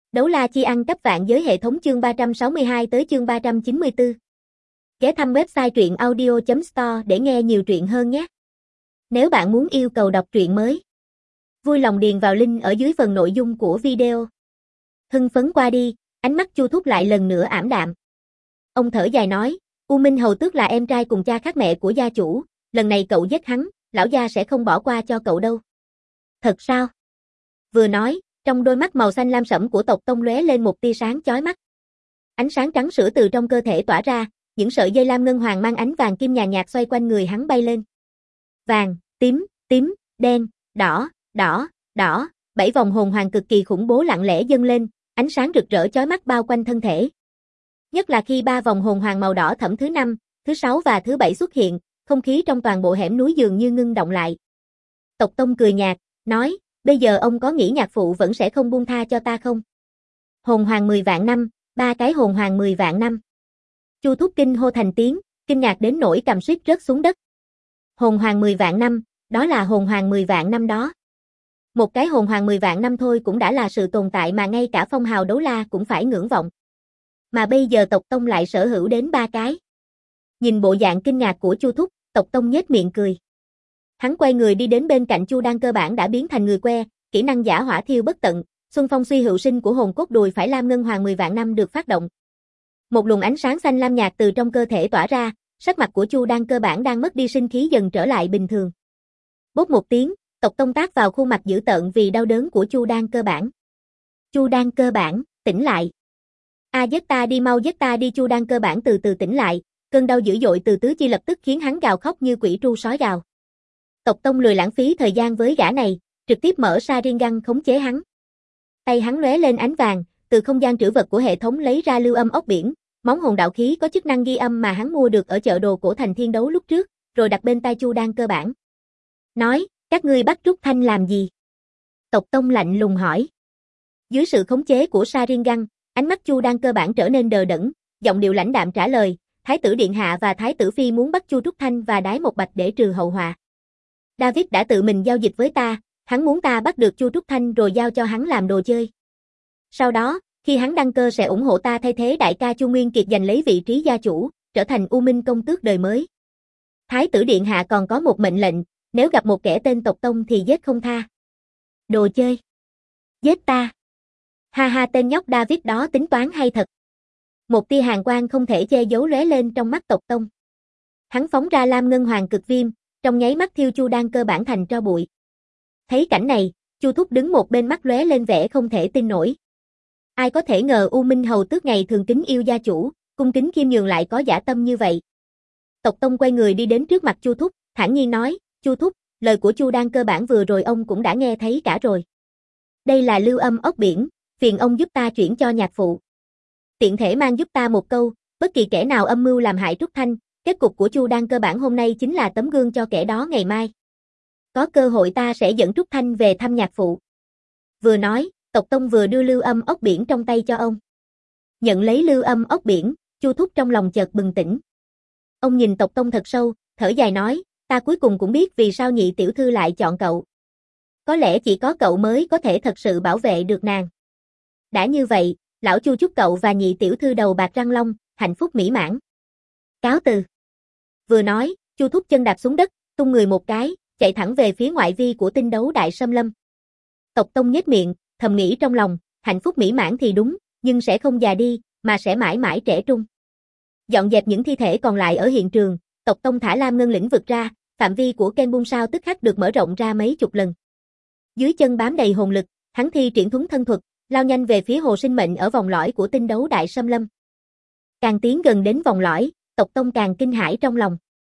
Đấu la chi ăn cấp vạn giới hệ thống chương 362 tới chương 394. Ghé thăm website truyện audio.store để nghe nhiều truyện hơn nhé. Nếu bạn muốn yêu cầu đọc truyện mới, vui lòng điền vào link ở dưới phần nội dung của video. Hưng phấn qua đi, ánh mắt Chu Thúc lại lần nữa ảm đạm. Ông thở dài nói, U Minh Hầu Tước là em trai cùng cha khác mẹ của gia chủ, lần này cậu giết hắn, lão gia sẽ không bỏ qua cho cậu đâu. Thật sao? Vừa nói, trong đôi mắt màu xanh lam sẫm của tộc Tông lóe lên một tia sáng chói mắt. Ánh sáng trắng sữa từ trong cơ thể tỏa ra, những sợi dây lam ngân hoàng mang ánh vàng kim nhàn nhạt xoay quanh người hắn bay lên. Vàng, tím, tím, đen, đỏ, đỏ, đỏ, 7 vòng hồn hoàng cực kỳ khủng bố lặng lẽ dâng lên, ánh sáng rực rỡ chói mắt bao quanh thân thể. Nhất là khi 3 vòng hồn hoàng màu đỏ thẫm thứ 5, thứ 6 và thứ 7 xuất hiện, không khí trong toàn bộ hẻm núi dường như ngưng động lại. Tộc Tông cười nhạt, nói, bây giờ ông có nghĩ nhạc phụ vẫn sẽ không buông tha cho ta không? Hồn hoàng 10 vạn năm, 3 cái hồn hoàng 10 vạn năm. Chu Thúc kinh hô thành tiếng, kinh ngạc đến nỗi cầm suýt rớt xuống đất. Hồn hoàng 10 vạn năm, đó là hồn hoàng 10 vạn năm đó. Một cái hồn hoàng 10 vạn năm thôi cũng đã là sự tồn tại mà ngay cả phong hào đấu la cũng phải ngưỡng vọng. Mà bây giờ tộc Tông lại sở hữu đến 3 cái. Nhìn bộ dạng kinh ngạc của Chu Thúc, tộc Tông nhếch miệng cười. Hắn quay người đi đến bên cạnh Chu Đan cơ bản đã biến thành người que, kỹ năng giả hỏa thiêu bất tận, xuân phong suy hữu sinh của hồn cốt đùi phải lam ngân hoàng 10 vạn năm được phát động. Một luồng ánh sáng xanh lam nhạt từ trong cơ thể tỏa ra, sắc mặt của Chu Đan cơ bản đang mất đi sinh khí dần trở lại bình thường. Bốp một tiếng, tộc Tông tác vào khuôn mặt dữ tợn vì đau đớn của Chu Đan cơ bản. Chu Đan cơ bản, tỉnh lại. Giết ta đi, mau giết ta đi. Chu Đan cơ bản từ từ tỉnh lại, cơn đau dữ dội từ tứ chi lập tức khiến hắn gào khóc như quỷ tru sói gào. Tộc Tông lười lãng phí thời gian với gã này, trực tiếp mở Sharingan khống chế hắn. Tay hắn lóe lên ánh vàng, từ không gian trữ vật của hệ thống lấy ra lưu âm ốc biển, món hồn đạo khí có chức năng ghi âm mà hắn mua được ở chợ đồ cổ thành Thiên Đấu lúc trước, rồi đặt bên tai Chu Đan cơ bản. Nói, các ngươi bắt Trúc Thanh làm gì? Tộc Tông lạnh lùng hỏi. Dưới sự khống chế của Sharingan, ánh mắt Chu Đan cơ bản trở nên đờ đẫn, giọng điệu lãnh đạm trả lời, Thái tử Điện Hạ và Thái tử Phi muốn bắt Chu Trúc Thanh và Đái Một Bạch để trừ hậu họa. David đã tự mình giao dịch với ta, hắn muốn ta bắt được Chu Trúc Thanh rồi giao cho hắn làm đồ chơi. Sau đó, khi hắn đăng cơ sẽ ủng hộ ta thay thế đại ca Chu Nguyên Kiệt giành lấy vị trí gia chủ, trở thành U Minh công tước đời mới. Thái tử Điện Hạ còn có một mệnh lệnh, nếu gặp một kẻ tên tộc Tông thì giết không tha. Đồ chơi. Giết ta. Ha ha, tên nhóc David đó tính toán hay thật. Một tia hàn quang không thể che giấu lóe lên trong mắt tộc Tông. Hắn phóng ra lam ngân hoàng cực viêm, trong nháy mắt thiêu Chu Đan cơ bản thành tro bụi. Thấy cảnh này, Chu Thúc đứng một bên mắt lóe lên vẻ không thể tin nổi. Ai có thể ngờ U Minh Hầu Tước ngày thường kính yêu gia chủ, cung kính khiêm nhường lại có dã tâm như vậy. Tộc Tông quay người đi đến trước mặt Chu Thúc, thản nhiên nói, Chu Thúc, lời của Chu Đan cơ bản vừa rồi ông cũng đã nghe thấy cả rồi. Đây là lưu âm ốc biển, phiền ông giúp ta chuyển cho nhạc phụ. Tiện thể mang giúp ta một câu, bất kỳ kẻ nào âm mưu làm hại Trúc Thanh, kết cục của Chu Đan cơ bản hôm nay chính là tấm gương cho kẻ đó ngày mai. Có cơ hội ta sẽ dẫn Trúc Thanh về thăm nhạc phụ. Vừa nói, tộc Tông vừa đưa lưu âm ốc biển trong tay cho ông. Nhận lấy lưu âm ốc biển, Chu Thúc trong lòng chợt bừng tỉnh. Ông nhìn tộc Tông thật sâu, thở dài nói, ta cuối cùng cũng biết vì sao nhị tiểu thư lại chọn cậu. Có lẽ chỉ có cậu mới có thể thật sự bảo vệ được nàng. Đã như vậy, lão Chu chúc cậu và nhị tiểu thư đầu bạc răng long, hạnh phúc mỹ mãn. Cáo từ. Vừa nói, Chu Thúc chân đạp xuống đất, tung người một cái, chạy thẳng về phía ngoại vi của tinh đấu đại xâm lâm. Tộc Tông nhếch miệng, thầm nghĩ trong lòng, hạnh phúc mỹ mãn thì đúng, nhưng sẽ không già đi, mà sẽ mãi mãi trẻ trung. Dọn dẹp những thi thể còn lại ở hiện trường, tộc Tông thả lam ngân lĩnh vực ra, phạm vi của Ken Bung Sao tức khắc được mở rộng ra mấy chục lần. Dưới chân bám đầy hồn lực, hắn thi triển thúng thân thuật, lao nhanh về phía hồ sinh mệnh ở vòng lõi của tinh đấu đại xâm lâm. Càng tiến gần đến vòng lõi, tộc Tông càng kinh hãi trong lòng.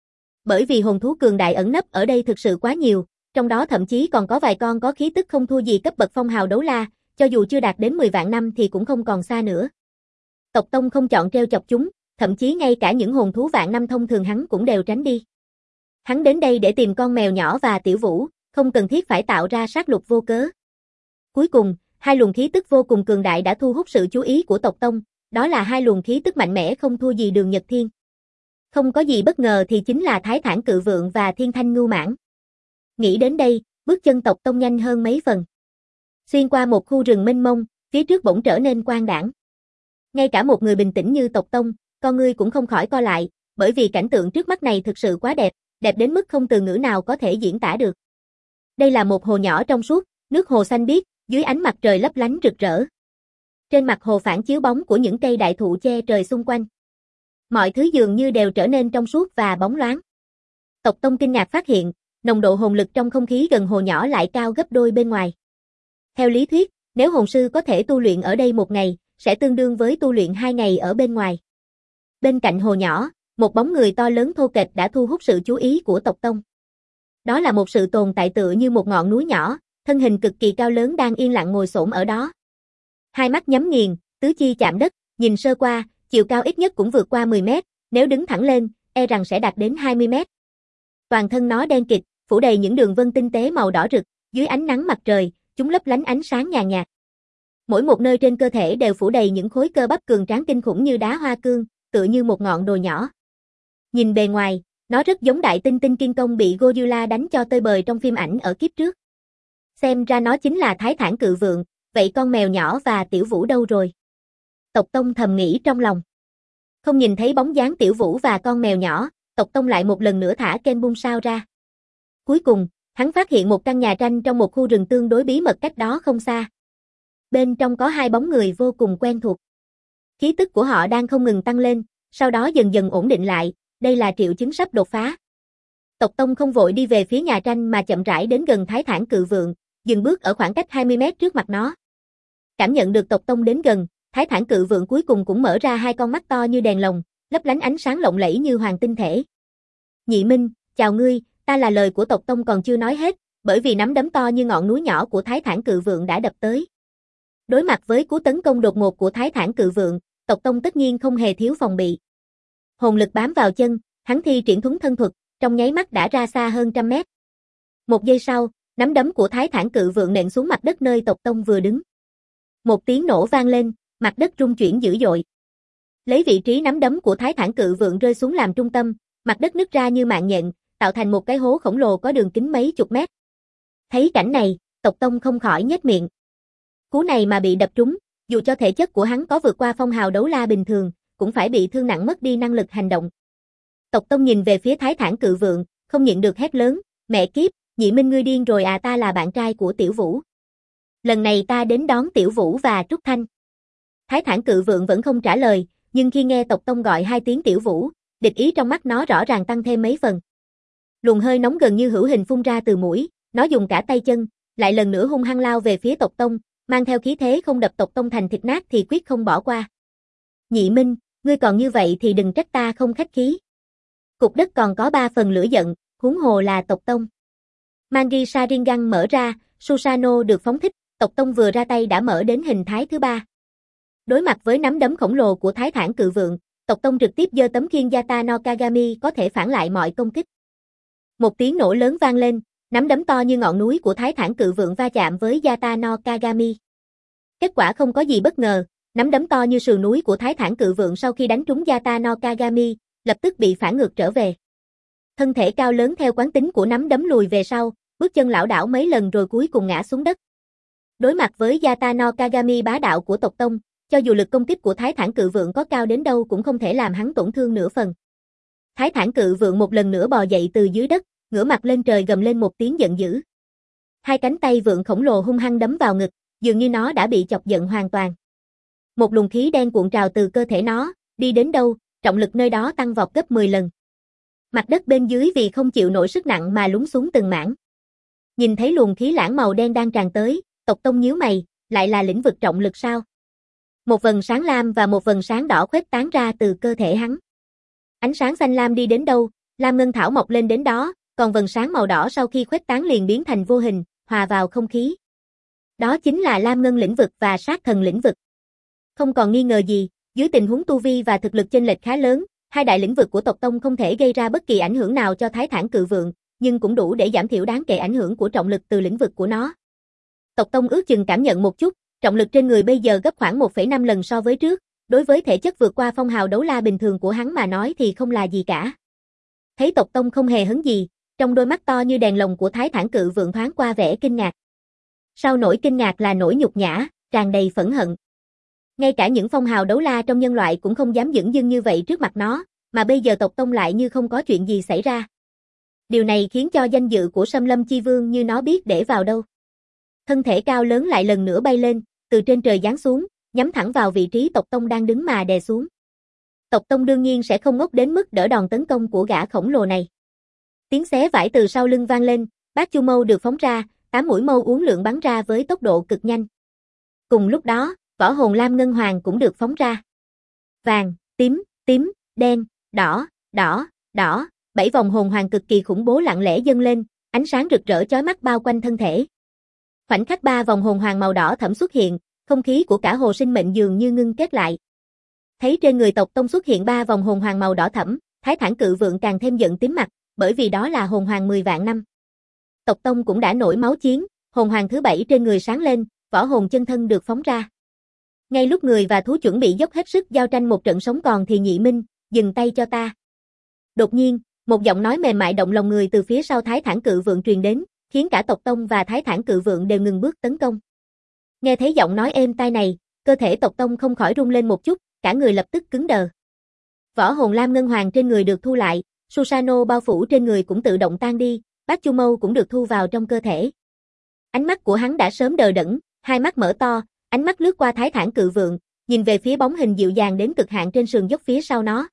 Bởi vì hồn thú cường đại ẩn nấp ở đây thực sự quá nhiều, trong đó thậm chí còn có vài con có khí tức không thua gì cấp bậc phong hào đấu la, cho dù chưa đạt đến 10 vạn năm thì cũng không còn xa nữa. Tộc Tông không chọn trêu chọc chúng, thậm chí ngay cả những hồn thú vạn năm thông thường hắn cũng đều tránh đi. Hắn đến đây để tìm con mèo nhỏ và Tiểu Vũ, không cần thiết phải tạo ra sát lục vô cớ. Cuối cùng, hai luồng khí tức vô cùng cường đại đã thu hút sự chú ý của tộc Tông, đó là hai luồng khí tức mạnh mẽ không thua gì Đường Nhật Thiên. Không có gì bất ngờ thì chính là Thái Thản Cự Vượng và Thiên Thanh Ngưu Mãng. Nghĩ đến đây, bước chân tộc Tông nhanh hơn mấy phần. Xuyên qua một khu rừng mênh mông, Phía trước bỗng trở nên quang đãng. Ngay cả một người bình tĩnh như Tộc Tông, con ngươi cũng không khỏi co lại, bởi vì cảnh tượng trước mắt này thực sự quá đẹp, đẹp đến mức không từ ngữ nào có thể diễn tả được. Đây là một hồ nhỏ trong suốt, nước hồ xanh biếc, dưới ánh mặt trời lấp lánh rực rỡ. Trên mặt hồ phản chiếu bóng của những cây đại thụ che trời xung quanh. Mọi thứ dường như đều trở nên trong suốt và bóng loáng. Tộc Tông kinh ngạc phát hiện, nồng độ hồn lực trong không khí gần hồ nhỏ lại cao gấp đôi bên ngoài. Theo lý thuyết, nếu hồn sư có thể tu luyện ở đây một ngày, sẽ tương đương với tu luyện 2 ngày ở bên ngoài. Bên cạnh hồ nhỏ, một bóng người to lớn thô kệch đã thu hút sự chú ý của Tộc Tông. Đó là một sự tồn tại tựa như một ngọn núi nhỏ, thân hình cực kỳ cao lớn đang yên lặng ngồi xổm ở đó. Hai mắt nhắm nghiền, tứ chi chạm đất, nhìn sơ qua, chiều cao ít nhất cũng vượt qua 10 mét, nếu đứng thẳng lên, e rằng sẽ đạt đến 20 mét. Toàn thân nó đen kịt, phủ đầy những đường vân tinh tế màu đỏ rực, dưới ánh nắng mặt trời, chúng lấp lánh ánh sáng nhàn nhạt. Mỗi một nơi trên cơ thể đều phủ đầy những khối cơ bắp cường tráng kinh khủng như đá hoa cương, tựa như một ngọn đồi nhỏ. Nhìn bề ngoài, nó rất giống đại tinh tinh King Kong bị Godzilla đánh cho tơi bời trong phim ảnh ở kiếp trước. Xem ra nó chính là Thái Thản Cự Vượng, vậy con mèo nhỏ và Tiểu Vũ đâu rồi? Tộc Tông thầm nghĩ trong lòng. Không nhìn thấy bóng dáng Tiểu Vũ và con mèo nhỏ, Tộc Tông lại một lần nữa thả Ken Bung Sao ra. Cuối cùng, hắn phát hiện một căn nhà tranh trong một khu rừng tương đối bí mật cách đó không xa. Bên trong có 2 bóng người vô cùng quen thuộc. Khí tức của họ đang không ngừng tăng lên, sau đó dần dần ổn định lại, đây là triệu chứng sắp đột phá. Tộc Tông không vội đi về phía nhà tranh mà chậm rãi đến gần Thái Thản Cự Vượng, dừng bước ở khoảng cách 20 mét trước mặt nó. Cảm nhận được Tộc Tông đến gần, Thái Thản Cự Vượng cuối cùng cũng mở ra 2 con mắt to như đèn lồng, lấp lánh ánh sáng lộng lẫy như hoàng tinh thể. Nhị Minh, chào ngươi, ta là lời của Tộc Tông còn chưa nói hết, bởi vì nắm đấm to như ngọn núi nhỏ của Thái Thản Cự Vượng đã đập tới. Đối mặt với cú tấn công đột ngột của Thái Thản Cự Vượng, Tộc Tông tất nhiên không hề thiếu phòng bị. Hồn lực bám vào chân, hắn thi triển thuấn thân thuật, trong nháy mắt đã ra xa hơn 100 mét. Một giây sau, nắm đấm của Thái Thản Cự Vượng nện xuống mặt đất nơi Tộc Tông vừa đứng. Một tiếng nổ vang lên, mặt đất rung chuyển dữ dội. Lấy vị trí nắm đấm của Thái Thản Cự Vượng rơi xuống làm trung tâm, mặt đất nứt ra như mạng nhện, tạo thành một cái hố khổng lồ có đường kính mấy chục mét. Thấy cảnh này, Tộc Tông không khỏi nhếch miệng. Cú này mà bị đập trúng, dù cho thể chất của hắn có vượt qua phong hào đấu la bình thường, cũng phải bị thương nặng mất đi năng lực hành động. Tộc Tông nhìn về phía Thái Thản Cự Vượng, không nhịn được hét lớn, mẹ kiếp, Nhị Minh ngươi điên rồi à, ta là bạn trai của Tiểu Vũ. Lần này ta đến đón Tiểu Vũ và Trúc Thanh. Thái Thản Cự Vượng vẫn không trả lời, nhưng khi nghe Tộc Tông gọi 2 tiếng Tiểu Vũ, địch ý trong mắt nó rõ ràng tăng thêm mấy phần. Luồng hơi nóng gần như hữu hình phun ra từ mũi, nó dùng cả tay chân, lại lần nữa hung hăng lao về phía Tộc Tông, mang theo khí thế không đập Tộc Tông thành thịt nát thì quyết không bỏ qua. Nhị Minh, ngươi còn như vậy thì đừng trách ta không khách khí. Cục đất còn có 3 phần lửa giận, huống hồ là Tộc Tông. Mangi Sharingan mở ra, Susanoo được phóng thích, Tộc Tông vừa ra tay đã mở đến hình thái thứ 3. Đối mặt với nắm đấm khổng lồ của Thái Thản Cự Vượng, Tộc Tông trực tiếp giơ tấm khiên Yata no Kagami có thể phản lại mọi công kích. Một tiếng nổ lớn vang lên, nắm đấm to như ngọn núi của Thái Thản Cự Vượng va chạm với Yata no Kagami. Kết quả không có gì bất ngờ, nắm đấm to như sườn núi của Thái Thản Cự Vượng sau khi đánh trúng Yata no Kagami, lập tức bị phản ngược trở về. Thân thể cao lớn theo quán tính của nắm đấm lùi về sau, bước chân lảo đảo mấy lần rồi cuối cùng ngã xuống đất. Đối mặt với Yata no Kagami bá đạo của Tộc Tông, cho dù lực công kích của Thái Thản Cự Vượng có cao đến đâu cũng không thể làm hắn tổn thương nửa phần. Thái Thản Cự Vượng một lần nữa bò dậy từ dưới đất, ngửa mặt lên trời gầm lên một tiếng giận dữ. 2 cánh tay vượn khổng lồ hung hăng đấm vào ngực, dường như nó đã bị chọc giận hoàn toàn. Một luồng khí đen cuộn trào từ cơ thể nó, đi đến đâu, trọng lực nơi đó tăng vọt gấp 10 lần. Mặt đất bên dưới vì không chịu nổi sức nặng mà lún xuống từng mảng. Nhìn thấy luồng khí lãng màu đen đang tràn tới, Tộc Tông nhíu mày, lại là lĩnh vực trọng lực sao? Một vầng sáng lam và một vầng sáng đỏ khuếch tán ra từ cơ thể hắn. Ánh sáng xanh lam đi đến đâu, lam ngân thảo mọc lên đến đó, còn vầng sáng màu đỏ sau khi khuếch tán liền biến thành vô hình, hòa vào không khí. Đó chính là lam ngân lĩnh vực và sát thần lĩnh vực. Không còn nghi ngờ gì, dưới tình huống tu vi và thực lực chênh lệch khá lớn, 2 đại lĩnh vực của Tộc Tông không thể gây ra bất kỳ ảnh hưởng nào cho Thái Thản Cự Vượng, nhưng cũng đủ để giảm thiểu đáng kể ảnh hưởng của trọng lực từ lĩnh vực của nó. Tộc Tông ước chừng cảm nhận một chút, trọng lực trên người bây giờ gấp khoảng 1,5 lần so với trước, đối với thể chất vượt qua phong hào đấu la bình thường của hắn mà nói thì không là gì cả. Thấy Tộc Tông không hề hấn gì, trong đôi mắt to như đèn lồng của Thái Thản Cự Vượng thoáng qua vẻ kinh ngạc. Sau nỗi kinh ngạc là nỗi nhục nhã, tràn đầy phẫn hận. Ngay cả những phong hào đấu la trong nhân loại cũng không dám dửng dưng như vậy trước mặt nó, mà bây giờ tộc tông lại như không có chuyện gì xảy ra. Điều này khiến cho danh dự của Sâm Lâm Chi Vương như nó biết để vào đâu. Thân thể cao lớn lại lần nữa bay lên, từ trên trời giáng xuống, nhắm thẳng vào vị trí tộc tông đang đứng mà đè xuống. Tộc tông đương nhiên sẽ không ngốc đến mức đỡ đòn tấn công của gã khổng lồ này. Tiếng xé vải từ sau lưng vang lên, bát chu mâu được phóng ra, 8 mũi mâu uốn lượn bắn ra với tốc độ cực nhanh. Cùng lúc đó, võ hồn lam ngân hoàng cũng được phóng ra. Vàng, tím, đen, đỏ, đỏ, 7 vòng hồn hoàng cực kỳ khủng bố lặng lẽ dâng lên, ánh sáng rực rỡ chói mắt bao quanh thân thể. Khoảnh khắc 3 vòng hồn hoàng màu đỏ thẫm xuất hiện, không khí của cả hồ sinh mệnh dường như ngưng kết lại. Thấy trên người tộc tông xuất hiện 3 vòng hồn hoàng màu đỏ thẫm, Thái Thản Cự Vượng càng thêm giận tím mặt, bởi vì đó là hồn hoàng 10 vạn năm. Tộc tông cũng đã nổi máu chiến, hồn hoàng thứ 7 trên người sáng lên, võ hồn chân thân được phóng ra. Ngay lúc người và thú chuẩn bị dốc hết sức giao tranh một trận sống còn thì Nhị Minh, dừng tay cho ta. Đột nhiên, một giọng nói mềm mại động lòng người từ phía sau Thái Thản Cự Vượng truyền đến, khiến cả tộc tông và Thái Thản Cự Vượng đều ngừng bước tấn công. Nghe thấy giọng nói êm tai này, cơ thể tộc tông không khỏi rung lên một chút, cả người lập tức cứng đờ. Võ hồn lam ngân hoàng trên người được thu lại, Susano bao phủ trên người cũng tự động tan đi, bát chu mâu cũng được thu vào trong cơ thể. Ánh mắt của hắn đã sớm đờ đẫn, hai mắt mở to, ánh mắt lướt qua Thái Thản Cự Vượng, nhìn về phía bóng hình dịu dàng đến cực hạn trên sườn dốc phía sau nó.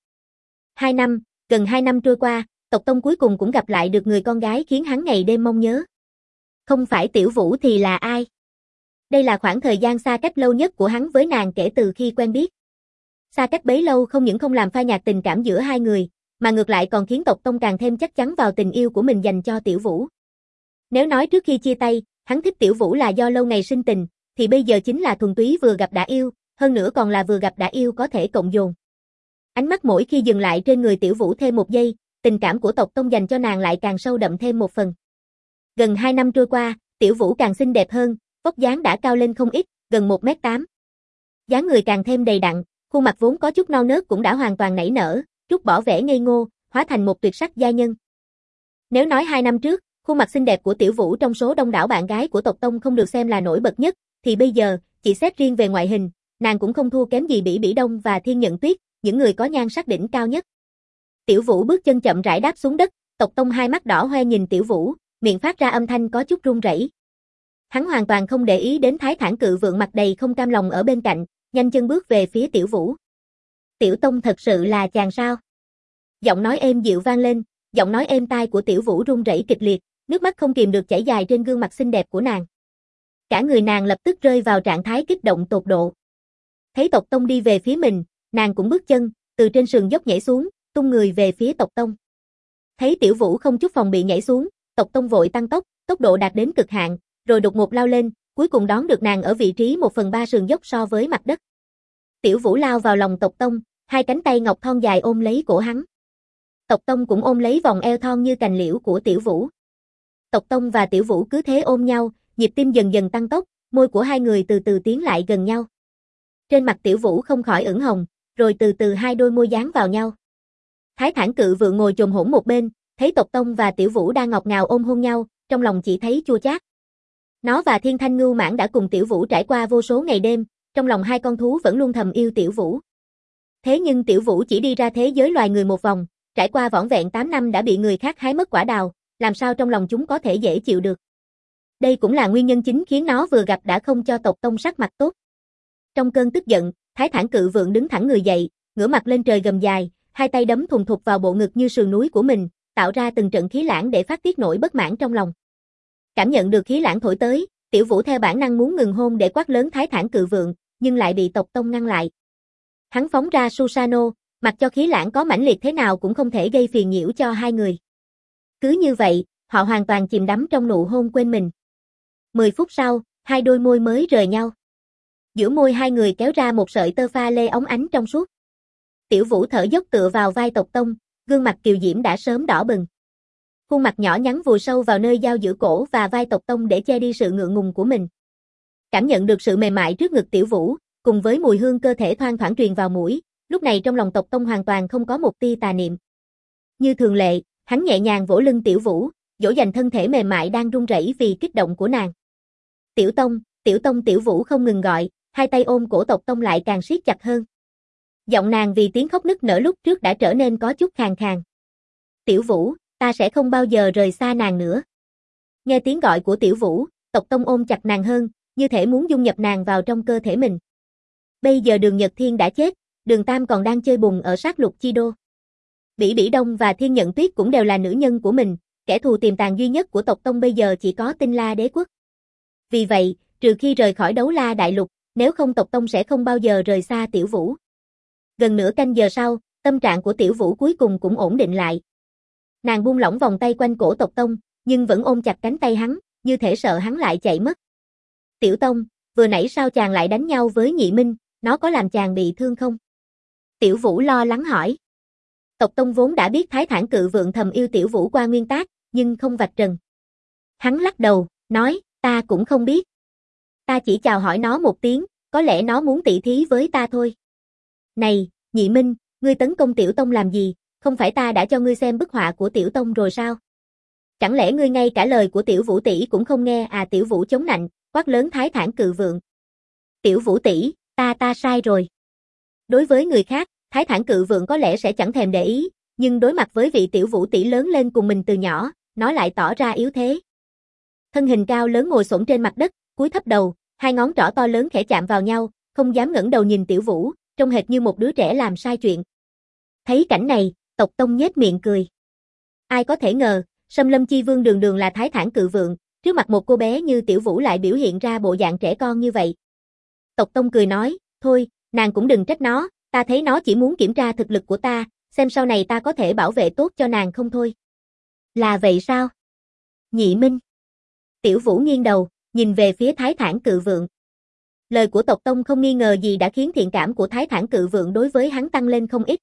2 năm, gần 2 năm trôi qua, tộc tông cuối cùng cũng gặp lại được người con gái khiến hắn ngày đêm mong nhớ. Không phải Tiểu Vũ thì là ai? Đây là khoảng thời gian xa cách lâu nhất của hắn với nàng kể từ khi quen biết. Xa cách bấy lâu không những không làm phai nhạt tình cảm giữa hai người, mà ngược lại còn khiến tộc tông càng thêm chắc chắn vào tình yêu của mình dành cho Tiểu Vũ. Nếu nói trước khi chia tay, hắn thích Tiểu Vũ là do lâu ngày sinh tình, thì bây giờ chính là thuần túy vừa gặp đã yêu, hơn nữa còn là vừa gặp đã yêu có thể cộng dồn. Ánh mắt mỗi khi dừng lại trên người Tiểu Vũ thêm một giây, tình cảm của tộc tông dành cho nàng lại càng sâu đậm thêm một phần. Gần 2 năm trôi qua, Tiểu Vũ càng xinh đẹp hơn, vóc dáng đã cao lên không ít, gần 1m8. Dáng người càng thêm đầy đặn, khuôn mặt vốn có chút non nớt cũng đã hoàn toàn nảy nở, trút bỏ vẻ ngây ngô, hóa thành một tuyệt sắc giai nhân. Nếu nói 2 năm trước, khuôn mặt xinh đẹp của Tiểu Vũ trong số đông đảo bạn gái của tộc tông không được xem là nổi bật nhất, thì bây giờ, chỉ xét riêng về ngoại hình, nàng cũng không thua kém gì Bỉ Bỉ Đông và Thiên Nhận Tuyết, những người có nhan sắc đỉnh cao nhất. Tiểu Vũ bước chân chậm rãi đáp xuống đất, tộc tông hai mắt đỏ hoe nhìn Tiểu Vũ, miệng phát ra âm thanh có chút run rẩy. Hắn hoàn toàn không để ý đến Thái Thản Cự Vượng mặt đầy không cam lòng ở bên cạnh, nhanh chân bước về phía Tiểu Vũ. Tiểu Tông thật sự là chàng sao? Giọng nói êm dịu vang lên, giọng nói êm tai của Tiểu Vũ run rẩy kịch liệt, nước mắt không kìm được chảy dài trên gương mặt xinh đẹp của nàng. Cả người nàng lập tức rơi vào trạng thái kích động tột độ. Thấy tộc tông đi về phía mình, nàng cũng bước chân, từ trên sườn dốc nhảy xuống, tung người về phía tộc tông. Thấy Tiểu Vũ không chút phòng bị nhảy xuống, tộc tông vội tăng tốc, tốc độ đạt đến cực hạn, rồi đột ngột lao lên, cuối cùng đón được nàng ở vị trí 1/3 sườn dốc so với mặt đất. Tiểu Vũ lao vào lòng tộc tông, hai cánh tay ngọc thon dài ôm lấy cổ hắn. Tộc tông cũng ôm lấy vòng eo thon như cành liễu của Tiểu Vũ. Tộc tông và Tiểu Vũ cứ thế ôm nhau, nhịp tim dần dần tăng tốc, môi của hai người từ từ tiến lại gần nhau. Trên mặt Tiểu Vũ không khỏi ửng hồng, rồi từ từ hai đôi môi dán vào nhau. Thái Thản Cự Vượng ngồi chồm hổm một bên, thấy tộc tông và Tiểu Vũ đang ngọt ngào ôm hôn nhau, trong lòng chỉ thấy chua chát. Nó và Thiên Thanh Ngưu Mãng đã cùng Tiểu Vũ trải qua vô số ngày đêm, trong lòng hai con thú vẫn luôn thầm yêu Tiểu Vũ. Thế nhưng Tiểu Vũ chỉ đi ra thế giới loài người một vòng, trải qua vỏn vẹn 8 năm đã bị người khác hái mất quả đào, làm sao trong lòng chúng có thể dễ chịu được. Đây cũng là nguyên nhân chính khiến nó vừa gặp đã không cho tộc tông sắc mặt tốt. Trong cơn tức giận, Thái Thản Cự Vượng đứng thẳng người dậy, ngửa mặt lên trời gầm dài, hai tay đấm thùng thục vào bộ ngực như sườn núi của mình, tạo ra từng trận khí lãng để phát tiết nỗi bất mãn trong lòng. Cảm nhận được khí lãng thổi tới, Tiểu Vũ theo bản năng muốn ngừng hôn để quát lớn Thái Thản Cự Vượng, nhưng lại bị tộc tông ngăn lại. Hắn phóng ra Susano, mặc cho khí lãng có mãnh liệt thế nào cũng không thể gây phiền nhiễu cho hai người. Cứ như vậy, họ hoàn toàn chìm đắm trong nụ hôn quên mình. 10 phút sau, hai đôi môi mới rời nhau. Giữa môi hai người kéo ra một sợi tơ pha lê óng ánh trong suốt. Tiểu Vũ thở dốc tựa vào vai tộc tông, gương mặt kiều diễm đã sớm đỏ bừng. Khuôn mặt nhỏ nhắn vùi sâu vào nơi giao giữa cổ và vai tộc tông để che đi sự ngượng ngùng của mình. Cảm nhận được sự mềm mại trước ngực Tiểu Vũ, cùng với mùi hương cơ thể thoang thoảng truyền vào mũi, lúc này trong lòng tộc tông hoàn toàn không có một tia tà niệm. Như thường lệ, hắn nhẹ nhàng vỗ lưng Tiểu Vũ, dỗ dành thân thể mềm mại đang run rẩy vì kích động của nàng. Tiểu Tông, Tiểu Tông Tiểu Vũ không ngừng gọi, hai tay ôm cổ Tộc Tông lại càng siết chặt hơn. Giọng nàng vì tiếng khóc nức nở lúc trước đã trở nên có chút khàn khàn. Tiểu Vũ, ta sẽ không bao giờ rời xa nàng nữa. Nghe tiếng gọi của Tiểu Vũ, Tộc Tông ôm chặt nàng hơn, như thể muốn dung nhập nàng vào trong cơ thể mình. Bây giờ Đường Nhật Thiên đã chết, Đường Tam còn đang chơi bùng ở sát lục chi đô. Bỉ Bỉ Đông và Thiên Nhận Tuyết cũng đều là nữ nhân của mình, kẻ thù tiềm tàng duy nhất của Tộc Tông bây giờ chỉ có Tinh La Đế Quốc. Vì vậy, trừ khi rời khỏi Đấu La Đại Lục, nếu không Tộc Tông sẽ không bao giờ rời xa Tiểu Vũ. Gần nửa canh giờ sau, tâm trạng của Tiểu Vũ cuối cùng cũng ổn định lại. Nàng buông lỏng vòng tay quanh cổ Tộc Tông, nhưng vẫn ôm chặt cánh tay hắn, như thể sợ hắn lại chạy mất. Tiểu Tông, vừa nãy sao chàng lại đánh nhau với Nhị Minh, nó có làm chàng bị thương không? Tiểu Vũ lo lắng hỏi. Tộc Tông vốn đã biết Thái Thản Cự Vượng thầm yêu Tiểu Vũ qua nguyên tác, nhưng không vạch trần. Hắn lắc đầu, nói, ta cũng không biết. Ta chỉ chào hỏi nó một tiếng, có lẽ nó muốn tỉ thí với ta thôi. Này, Nhị Minh, ngươi tấn công Tiểu Tông làm gì, không phải ta đã cho ngươi xem bức họa của Tiểu Tông rồi sao? Chẳng lẽ ngươi ngay cả lời của Tiểu Vũ tỷ cũng không nghe à? Tiểu Vũ chống nạnh, quát lớn Thái Thản Cự Vượng. Tiểu Vũ tỷ, ta sai rồi. Đối với người khác, Thái Thản Cự Vượng có lẽ sẽ chẳng thèm để ý, nhưng đối mặt với vị Tiểu Vũ tỷ lớn lên cùng mình từ nhỏ, nó lại tỏ ra yếu thế. Thân hình cao lớn ngồi xổm trên mặt đất, cúi thấp đầu, hai ngón trỏ to lớn khẽ chạm vào nhau, không dám ngẩng đầu nhìn Tiểu Vũ, trông hệt như một đứa trẻ làm sai chuyện. Thấy cảnh này, Tộc Tông nhếch miệng cười. Ai có thể ngờ, Sâm Lâm Chi Vương đường đường là Thái Thản Cự Vượng, trước mặt một cô bé như Tiểu Vũ lại biểu hiện ra bộ dạng trẻ con như vậy. Tộc Tông cười nói, thôi, nàng cũng đừng trách nó, ta thấy nó chỉ muốn kiểm tra thực lực của ta, xem sau này ta có thể bảo vệ tốt cho nàng không thôi. Là vậy sao? Nhị Minh. Tiểu Vũ nghiêng đầu, nhìn về phía Thái Thản Cự Vượng. Lời của Tộc Tông không nghi ngờ gì đã khiến thiện cảm của Thái Thản Cự Vượng đối với hắn tăng lên không ít.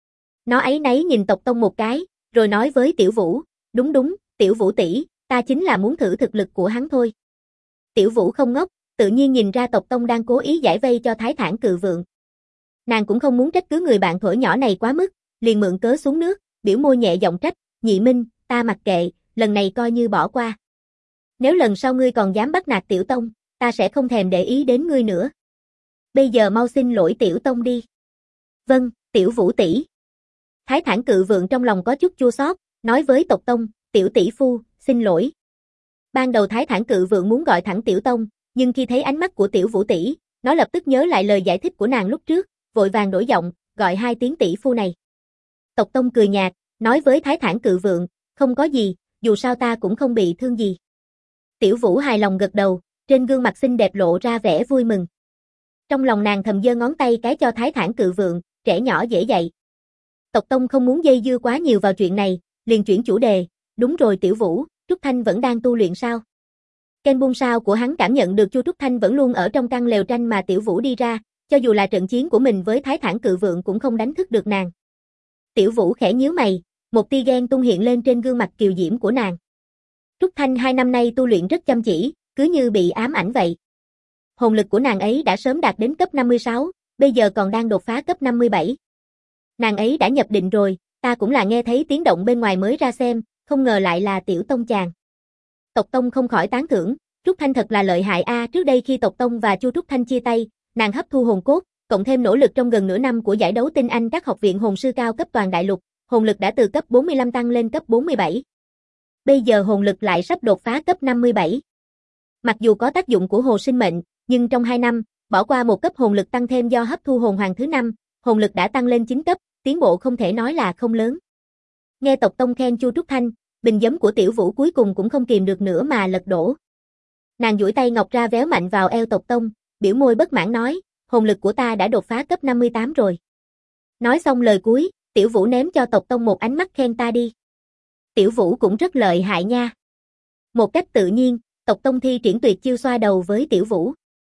Nó áy náy nhìn Tộc Tông một cái, rồi nói với Tiểu Vũ, đúng, Tiểu Vũ tỷ, ta chính là muốn thử thực lực của hắn thôi. Tiểu Vũ không ngốc, tự nhiên nhìn ra Tộc Tông đang cố ý giải vây cho Thái Thản Cự Vượng. Nàng cũng không muốn trách cứ người bạn thổi nhỏ này quá mức, liền mượn cớ xuống nước, biểu môi nhẹ giọng trách, Nhị Minh, ta mặc kệ, lần này coi như bỏ qua. Nếu lần sau ngươi còn dám bắt nạt Tiểu Tông, ta sẽ không thèm để ý đến ngươi nữa. Bây giờ mau xin lỗi Tiểu Tông đi. Vâng, Tiểu Vũ tỷ. Thái Thản Cự Vượng trong lòng có chút chua xót, nói với Tộc Tông, Tiểu tỷ phu, xin lỗi. Ban đầu Thái Thản Cự Vượng muốn gọi thẳng Tiểu Tông, nhưng khi thấy ánh mắt của Tiểu Vũ tỷ, nó lập tức nhớ lại lời giải thích của nàng lúc trước, vội vàng đổi giọng, gọi hai tiếng tỷ phu này. Tộc Tông cười nhạt, nói với Thái Thản Cự Vượng, không có gì, dù sao ta cũng không bị thương gì. Tiểu Vũ hài lòng gật đầu, trên gương mặt xinh đẹp lộ ra vẻ vui mừng. Trong lòng nàng thầm giơ ngón tay cái cho Thái Thản Cự Vượng, trẻ nhỏ dễ dạy. Tộc Tông không muốn dây dưa quá nhiều vào chuyện này, liền chuyển chủ đề, đúng rồi Tiểu Vũ, Trúc Thanh vẫn đang tu luyện sao? Kênh buông sao của hắn cảm nhận được Chu Trúc Thanh vẫn luôn ở trong căn lều tranh mà Tiểu Vũ đi ra, cho dù là trận chiến của mình với Thái Thản Cự Vượng cũng không đánh thức được nàng. Tiểu Vũ khẽ nhíu mày, một tia ghen tung hiện lên trên gương mặt kiều diễm của nàng. Trúc Thanh 2 năm nay tu luyện rất chăm chỉ, cứ như bị ám ảnh vậy. Hồn lực của nàng ấy đã sớm đạt đến cấp 56, bây giờ còn đang đột phá cấp 57. Nàng ấy đã nhập định rồi, ta cũng là nghe thấy tiếng động bên ngoài mới ra xem, không ngờ lại là Tiểu Tông chàng. Tộc Tông không khỏi tán thưởng, Trúc Thanh thật là lợi hại a. Trước đây khi Tộc Tông và Chu Trúc Thanh chia tay, nàng hấp thu hồn cốt, cộng thêm nỗ lực trong gần nửa năm của giải đấu tinh anh các học viện hồn sư cao cấp toàn đại lục, hồn lực đã từ cấp 45 tăng lên cấp 47. Bây giờ hồn lực lại sắp đột phá cấp 57. Mặc dù có tác dụng của hồ sinh mệnh, nhưng trong 2 năm, bỏ qua một cấp hồn lực tăng thêm do hấp thu hồn hoàng thứ 5, hồn lực đã tăng lên 9 cấp, tiến bộ không thể nói là không lớn. Nghe Tộc Tông khen Chu Trúc Thanh, bình giấm của Tiểu Vũ cuối cùng cũng không kìm được nữa mà lật đổ. Nàng duỗi tay ngọc ra véo mạnh vào eo Tộc Tông, biểu môi bất mãn nói, hồn lực của ta đã đột phá cấp 58 rồi. Nói xong lời cuối, Tiểu Vũ ném cho Tộc Tông một ánh mắt khen ta đi. Tiểu Vũ cũng rất lợi hại nha. Một cách tự nhiên, Tộc Tông thi triển tuyệt chiêu xoa đầu với Tiểu Vũ.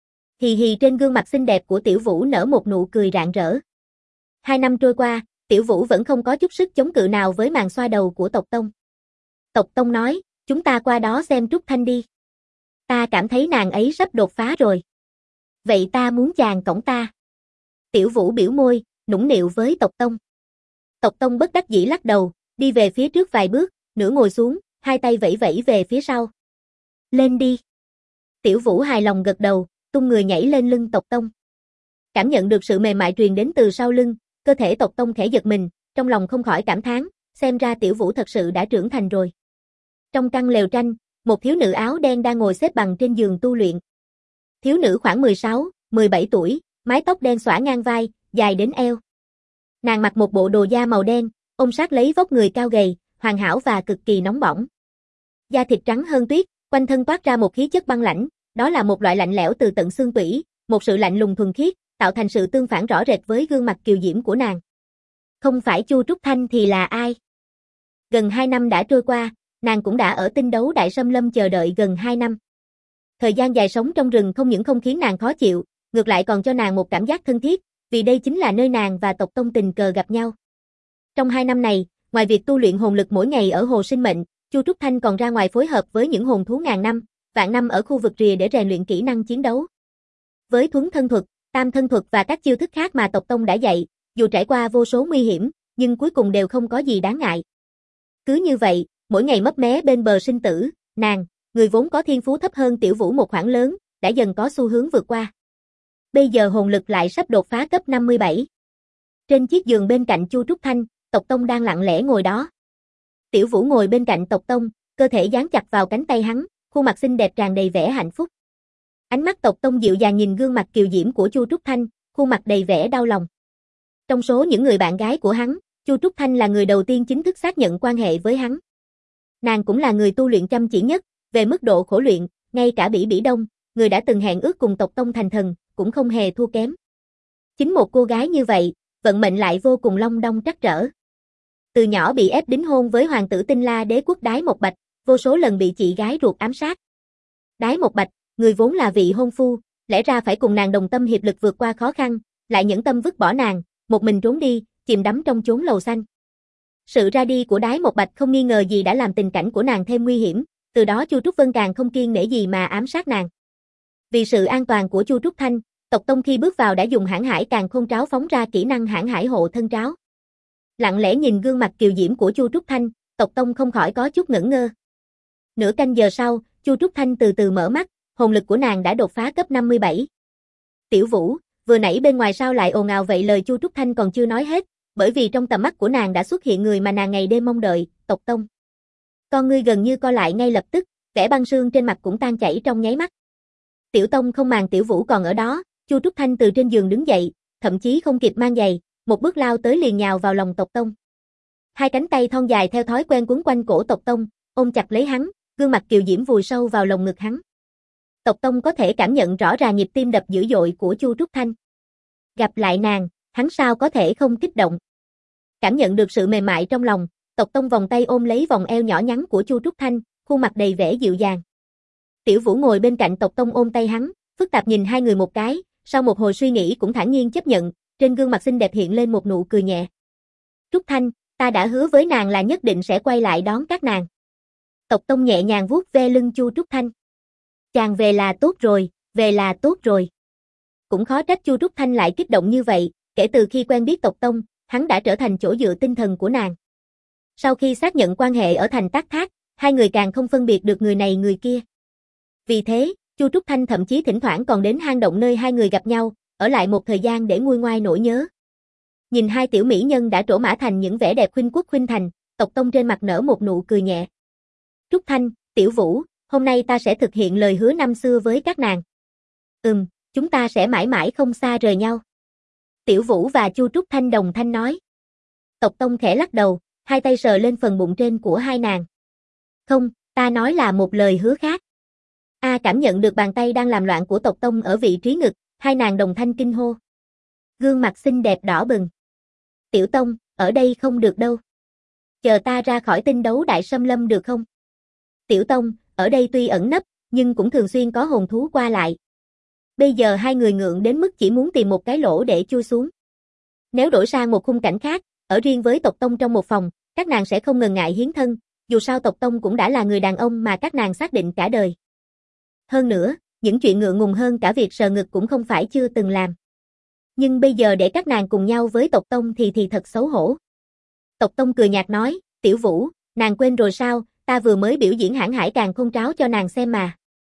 Hì hì, trên gương mặt xinh đẹp của Tiểu Vũ nở một nụ cười rạng rỡ. 2 năm trôi qua, Tiểu Vũ vẫn không có chút sức chống cự nào với màn xoa đầu của Tộc Tông. Tộc Tông nói, chúng ta qua đó xem Trúc Thanh đi. Ta cảm thấy nàng ấy sắp đột phá rồi. Vậy ta muốn chàng cõng ta. Tiểu Vũ biểu môi, nũng nịu với Tộc Tông. Tộc Tông bất đắc dĩ lắc đầu, đi về phía trước vài bước, nửa ngồi xuống, hai tay vẫy vẫy về phía sau. Lên đi. Tiểu Vũ hài lòng gật đầu, tung người nhảy lên lưng Tộc Tông. Cảm nhận được sự mềm mại truyền đến từ sau lưng, cơ thể Tộc Tông khẽ giật mình, trong lòng không khỏi cảm thán, xem ra Tiểu Vũ thật sự đã trưởng thành rồi. Trong căn lều tranh, một thiếu nữ áo đen đang ngồi xếp bằng trên giường tu luyện. Thiếu nữ khoảng 16, 17 tuổi, mái tóc đen xõa ngang vai, dài đến eo. Nàng mặc một bộ đồ da màu đen, ôm sát lấy vóc người cao gầy, hoàn hảo và cực kỳ nóng bỏng. Da thịt trắng hơn tuyết, quanh thân toát ra một khí chất băng lãnh, đó là một loại lạnh lẽo từ tận xương tủy, một sự lạnh lùng thuần khiết, tạo thành sự tương phản rõ rệt với gương mặt kiều diễm của nàng. Không phải Chu Trúc Thanh thì là ai? Gần 2 năm đã trôi qua, nàng cũng đã ở Tinh Đấu Đại Sâm Lâm chờ đợi gần 2 năm. Thời gian dài sống trong rừng không những không khiến nàng khó chịu, ngược lại còn cho nàng một cảm giác thân thiết, vì đây chính là nơi nàng và Tộc Tông tình cờ gặp nhau. Trong 2 năm này, ngoài việc tu luyện hồn lực mỗi ngày ở Hồ Sinh Mệnh, Chu Trúc Thanh còn ra ngoài phối hợp với những hồn thú ngàn năm, vạn năm ở khu vực rìa để rèn luyện kỹ năng chiến đấu. Với thuấn thân thuật, tam thân thuật và các chiêu thức khác mà Tộc Tông đã dạy, dù trải qua vô số nguy hiểm, nhưng cuối cùng đều không có gì đáng ngại. Cứ như vậy, mỗi ngày mấp mé bên bờ sinh tử, nàng, người vốn có thiên phú thấp hơn Tiểu Vũ một khoảng lớn, đã dần có xu hướng vượt qua. Bây giờ hồn lực lại sắp đột phá cấp 57. Trên chiếc giường bên cạnh Chu Trúc Thanh, Tộc Tông đang lặng lẽ ngồi đó. Tiểu Vũ ngồi bên cạnh Tộc Tông, cơ thể dán chặt vào cánh tay hắn, khuôn mặt xinh đẹp tràn đầy vẻ hạnh phúc. Ánh mắt Tộc Tông dịu dàng nhìn gương mặt kiều diễm của Chu Trúc Thanh, khuôn mặt đầy vẻ đau lòng. Trong số những người bạn gái của hắn, Chu Trúc Thanh là người đầu tiên chính thức xác nhận quan hệ với hắn. Nàng cũng là người tu luyện chăm chỉ nhất, về mức độ khổ luyện, ngay cả Bỉ Bỉ Đông, người đã từng hẹn ước cùng Tộc Tông thành thần, cũng không hề thua kém. Chính một cô gái như vậy, vận mệnh lại vô cùng long đong trắc trở. Từ nhỏ bị ép đính hôn với hoàng tử Tinh La Đế quốc Đái Một Bạch, vô số lần bị chị gái ruột ám sát. Đái Một Bạch, người vốn là vị hôn phu, lẽ ra phải cùng nàng đồng tâm hiệp lực vượt qua khó khăn, lại nhẫn tâm vứt bỏ nàng, một mình trốn đi, chìm đắm trong chốn lầu xanh. Sự ra đi của Đái Một Bạch không nghi ngờ gì đã làm tình cảnh của nàng thêm nguy hiểm, từ đó Chu Trúc Vân càng không kiêng nể gì mà ám sát nàng. Vì sự an toàn của Chu Trúc Thanh, Tộc Tông khi bước vào đã dùng Hãn Hải Càn Khôn Tráo phóng ra kỹ năng Hãn Hải Hộ Thân Tráo. Lặng lẽ nhìn gương mặt kiều diễm của Chu Trúc Thanh, Tộc Tông không khỏi có chút ngẩn ngơ. Nửa canh giờ sau, Chu Trúc Thanh từ từ mở mắt, hồn lực của nàng đã đột phá cấp 57. Tiểu Vũ, vừa nãy bên ngoài sao lại ồn ào vậy? Lời Chu Trúc Thanh còn chưa nói hết, bởi vì trong tầm mắt của nàng đã xuất hiện người mà nàng ngày đêm mong đợi, Tộc Tông. Con ngươi gần như co lại ngay lập tức, vẻ băng sương trên mặt cũng tan chảy trong nháy mắt. Tiểu Tông không màng Tiểu Vũ còn ở đó, Chu Trúc Thanh từ trên giường đứng dậy, thậm chí không kịp mang giày, một bước lao tới liền nhào vào lòng Tộc Tông. Hai cánh tay thon dài theo thói quen quấn quanh cổ Tộc Tông, ôm chặt lấy hắn, gương mặt kiều diễm vùi sâu vào lồng ngực hắn. Tộc Tông có thể cảm nhận rõ ràng nhịp tim đập dữ dội của Chu Trúc Thanh. Gặp lại nàng, hắn sao có thể không kích động. Cảm nhận được sự mềm mại trong lòng, Tộc Tông vòng tay ôm lấy vòng eo nhỏ nhắn của Chu Trúc Thanh, khuôn mặt đầy vẻ dịu dàng. Tiểu Vũ ngồi bên cạnh Tộc Tông ôm tay hắn, phức tạp nhìn hai người một cái, sau một hồi suy nghĩ cũng thản nhiên chấp nhận, trên gương mặt xinh đẹp hiện lên một nụ cười nhẹ. Trúc Thanh, ta đã hứa với nàng là nhất định sẽ quay lại đón các nàng. Tộc Tông nhẹ nhàng vuốt ve lưng Chu Trúc Thanh. Chàng về là tốt rồi, về là tốt rồi. Cũng khó trách Chu Trúc Thanh lại kích động như vậy, kể từ khi quen biết Tộc Tông, hắn đã trở thành chỗ dựa tinh thần của nàng. Sau khi xác nhận quan hệ ở thành Tác Thác, hai người càng không phân biệt được người này người kia. Vì thế, Chu Trúc Thanh thậm chí thỉnh thoảng còn đến hang động nơi hai người gặp nhau, ở lại một thời gian để nguôi ngoai nỗi nhớ. Nhìn hai tiểu mỹ nhân đã trổ mã thành những vẻ đẹp khuynh quốc khuynh thành, Tộc Tông trên mặt nở một nụ cười nhẹ. Trúc Thanh, Tiểu Vũ, hôm nay ta sẽ thực hiện lời hứa năm xưa với các nàng. Chúng ta sẽ mãi mãi không xa rời nhau. Tiểu Vũ và Chu Trúc Thanh đồng thanh nói. Tộc Tông khẽ lắc đầu, hai tay sờ lên phần bụng trên của hai nàng. Không, ta nói là một lời hứa khác. Cảm nhận được bàn tay đang làm loạn của Tộc Tông ở vị trí ngực, hai nàng đồng thanh kinh hô. Gương mặt xinh đẹp đỏ bừng. Tiểu Tông, ở đây không được đâu. Chờ ta ra khỏi Tinh Đấu Đại Sâm Lâm được không? Tiểu Tông, ở đây tuy ẩn nấp, nhưng cũng thường xuyên có hồn thú qua lại. Bây giờ hai người ngượng đến mức chỉ muốn tìm một cái lỗ để chui xuống. Nếu đổi sang một khung cảnh khác, ở riêng với Tộc Tông trong một phòng, các nàng sẽ không ngần ngại hiến thân, dù sao Tộc Tông cũng đã là người đàn ông mà các nàng xác định cả đời. Hơn nữa, những chuyện ngượng ngùng hơn cả việc sờ ngực cũng không phải chưa từng làm. Nhưng bây giờ để các nàng cùng nhau với Tộc Tông thì thật xấu hổ. Tộc Tông cười nhạt nói, Tiểu Vũ, nàng quên rồi sao, ta vừa mới biểu diễn Hãn Hải Càn Khôn Tráo cho nàng xem mà.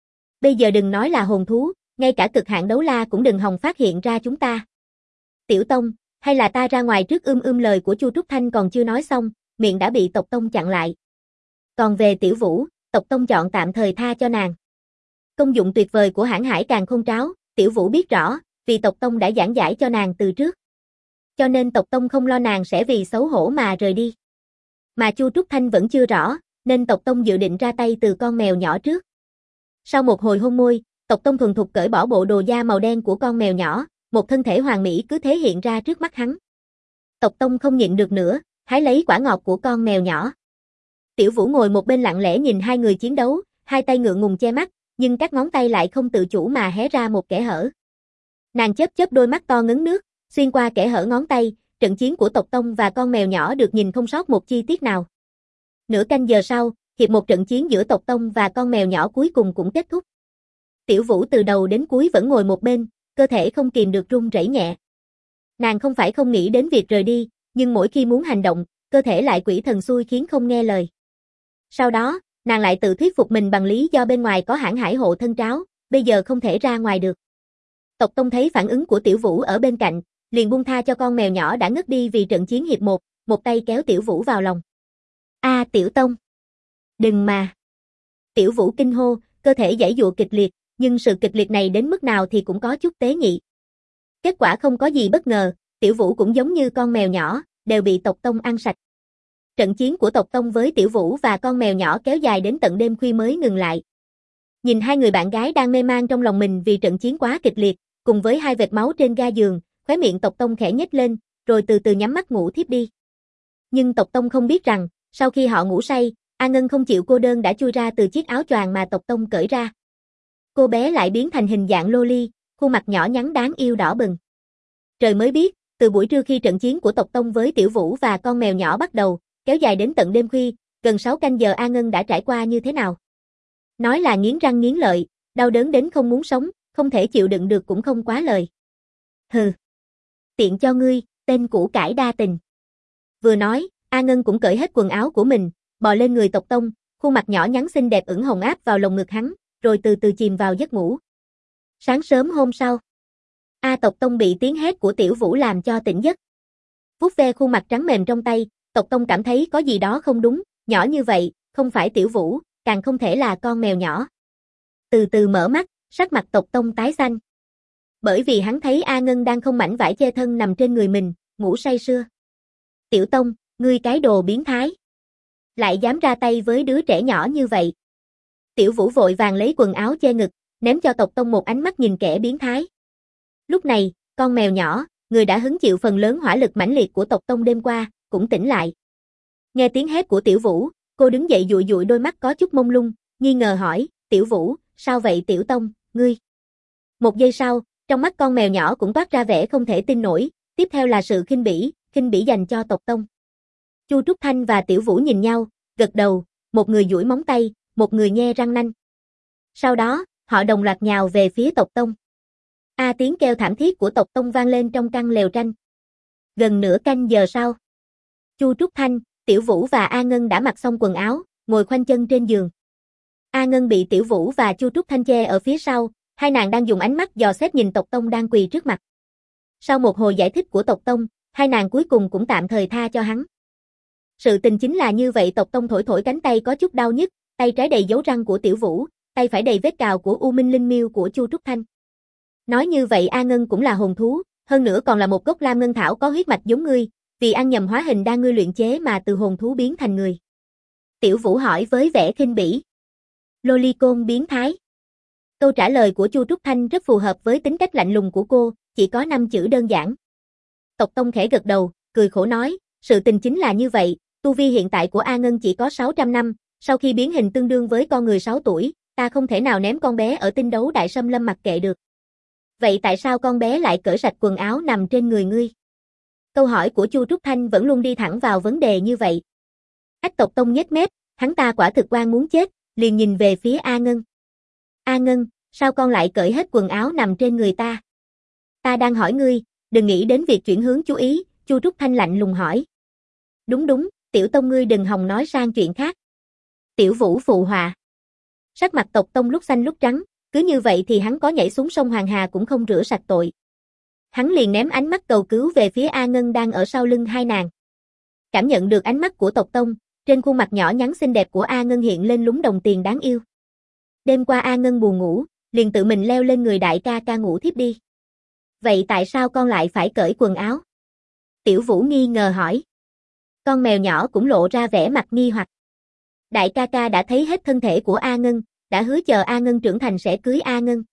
Bây giờ đừng nói là hồn thú, ngay cả cực hạn đấu la cũng đừng hòng phát hiện ra chúng ta. Tiểu Tông, hay là ta ra ngoài trước. Lời của Chu Trúc Thanh còn chưa nói xong, miệng đã bị Tộc Tông chặn lại. Còn về Tiểu Vũ, Tộc Tông chọn tạm thời tha cho nàng. Công dụng tuyệt vời của Hãn Hải Càn Khôn Tráo, Tiểu Vũ biết rõ, vì Tộc Tông đã giảng giải cho nàng từ trước. Cho nên Tộc Tông không lo nàng sẽ vì xấu hổ mà rời đi. Mà Chu Trúc Thanh vẫn chưa rõ, nên Tộc Tông dự định ra tay từ con mèo nhỏ trước. Sau một hồi hôn môi, Tộc Tông thuần thục cởi bỏ bộ đồ da màu đen của con mèo nhỏ, một thân thể hoàn mỹ cứ thế hiện ra trước mắt hắn. Tộc Tông không nhịn được nữa, hái lấy quả ngọt của con mèo nhỏ. Tiểu Vũ ngồi một bên lặng lẽ nhìn hai người chiến đấu, hai tay ngượng ngùng che mắt, nhưng các ngón tay lại không tự chủ mà hé ra một kẽ hở. Nàng chớp chớp đôi mắt to ngấn nước, xuyên qua kẽ hở ngón tay, trận chiến của Tộc Tông và con mèo nhỏ được nhìn không sót một chi tiết nào. Nửa canh giờ sau, hiệp một trận chiến giữa Tộc Tông và con mèo nhỏ cuối cùng cũng kết thúc. Tiểu Vũ từ đầu đến cuối vẫn ngồi một bên, cơ thể không kìm được run rẩy nhẹ. Nàng không phải không nghĩ đến việc rời đi, nhưng mỗi khi muốn hành động, cơ thể lại quỷ thần xui khiến không nghe lời. Sau đó, nàng lại tự thuyết phục mình bằng lý do bên ngoài có Hãn Hải hộ thân tráo, bây giờ không thể ra ngoài được. Tộc Tông thấy phản ứng của Tiểu Vũ ở bên cạnh, liền buông tha cho con mèo nhỏ đã ngất đi vì trận chiến hiệp một tay kéo Tiểu Vũ vào lòng. Tiểu Tông! Đừng mà! Tiểu Vũ kinh hô, cơ thể giãy giụa kịch liệt, nhưng sự kịch liệt này đến mức nào thì cũng có chút tế nhị. Kết quả không có gì bất ngờ, Tiểu Vũ cũng giống như con mèo nhỏ, đều bị Tộc Tông ăn sạch. Trận chiến của Tộc Tông với Tiểu Vũ và con mèo nhỏ kéo dài đến tận đêm khuya mới ngừng lại. Nhìn hai người bạn gái đang mê man trong lòng mình vì trận chiến quá kịch liệt, cùng với hai vệt máu trên ga giường, khóe miệng Tộc Tông khẽ nhếch lên, rồi từ từ nhắm mắt ngủ thiếp đi. Nhưng Tộc Tông không biết rằng, sau khi họ ngủ say, A Ngân không chịu cô đơn đã chui ra từ chiếc áo choàng mà Tộc Tông cởi ra. Cô bé lại biến thành hình dạng loli, khuôn mặt nhỏ nhắn đáng yêu đỏ bừng. Trời mới biết, từ buổi trưa khi trận chiến của Tộc Tông với Tiểu Vũ và con mèo nhỏ bắt đầu, kéo dài đến tận đêm khuya, gần 6 canh giờ A Ngân đã trải qua như thế nào. Nói là nghiến răng nghiến lợi, đau đớn đến không muốn sống, không thể chịu đựng được cũng không quá lời. Hừ. Tiện cho ngươi, tên củ cải đa tình. Vừa nói, A Ngân cũng cởi hết quần áo của mình, bò lên người Tộc Tông, khuôn mặt nhỏ nhắn xinh đẹp ửng hồng áp vào lồng ngực hắn, rồi từ từ chìm vào giấc ngủ. Sáng sớm hôm sau, Tộc Tông bị tiếng hét của Tiểu Vũ làm cho tỉnh giấc. Vuốt ve khuôn mặt trắng mềm trong tay, Tộc Tông cảm thấy có gì đó không đúng, nhỏ như vậy, không phải Tiểu Vũ, càng không thể là con mèo nhỏ. Từ từ mở mắt, sắc mặt Tộc Tông tái xanh. Bởi vì hắn thấy A Ngân đang không mảnh vải che thân nằm trên người mình, ngủ say sưa. Tiểu Tông, ngươi cái đồ biến thái. Lại dám ra tay với đứa trẻ nhỏ như vậy. Tiểu Vũ vội vàng lấy quần áo che ngực, ném cho Tộc Tông một ánh mắt nhìn kẻ biến thái. Lúc này, con mèo nhỏ, người đã hứng chịu phần lớn hỏa lực mãnh liệt của Tộc Tông đêm qua, cũng tỉnh lại. Nghe tiếng hét của Tiểu Vũ, cô đứng dậy dụi dụi đôi mắt có chút mông lung, nghi ngờ hỏi, Tiểu Vũ, sao vậy Tiểu Tông, ngươi? Một giây sau, trong mắt con mèo nhỏ cũng toát ra vẻ không thể tin nổi, tiếp theo là sự khinh bỉ dành cho Tộc Tông. Chu Trúc Thanh và Tiểu Vũ nhìn nhau, gật đầu, một người duỗi móng tay, một người nhe răng nanh. Sau đó, họ đồng loạt nhào về phía Tộc Tông. Tiếng kêu thảm thiết của Tộc Tông vang lên trong căn lều tranh. Gần nửa canh giờ sau, Chu Trúc Thanh, Tiểu Vũ và A Ngân đã mặc xong quần áo, ngồi khoanh chân trên giường. A Ngân bị Tiểu Vũ và Chu Trúc Thanh che ở phía sau, hai nàng đang dùng ánh mắt dò xét nhìn Tộc Tông đang quỳ trước mặt. Sau một hồi giải thích của Tộc Tông, hai nàng cuối cùng cũng tạm thời tha cho hắn. Sự tình chính là như vậy. Tộc Tông thổi thổi cánh tay có chút đau nhức, tay trái đầy dấu răng của Tiểu Vũ, tay phải đầy vết cào của U Minh Linh Miêu của Chu Trúc Thanh. Nói như vậy A Ngân cũng là hồn thú, hơn nữa còn là một gốc lam ngân thảo có huyết mạch giống ngươi, vì ăn nhầm hóa hình đan ngươi luyện chế mà từ hồn thú biến thành người. Tiểu Vũ hỏi với vẻ khinh bỉ. Lolicon biến thái. Câu trả lời của Chu Trúc Thanh rất phù hợp với tính cách lạnh lùng của cô, chỉ có 5 chữ đơn giản. Tộc Tông khẽ gật đầu, cười khổ nói, sự tình chính là như vậy, tu vi hiện tại của A Ngân chỉ có 600 năm, sau khi biến hình tương đương với con người 6 tuổi, ta không thể nào ném con bé ở tinh đấu đại xâm lâm mặc kệ được. Vậy tại sao con bé lại cởi sạch quần áo nằm trên người ngươi? Câu hỏi của Chu Trúc Thanh vẫn luôn đi thẳng vào vấn đề như vậy. Tộc Tông nhếch mép, hắn ta quả thực oan muốn chết, liền nhìn về phía A Ngân. A Ngân, sao con lại cởi hết quần áo nằm trên người ta? Ta đang hỏi ngươi, đừng nghĩ đến việc chuyển hướng chú ý, Chu Trúc Thanh lạnh lùng hỏi. Đúng, Tiểu Tông ngươi đừng hòng nói sang chuyện khác. Tiểu Vũ phụ họa. Sắc mặt Tộc Tông lúc xanh lúc trắng, cứ như vậy thì hắn có nhảy xuống sông Hoàng Hà cũng không rửa sạch tội. Hắn liền ném ánh mắt cầu cứu về phía A Ngân đang ở sau lưng hai nàng. Cảm nhận được ánh mắt của tộc tông, trên khuôn mặt nhỏ nhắn xinh đẹp của A Ngân hiện lên lúng đồng tiền đáng yêu. Đêm qua A Ngân buồn ngủ, liền tự mình leo lên người đại ca ca ngủ thiếp đi. Vậy tại sao con lại phải cởi quần áo? Tiểu Vũ nghi ngờ hỏi. Con mèo nhỏ cũng lộ ra vẻ mặt nghi hoặc. Đại ca ca đã thấy hết thân thể của A Ngân, đã hứa chờ A Ngân trưởng thành sẽ cưới A Ngân.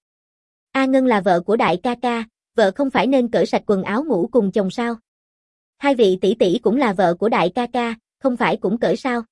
A Ngân là vợ của đại ca ca, vợ không phải nên cởi sạch quần áo ngủ cùng chồng sao? Hai vị tỷ tỷ cũng là vợ của đại ca ca, không phải cũng cởi sao?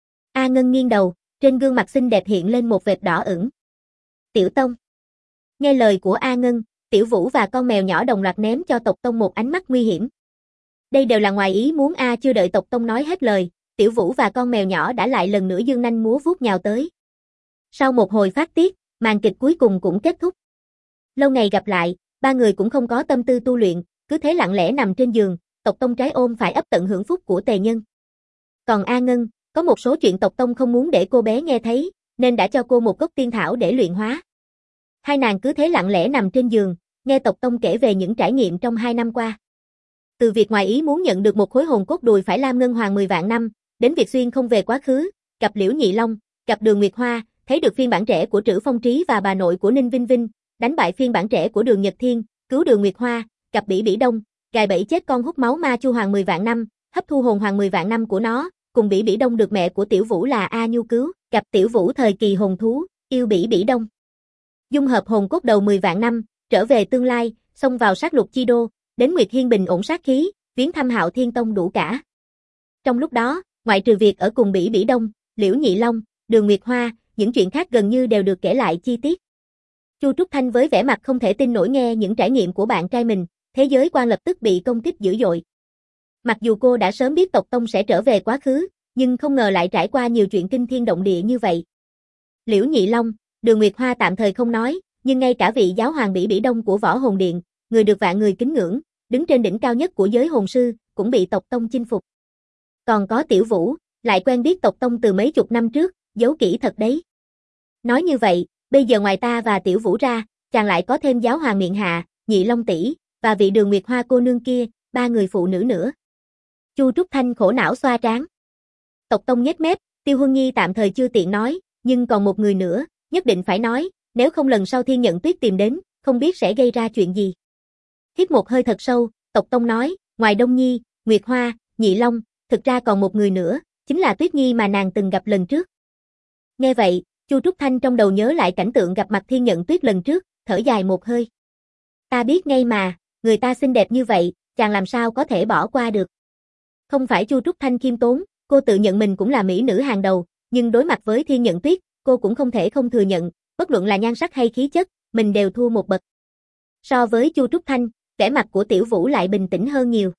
A Ngân nghiêng đầu, trên gương mặt xinh đẹp hiện lên một vệt đỏ ửng. Tiểu Tông. Nghe lời của A Ngân, Tiểu Vũ và con mèo nhỏ đồng loạt ném cho tộc tông một ánh mắt nguy hiểm. Đây đều là ngoài ý muốn A, chưa đợi tộc tông nói hết lời, Tiểu Vũ và con mèo nhỏ đã lại lần nữa dương nanh múa vuốt nhào tới. Sau một hồi phát tiết, màn kịch cuối cùng cũng kết thúc. Lâu ngày gặp lại, ba người cũng không có tâm tư tu luyện, cứ thế lặng lẽ nằm trên giường, tộc tông trái ôm phải ấp tận hưởng phúc của tề nhân. Còn A Ngân, có một số chuyện tộc tông không muốn để cô bé nghe thấy, nên đã cho cô một gốc tiên thảo để luyện hóa. Hai nàng cứ thế lặng lẽ nằm trên giường, nghe tộc tông kể về những trải nghiệm trong 2 năm qua. Từ việc ngoài ý muốn nhận được một khối hồn cốt đùi phải Lam Ngân Hoàng 10 vạn năm, đến việc xuyên không về quá khứ, gặp Liễu Nhị Long, gặp Đường Nguyệt Hoa, thấy được phiên bản trẻ của Trử Phong Trí và bà nội của Ninh Vinh Vinh, đánh bại phiên bản trẻ của Đường Nhật Thiên, cứu Đường Nguyệt Hoa, gặp Bỉ Bỉ Đông, gài bẫy chết con hút máu ma Chu Hoàng 10 vạn năm, hấp thu hồn hoàng 10 vạn năm của nó, cùng Bỉ Bỉ Đông được mẹ của Tiểu Vũ là A Nhu cứu, gặp Tiểu Vũ thời kỳ hồn thú, yêu Bỉ Bỉ Đông. Dung hợp hồn cốt đầu 10 vạn năm, trở về tương lai, xông vào sát lục chi đô, đến Nguyệt Hiên bình ổn sát khí, viếng thăm Hạo Thiên Tông đủ cả. Trong lúc đó, ngoại trừ việc ở cùng Bỉ Bỉ Đông, Liễu Nhị Long, Đường Nguyệt Hoa, những chuyện khác gần như đều được kể lại chi tiết. Chu Trúc Thanh với vẻ mặt không thể tin nổi nghe những trải nghiệm của bạn trai mình, thế giới quan lập tức bị công kích dữ dội. Mặc dù cô đã sớm biết tộc tông sẽ trở về quá khứ, nhưng không ngờ lại trải qua nhiều chuyện kinh thiên động địa như vậy. Liễu Nhị Long, Đường Nguyệt Hoa tạm thời không nói, nhưng ngay cả vị giáo hoàng Bỉ Bỉ Đông của Võ Hồn Điện, người được vạn người kính ngưỡng, đứng trên đỉnh cao nhất của giới hồn sư, cũng bị tộc tông chinh phục. Còn có Tiểu Vũ, lại quen biết tộc tông từ mấy chục năm trước, giấu kỹ thật đấy. Nói như vậy, bây giờ ngoài ta và Tiểu Vũ ra, chàng lại có thêm giáo hoàng miệng hạ, Nhị Long tỷ và vị Đường Nguyệt Hoa cô nương kia, 3 người phụ nữ nữa. Chu Trúc Thanh khổ não xoa trán. Tộc tông nhếch mép, Tiêu Huân Nhi tạm thời chưa tiện nói, nhưng còn một người nữa, nhất định phải nói, nếu không lần sau Thiên Nhận Tuyết tìm đến, không biết sẽ gây ra chuyện gì. Hít một hơi thật sâu, tộc tông nói, ngoài Đông Nhi, Nguyệt Hoa, Nhị Long, thực ra còn một người nữa, chính là Tuyết Nhi mà nàng từng gặp lần trước. Nghe vậy, Chu Trúc Thanh trong đầu nhớ lại cảnh tượng gặp mặt Thiên Nhận Tuyết lần trước, thở dài một hơi. Ta biết ngay mà, người ta xinh đẹp như vậy, chàng làm sao có thể bỏ qua được. Không phải Chu Trúc Thanh khiêm tốn, cô tự nhận mình cũng là mỹ nữ hàng đầu, nhưng đối mặt với Thiên Nhận Tuyết, cô cũng không thể không thừa nhận, bất luận là nhan sắc hay khí chất, mình đều thua một bậc. So với Chu Trúc Thanh, vẻ mặt của Tiểu Vũ lại bình tĩnh hơn nhiều.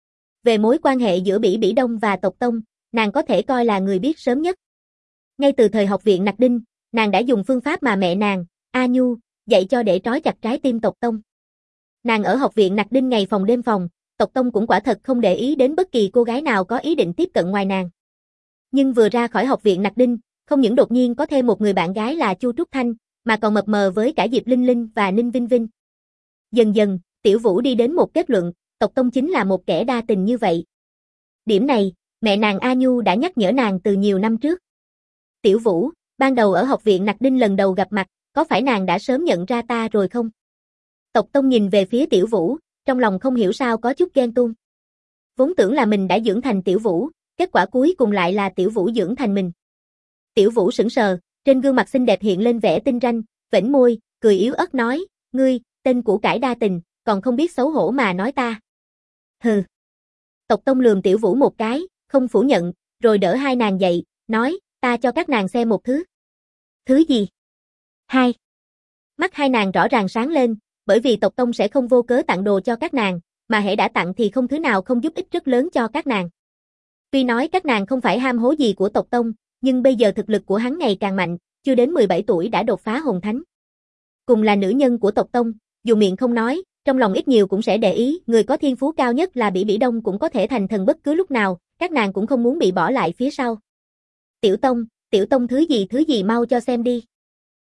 Về mối quan hệ giữa Bỉ Bỉ Đông và tộc tông, nàng có thể coi là người biết sớm nhất. Ngay từ thời học viện Nặc Đinh, nàng đã dùng phương pháp mà mẹ nàng, A Nhu, dạy cho để trói chặt trái tim tộc tông. Nàng ở học viện Nặc Đinh ngày phòng đêm phòng, tộc tông cũng quả thật không để ý đến bất kỳ cô gái nào có ý định tiếp cận ngoài nàng. Nhưng vừa ra khỏi học viện Nặc Đinh, không những đột nhiên có thêm một người bạn gái là Chu Trúc Thanh, mà còn mập mờ với cả Diệp Linh Linh và Ninh Vinh Vinh. Dần dần, Tiểu Vũ đi đến một kết luận, tộc tông chính là một kẻ đa tình như vậy. Điểm này, mẹ nàng A Nhu đã nhắc nhở nàng từ nhiều năm trước. Tiểu Vũ, ban đầu ở học viện Nặc Đinh lần đầu gặp mặt, có phải nàng đã sớm nhận ra ta rồi không? Tộc tông nhìn về phía Tiểu Vũ, trong lòng không hiểu sao có chút ghen tuông. Vốn tưởng là mình đã dưỡng thành Tiểu Vũ, kết quả cuối cùng lại là Tiểu Vũ dưỡng thành mình. Tiểu Vũ sững sờ, trên gương mặt xinh đẹp hiện lên vẻ tinh ranh, vểnh môi, cười yếu ớt nói, ngươi, tên của cải đa tình, còn không biết xấu hổ mà nói ta. Hừ. Tộc tông lườm Tiểu Vũ một cái, không phủ nhận, rồi đỡ hai nàng dậy, nói, ta cho các nàng xem một thứ. Thứ gì? Hai. Mắt hai nàng rõ ràng sáng lên, bởi vì tộc tông sẽ không vô cớ tặng đồ cho các nàng, mà hễ đã tặng thì không thứ nào không giúp ích rất lớn cho các nàng. Tuy nói các nàng không phải ham hố gì của tộc tông, nhưng bây giờ thực lực của hắn ngày càng mạnh, chưa đến 17 tuổi đã đột phá hồn thánh. Cùng là nữ nhân của tộc tông, dù miệng không nói, trong lòng ít nhiều cũng sẽ để ý, người có thiên phú cao nhất là Bỉ Bỉ Đông cũng có thể thành thần bất cứ lúc nào, các nàng cũng không muốn bị bỏ lại phía sau. Tiểu Tông thứ gì mau cho xem đi.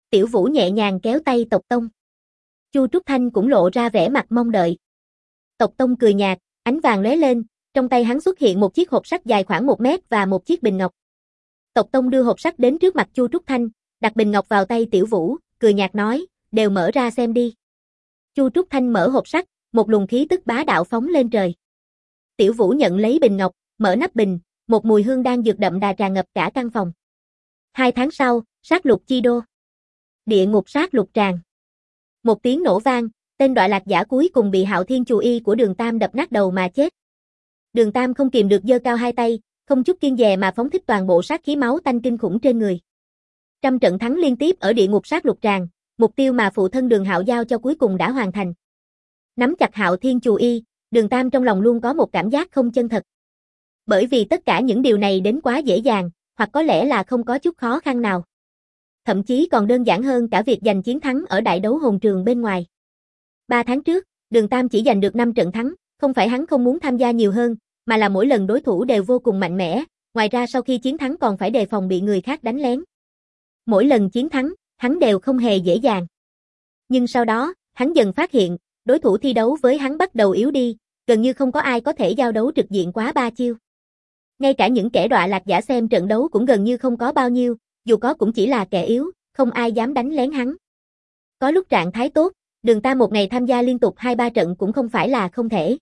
Tiểu Vũ nhẹ nhàng kéo tay Tộc Tông. Chu Trúc Thanh cũng lộ ra vẻ mặt mong đợi. Tộc Tông cười nhạt, ánh vàng lóe lên, trong tay hắn xuất hiện một chiếc hộp sắt dài khoảng 1 mét và một chiếc bình ngọc. Tộc Tông đưa hộp sắt đến trước mặt Chu Trúc Thanh, đặt bình ngọc vào tay Tiểu Vũ, cười nhạt nói, đều mở ra xem đi. Chu Trúc Thanh mở hộp sắt, một luồng khí tức bá đạo phóng lên trời. Tiểu Vũ nhận lấy bình ngọc, mở nắp bình, một mùi hương đan dược đậm đà tràn ngập cả căn phòng. 2 tháng sau, sát lục chi đô. Địa ngục sát lục tràng. Một tiếng nổ vang, tên đọa lạc giả cuối cùng bị Hạo Thiên Chù Y của Đường Tam đập nát đầu mà chết. Đường Tam không kìm được giơ cao hai tay, không chút kiêng dè mà phóng thích toàn bộ sát khí máu tanh kinh khủng trên người. Trăm trận thắng liên tiếp ở địa ngục sát lục tràng, mục tiêu mà phụ thân Đường Hạo giao cho cuối cùng đã hoàn thành. Nắm chặt Hạo Thiên Chù Y, Đường Tam trong lòng luôn có một cảm giác không chân thật. Bởi vì tất cả những điều này đến quá dễ dàng, hoặc có lẽ là không có chút khó khăn nào. Thậm chí còn đơn giản hơn cả việc giành chiến thắng ở đại đấu hồn trường bên ngoài. 3 tháng trước, Đường Tam chỉ giành được 5 trận thắng, không phải hắn không muốn tham gia nhiều hơn, mà là mỗi lần đối thủ đều vô cùng mạnh mẽ, ngoài ra sau khi chiến thắng còn phải đề phòng bị người khác đánh lén. Mỗi lần chiến thắng, hắn đều không hề dễ dàng. Nhưng sau đó, hắn dần phát hiện, đối thủ thi đấu với hắn bắt đầu yếu đi, gần như không có ai có thể giao đấu trực diện quá 3 chiêu. Ngay cả những kẻ đọa lạc giả xem trận đấu cũng gần như không có bao nhiêu, dù có cũng chỉ là kẻ yếu, không ai dám đánh lén hắn. Có lúc trạng thái tốt, Đường Tam một ngày tham gia liên tục 2-3 trận cũng không phải là không thể.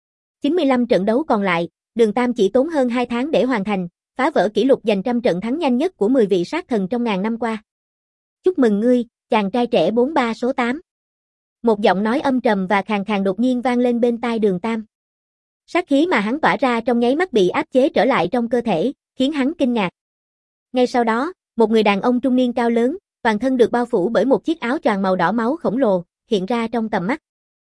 95 trận đấu còn lại, Đường Tam chỉ tốn hơn 2 tháng để hoàn thành, phá vỡ kỷ lục giành trăm trận thắng nhanh nhất của 10 vị sát thần trong ngàn năm qua. Chúc mừng ngươi, chàng trai trẻ 43 số 8. Một giọng nói âm trầm và khàn khàn đột nhiên vang lên bên tai Đường Tam. Sát khí mà hắn tỏa ra trong nháy mắt bị áp chế trở lại trong cơ thể, khiến hắn kinh ngạc. Ngay sau đó, một người đàn ông trung niên cao lớn, toàn thân được bao phủ bởi một chiếc áo choàng màu đỏ máu khổng lồ, hiện ra trong tầm mắt.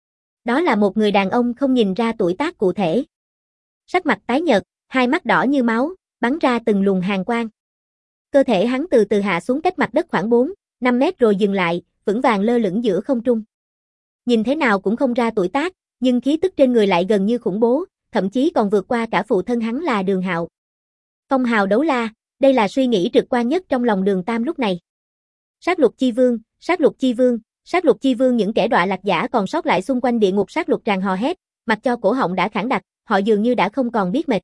Đó là một người đàn ông không nhìn ra tuổi tác cụ thể. Sắc mặt tái nhợt, hai mắt đỏ như máu, bắn ra từng luồng hàn quang. Cơ thể hắn từ từ hạ xuống cách mặt đất khoảng 4-5 mét rồi dừng lại, vững vàng lơ lửng giữa không trung. Nhìn thế nào cũng không ra tuổi tác, nhưng khí tức trên người lại gần như khủng bố, thậm chí còn vượt qua cả phụ thân hắn là Đường Hạo. Phong hào đấu la, đây là suy nghĩ trực quan nhất trong lòng Đường Tam lúc này. Sát lục chi vương, sát lục chi vương, sát lục chi vương, những kẻ đọa lạc giả còn sót lại xung quanh địa ngục sát lục tràng hò hét, mặc cho cổ họng đã khản đặc, họ dường như đã không còn biết mệt.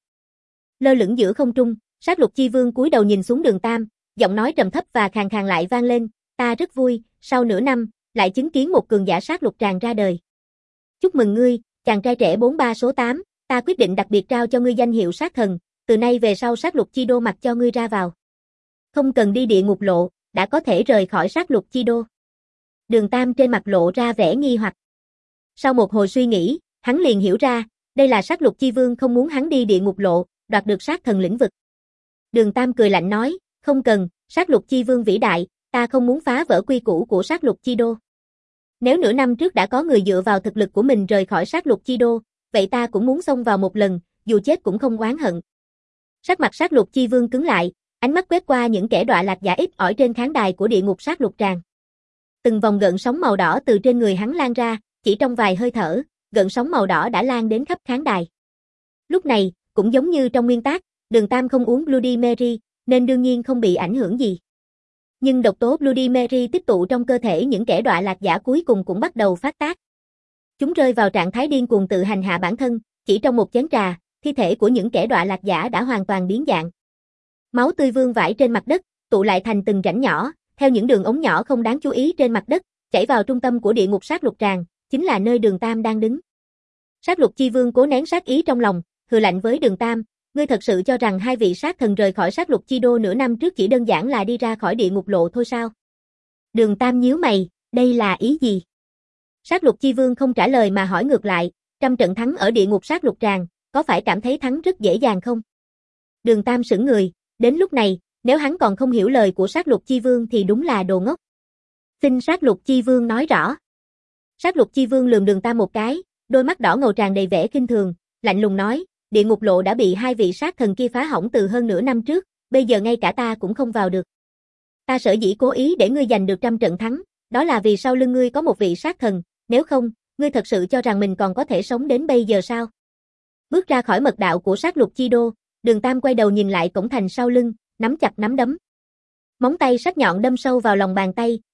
Lơ lửng giữa không trung, sát lục chi vương cúi đầu nhìn xuống Đường Tam, giọng nói trầm thấp và khàn khàn lại vang lên, ta rất vui, sau nửa năm, lại chứng kiến một cường giả sát lục tràng ra đời. Chúc mừng ngươi, chàng trai trẻ 43 số 8, ta quyết định đặc biệt trao cho ngươi danh hiệu sát thần, từ nay về sau sát lục chi đô mặc cho ngươi ra vào. Không cần đi địa ngục lộ, đã có thể rời khỏi sát lục chi đô. Đường Tam trên mặt lộ ra vẻ nghi hoặc. Sau một hồi suy nghĩ, hắn liền hiểu ra, đây là sát lục chi vương không muốn hắn đi địa ngục lộ, đoạt được sát thần lĩnh vực. Đường Tam cười lạnh nói, không cần, sát lục chi vương vĩ đại, ta không muốn phá vỡ quy củ của sát lục chi đô. Nếu nửa năm trước đã có người dựa vào thực lực của mình rời khỏi sát lục chi đô, vậy ta cũng muốn xông vào một lần, dù chết cũng không oán hận. Sắc mặt sát lục chi vương cứng lại, ánh mắt quét qua những kẻ đọa lạc giả ít ỏi trên khán đài của địa ngục sát lục tràng. Từng vòng gợn sóng màu đỏ từ trên người hắn lan ra, chỉ trong vài hơi thở, gợn sóng màu đỏ đã lan đến khắp khán đài. Lúc này, cũng giống như trong nguyên tác, Đường Tam không uống Bloody Mary, nên đương nhiên không bị ảnh hưởng gì. Nhưng độc tố Bloody Mary tích tụ trong cơ thể những kẻ đọa lạc giả cuối cùng cũng bắt đầu phát tác. Chúng rơi vào trạng thái điên cuồng tự hành hạ bản thân, chỉ trong một chén trà, thi thể của những kẻ đọa lạc giả đã hoàn toàn biến dạng. Máu tươi vương vãi trên mặt đất, tụ lại thành từng rãnh nhỏ, theo những đường ống nhỏ không đáng chú ý trên mặt đất, chảy vào trung tâm của địa ngục sát lục tràng, chính là nơi Đường Tam đang đứng. Sát lục chi vương cố nén sát ý trong lòng, hừ lạnh với Đường Tam, ngươi thật sự cho rằng hai vị sát thần rời khỏi sát lục chi đô nửa năm trước chỉ đơn giản là đi ra khỏi địa ngục lộ thôi sao? Đường Tam nhíu mày, đây là ý gì? Sát lục chi vương không trả lời mà hỏi ngược lại, trăm trận thắng ở địa ngục sát lục tràng, có phải cảm thấy thắng rất dễ dàng không? Đường Tam sững người, đến lúc này, nếu hắn còn không hiểu lời của sát lục chi vương thì đúng là đồ ngốc. Xin sát lục chi vương nói rõ. Sát lục chi vương lườm Đường Tam một cái, đôi mắt đỏ ngầu tràn đầy vẻ khinh thường, lạnh lùng nói, địa ngục lộ đã bị hai vị sát thần kia phá hỏng từ hơn nửa năm trước, bây giờ ngay cả ta cũng không vào được. Ta sở dĩ cố ý để ngươi giành được trăm trận thắng, đó là vì sau lưng ngươi có một vị sát thần, nếu không, ngươi thật sự cho rằng mình còn có thể sống đến bây giờ sao? Bước ra khỏi mật đạo của sát lục chi đô, Đường Tam quay đầu nhìn lại cổng thành sau lưng, nắm chặt nắm đấm. Móng tay sắc nhọn đâm sâu vào lòng bàn tay,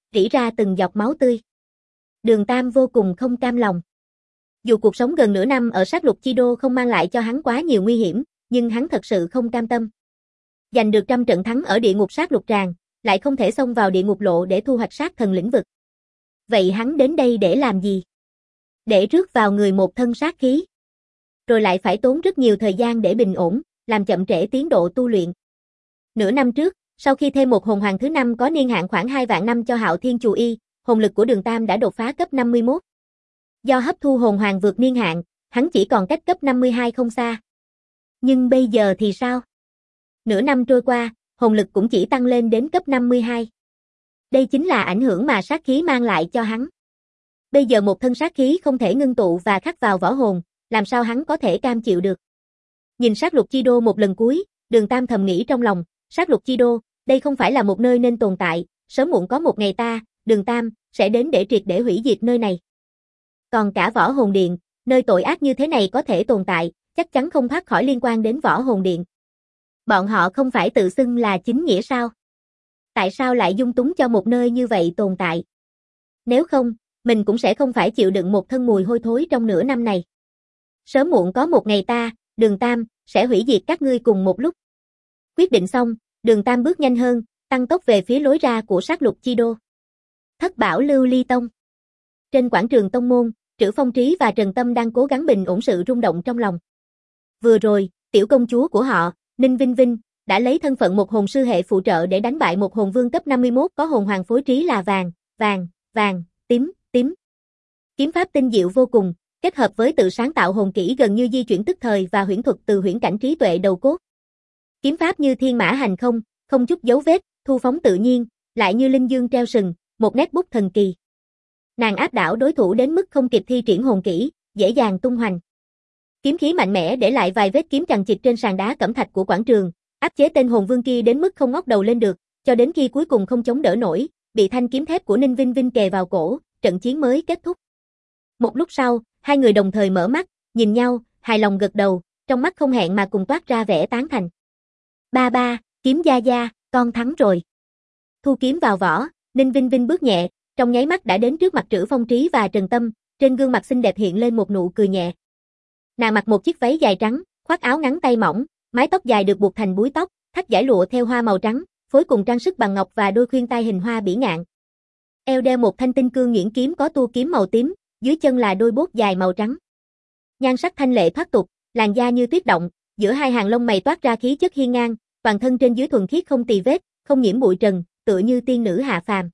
rỉ ra từng giọt máu tươi. Đường Tam vô cùng không cam lòng. Dù cuộc sống gần nửa năm ở sát lục chi đô không mang lại cho hắn quá nhiều nguy hiểm, nhưng hắn thật sự không cam tâm. Giành được 100 trận thắng ở địa ngục sát lục tràng, lại không thể xông vào địa ngục lộ để thu hoạch sát thần lĩnh vực. Vậy hắn đến đây để làm gì? Để rước vào người một thân sát khí. Rồi lại phải tốn rất nhiều thời gian để bình ổn, làm chậm trễ tiến độ tu luyện. Nửa năm trước, sau khi thêm một hồn hoàng thứ 5 có niên hạn khoảng 2 vạn năm cho Hạo Thiên Chù Y, hồn lực của Đường Tam đã đột phá cấp 51. Do hấp thu hồn hoàng vượt niên hạn, hắn chỉ còn cách cấp 52 không xa. Nhưng bây giờ thì sao? Nửa năm trôi qua, hồn lực cũng chỉ tăng lên đến cấp 52. Đây chính là ảnh hưởng mà sát khí mang lại cho hắn. Bây giờ một thân sát khí không thể ngưng tụ và khắc vào võ hồn, làm sao hắn có thể cam chịu được? Nhìn sát lục chi đô một lần cuối, Đường Tam thầm nghĩ trong lòng, sát lục chi đô, đây không phải là một nơi nên tồn tại, sớm muộn có một ngày ta, Đường Tam, sẽ đến để triệt để hủy diệt nơi này. Còn cả võ hồn điện, nơi tội ác như thế này có thể tồn tại, chắc chắn không thoát khỏi liên quan đến võ hồn điện. Bọn họ không phải tự xưng là chính nghĩa sao? Tại sao lại dung túng cho một nơi như vậy tồn tại? Nếu không, mình cũng sẽ không phải chịu đựng một thân mùi hôi thối trong nửa năm này. Sớm muộn có một ngày ta, Đường Tam, sẽ hủy diệt các ngươi cùng một lúc. Quyết định xong, Đường Tam bước nhanh hơn, tăng tốc về phía lối ra của sát lục chi đô. Thất bảo lưu ly tông. Trên quảng trường tông môn, Trữ Phong Trí và Trần Tâm đang cố gắng bình ổn sự rung động trong lòng. Vừa rồi, tiểu công chúa của họ, Ninh Vinh Vinh, đã lấy thân phận một hồn sư hệ phụ trợ để đánh bại một hồn vương cấp 51 có hồn hoàng phối trí là vàng, tím. Kiếm pháp tinh diệu vô cùng, kết hợp với tự sáng tạo hồn kỹ gần như di chuyển tức thời và huyễn thuật từ huyễn cảnh trí tuệ đầu cốt. Kiếm pháp như thiên mã hành không, không chút dấu vết, thu phóng tự nhiên, lại như linh dương treo sừng, một nét bút thần kỳ. Nàng áp đảo đối thủ đến mức không kịp thi triển hồn kỹ, dễ dàng tung hoành. Kiếm khí mạnh mẽ để lại vài vết kiếm chằng chịt trên sàn đá cẩm thạch của quảng trường, áp chế tên hồn vương kia đến mức không ngóc đầu lên được, cho đến khi cuối cùng không chống đỡ nổi, bị thanh kiếm thép của Ninh Vinh Vinh kề vào cổ, trận chiến mới kết thúc. Một lúc sau, hai người đồng thời mở mắt, nhìn nhau, hài lòng gật đầu, trong mắt không hẹn mà cùng toát ra vẻ tán thành. Ba, kiếm gia gia, con thắng rồi. Thu kiếm vào vỏ, Ninh Vinh Vinh bước nhẹ, trong nháy mắt đã đến trước mặt Trữ Phong Trí và Trần Tâm, trên gương mặt xinh đẹp hiện lên một nụ cười nhẹ. Nàng mặc một chiếc váy dài trắng, khoác áo ngắn tay mỏng, mái tóc dài được buộc thành búi tóc, thắt dải lụa theo hoa màu trắng, phối cùng trang sức bằng ngọc và đôi khuyên tai hình hoa bỉ ngạn. Eo đeo một thanh tinh cương nhuyễn kiếm có tua kiếm màu tím, dưới chân là đôi bốt dài màu trắng. Nhan sắc thanh lệ thoát tục, làn da như tuyết động, giữa hai hàng lông mày toát ra khí chất hiên ngang, toàn thân trên dưới thuần khiết không tì vết, không nhiễm bụi trần, tựa như tiên nữ hạ phàm.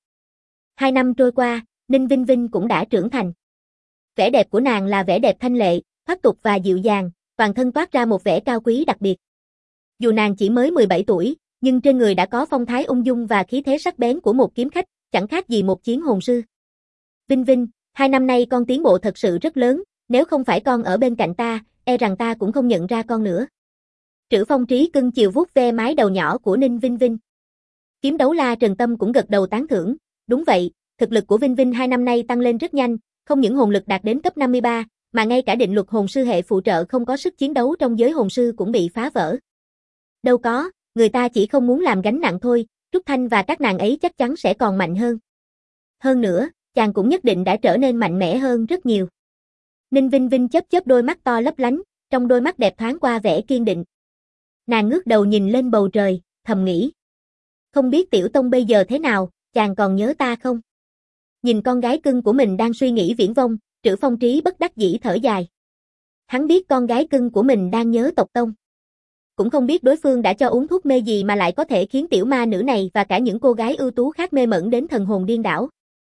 2 năm trôi qua, Ninh Vinh Vinh cũng đã trưởng thành. Vẻ đẹp của nàng là vẻ đẹp thanh lệ, thoát tục và dịu dàng, toàn thân toát ra một vẻ cao quý đặc biệt. Dù nàng chỉ mới 17 tuổi, nhưng trên người đã có phong thái ung dung và khí thế sắc bén của một kiếm khách, chẳng khác gì một chiến hồn sư. Vinh Vinh, 2 năm nay con tiến bộ thật sự rất lớn, nếu không phải con ở bên cạnh ta, e rằng ta cũng không nhận ra con nữa. Trữ Phong Trí cưng chiều vuốt ve mái đầu nhỏ của Ninh Vinh Vinh. Kiếm đấu la Trần Tâm cũng gật đầu tán thưởng, đúng vậy, thực lực của Vinh Vinh 2 năm nay tăng lên rất nhanh, không những hồn lực đạt đến cấp 53, mà ngay cả định luật hồn sư hệ phụ trợ không có sức chiến đấu trong giới hồn sư cũng bị phá vỡ. Đâu có, người ta chỉ không muốn làm gánh nặng thôi, Trúc Thanh và các nàng ấy chắc chắn sẽ còn mạnh hơn. Hơn nữa, chàng cũng nhất định đã trở nên mạnh mẽ hơn rất nhiều. Ninh Vinh Vinh chớp chớp đôi mắt to lấp lánh, trong đôi mắt đẹp thoáng qua vẻ kiên định. Nàng ngước đầu nhìn lên bầu trời, thầm nghĩ. Không biết Tiểu Tông bây giờ thế nào, chàng còn nhớ ta không? Nhìn con gái cưng của mình đang suy nghĩ viển vông, Trữ Phong Trí bất đắc dĩ thở dài. Hắn biết con gái cưng của mình đang nhớ tộc Tông. Cũng không biết đối phương đã cho uống thuốc mê gì mà lại có thể khiến tiểu ma nữ này và cả những cô gái ưu tú khác mê mẩn đến thần hồn điên đảo.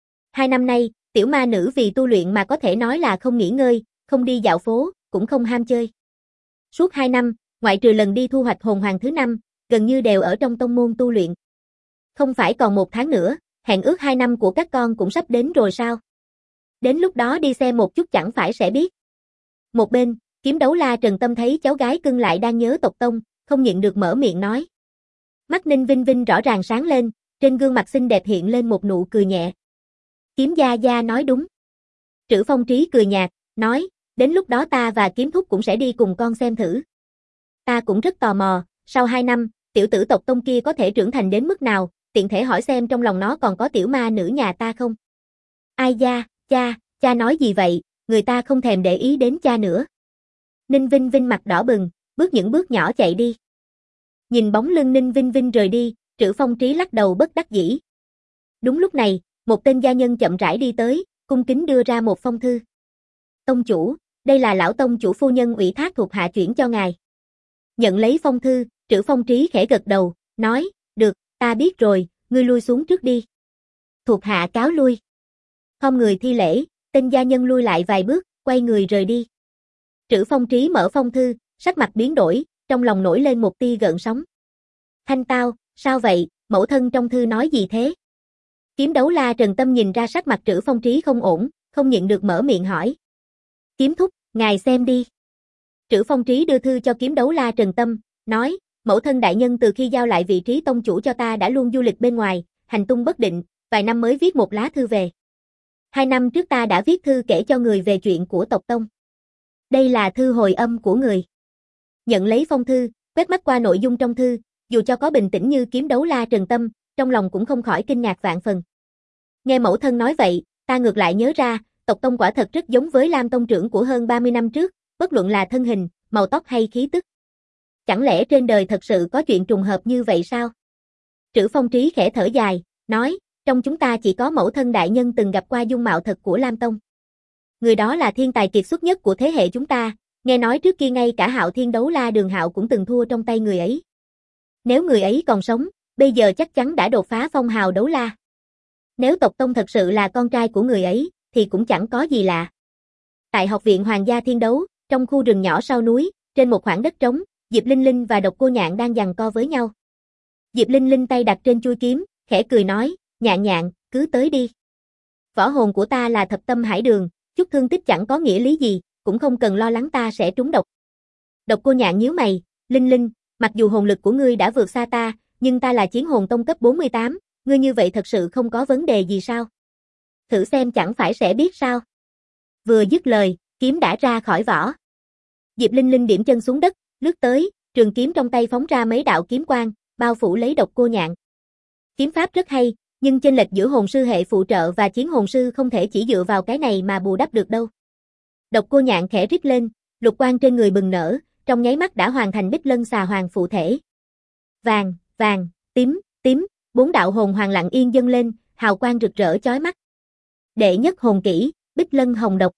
2 năm nay, tiểu ma nữ vì tu luyện mà có thể nói là không nghỉ ngơi, không đi dạo phố, cũng không ham chơi. Suốt 2 năm, ngoại trừ lần đi thu hoạch hồn hoàng thứ 5, gần như đều ở trong tông môn tu luyện. Không phải còn 1 tháng nữa, hẹn ước 2 năm của các con cũng sắp đến rồi sao? Đến lúc đó đi xem một chút chẳng phải sẽ biết. Một bên, kiếm đấu la Trần Tâm thấy cháu gái cưng lại đang nhớ tộc Tông, không nhịn được mở miệng nói. Mắt Ninh Vinh Vinh rõ ràng sáng lên, trên gương mặt xinh đẹp hiện lên một nụ cười nhẹ. Kiếm gia gia nói đúng. Trữ Phong Trí cười nhạt, nói, đến lúc đó ta và kiếm thúc cũng sẽ đi cùng con xem thử. Ta cũng rất tò mò, sau 2 năm, tiểu tử tộc Tông kia có thể trưởng thành đến mức nào, tiện thể hỏi xem trong lòng nó còn có tiểu ma nữ nhà ta không. Ai da, cha nói gì vậy, người ta không thèm để ý đến cha nữa. Ninh Vinh Vinh mặt đỏ bừng, bước những bước nhỏ chạy đi. Nhìn bóng lưng Ninh Vinh Vinh rời đi, Trữ Phong Trí lắc đầu bất đắc dĩ. Đúng lúc này, một tên gia nhân chậm rãi đi tới, cung kính đưa ra một phong thư. Tông chủ, đây là lão tông chủ phu nhân ủy thác thuộc hạ chuyển cho ngài. Nhận lấy phong thư, Trữ Phong Trí khẽ gật đầu, nói, được, ta biết rồi, ngươi lui xuống trước đi. Thuộc hạ cáo lui. Khom người thi lễ, tên gia nhân lui lại vài bước, quay người rời đi. Trữ Phong Trí mở phong thư, sắc mặt biến đổi, trong lòng nổi lên một tia gợn sóng. Thanh tao, sao vậy, mẫu thân trong thư nói gì thế? Kiếm đấu la Trần Tâm nhìn ra sắc mặt Trữ Phong Trí không ổn, không nhịn được mở miệng hỏi. Kiếm thúc, ngài xem đi. Trữ Phong Trí đưa thư cho kiếm đấu la Trần Tâm, nói, mẫu thân đại nhân từ khi giao lại vị trí tông chủ cho ta đã luôn du lịch bên ngoài, hành tung bất định, vài năm mới viết một lá thư về. 2 năm trước ta đã viết thư kể cho người về chuyện của tộc tông. Đây là thư hồi âm của người. Nhận lấy phong thư, quét mắt qua nội dung trong thư, dù cho có bình tĩnh như kiếm đấu la Trần Tâm, trong lòng cũng không khỏi kinh ngạc vạn phần. Nghe mẫu thân nói vậy, ta ngược lại nhớ ra, tộc tông quả thật rất giống với Lam tông trưởng của hơn 30 năm trước, bất luận là thân hình, màu tóc hay khí tức. Chẳng lẽ trên đời thật sự có chuyện trùng hợp như vậy sao? Trữ Phong Trí khẽ thở dài, nói, trong chúng ta chỉ có mẫu thân đại nhân từng gặp qua dung mạo thật của Lam tông. Người đó là thiên tài kiệt xuất nhất của thế hệ chúng ta, nghe nói trước kia ngay cả Hạo Thiên đấu la Đường Hạo cũng từng thua trong tay người ấy. Nếu người ấy còn sống, bây giờ chắc chắn đã đột phá phong hào đấu la. Nếu tộc tông thật sự là con trai của người ấy, thì cũng chẳng có gì lạ. Tại Học viện Hoàng gia Thiên đấu, trong khu rừng nhỏ sau núi, trên một khoảng đất trống, Diệp Linh Linh và Độc Cô Nhạn đang giằng co với nhau. Diệp Linh Linh tay đặt trên chuôi kiếm, khẽ cười nói, Nhạn Nhạn, cứ tới đi. Võ hồn của ta là thập tâm hải đường, chút thương tích chẳng có nghĩa lý gì, cũng không cần lo lắng ta sẽ trúng độc. Độc Cô Nhạn nhíu mày, Linh Linh, mặc dù hồn lực của ngươi đã vượt xa ta, nhưng ta là chiến hồn tông cấp 48, ngươi như vậy thật sự không có vấn đề gì sao? Thử xem chẳng phải sẽ biết sao? Vừa dứt lời, kiếm đã ra khỏi vỏ. Diệp Linh Linh điểm chân xuống đất, lướt tới, trường kiếm trong tay phóng ra mấy đạo kiếm quang, bao phủ lấy Độc Cô Nhạn. Kiếm pháp rất hay, nhưng chênh lệch giữa hồn sư hệ phụ trợ và chiến hồn sư không thể chỉ dựa vào cái này mà bù đắp được đâu. Độc Cô Nhạn khẽ rít lên, lục quang trên người bừng nở, trong nháy mắt đã hoàn thành Bích Lân Xà Hoàng phụ thể. Vàng, vàng, tím, tím, 4 đạo hồn hoàng lặng yên dâng lên, hào quang rực rỡ chói mắt. Đệ nhất hồn kỹ, Bích Lân Hồng Độc.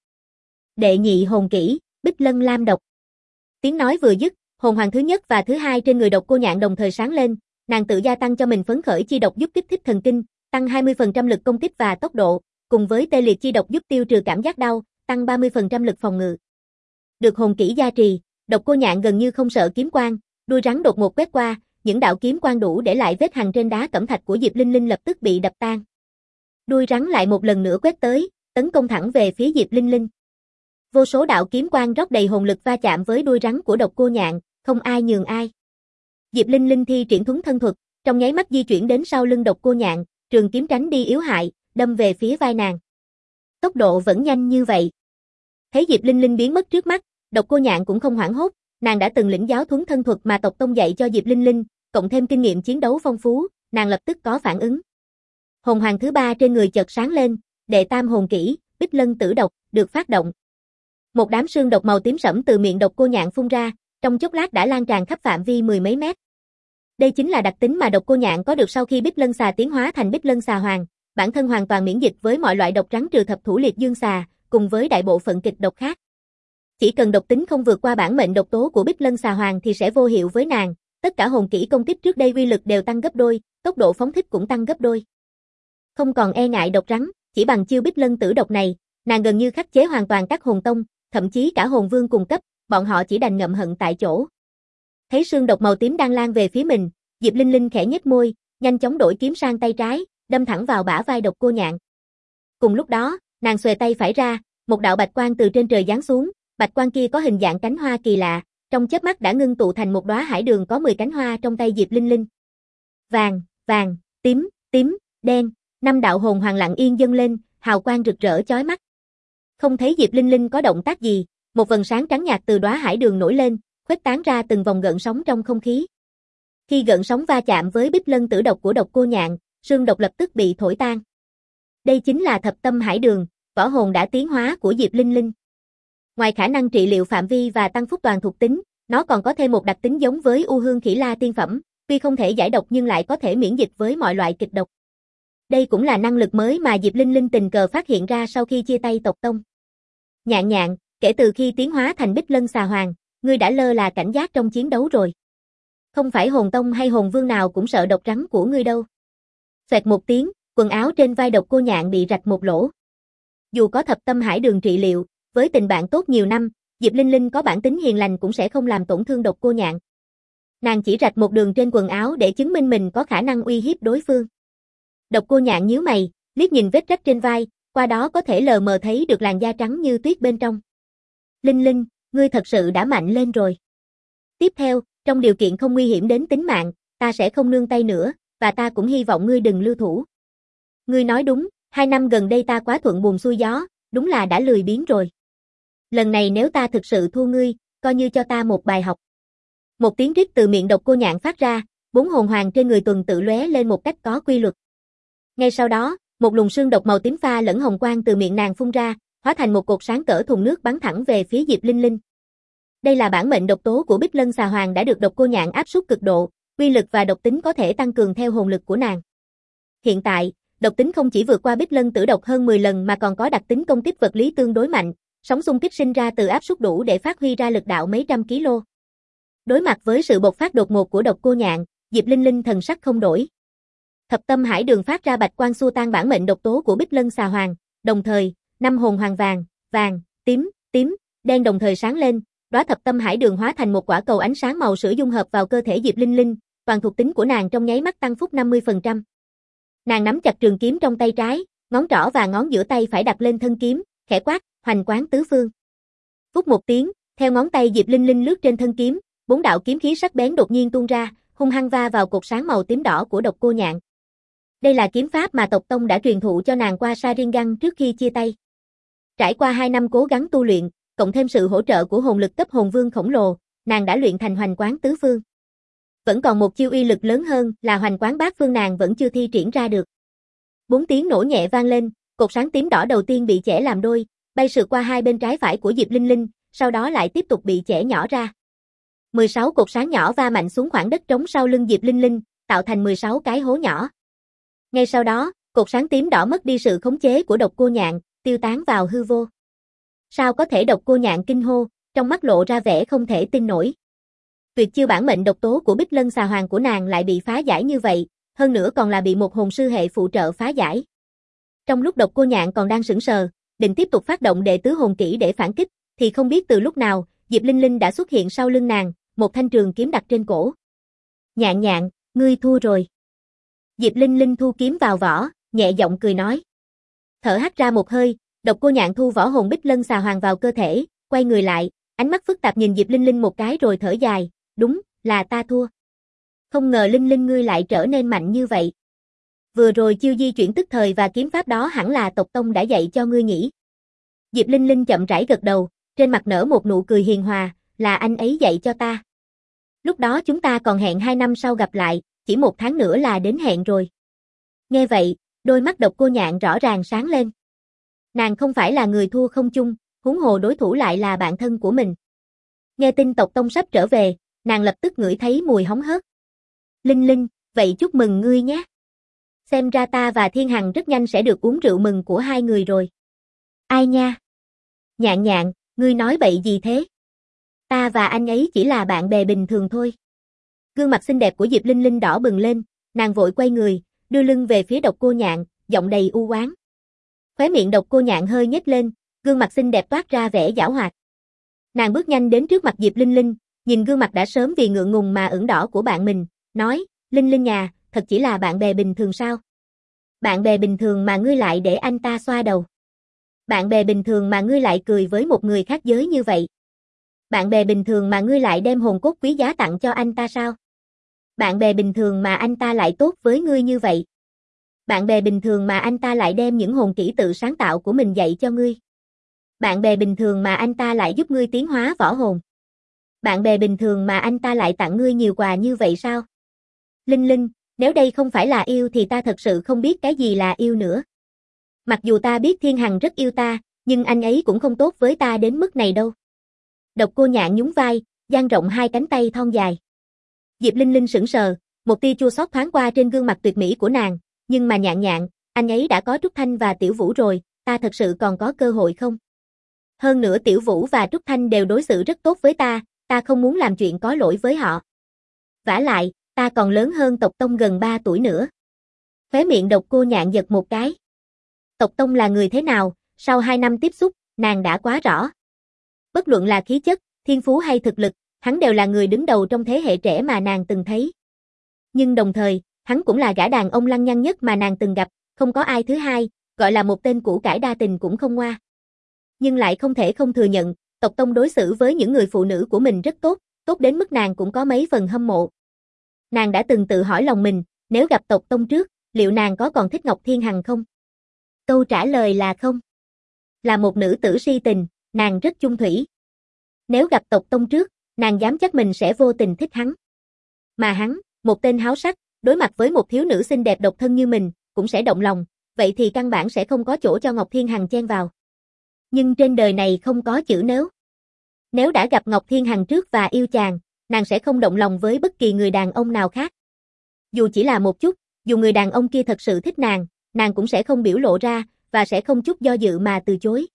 Đệ nhị hồn kỹ, Bích Lân Lam Độc. Tiếng nói vừa dứt, hồn hoàng thứ nhất và thứ hai trên người Độc Cô Nhạn đồng thời sáng lên, nàng tự gia tăng cho mình phấn khởi chi độc giúp kích thích thần kinh, tăng 20% lực công kích và tốc độ, cùng với tê liệt chi độc giúp tiêu trừ cảm giác đau, tăng 30% lực phòng ngự. Được hồn kỹ gia trì, Độc Cô Nhạn gần như không sợ kiếm quang, đuôi rắn đột ngột quét qua, những đạo kiếm quang đủ để lại vết hằn trên đá cẩm thạch của Diệp Linh Linh lập tức bị đập tan. Đuôi rắn lại một lần nữa quét tới, tấn công thẳng về phía Diệp Linh Linh. Vô số đạo kiếm quang rót đầy hồn lực va chạm với đuôi rắn của Độc Cô Nhạn, không ai nhường ai. Diệp Linh Linh thi triển thuấn thân thuật, trong nháy mắt di chuyển đến sau lưng Độc Cô Nhạn, trường kiếm tránh đi yếu hại, đâm về phía vai nàng. Tốc độ vẫn nhanh như vậy. Thấy Diệp Linh Linh biến mất trước mắt, Độc Cô Nhạn cũng không hoảng hốt, nàng đã từng lĩnh giáo thuấn thân thuật mà tộc tông dạy cho Diệp Linh Linh, cộng thêm kinh nghiệm chiến đấu phong phú, nàng lập tức có phản ứng. Hồn hoàng thứ 3 trên người chợt sáng lên, đệ tam hồn kỹ, Bích Lân Tử Độc, được phát động. Một đám sương độc màu tím sẫm từ miệng Độc Cô Nhạn phun ra, trong chốc lát đã lan tràn khắp phạm vi mười mấy mét. Đây chính là đặc tính mà Độc Cô Nhạn có được sau khi Bích Lân Xà tiến hóa thành Bích Lân Xà Hoàng, bản thân hoàn toàn miễn dịch với mọi loại độc rắn trừ thập thủ liệt dương xà, cùng với đại bộ phận kịch độc khác. Chỉ cần độc tính không vượt qua bản mệnh độc tố của Bích Lân Xà Hoàng thì sẽ vô hiệu với nàng, tất cả hồn kỹ công kích trước đây uy lực đều tăng gấp đôi, tốc độ phóng thích cũng tăng gấp đôi. Không còn e ngại độc rắn, chỉ bằng chiêu Bích Lân Tử Độc này, nàng gần như khắc chế hoàn toàn các hồn tông, thậm chí cả hồn vương cùng cấp, bọn họ chỉ đành ngậm hận tại chỗ. Thấy sương độc màu tím đang lan về phía mình, Diệp Linh Linh khẽ nhếch môi, nhanh chóng đổi kiếm sang tay trái, đâm thẳng vào bả vai Độc Cô Nhạn. Cùng lúc đó, nàng xuề tay phải ra, một đạo bạch quang từ trên trời giáng xuống, bạch quang kia có hình dạng cánh hoa kỳ lạ, trong chớp mắt đã ngưng tụ thành một đóa hải đường có 10 cánh hoa trong tay Diệp Linh Linh. Vàng, vàng, tím, tím, đen, 5 đạo hồn hoàng lặng yên dâng lên, hào quang rực rỡ chói mắt. Không thấy Diệp Linh Linh có động tác gì, một vầng sáng trắng nhạt từ đóa hải đường nổi lên, khuếch tán ra từng vòng gợn sóng trong không khí. Khi gợn sóng va chạm với Bích Lân Tử Độc của Độc Cô Nhạn, Sương độc lập tức bị thổi tan. Đây chính là thập tâm hải đường, võ hồn đã tiến hóa của Diệp Linh Linh. Ngoài khả năng trị liệu phạm vi và tăng phúc toàn thuộc tính, nó còn có thêm một đặc tính giống với U Hương Khỉ La tiên phẩm, tuy không thể giải độc nhưng lại có thể miễn dịch với mọi loại kịch độc. Đây cũng là năng lực mới mà Diệp Linh Linh tình cờ phát hiện ra sau khi chia tay tộc tông. Nhạn Nhạn, kể từ khi tiến hóa thành Bích Lân Xà Hoàng, ngươi đã lơ là cảnh giác trong chiến đấu rồi. Không phải hồn tông hay hồn vương nào cũng sợ độc rắn của ngươi đâu. Xoẹt một tiếng, quần áo trên vai Độc Cô Nhạn bị rạch một lỗ. Dù có thập tâm hải đường trị liệu, với tình bạn tốt nhiều năm, Diệp Linh Linh có bản tính hiền lành cũng sẽ không làm tổn thương Độc Cô Nhạn. Nàng chỉ rạch một đường trên quần áo để chứng minh mình có khả năng uy hiếp đối phương. Độc Cô Nhạn nhíu mày, liếc nhìn vết rách trên vai, qua đó có thể lờ mờ thấy được làn da trắng như tuyết bên trong. Linh Linh, ngươi thật sự đã mạnh lên rồi. Tiếp theo, trong điều kiện không nguy hiểm đến tính mạng, ta sẽ không nương tay nữa, và ta cũng hy vọng ngươi đừng lưu thủ. Ngươi nói đúng, 2 năm gần đây ta quá thuận buồm xuôi gió, đúng là đã lười biếng rồi. Lần này nếu ta thực sự thua ngươi, coi như cho ta một bài học. Một tiếng rít từ miệng Độc Cô Nhạn phát ra, 4 hồn hoàng trên người tuần tự lóe lên một cách có quy luật. Ngay sau đó, một luồng sương độc màu tím pha lẫn hồng quang từ miệng nàng phun ra, hóa thành một cột sáng cỡ thùng nước bắn thẳng về phía Diệp Linh Linh. Đây là bản mệnh độc tố của Bích Lân Xà Hoàng đã được Độc Cô Nhạn áp suất cực độ, uy lực và độc tính có thể tăng cường theo hồn lực của nàng. Hiện tại, độc tính không chỉ vượt qua Bích Lân Tử độc hơn 10 lần mà còn có đặc tính công kích vật lý tương đối mạnh, sóng xung kích sinh ra từ áp suất đủ để phát huy ra lực đạo mấy trăm kg. Đối mặt với sự bộc phát đột ngột của Độc Cô Nhạn, Diệp Linh Linh thần sắc không đổi. Thập tâm hải đường phát ra bạch quang xua tan bản mệnh độc tố của Bích Lân Xà Hoàng, đồng thời, 5 hồn hoàng vàng, tím, đen đồng thời sáng lên, đóa thập tâm hải đường hóa thành một quả cầu ánh sáng màu sữa dung hợp vào cơ thể Diệp Linh Linh, toàn thuộc tính của nàng trong nháy mắt tăng phúc 50%. Nàng nắm chặt trường kiếm trong tay trái, ngón trỏ và ngón giữa tay phải đặt lên thân kiếm, khẽ quát, hoành quán tứ phương. Phút một tiếng, theo ngón tay Diệp Linh Linh lướt trên thân kiếm, 4 đạo kiếm khí sắc bén đột nhiên tuôn ra, hung hăng va vào cột sáng màu tím đỏ của Độc Cô Nhạn. Đây là kiếm pháp mà tộc tông đã truyền thụ cho nàng qua Sharingan trước khi chia tay. Trải qua 2 năm cố gắng tu luyện, cộng thêm sự hỗ trợ của hồn lực cấp hồn vương khổng lồ, nàng đã luyện thành hoành quán tứ phương. Vẫn còn một chiêu uy lực lớn hơn là hoành quán bát phương nàng vẫn chưa thi triển ra được. 4 tiếng nổ nhẹ vang lên, cột sáng tím đỏ đầu tiên bị chẻ làm đôi, bay sượt qua hai bên trái phải của Diệp Linh Linh, sau đó lại tiếp tục bị chẻ nhỏ ra. 16 cột sáng nhỏ va mạnh xuống khoảng đất trống sau lưng Diệp Linh Linh, tạo thành 16 cái hố nhỏ. Ngay sau đó, cột sáng tím đỏ mất đi sự khống chế của Độc Cô Nhạn, tiêu tán vào hư vô. Sao có thể? Độc Cô Nhạn kinh hô, trong mắt lộ ra vẻ không thể tin nổi. Tuyệt chiêu bản mệnh độc tố của Bích Lân Xà Hoàng của nàng lại bị phá giải như vậy, hơn nữa còn là bị một hồn sư hệ phụ trợ phá giải. Trong lúc Độc Cô Nhạn còn đang sững sờ, định tiếp tục phát động đệ tứ hồn kỹ để phản kích, thì không biết từ lúc nào, Diệp Linh Linh đã xuất hiện sau lưng nàng, một thanh trường kiếm đặt trên cổ. Nhạn Nhạn, ngươi thua rồi. Diệp Linh Linh thu kiếm vào vỏ, nhẹ giọng cười nói. Thở hắt ra một hơi, Độc Cô Nhạn thu võ hồn Bích Lân Xà Hoàng vào cơ thể, quay người lại, ánh mắt phức tạp nhìn Diệp Linh Linh một cái rồi thở dài, đúng, là ta thua. Không ngờ Linh Linh ngươi lại trở nên mạnh như vậy. Vừa rồi chiêu di chuyển tức thời và kiếm pháp đó hẳn là tộc tông đã dạy cho ngươi nhỉ? Diệp Linh Linh chậm rãi gật đầu, trên mặt nở một nụ cười hiền hòa, là anh ấy dạy cho ta. Lúc đó chúng ta còn hẹn 2 năm sau gặp lại, chỉ 1 tháng nữa là đến hẹn rồi. Nghe vậy, đôi mắt Độc Cô Nhạn rõ ràng sáng lên. Nàng không phải là người thua không chung, huống hồ đối thủ lại là bạn thân của mình. Nghe tin tộc tông sắp trở về, nàng lập tức ngửi thấy mùi hóng hớt. Linh Linh, vậy chúc mừng ngươi nhé. Xem ra ta và Thiên Hằng rất nhanh sẽ được uống rượu mừng của hai người rồi. Ai nha? Nhạn Nhạn, ngươi nói bậy gì thế? Ta và anh ấy chỉ là bạn bè bình thường thôi. Gương mặt xinh đẹp của Diệp Linh Linh đỏ bừng lên, nàng vội quay người, đưa lưng về phía Độc Cô Nhạn, giọng đầy u oán. Khóe miệng Độc Cô Nhạn hơi nhếch lên, gương mặt xinh đẹp toát ra vẻ giảo hoạt. Nàng bước nhanh đến trước mặt Diệp Linh Linh, nhìn gương mặt đã sớm vì ngượng ngùng mà ửng đỏ của bạn mình, nói, Linh Linh nhà, thật chỉ là bạn bè bình thường sao? Bạn bè bình thường mà ngươi lại để anh ta xoa đầu. Bạn bè bình thường mà ngươi lại cười với một người khác giới như vậy. Bạn bè bình thường mà ngươi lại đem hồn cốt quý giá tặng cho anh ta sao? Bạn bè bình thường mà anh ta lại tốt với ngươi như vậy. Bạn bè bình thường mà anh ta lại đem những hồn kỹ tự sáng tạo của mình dạy cho ngươi. Bạn bè bình thường mà anh ta lại giúp ngươi tiến hóa võ hồn. Bạn bè bình thường mà anh ta lại tặng ngươi nhiều quà như vậy sao? Linh Linh, Nếu đây không phải là yêu thì ta thật sự không biết cái gì là yêu nữa. Mặc dù ta biết Thiên Hằng rất yêu ta, nhưng anh ấy cũng không tốt với ta đến mức này đâu. Độc Cô Nhạn nhún vai, dang rộng hai cánh tay thon dài. Diệp Linh Linh sững sờ, một tia chua xót thoáng qua trên gương mặt tuyệt mỹ của nàng, nhưng mà Nhạn Nhạn, anh ấy đã có Trúc Thanh và Tiểu Vũ rồi, ta thật sự còn có cơ hội không? Hơn nữa Tiểu Vũ và Trúc Thanh đều đối xử rất tốt với ta không muốn làm chuyện có lỗi với họ. Vả lại, ta còn lớn hơn Tộc Tông gần 3 tuổi nữa. Khóe miệng Độc Cô Nhạn giật một cái. Tộc Tông là người thế nào, sau 2 năm tiếp xúc, nàng đã quá rõ. Bất luận là khí chất, thiên phú hay thực lực, hắn đều là người đứng đầu trong thế hệ trẻ mà nàng từng thấy. Nhưng đồng thời, hắn cũng là gã đàn ông lăng nhăng nhất mà nàng từng gặp, không có ai thứ hai, gọi là một tên củ cải đa tình cũng không ngoa. Nhưng lại không thể không thừa nhận, Tộc Tông đối xử với những người phụ nữ của mình rất tốt, tốt đến mức nàng cũng có mấy phần hâm mộ. Nàng đã từng tự hỏi lòng mình, nếu gặp Tộc Tông trước, liệu nàng có còn thích Ngọc Thiên Hằng không? Câu trả lời là không. Là một nữ tử si tình, nàng rất chung thủy. Nếu gặp Tộc Tông trước, nàng dám chắc mình sẽ vô tình thích hắn. Mà hắn, một tên háo sắc, đối mặt với một thiếu nữ xinh đẹp độc thân như mình, cũng sẽ động lòng, vậy thì căn bản sẽ không có chỗ cho Ngọc Thiên Hằng chen vào. Nhưng trên đời này không có chữ nếu. Nếu đã gặp Ngọc Thiên Hằng trước và yêu chàng, nàng sẽ không động lòng với bất kỳ người đàn ông nào khác. Dù chỉ là một chút, dù người đàn ông kia thật sự thích nàng cũng sẽ không biểu lộ ra, và sẽ không chút do dự mà từ chối.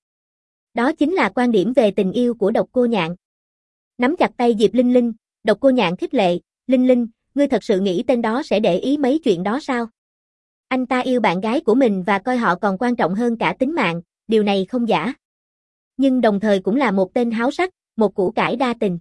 Đó chính là quan điểm về tình yêu của Độc Cô Nhạn. Nắm chặt tay Diệp Linh Linh, Độc Cô Nhạn khích lệ, Linh Linh, ngươi thật sự nghĩ tên đó sẽ để ý mấy chuyện đó sao? Anh ta yêu bạn gái của mình và coi họ còn quan trọng hơn cả tính mạng, điều này không giả. Nhưng đồng thời cũng là một tên háo sắc, một củ cải đa tình.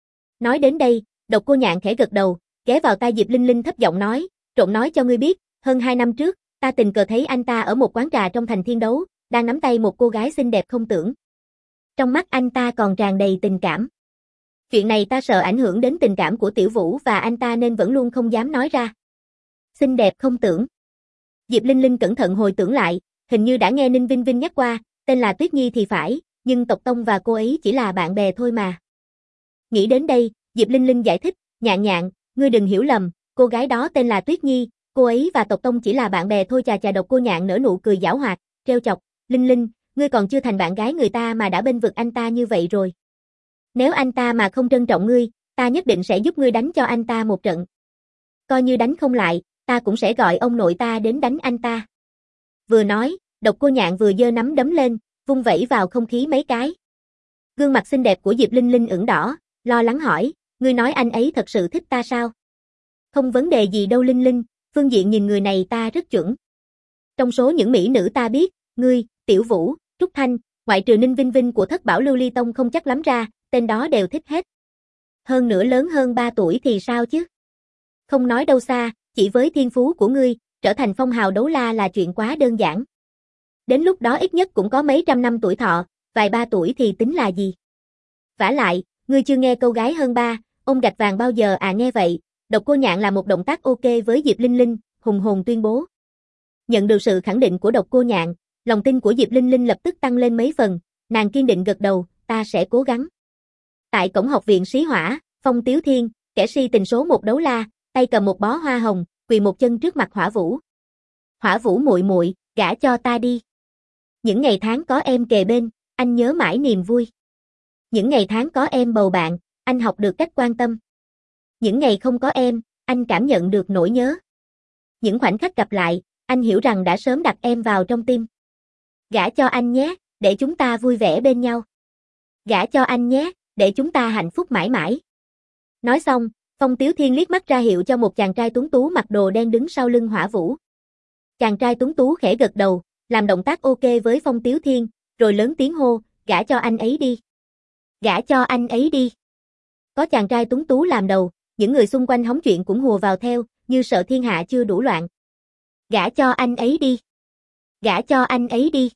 Nói đến đây, Độc Cô Nhạn khẽ gật đầu, ghé vào tai Diệp Linh Linh thấp giọng nói, trộm nói cho ngươi biết, hơn 2 năm trước, ta tình cờ thấy anh ta ở một quán trà trong thành Thiên Đấu, đang nắm tay một cô gái xinh đẹp không tưởng. Trong mắt anh ta còn tràn đầy tình cảm. Chuyện này ta sợ ảnh hưởng đến tình cảm của Tiểu Vũ và anh ta nên vẫn luôn không dám nói ra. Xinh đẹp không tưởng. Diệp Linh Linh cẩn thận hồi tưởng lại, hình như đã nghe Ninh Vinh Vinh nhắc qua, tên là Tuyết Nhi thì phải, nhưng Tộc Tông và cô ấy chỉ là bạn bè thôi mà. Nghĩ đến đây, Diệp Linh Linh giải thích, Nhạn Nhạn, ngươi đừng hiểu lầm, cô gái đó tên là Tuyết Nhi, cô ấy và Tộc Tông chỉ là bạn bè thôi. Chà. Độc Cô Nhạn nở nụ cười giảo hoạt, trêu chọc, Linh Linh, ngươi còn chưa thành bạn gái người ta mà đã bênh vực anh ta như vậy rồi. Nếu anh ta mà không trân trọng ngươi, ta nhất định sẽ giúp ngươi đánh cho anh ta một trận. Coi như đánh không lại, ta cũng sẽ gọi ông nội ta đến đánh anh ta. Vừa nói, Độc Cô Nhạn vừa giơ nắm đấm lên, vung vẩy vào không khí mấy cái. Gương mặt xinh đẹp của Diệp Linh Linh ửng đỏ, lo lắng hỏi, ngươi nói anh ấy thật sự thích ta sao? Không vấn đề gì đâu Linh Linh, phương diện nhìn người này ta rất chuẩn. Trong số những mỹ nữ ta biết, ngươi, Tiểu Vũ, Trúc Thanh, ngoại trừ Ninh Vinh Vinh của Thất Bảo Lưu Ly Tông không chắc lắm ra, tên đó đều thích hết. Hơn nữa lớn hơn 3 tuổi thì sao chứ? Không nói đâu xa, chỉ với thiên phú của ngươi, trở thành phong hào đấu la là chuyện quá đơn giản. Đến lúc đó ít nhất cũng có mấy trăm năm tuổi thọ, vài 3 tuổi thì tính là gì? Vả lại, ngươi chưa nghe câu gái hơn 3, ôm gạch vàng bao giờ à? Nghe vậy, Độc Cô Nhạn là một động tác ok với Diệp Linh Linh, hùng hồn tuyên bố. Nhận được sự khẳng định của Độc Cô Nhạn, lòng tin của Diệp Linh Linh lập tức tăng lên mấy phần, nàng kiên định gật đầu, ta sẽ cố gắng. Tại cổng học viện Xí Hỏa, Phong Tiếu Thiên, kẻ si tình số 1 đấu la, tay cầm một bó hoa hồng, quỳ một chân trước mặt Hỏa Vũ. Hỏa Vũ muội muội, gả cho ta đi. Những ngày tháng có em kề bên, anh nhớ mãi niềm vui. Những ngày tháng có em bầu bạn, anh học được cách quan tâm. Những ngày không có em, anh cảm nhận được nỗi nhớ. Những khoảnh khắc gặp lại, anh hiểu rằng đã sớm đặt em vào trong tim. Gả cho anh nhé, để chúng ta vui vẻ bên nhau. Gả cho anh nhé, để chúng ta hạnh phúc mãi mãi. Nói xong, Phong Tiếu Thiên liếc mắt ra hiệu cho một chàng trai tuấn tú mặc đồ đen đứng sau lưng Hỏa Vũ. Chàng trai tuấn tú khẽ gật đầu, làm động tác ok với Phong Tiếu Thiên, rồi lớn tiếng hô, gả cho anh ấy đi. Gả cho anh ấy đi. Có chàng trai tuấn tú làm đầu, những người xung quanh hóng chuyện cũng hùa vào theo, như sợ thiên hạ chưa đủ loạn. Gả cho anh ấy đi. Gả cho anh ấy đi.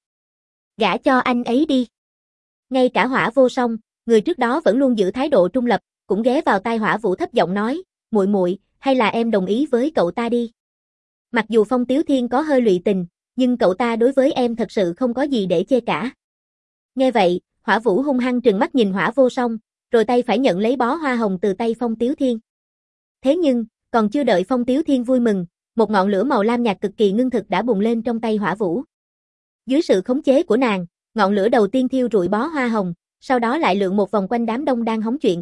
Gả cho anh ấy đi. Ngay cả Hỏa Vô Song, người trước đó vẫn luôn giữ thái độ trung lập, cũng ghé vào tai Hỏa Vũ thấp giọng nói, muội muội, hay là em đồng ý với cậu ta đi. Mặc dù Phong Tiếu Thiên có hơi lụy tình, nhưng cậu ta đối với em thật sự không có gì để chê cả. Nghe vậy, Hỏa Vũ hung hăng trừng mắt nhìn Hỏa Vô Song, rồi tay phải nhận lấy bó hoa hồng từ tay Phong Tiếu Thiên. Thế nhưng, còn chưa đợi Phong Tiếu Thiên vui mừng, một ngọn lửa màu lam nhạt cực kỳ ngưng thực đã bùng lên trong tay Hỏa Vũ. Dưới sự khống chế của nàng, ngọn lửa đầu tiên thiêu rụi bó hoa hồng, sau đó lại lượn một vòng quanh đám đông đang hóng chuyện.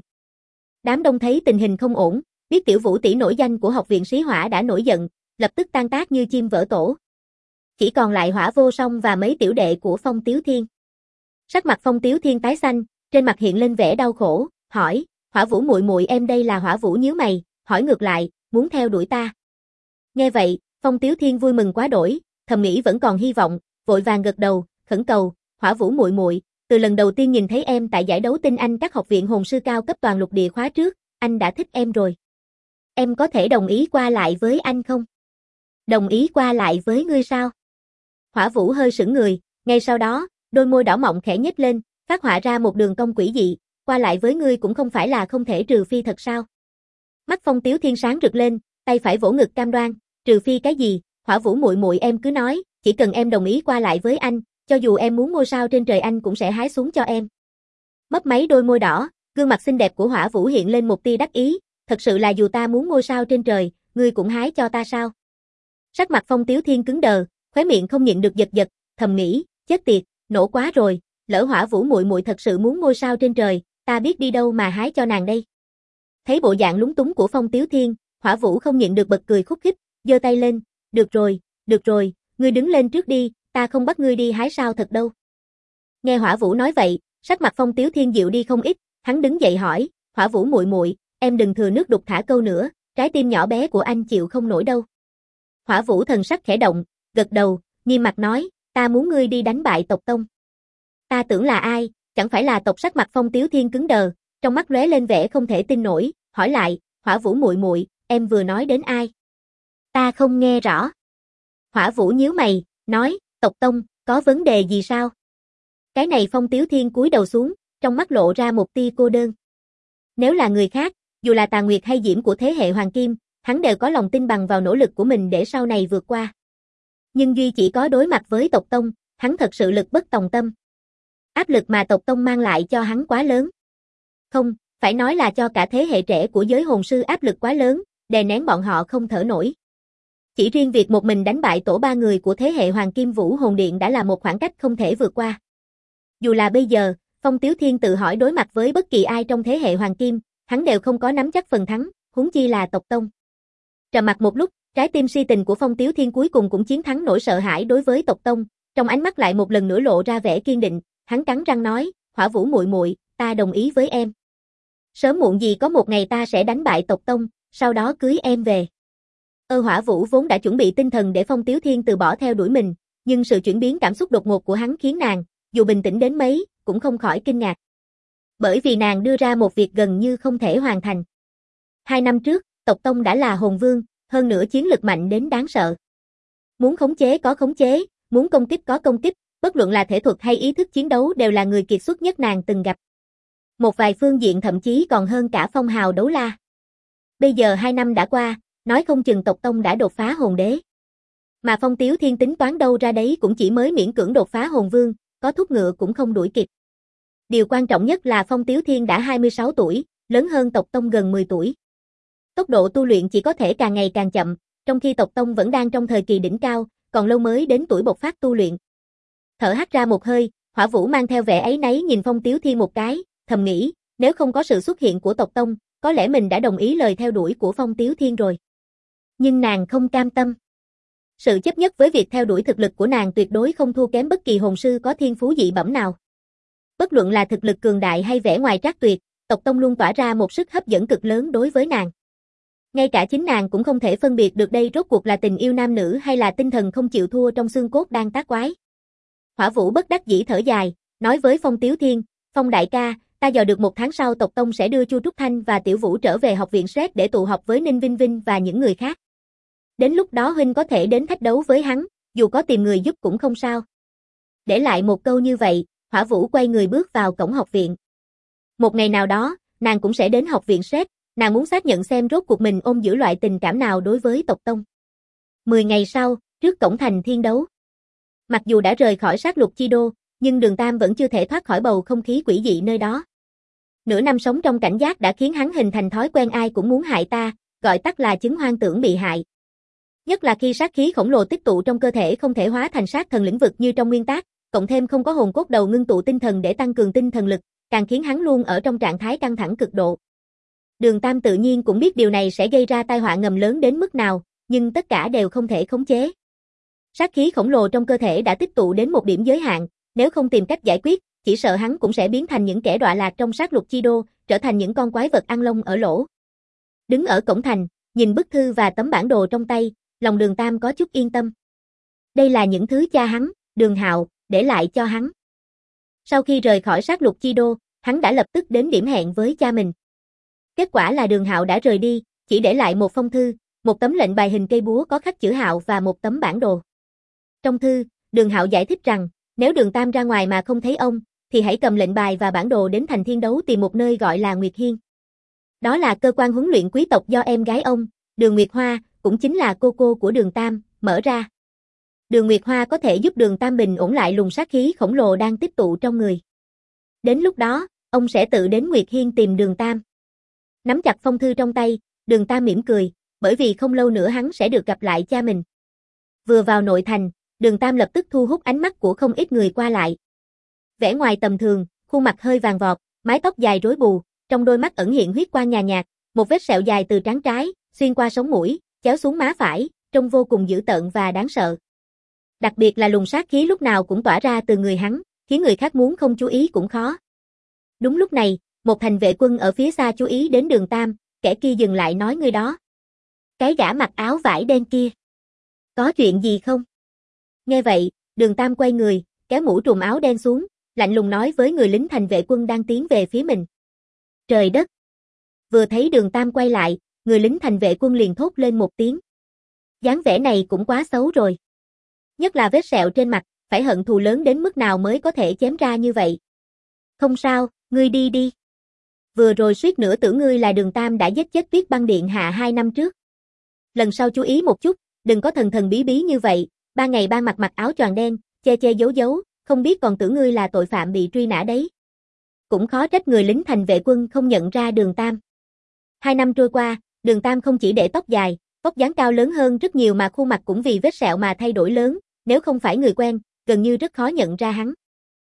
Đám đông thấy tình hình không ổn, biết tiểu Vũ tỷ nổi danh của học viện Sĩ Hỏa đã nổi giận, lập tức tan tác như chim vỡ tổ. Chỉ còn lại Hỏa Vô Song và mấy tiểu đệ của Phong Tiếu Thiên. Sắc mặt Phong Tiếu Thiên tái xanh, trên mặt hiện lên vẻ đau khổ, hỏi, Hỏa Vũ muội muội em đây là Hỏa Vũ nhíu mày, hỏi ngược lại, muốn theo đuổi ta. Nghe vậy, Phong Tiếu Thiên vui mừng quá đổi, thầm nghĩ vẫn còn hy vọng, vội vàng gật đầu, khẩn cầu, Hỏa Vũ muội muội, từ lần đầu tiên nhìn thấy em tại giải đấu tinh anh các học viện hồn sư cao cấp toàn lục địa khóa trước, anh đã thích em rồi. Em có thể đồng ý qua lại với anh không? Đồng ý qua lại với ngươi sao? Hỏa Vũ hơi sững người, ngay sau đó, đôi môi đỏ mọng khẽ nhếch lên, phát họa ra một đường cong quỷ dị, qua lại với ngươi cũng không phải là không thể trừ phi thật sao? Mắt Phong Tiếu Thiên sáng rực lên, tay phải vỗ ngực cam đoan, trừ phi cái gì, Hỏa Vũ muội muội em cứ nói, chỉ cần em đồng ý qua lại với anh, cho dù em muốn ngôi sao trên trời anh cũng sẽ hái xuống cho em. Mấp máy đôi môi đỏ, gương mặt xinh đẹp của Hỏa Vũ hiện lên một tia đắc ý, thật sự là dù ta muốn ngôi sao trên trời, ngươi cũng hái cho ta sao? Sắc mặt Phong Tiếu Thiên cứng đờ, khóe miệng không nhịn được giật giật, thầm nghĩ, chết tiệt, nổ quá rồi, lỡ Hỏa Vũ muội muội thật sự muốn ngôi sao trên trời, ta biết đi đâu mà hái cho nàng đây. Thấy bộ dạng lúng túng của Phong Tiếu Thiên, Hỏa Vũ không nhịn được bật cười khúc khích, giơ tay lên, được rồi, ngươi đứng lên trước đi, ta không bắt ngươi đi hái sao thật đâu. Nghe Hỏa Vũ nói vậy, sắc mặt Phong Tiếu Thiên dịu đi không ít, hắn đứng dậy hỏi, Hỏa Vũ muội muội, em đừng thừa nước đục thả câu nữa, trái tim nhỏ bé của anh chịu không nổi đâu. Hỏa Vũ thần sắc khẽ động, gật đầu, nghiêm mặt nói, ta muốn ngươi đi đánh bại tộc Tông. Ta tưởng là ai, chẳng phải là tộc. Sắc mặt Phong Tiếu Thiên cứng đờ, trong mắt lóe lên vẻ không thể tin nổi, hỏi lại, Hỏa Vũ muội muội, em vừa nói đến ai? Ta không nghe rõ. Hỏa Vũ nhíu mày, nói, tộc Tông, có vấn đề gì sao? Cái này Phong Tiếu Thiên cúi đầu xuống, trong mắt lộ ra một tia cô đơn. Nếu là người khác, dù là Tà Nguyệt hay Diễm của thế hệ Hoàng Kim, hắn đều có lòng tin bằng vào nỗ lực của mình để sau này vượt qua. Nhưng duy chỉ có đối mặt với tộc Tông, hắn thật sự lực bất tòng tâm. Áp lực mà tộc Tông mang lại cho hắn quá lớn. Không, phải nói là cho cả thế hệ trẻ của giới hồn sư áp lực quá lớn, đè nén bọn họ không thở nổi. Chỉ riêng việc một mình đánh bại tổ 3 người của thế hệ Hoàng Kim Vũ Hồn Điện đã là một khoảng cách không thể vượt qua. Dù là bây giờ, Phong Tiếu Thiên tự hỏi đối mặt với bất kỳ ai trong thế hệ Hoàng Kim, hắn đều không có nắm chắc phần thắng, huống chi là tộc Tông. Trầm mặc một lúc, trái tim si tình của Phong Tiếu Thiên cuối cùng cũng chiến thắng nỗi sợ hãi đối với tộc Tông, trong ánh mắt lại một lần nữa lộ ra vẻ kiên định, hắn cắn răng nói, Hỏa Vũ muội muội, ta đồng ý với em. Sớm muộn gì có một ngày ta sẽ đánh bại tộc Tông, sau đó cưới em về. Hỏa Vũ vốn đã chuẩn bị tinh thần để Phong Tiếu Thiên từ bỏ theo đuổi mình, nhưng sự chuyển biến cảm xúc đột ngột của hắn khiến nàng, dù bình tĩnh đến mấy, cũng không khỏi kinh ngạc. Bởi vì nàng đưa ra một việc gần như không thể hoàn thành. 2 năm trước, tộc Tông đã là hồn vương, hơn nữa chiến lực mạnh đến đáng sợ. Muốn khống chế có khống chế, muốn công kích có công kích, bất luận là thể thuật hay ý thức chiến đấu đều là người kiệt xuất nhất nàng từng gặp. Một vài phương diện thậm chí còn hơn cả phong hào đấu la. Bây giờ 2 năm đã qua, nói không chừng tộc Tông đã đột phá hồn đế. Mà Phong Tiếu Thiên tính toán đâu ra đấy cũng chỉ mới miễn cưỡng đột phá hồn vương, có thúc ngựa cũng không đuổi kịp. Điều quan trọng nhất là Phong Tiếu Thiên đã 26 tuổi, lớn hơn tộc Tông gần 10 tuổi. Tốc độ tu luyện chỉ có thể càng ngày càng chậm, trong khi tộc Tông vẫn đang trong thời kỳ đỉnh cao, còn lâu mới đến tuổi bộc phát tu luyện. Thở hắt ra một hơi, Hỏa Vũ mang theo vẻ áy náy nhìn Phong Tiếu Thiên một cái, thầm nghĩ, nếu không có sự xuất hiện của tộc Tông, có lẽ mình đã đồng ý lời theo đuổi của Phong Tiếu Thiên rồi. Nhưng nàng không cam tâm. Sự chấp nhất với việc theo đuổi thực lực của nàng tuyệt đối không thua kém bất kỳ hồn sư có thiên phú dị bẩm nào. Bất luận là thực lực cường đại hay vẻ ngoài trác tuyệt, tộc Tông luôn tỏa ra một sức hấp dẫn cực lớn đối với nàng. Ngay cả chính nàng cũng không thể phân biệt được đây rốt cuộc là tình yêu nam nữ hay là tinh thần không chịu thua trong xương cốt đang tác quái. Hỏa Vũ bất đắc dĩ thở dài, nói với Phong Tiếu Thiên, Phong đại ca, ta dò được 1 tháng sau tộc Tông sẽ đưa Chu Trúc Thanh và Tiểu Vũ trở về học viện Sret để tụ họp với Ninh Vinh Vinh và những người khác. Đến lúc đó huynh có thể đến thách đấu với hắn, dù có tìm người giúp cũng không sao. Để lại một câu như vậy, Hỏa Vũ quay người bước vào cổng học viện. Một ngày nào đó, nàng cũng sẽ đến học viện Sret, nàng muốn xác nhận xem rốt cuộc mình ôm giữ loại tình cảm nào đối với tộc Tông. 10 ngày sau, trước cổng thành thiên đấu. Mặc dù đã rời khỏi sát lục chi đô, nhưng Đường Tam vẫn chưa thể thoát khỏi bầu không khí quỷ dị nơi đó. Nửa năm sống trong cảnh giác đã khiến hắn hình thành thói quen ai cũng muốn hại ta, gọi tắt là chứng hoang tưởng bị hại. Nhất là khi sát khí khổng lồ tích tụ trong cơ thể không thể hóa thành sát thần lĩnh vực như trong nguyên tác, cộng thêm không có hồn cốt đầu ngưng tụ tinh thần để tăng cường tinh thần lực, càng khiến hắn luôn ở trong trạng thái căng thẳng cực độ. Đường Tam tự nhiên cũng biết điều này sẽ gây ra tai họa ngầm lớn đến mức nào, nhưng tất cả đều không thể khống chế. Sát khí khổng lồ trong cơ thể đã tích tụ đến một điểm giới hạn, nếu không tìm cách giải quyết, chỉ sợ hắn cũng sẽ biến thành những kẻ đọa lạc trong sát lục chi đô, trở thành những con quái vật ăn lông ở lỗ. Đứng ở cổng thành, nhìn bức thư và tấm bản đồ trong tay, lòng Đường Tam có chút yên tâm. Đây là những thứ cha hắn, Đường Hạo, để lại cho hắn. Sau khi rời khỏi sát lục chi đô, hắn đã lập tức đến điểm hẹn với cha mình. Kết quả là Đường Hạo đã rời đi, chỉ để lại một phong thư, một tấm lệnh bài hình cây búa có khắc chữ Hạo và một tấm bản đồ. Trong thư, Đường Hạo giải thích rằng, nếu Đường Tam ra ngoài mà không thấy ông, thì hãy cầm lệnh bài và bản đồ đến thành Thiên Đấu tìm một nơi gọi là Nguyệt Hiên. Đó là cơ quan huấn luyện quý tộc do em gái ông, Đường Nguyệt Hoa, cũng chính là cô của Đường Tam, mở ra. Đường Nguyệt Hoa có thể giúp Đường Tam bình ổn lại luồng sát khí khổng lồ đang tích tụ trong người. Đến lúc đó, ông sẽ tự đến Nguyệt Hiên tìm Đường Tam. Nắm chặt phong thư trong tay, Đường Tam mỉm cười, bởi vì không lâu nữa hắn sẽ được gặp lại cha mình. Vừa vào nội thành, Đường Tam lập tức thu hút ánh mắt của không ít người qua lại. Vẻ ngoài tầm thường, khuôn mặt hơi vàng vọt, mái tóc dài rối bù, trong đôi mắt ẩn hiện huyết quang nhàn nhạt, một vết sẹo dài từ trán trái, xuyên qua sống mũi, chéo xuống má phải, trông vô cùng dữ tợn và đáng sợ. Đặc biệt là luồng sát khí lúc nào cũng tỏa ra từ người hắn, khiến người khác muốn không chú ý cũng khó. Đúng lúc này, một thành vệ quân ở phía xa chú ý đến Đường Tam, kẻ kia dừng lại nói người đó. Cái gã mặc áo vải đen kia. Có chuyện gì không? Nghe vậy, Đường Tam quay người, kéo mũ trùm áo đen xuống, lạnh lùng nói với người lính thành vệ quân đang tiến về phía mình. Trời đất! Vừa thấy Đường Tam quay lại, người lính thành vệ quân liền thốt lên một tiếng. Dáng vẻ này cũng quá xấu rồi. Nhất là vết sẹo trên mặt, phải hận thù lớn đến mức nào mới có thể chém ra như vậy. Không sao, ngươi đi đi. Vừa rồi suýt nữa tưởng ngươi là Đường Tam đã giết chết Tuyết Băng Điện Hạ 2 năm trước. Lần sau chú ý một chút, đừng có thần thần bí bí như vậy, ban ngày ban mặt mặc áo choàng đen, che che giấu giấu, không biết còn tưởng ngươi là tội phạm bị truy nã đấy. Cũng khó trách người lính thành vệ quân không nhận ra Đường Tam. 2 năm trôi qua, Đường Tam không chỉ để tóc dài, vóc dáng cao lớn hơn rất nhiều mà khuôn mặt cũng vì vết sẹo mà thay đổi lớn, nếu không phải người quen, gần như rất khó nhận ra hắn.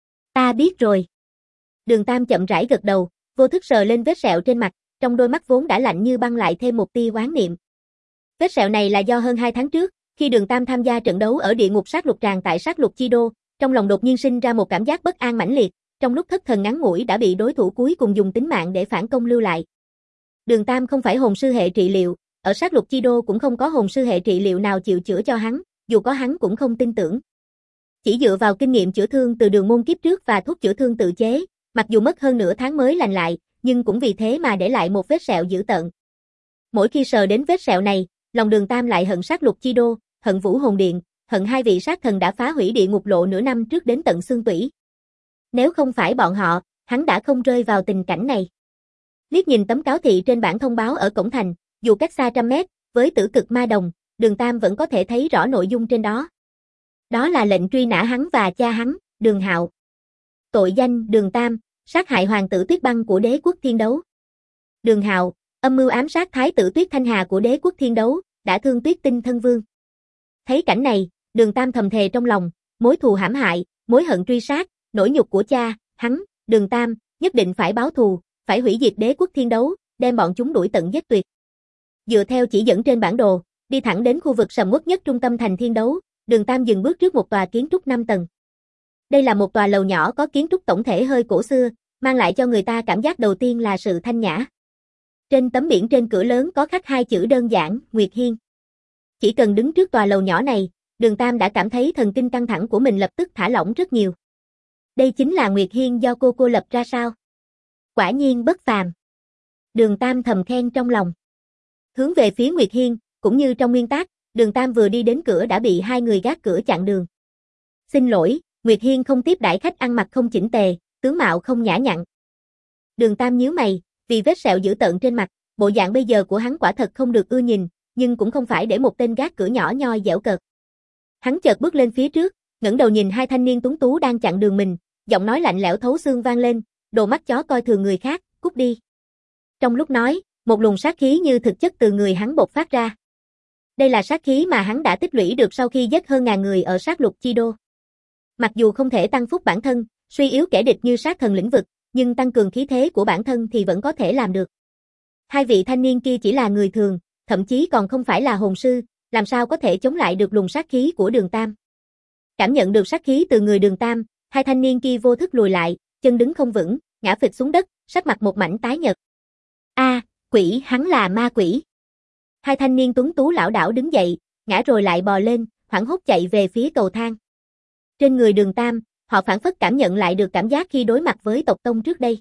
Ta biết rồi. Đường Tam chậm rãi gật đầu, vô thức sờ lên vết sẹo trên mặt, trong đôi mắt vốn đã lạnh như băng lại thêm một tia oán niệm. Vết sẹo này là do hơn 2 tháng trước, khi Đường Tam tham gia trận đấu ở địa ngục sát lục tràng tại sát lục chi đô, trong lòng đột nhiên sinh ra một cảm giác bất an mãnh liệt, trong lúc thất thần ngắn ngủi đã bị đối thủ cuối cùng dùng tính mạng để phản công lưu lại. Đường Tam không phải hồn sư hệ trị liệu, ở sát lục chi đô cũng không có hồn sư hệ trị liệu nào chịu chữa cho hắn, dù có hắn cũng không tin tưởng. Chỉ dựa vào kinh nghiệm chữa thương từ Đường môn kiếp trước và thuốc chữa thương tự chế, mặc dù mất hơn nửa tháng mới lành lại, nhưng cũng vì thế mà để lại một vết sẹo dữ tợn. Mỗi khi sờ đến vết sẹo này, lòng Đường Tam lại hận sát lục chi đô, hận Vũ Hồn Điện, hận 2 vị sát thần đã phá hủy địa ngục lộ nửa năm trước đến tận xương tủy. Nếu không phải bọn họ, hắn đã không rơi vào tình cảnh này. Liếc nhìn tấm cáo thị trên bảng thông báo ở cổng thành, dù cách xa trăm mét, với tử cực ma đồng, Đường Tam vẫn có thể thấy rõ nội dung trên đó. Đó là lệnh truy nã hắn và cha hắn, Đường Hạo. Tội danh Đường Tam, sát hại hoàng tử Tuyết Băng của đế quốc Thiên Đấu. Đường Hạo, âm mưu ám sát thái tử Tuyết Thanh Hà của đế quốc Thiên Đấu, đã thương Tuyết Tinh thân vương. Thấy cảnh này, Đường Tam thầm thề trong lòng, mối thù hãm hại, mối hận truy sát, nỗi nhục của cha, hắn, Đường Tam, nhất định phải báo thù, phải hủy diệt đế quốc Thiên Đấu, đem bọn chúng đuổi tận giết tuyệt. Dựa theo chỉ dẫn trên bản đồ, đi thẳng đến khu vực sầm uất nhất trung tâm thành Thiên Đấu, Đường Tam dừng bước trước một tòa kiến trúc 5 tầng. Đây là một tòa lầu nhỏ có kiến trúc tổng thể hơi cổ xưa, mang lại cho người ta cảm giác đầu tiên là sự thanh nhã. Trên tấm biển trên cửa lớn có khắc 2 chữ đơn giản, Nguyệt Hiên. Chỉ cần đứng trước tòa lầu nhỏ này, Đường Tam đã cảm thấy thần kinh căng thẳng của mình lập tức thả lỏng rất nhiều. Đây chính là Nguyệt Hiên do cô lập ra sao? Quả nhiên bất phàm. Đường Tam thầm khen trong lòng. Hướng về phía Nguyệt Hiên, cũng như trong nguyên tác, Đường Tam vừa đi đến cửa đã bị 2 người gác cửa chặn đường. Xin lỗi, Nguyệt Hiên không tiếp đãi khách ăn mặc không chỉnh tề, tướng mạo không nhã nhặn. Đường Tam nhíu mày, vì vết sẹo dữ tợn trên mặt, bộ dạng bây giờ của hắn quả thật không được ưa nhìn, nhưng cũng không phải để một tên gác cửa nhỏ nhoi dẻo cợt. Hắn chợt bước lên phía trước, ngẩng đầu nhìn 2 thanh niên tuấn tú đang chặn đường mình, giọng nói lạnh lẽo thấu xương vang lên, đồ mắt chó coi thường người khác, cút đi. Trong lúc nói, một luồng sát khí như thực chất từ người hắn bộc phát ra. Đây là sát khí mà hắn đã tích lũy được sau khi giết hơn ngàn người ở sát lục chi đô. Mặc dù không thể tăng phúc bản thân, suy yếu kẻ địch như sát thần lĩnh vực, nhưng tăng cường khí thế của bản thân thì vẫn có thể làm được. Hai vị thanh niên kia chỉ là người thường, thậm chí còn không phải là hồn sư, làm sao có thể chống lại được luồng sát khí của Đường Tam. Cảm nhận được sát khí từ người Đường Tam, hai thanh niên kia vô thức lùi lại, chân đứng không vững, ngã phịch xuống đất, sắc mặt một mảnh tái nhợt. Quỷ, hắn là ma quỷ. Hai thanh niên tuấn tú lảo đảo đứng dậy, ngã rồi lại bò lên, hoảng hốt chạy về phía cầu thang. Trên người Đường Tam, họ phảng phất cảm nhận lại được cảm giác khi đối mặt với tộc tông trước đây.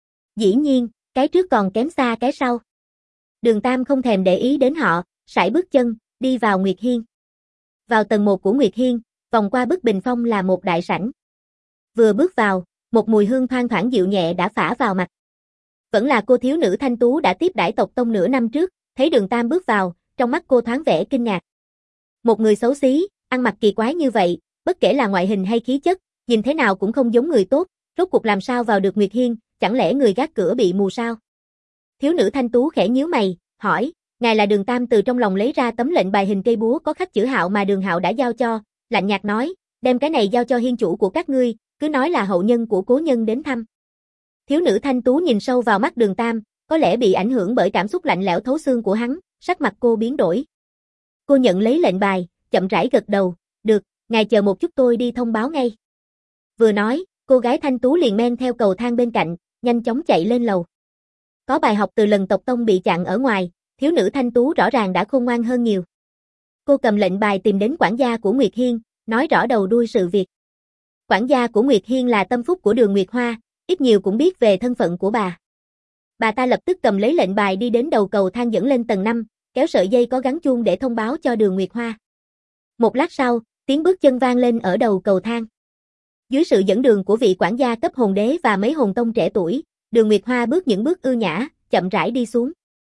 Dĩ nhiên, cái trước còn kém xa cái sau. Đường Tam không thèm để ý đến họ, sải bước chân, đi vào Nguyệt Hiên. Vào tầng 1 của Nguyệt Hiên, vòng qua bức bình phong là một đại sảnh. Vừa bước vào, một mùi hương thoang thoảng dịu nhẹ đã phả vào mặt. Vẫn là cô thiếu nữ thanh tú đã tiếp đãi tộc tông nửa năm trước, thấy Đường Tam bước vào, trong mắt cô thoáng vẻ kinh ngạc. Một người xấu xí, ăn mặc kỳ quái như vậy, bất kể là ngoại hình hay khí chất, nhìn thế nào cũng không giống người tốt, rốt cuộc làm sao vào được Nguyệt Hiên, chẳng lẽ người gác cửa bị mù sao? Thiếu nữ thanh tú khẽ nhíu mày, hỏi, ngài là Đường Tam? Từ trong lòng lấy ra tấm lệnh bài hình cây búa có khắc chữ Hạo mà Đường Hạo đã giao cho, lạnh nhạt nói, đem cái này giao cho hiên chủ của các ngươi, cứ nói là hậu nhân của cố nhân đến thăm. Thiếu nữ thanh tú nhìn sâu vào mắt Đường Tam, có lẽ bị ảnh hưởng bởi cảm xúc lạnh lẽo thấu xương của hắn, sắc mặt cô biến đổi. Cô nhận lấy lệnh bài, chậm rãi gật đầu, được, ngài chờ một chút tôi đi thông báo ngay. Vừa nói, cô gái thanh tú liền men theo cầu thang bên cạnh, nhanh chóng chạy lên lầu. Có bài học từ lần tộc tông bị chặn ở ngoài, thiếu nữ thanh tú rõ ràng đã khôn ngoan hơn nhiều. Cô cầm lệnh bài tìm đến quản gia của Nguyệt Hiên, nói rõ đầu đuôi sự việc. Quản gia của Nguyệt Hiên là tâm phúc của Đường Nguyệt Hoa, ít nhiều cũng biết về thân phận của bà. Bà ta lập tức cầm lấy lệnh bài đi đến đầu cầu thang dẫn lên tầng 5, kéo sợi dây có gắn chuông để thông báo cho Đường Nguyệt Hoa. Một lát sau, tiếng bước chân vang lên ở đầu cầu thang. Dưới sự dẫn đường của vị quản gia cấp hồn đế và mấy hồn tông trẻ tuổi, Đường Nguyệt Hoa bước những bước ưu nhã, chậm rãi đi xuống.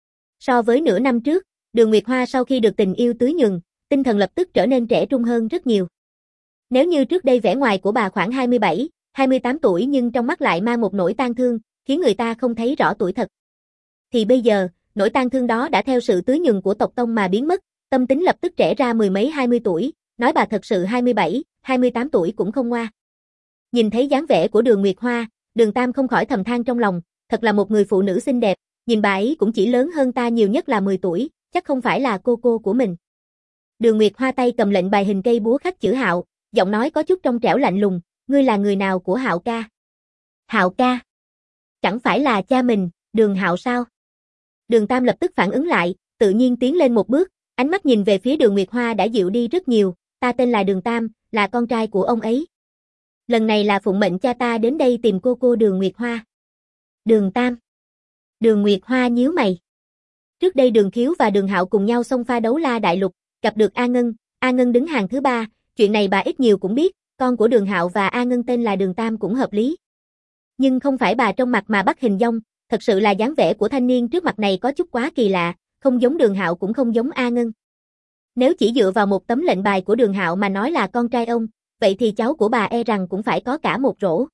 So với nửa năm trước, Đường Nguyệt Hoa sau khi được tình yêu tưới nhường, tinh thần lập tức trở nên trẻ trung hơn rất nhiều. Nếu như trước đây vẻ ngoài của bà khoảng 27, 28 tuổi nhưng trong mắt lại mang một nỗi tang thương, khiến người ta không thấy rõ tuổi thật. Thì bây giờ, nỗi tang thương đó đã theo sự tưới nhường của tộc tông mà biến mất, tâm tính lập tức trẻ ra mười mấy 20 tuổi, nói bà thật sự 27, 28 tuổi cũng không ngoa. Nhìn thấy dáng vẻ của Đường Nguyệt Hoa, Đường Tam không khỏi thầm than trong lòng, thật là một người phụ nữ xinh đẹp, nhìn bà ấy cũng chỉ lớn hơn ta nhiều nhất là 10 tuổi, chắc không phải là cô của mình. Đường Nguyệt Hoa tay cầm lệnh bài hình cây búa khắc chữ Hạo, giọng nói có chút trong trẻo lạnh lùng, ngươi là người nào của Hạo ca? Hạo ca? Chẳng phải là cha mình, Đường Hạo sao? Đường Tam lập tức phản ứng lại, tự nhiên tiến lên một bước, ánh mắt nhìn về phía Đường Nguyệt Hoa đã dịu đi rất nhiều, ta tên là Đường Tam, là con trai của ông ấy. Lần này là phụng mệnh cha ta đến đây tìm cô Đường Nguyệt Hoa. Đường Tam. Đường Nguyệt Hoa nhíu mày. Trước đây Đường Khiếu và Đường Hạo cùng nhau xông pha đấu la đại lục, gặp được A Ngân đứng hàng thứ 3, chuyện này bà ít nhiều cũng biết, con của Đường Hạo và A Ngân tên là Đường Tam cũng hợp lý. Nhưng không phải bà trong mặt mà bắt hình dong, thật sự là dáng vẻ của thanh niên trước mặt này có chút quá kỳ lạ, không giống Đường Hạo cũng không giống A Ngân. Nếu chỉ dựa vào một tấm lệnh bài của Đường Hạo mà nói là con trai ông, vậy thì cháu của bà e rằng cũng phải có cả một rổ.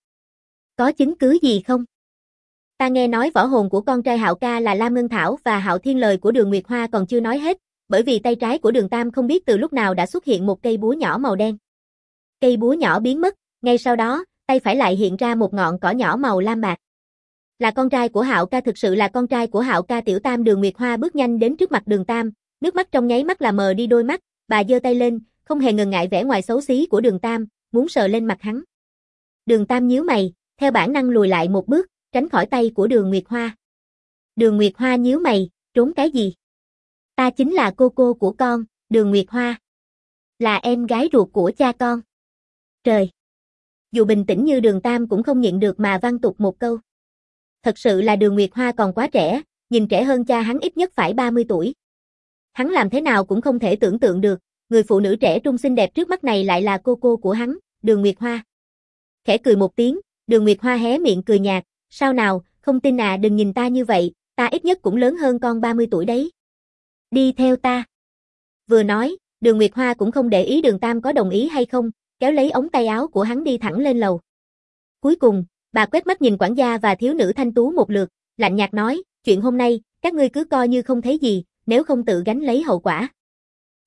Có chứng cứ gì không? Ta nghe nói võ hồn của con trai Hạo ca là Lam Ngân Thảo và Hạo Thiên lời của Đường Nguyệt Hoa còn chưa nói hết, bởi vì tay trái của Đường Tam không biết từ lúc nào đã xuất hiện một cây búa nhỏ màu đen. Cây búa nhỏ biến mất, ngay sau đó, tay phải lại hiện ra một ngọn cỏ nhỏ màu lam bạc. Là con trai của Hạo ca, thực sự là con trai của Hạo ca. Tiểu Tam. Đường Nguyệt Hoa bước nhanh đến trước mặt Đường Tam, nước mắt trong nháy mắt là mờ đi đôi mắt, bà giơ tay lên, không hề ngần ngại vẻ ngoài xấu xí của Đường Tam, muốn sờ lên mặt hắn. Đường Tam nhíu mày, theo bản năng lùi lại một bước, tránh khỏi tay của Đường Nguyệt Hoa. Đường Nguyệt Hoa nhíu mày, trốn cái gì? Ta chính là cô của con, Đường Nguyệt Hoa. Là em gái ruột của cha con. Trời! Dù bình tĩnh như Đường Tam cũng không nhịn được mà văng tục một câu. Thật sự là Đường Nguyệt Hoa còn quá trẻ, nhìn trẻ hơn cha hắn ít nhất phải 30 tuổi. Hắn làm thế nào cũng không thể tưởng tượng được, người phụ nữ trẻ trung xinh đẹp trước mắt này lại là cô của hắn, Đường Nguyệt Hoa. Khẽ cười một tiếng, Đường Nguyệt Hoa hé miệng cười nhạt, sao nào, không tin à? Đừng nhìn ta như vậy, ta ít nhất cũng lớn hơn con 30 tuổi đấy. Đi theo ta. Vừa nói, Đường Nguyệt Hoa cũng không để ý Đường Tam có đồng ý hay không, kéo lấy ống tay áo của hắn đi thẳng lên lầu. Cuối cùng, bà quét mắt nhìn quản gia và thiếu nữ thanh tú một lượt, lạnh nhạt nói, chuyện hôm nay, các ngươi cứ coi như không thấy gì, nếu không tự gánh lấy hậu quả.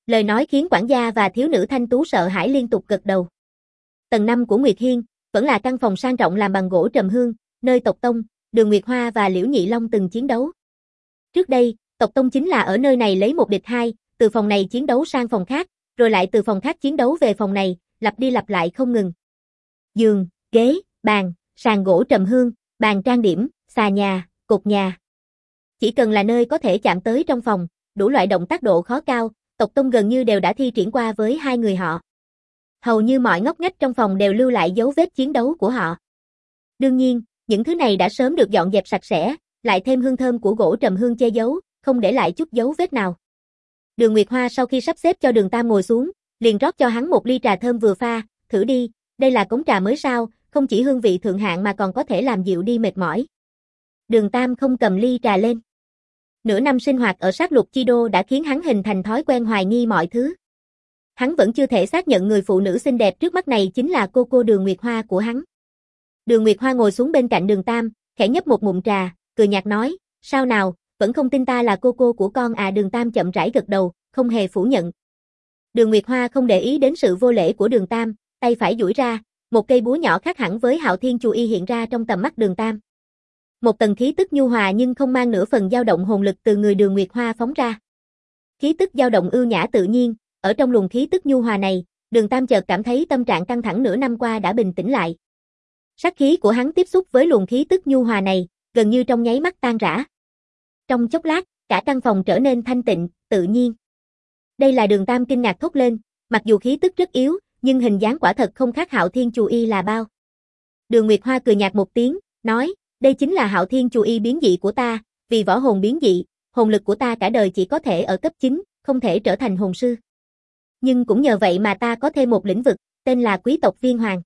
Lời nói khiến quản gia và thiếu nữ thanh tú sợ hãi liên tục gật đầu. Tầng 5 của Nguyệt Hiên, vẫn là căn phòng sang trọng làm bằng gỗ trầm hương, nơi tộc Tông, Đường Nguyệt Hoa và Liễu Nhị Long từng chiến đấu. Trước đây, tộc Tông chính là ở nơi này lấy một địch hai, từ phòng này chiến đấu sang phòng khác, rồi lại từ phòng khác chiến đấu về phòng này, lặp đi lặp lại không ngừng. Giường, ghế, bàn, sàn gỗ trầm hương, bàn trang điểm, xà nhà, cột nhà. Chỉ cần là nơi có thể chạm tới trong phòng, đủ loại động tác độ khó cao, tộc Tông gần như đều đã thi triển qua với hai người họ. Hầu như mọi ngóc ngách trong phòng đều lưu lại dấu vết chiến đấu của họ. Đương nhiên, những thứ này đã sớm được dọn dẹp sạch sẽ, lại thêm hương thơm của gỗ trầm hương che giấu, không để lại chút dấu vết nào. Đường Nguyệt Hoa sau khi sắp xếp cho Đường Tam ngồi xuống, liền rót cho hắn một ly trà thơm vừa pha, thử đi, đây là cống trà mới sao, không chỉ hương vị thượng hạng mà còn có thể làm dịu đi mệt mỏi. Đường Tam không cầm ly trà lên. Nửa năm sinh hoạt ở sát lục chi đô đã khiến hắn hình thành thói quen hoài nghi mọi thứ. Hắn vẫn chưa thể xác nhận người phụ nữ xinh đẹp trước mắt này chính là cô Đường Nguyệt Hoa của hắn. Đường Nguyệt Hoa ngồi xuống bên cạnh Đường Tam, khẽ nhấp một ngụm trà, cười nhạt nói, sao nào, vẫn không tin ta là cô của con à? Đường Tam chậm rãi gật đầu, không hề phủ nhận. Đường Nguyệt Hoa không để ý đến sự vô lễ của Đường Tam, tay phải duỗi ra, một cây búa nhỏ khác hẳn với Hạo Thiên Chù Y hiện ra trong tầm mắt Đường Tam. Một tầng khí tức nhu hòa nhưng không mang nửa phần dao động hồn lực từ người Đường Nguyệt Hoa phóng ra. Khí tức dao động ưu nhã tự nhiên, ở trong luồng khí tức nhu hòa này, Đường Tam chợt cảm thấy tâm trạng căng thẳng nửa năm qua đã bình tĩnh lại. Sát khí của hắn tiếp xúc với luồng khí tức nhu hòa này, gần như trong nháy mắt tan rã. Trong chốc lát, cả căn phòng trở nên thanh tịnh, tự nhiên. Đây là Đường Tam kinh ngạc thốt lên, mặc dù khí tức rất yếu, nhưng hình dáng quả thật không khác Hạo Thiên Chù Y là bao. Đường Nguyệt Hoa cười nhạt một tiếng, nói, đây chính là Hạo Thiên Chù Y biến dị của ta, vì võ hồn biến dị, hồn lực của ta cả đời chỉ có thể ở cấp 9, không thể trở thành hồn sư. Nhưng cũng nhờ vậy mà ta có thêm một lĩnh vực, tên là quý tộc viên hoàng.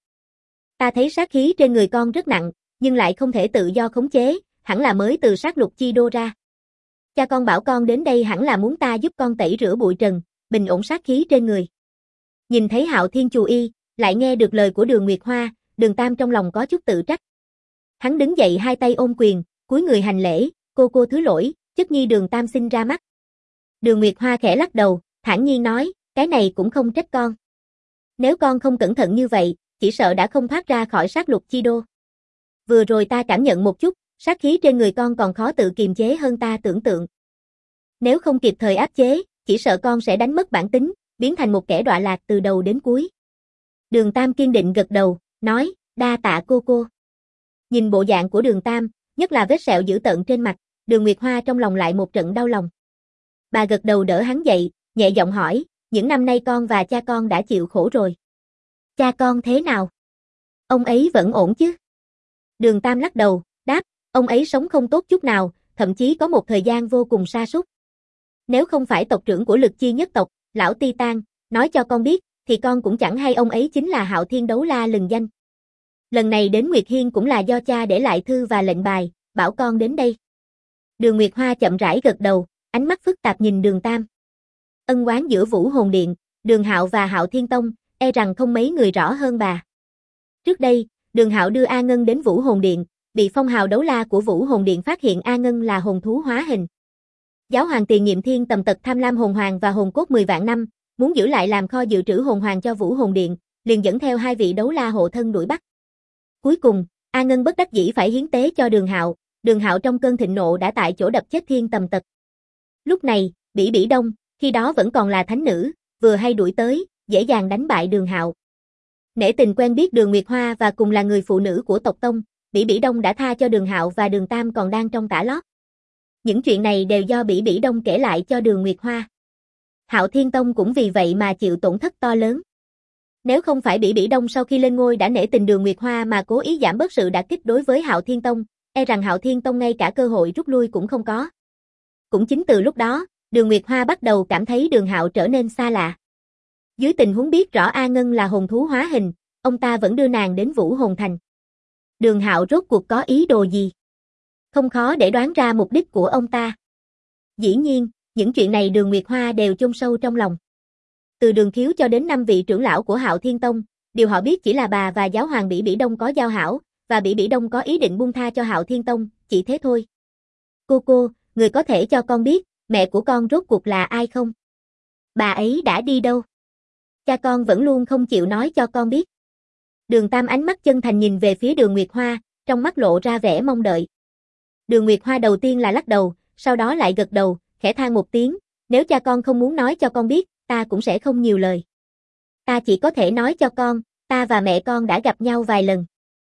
Ta thấy sát khí trên người con rất nặng, nhưng lại không thể tự do khống chế, hẳn là mới từ sát lục chi đô ra. Cha con bảo con đến đây hẳn là muốn ta giúp con tẩy rửa bụi trần, bình ổn sát khí trên người. Nhìn thấy Hạo Thiên Chù Y, lại nghe được lời của Đường Nguyệt Hoa, Đường Tam trong lòng có chút tự trách. Hắn đứng dậy hai tay ôm quyền, cúi người hành lễ, cô thứ lỗi, chất nhi Đường Tam xin ra mắt. Đường Nguyệt Hoa khẽ lắc đầu, thản nhiên nói, cái này cũng không trách con. Nếu con không cẩn thận như vậy, chỉ sợ đã không thoát ra khỏi sát lục chi đô. Vừa rồi ta cảm nhận một chút, sát khí trên người con còn khó tự kiềm chế hơn ta tưởng tượng. Nếu không kịp thời áp chế, chỉ sợ con sẽ đánh mất bản tính, biến thành một kẻ đọa lạc từ đầu đến cuối. Đường Tam kiên định gật đầu, nói, đa tạ cô. Nhìn bộ dạng của Đường Tam, nhất là vết sẹo dữ tợn trên mặt, Đường Nguyệt Hoa trong lòng lại một trận đau lòng. Bà gật đầu đỡ hắn dậy, nhẹ giọng hỏi, những năm nay con và cha con đã chịu khổ rồi. Cha con thế nào? Ông ấy vẫn ổn chứ? Đường Tam lắc đầu, đáp, ông ấy sống không tốt chút nào, thậm chí có một thời gian vô cùng sa sút. Nếu không phải tộc trưởng của Lực Chi nhất tộc, lão Titan, nói cho con biết, thì con cũng chẳng hay ông ấy chính là Hạo Thiên Đấu La lừng danh. Lần này đến Nguyệt Hiên cũng là do cha để lại thư và lệnh bài, bảo con đến đây. Đường Nguyệt Hoa chậm rãi gật đầu, ánh mắt phức tạp nhìn Đường Tam. Ân oán giữa Vũ Hồn Điện, Đường Hạo và Hạo Thiên Tông, e rằng không mấy người rõ hơn bà. Trước đây, Đường Hạo đưa A Ngân đến Vũ Hồn Điện, bị phong hào đấu la của Vũ Hồn Điện phát hiện A Ngân là hồn thú hóa hình. Giáo hoàng Tiền Nhiệm Thiên tầm tật tham lam hồn hoàng và hồn cốt 10 vạn năm, muốn giữ lại làm kho dự trữ hồn hoàng cho Vũ Hồn Điện, liền dẫn theo hai vị đấu la hộ thân đuổi bắt. Cuối cùng, A Ngân bất đắc dĩ phải hiến tế cho Đường Hạo trong cơn thịnh nộ đã tại chỗ đập chết Thiên tầm tật. Lúc này, Bỉ Đông, khi đó vẫn còn là thánh nữ, vừa hay đuổi tới, dễ dàng đánh bại Đường Hạo. Nể tình quen biết Đường Nguyệt Hoa và cùng là người phụ nữ của tộc Tông, Bỉ Đông đã tha cho Đường Hạo và Đường Tam còn đang trong tả lót. Những chuyện này đều do Bỉ Đông kể lại cho Đường Nguyệt Hoa. Hạo Thiên Tông cũng vì vậy mà chịu tổn thất to lớn. Nếu không phải Bỉ Đông sau khi lên ngôi đã nể tình Đường Nguyệt Hoa mà cố ý giảm bớt sự đả kích đối với Hạo Thiên Tông, e rằng Hạo Thiên Tông ngay cả cơ hội rút lui cũng không có. Cũng chính từ lúc đó, Đường Nguyệt Hoa bắt đầu cảm thấy Đường Hạo trở nên xa lạ. Dưới tình huống biết rõ A Ngân là hồn thú hóa hình, ông ta vẫn đưa nàng đến Vũ Hồn Thành. Đường Hạo rốt cuộc có ý đồ gì? Không khó để đoán ra mục đích của ông ta. Dĩ nhiên, những chuyện này Đường Nguyệt Hoa đều chôn sâu trong lòng. Từ Đường Khiếu cho đến 5 vị trưởng lão của Hạo Thiên Tông, điều họ biết chỉ là bà và giáo hoàng Bỉ Đông có giao hảo, và Bỉ Đông có ý định buông tha cho Hạo Thiên Tông, chỉ thế thôi. Cô, người có thể cho con biết, mẹ của con rốt cuộc là ai không? Bà ấy đã đi đâu? Cha con vẫn luôn không chịu nói cho con biết. Đường Tam ánh mắt chân thành nhìn về phía Đường Nguyệt Hoa, trong mắt lộ ra vẻ mong đợi. Đường Nguyệt Hoa đầu tiên là lắc đầu, sau đó lại gật đầu, khẽ than một tiếng, nếu cha con không muốn nói cho con biết, ta cũng sẽ không nhiều lời. Ta chỉ có thể nói cho con, ta và mẹ con đã gặp nhau vài lần.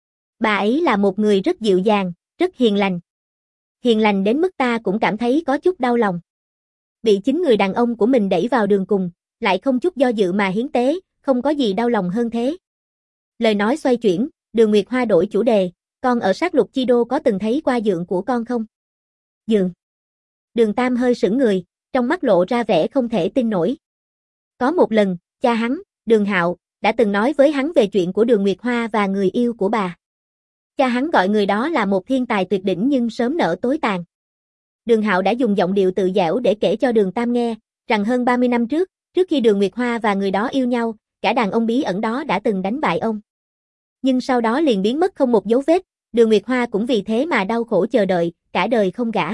Bà ấy là một người rất dịu dàng, rất hiền lành. Hiền lành đến mức ta cũng cảm thấy có chút đau lòng. Bị chính người đàn ông của mình đẩy vào đường cùng, lại không chút do dự mà hiến tế, không có gì đau lòng hơn thế. Lời nói xoay chuyển, Đường Nguyệt Hoa đổi chủ đề, con ở sát lục chi đô có từng thấy qua dượng của con không? Dượng. Đường Tam hơi sững người, trong mắt lộ ra vẻ không thể tin nổi. Có một lần, cha hắn, Đường Hạo, đã từng nói với hắn về chuyện của Đường Nguyệt Hoa và người yêu của bà. Cha hắn gọi người đó là một thiên tài tuyệt đỉnh nhưng sớm nở tối tàn. Đường Hạo đã dùng giọng điệu tự dẻo để kể cho Đường Tam nghe, rằng hơn 30 năm trước khi Đường Nguyệt Hoa và người đó yêu nhau, cả đàn ông bí ẩn đó đã từng đánh bại ông. Nhưng sau đó liền biến mất không một dấu vết, Đường Nguyệt Hoa cũng vì thế mà đau khổ chờ đợi, cả đời không gả.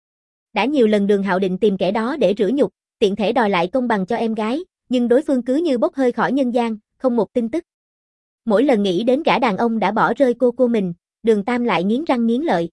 Đã nhiều lần Đường Hạo định tìm kẻ đó để rửa nhục, tiện thể đòi lại công bằng cho em gái, nhưng đối phương cứ như bốc hơi khỏi nhân gian, không một tin tức. Mỗi lần nghĩ đến gã đàn ông đã bỏ rơi cô mình, Đường Tam lại nghiến răng nghiến lợi.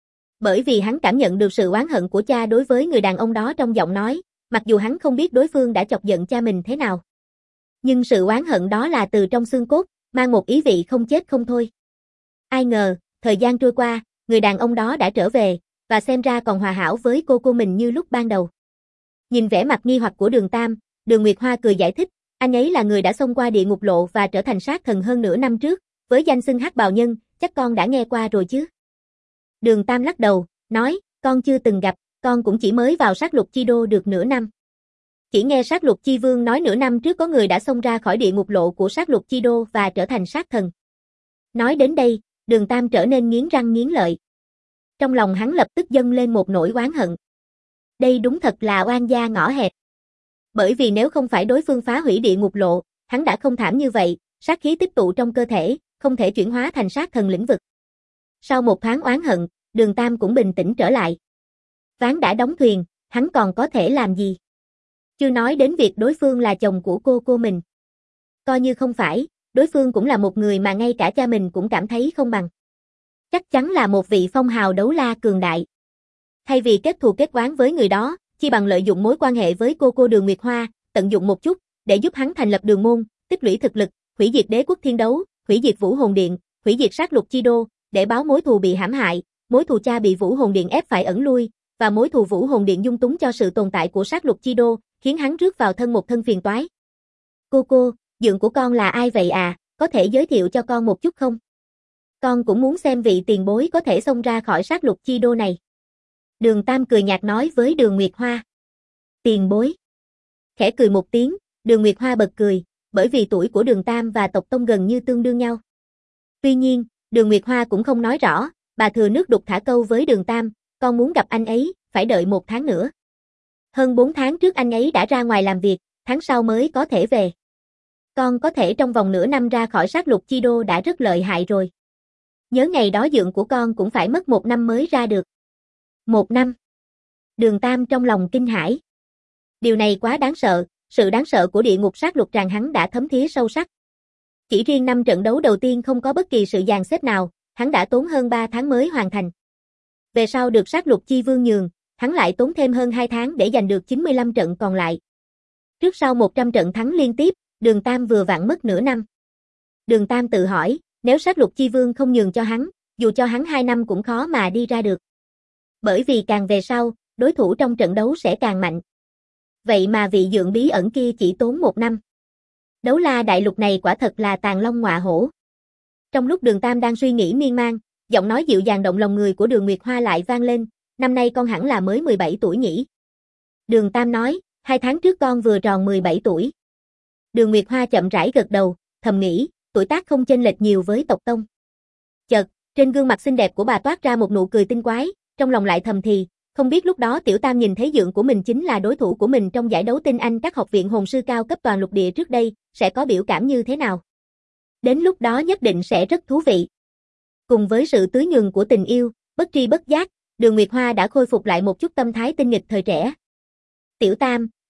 Bởi vì hắn cảm nhận được sự oán hận của cha đối với người đàn ông đó trong giọng nói, mặc dù hắn không biết đối phương đã chọc giận cha mình thế nào. Nhưng sự oán hận đó là từ trong xương cốt, mang một ý vị không chết không thôi. Ai ngờ, thời gian trôi qua, người đàn ông đó đã trở về, và xem ra còn hòa hảo với cô mình như lúc ban đầu. Nhìn vẻ mặt nghi hoặc của Đường Tam, Đường Nguyệt Hoa cười giải thích, anh ấy là người đã xông qua địa ngục lộ và trở thành sát thần hơn nửa năm trước, với danh xưng Hắc Bào Nhân, chắc con đã nghe qua rồi chứ. Đường Tam lắc đầu, nói, con chưa từng gặp, con cũng chỉ mới vào sát lục chi đô được nửa năm. Chỉ nghe sát lục chi vương nói nửa năm trước có người đã xông ra khỏi địa ngục lộ của sát lục chi đô và trở thành sát thần. Nói đến đây, Đường Tam trở nên nghiến răng nghiến lợi. Trong lòng hắn lập tức dâng lên một nỗi oán hận. Đây đúng thật là oan gia ngõ hẹp. Bởi vì nếu không phải đối phương phá hủy địa ngục lộ, hắn đã không thảm như vậy, sát khí tích tụ trong cơ thể, không thể chuyển hóa thành sát thần lĩnh vực. Sau một thoáng oán hận, Đường Tam cũng bình tĩnh trở lại. Ván đã đóng thuyền, hắn còn có thể làm gì? Chưa nói đến việc đối phương là chồng của cô mình. Coi như không phải, đối phương cũng là một người mà ngay cả cha mình cũng cảm thấy không bằng. Chắc chắn là một vị phong hào đấu la cường đại. Thay vì kết thù kết oán với người đó, chi bằng lợi dụng mối quan hệ với cô Đường Nguyệt Hoa, tận dụng một chút, để giúp hắn thành lập đường môn, tích lũy thực lực, hủy diệt đế quốc thiên đấu, hủy diệt Vũ Hồn Điện, hủy diệt sát lục chi đô, để báo mối thù bị hãm hại, mối thù cha bị Vũ Hồn Điện ép phải ẩn lui, và mối thù Vũ Hồn Điện dung túng cho sự tồn tại của sát lục chi đô, khiến hắn rước vào thân một thân phiền toái. Cô, dượng của con là ai vậy à, có thể giới thiệu cho con một chút không? Con cũng muốn xem vị tiền bối có thể xông ra khỏi sát lục chi đô này. Đường Tam cười nhạt nói với Đường Nguyệt Hoa. Tiền bối. Khẽ cười một tiếng, Đường Nguyệt Hoa bật cười, bởi vì tuổi của Đường Tam và tộc Tông gần như tương đương nhau. Tuy nhiên, Đường Nguyệt Hoa cũng không nói rõ, bà thừa nước đục thả câu với Đường Tam, con muốn gặp anh ấy, phải đợi 1 tháng nữa. Hơn 4 tháng trước anh ấy đã ra ngoài làm việc, tháng sau mới có thể về. Con có thể trong vòng nửa năm ra khỏi sát lục chi đô đã rất lợi hại rồi. Nhớ ngày đó dượng của con cũng phải mất 1 năm mới ra được. 1 năm. Đường Tam trong lòng kinh hãi. Điều này quá đáng sợ, sự đáng sợ của địa ngục sát lục tràng hắn đã thấm thía sâu sắc. Chỉ riêng 5 trận đấu đầu tiên không có bất kỳ sự dàn xếp nào, hắn đã tốn hơn 3 tháng mới hoàn thành. Về sau được sát lục chi vương nhường, hắn lại tốn thêm hơn 2 tháng để giành được 95 trận còn lại. Trước sau 100 trận thắng liên tiếp, Đường Tam vừa vặn mất nửa năm. Đường Tam tự hỏi, nếu sát lục chi vương không nhường cho hắn, dù cho hắn 2 năm cũng khó mà đi ra được. Bởi vì càng về sau, đối thủ trong trận đấu sẽ càng mạnh. Vậy mà vị dượng bí ẩn kia chỉ tốn 1 năm. Đấu la đại lục này quả thật là tàn long ngọa hổ. Trong lúc Đường Tam đang suy nghĩ miên man, giọng nói dịu dàng động lòng người của Đường Nguyệt Hoa lại vang lên, năm nay con hẳn là mới 17 tuổi nhỉ? Đường Tam nói, 2 tháng trước con vừa tròn 17 tuổi. Đường Nguyệt Hoa chậm rãi gật đầu, thầm nghĩ, tuổi tác không chênh lệch nhiều với tộc Tông. Chợt, trên gương mặt xinh đẹp của bà toát ra một nụ cười tinh quái, trong lòng lại thầm thì, không biết lúc đó Tiểu Tam nhìn thấy dượng của mình chính là đối thủ của mình trong giải đấu tinh anh các học viện hồn sư cao cấp toàn lục địa trước đây, sẽ có biểu cảm như thế nào? Đến lúc đó nhất định sẽ rất thú vị. Cùng với sự tưới nhường của tình yêu, bất tri bất giác, Đường Nguyệt Hoa đã khôi phục lại một chút tâm thái tinh nghịch thời trẻ. Tiểu Tam,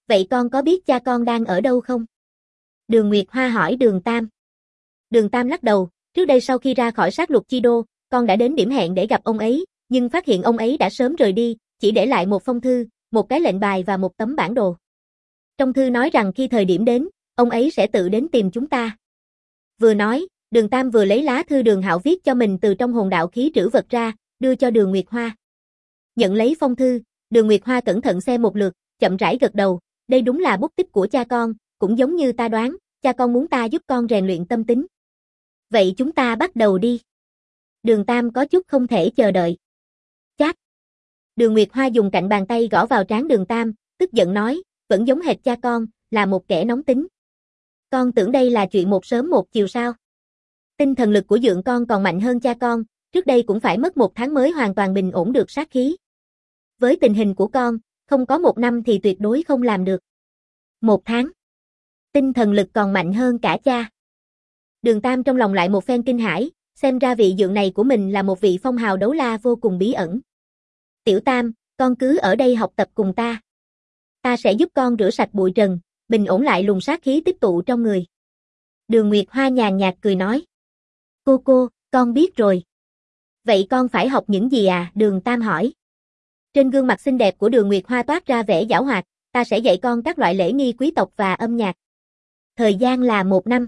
Vậy con có biết cha con đang ở đâu không? Đường Nguyệt Hoa hỏi Đường Tam. Đường Tam lắc đầu, trước đây sau khi ra khỏi sát lục chi đô, con đã đến điểm hẹn để gặp ông ấy, nhưng phát hiện ông ấy đã sớm rời đi, chỉ để lại một phong thư, một cái lệnh bài và một tấm bản đồ. Trong thư nói rằng khi thời điểm đến, ông ấy sẽ tự đến tìm chúng ta. Vừa nói, Đường Tam vừa lấy lá thư Đường Hạo viết cho mình từ trong hồn đạo khí trữ vật ra, đưa cho Đường Nguyệt Hoa. Nhận lấy phong thư, Đường Nguyệt Hoa cẩn thận xem một lượt, chậm rãi gật đầu, đây đúng là bút tích của cha con, cũng giống như ta đoán, cha con muốn ta giúp con rèn luyện tâm tính. Vậy chúng ta bắt đầu đi. Đường Tam có chút không thể chờ đợi. Chát. Đường Nguyệt Hoa dùng cạnh bàn tay gõ vào trán Đường Tam, tức giận nói, vẫn giống hệt cha con, là một kẻ nóng tính. Con tưởng đây là chuyện một sớm một chiều sao? Tinh thần lực của dượng con còn mạnh hơn cha con, trước đây cũng phải mất 1 tháng mới hoàn toàn bình ổn được sát khí. Với tình hình của con, không có 1 năm thì tuyệt đối không làm được. 1 tháng. Tinh thần lực còn mạnh hơn cả cha. Đường Tam trong lòng lại một phen kinh hãi, xem ra vị dượng này của mình là một vị phong hào đấu la vô cùng bí ẩn. Tiểu Tam, con cứ ở đây học tập cùng ta. Ta sẽ giúp con rửa sạch bụi trần, bình ổn lại luồng sát khí tích tụ trong người. Đường Nguyệt Hoa nhàn nhạt cười nói. Cô, con biết rồi. Vậy con phải học những gì à? Đường Tam hỏi. Trên gương mặt xinh đẹp của Đường Nguyệt Hoa toát ra vẻ giảo hoạt, ta sẽ dạy con các loại lễ nghi quý tộc và âm nhạc. Thời gian là 1 năm.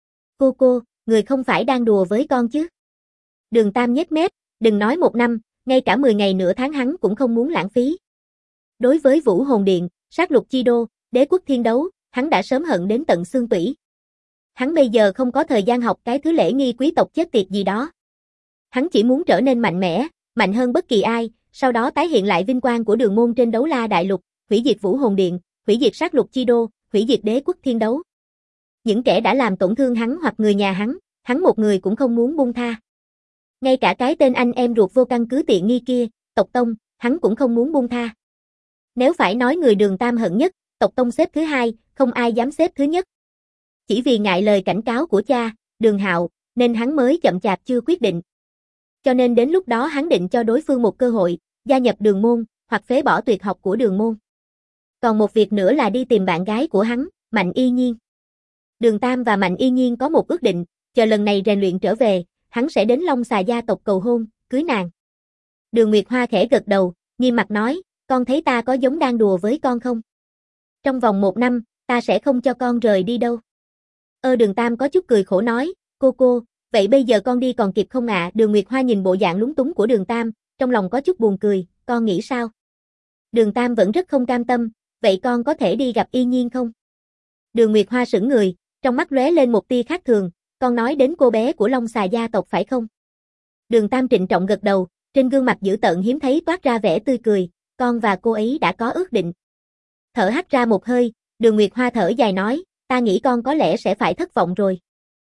Cô, người không phải đang đùa với con chứ? Đường Tam nhếch mép, đừng nói 1 năm, ngay cả 10 ngày nửa tháng hắn cũng không muốn lãng phí. Đối với Vũ Hồn Điện, sát lục chi đô, đế quốc thiên đấu, hắn đã sớm hận đến tận xương tủy. Hắn bây giờ không có thời gian học cái thứ lễ nghi quý tộc chết tiệt gì đó. Hắn chỉ muốn trở nên mạnh mẽ, mạnh hơn bất kỳ ai, sau đó tái hiện lại vinh quang của Đường môn trên đấu la đại lục, hủy diệt Vũ Hồn Điện, hủy diệt sát lục chi đô, hủy diệt đế quốc thiên đấu. Những kẻ đã làm tổn thương hắn hoặc người nhà hắn một người cũng không muốn buông tha. Ngay cả cái tên anh em ruột vô căn cứ tiện nghi kia, tộc Tông, hắn cũng không muốn buông tha. Nếu phải nói người Đường Tam hận nhất, tộc Tông xếp thứ 2, không ai dám xếp thứ nhất. Chỉ vì ngại lời cảnh cáo của cha, Đường Hạo, nên hắn mới chậm chạp chưa quyết định. Cho nên đến lúc đó hắn định cho đối phương một cơ hội, gia nhập Đường môn, hoặc phế bỏ tuyệt học của Đường môn. Còn một việc nữa là đi tìm bạn gái của hắn, Mạnh Y Nhiên. Đường Tam và Mạnh Y Nhiên có một ước định, chờ lần này rèn luyện trở về, hắn sẽ đến Long Xà gia tộc cầu hôn, cưới nàng. Đường Nguyệt Hoa khẽ gật đầu, nghiêm mặt nói, con thấy ta có giống đang đùa với con không? Trong vòng 1 năm, ta sẽ không cho con rời đi đâu. Đường Tam có chút cười khổ nói, cô, vậy bây giờ con đi còn kịp không ạ? Đường Nguyệt Hoa nhìn bộ dạng lúng túng của Đường Tam, trong lòng có chút buồn cười, con nghĩ sao? Đường Tam vẫn rất không cam tâm, vậy con có thể đi gặp Y Nhiên không? Đường Nguyệt Hoa sững người, trong mắt lóe lên một tia khác thường, con nói đến cô bé của Long Xà gia tộc phải không? Đường Tam trịnh trọng gật đầu, trên gương mặt dữ tợn hiếm thấy toát ra vẻ tươi cười, con và cô ấy đã có ước định. Thở hắt ra một hơi, Đường Nguyệt Hoa thở dài nói, ta nghĩ con có lẽ sẽ phải thất vọng rồi.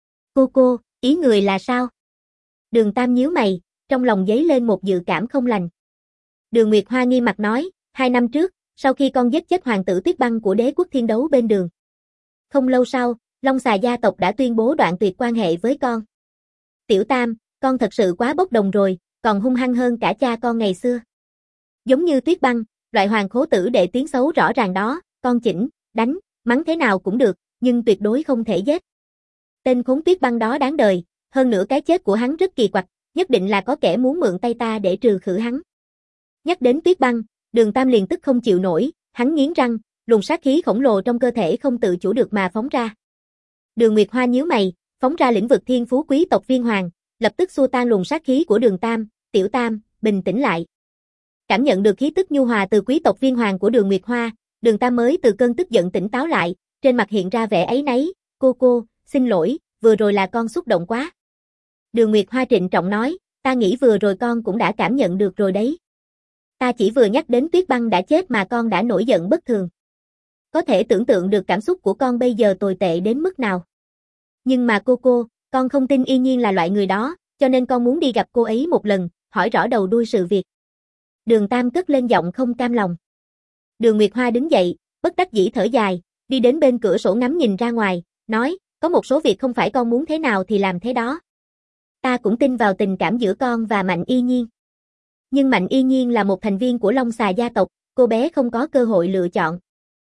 Cô, ý người là sao? Đường Tam nhíu mày, trong lòng dấy lên một dự cảm không lành. Đường Nguyệt Hoa nghiêm mặt nói, 2 năm trước, sau khi con giết chết hoàng tử Tuyết Băng của đế quốc thiên đấu bên đường. Không lâu sau, Long Xà gia tộc đã tuyên bố đoạn tuyệt quan hệ với con. Tiểu Tam, con thật sự quá bốc đồng rồi, còn hung hăng hơn cả cha con ngày xưa. Giống như Tuyết Băng, loại hoàng khố tử đệ tiếng xấu rõ ràng đó, con chỉnh, đánh, mắng thế nào cũng được, nhưng tuyệt đối không thể giết. Tên khốn Tuyết Băng đó đáng đời, hơn nữa cái chết của hắn rất kỳ quặc, nhất định là có kẻ muốn mượn tay ta để trừ khử hắn. Nhắc đến Tuyết Băng, Đường Tam liền tức không chịu nổi, hắn nghiến răng, luồng sát khí khổng lồ trong cơ thể không tự chủ được mà phóng ra. Đường Nguyệt Hoa nhíu mày, phóng ra lĩnh vực thiên phú quý tộc viên hoàng, lập tức xua tan luồng sát khí của Đường Tam, Tiểu Tam, bình tĩnh lại. Cảm nhận được khí tức nhu hòa từ quý tộc viên hoàng của Đường Nguyệt Hoa, Đường Tam mới từ cơn tức giận tỉnh táo lại, trên mặt hiện ra vẻ áy náy, cô, xin lỗi, vừa rồi là con xúc động quá. Đường Nguyệt Hoa trịnh trọng nói, ta nghĩ vừa rồi con cũng đã cảm nhận được rồi đấy. Ta chỉ vừa nhắc đến Tuyết Băng đã chết mà con đã nổi giận bất thường. Có thể tưởng tượng được cảm xúc của con bây giờ tồi tệ đến mức nào. Nhưng mà cô, con không tin Y Nhiên là loại người đó, cho nên con muốn đi gặp cô ấy một lần, hỏi rõ đầu đuôi sự việc. Đường Tam cất lên giọng không cam lòng. Đường Nguyệt Hoa đứng dậy, bất đắc dĩ thở dài, đi đến bên cửa sổ ngắm nhìn ra ngoài, nói, có một số việc không phải con muốn thế nào thì làm thế đó. Ta cũng tin vào tình cảm giữa con và Mạnh Y Nhiên. Nhưng Mạnh Y Nhiên là một thành viên của Long Xà gia tộc, cô bé không có cơ hội lựa chọn.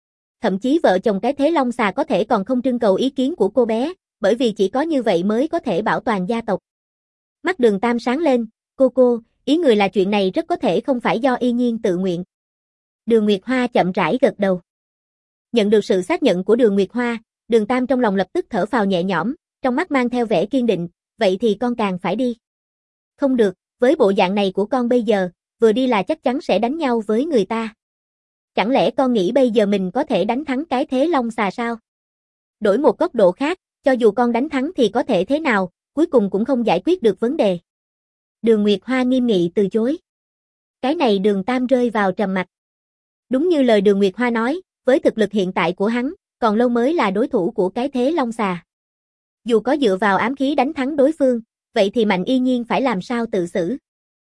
thậm chí vợ chồng cái thế Long Xà có thể còn không trưng cầu ý kiến của cô bé, bởi vì chỉ có như vậy mới có thể bảo toàn gia tộc. Mắt Đường Tam sáng lên, cô, ý người là chuyện này rất có thể không phải do y nhiên tự nguyện. Đường Nguyệt Hoa chậm rãi gật đầu. Nhận được sự xác nhận của Đường Nguyệt Hoa, Đường Tam trong lòng lập tức thở phào nhẹ nhõm, trong mắt mang theo vẻ kiên định, vậy thì con càng phải đi. Không được, với bộ dạng này của con bây giờ, vừa đi là chắc chắn sẽ đánh nhau với người ta. Chẳng lẽ con nghĩ bây giờ mình có thể đánh thắng cái thế Long Xà sao? Đổi một góc độ khác, cho dù con đánh thắng thì có thể thế nào, cuối cùng cũng không giải quyết được vấn đề. Đường Nguyệt Hoa nghiêm nghị từ chối. Cái này Đường Tam rơi vào trầm mặc. Đúng như lời Đường Nguyệt Hoa nói, với thực lực hiện tại của hắn, còn lâu mới là đối thủ của cái thế Long Xà. Dù có dựa vào ám khí đánh thắng đối phương, vậy thì Mạnh y nhiên phải làm sao tự xử?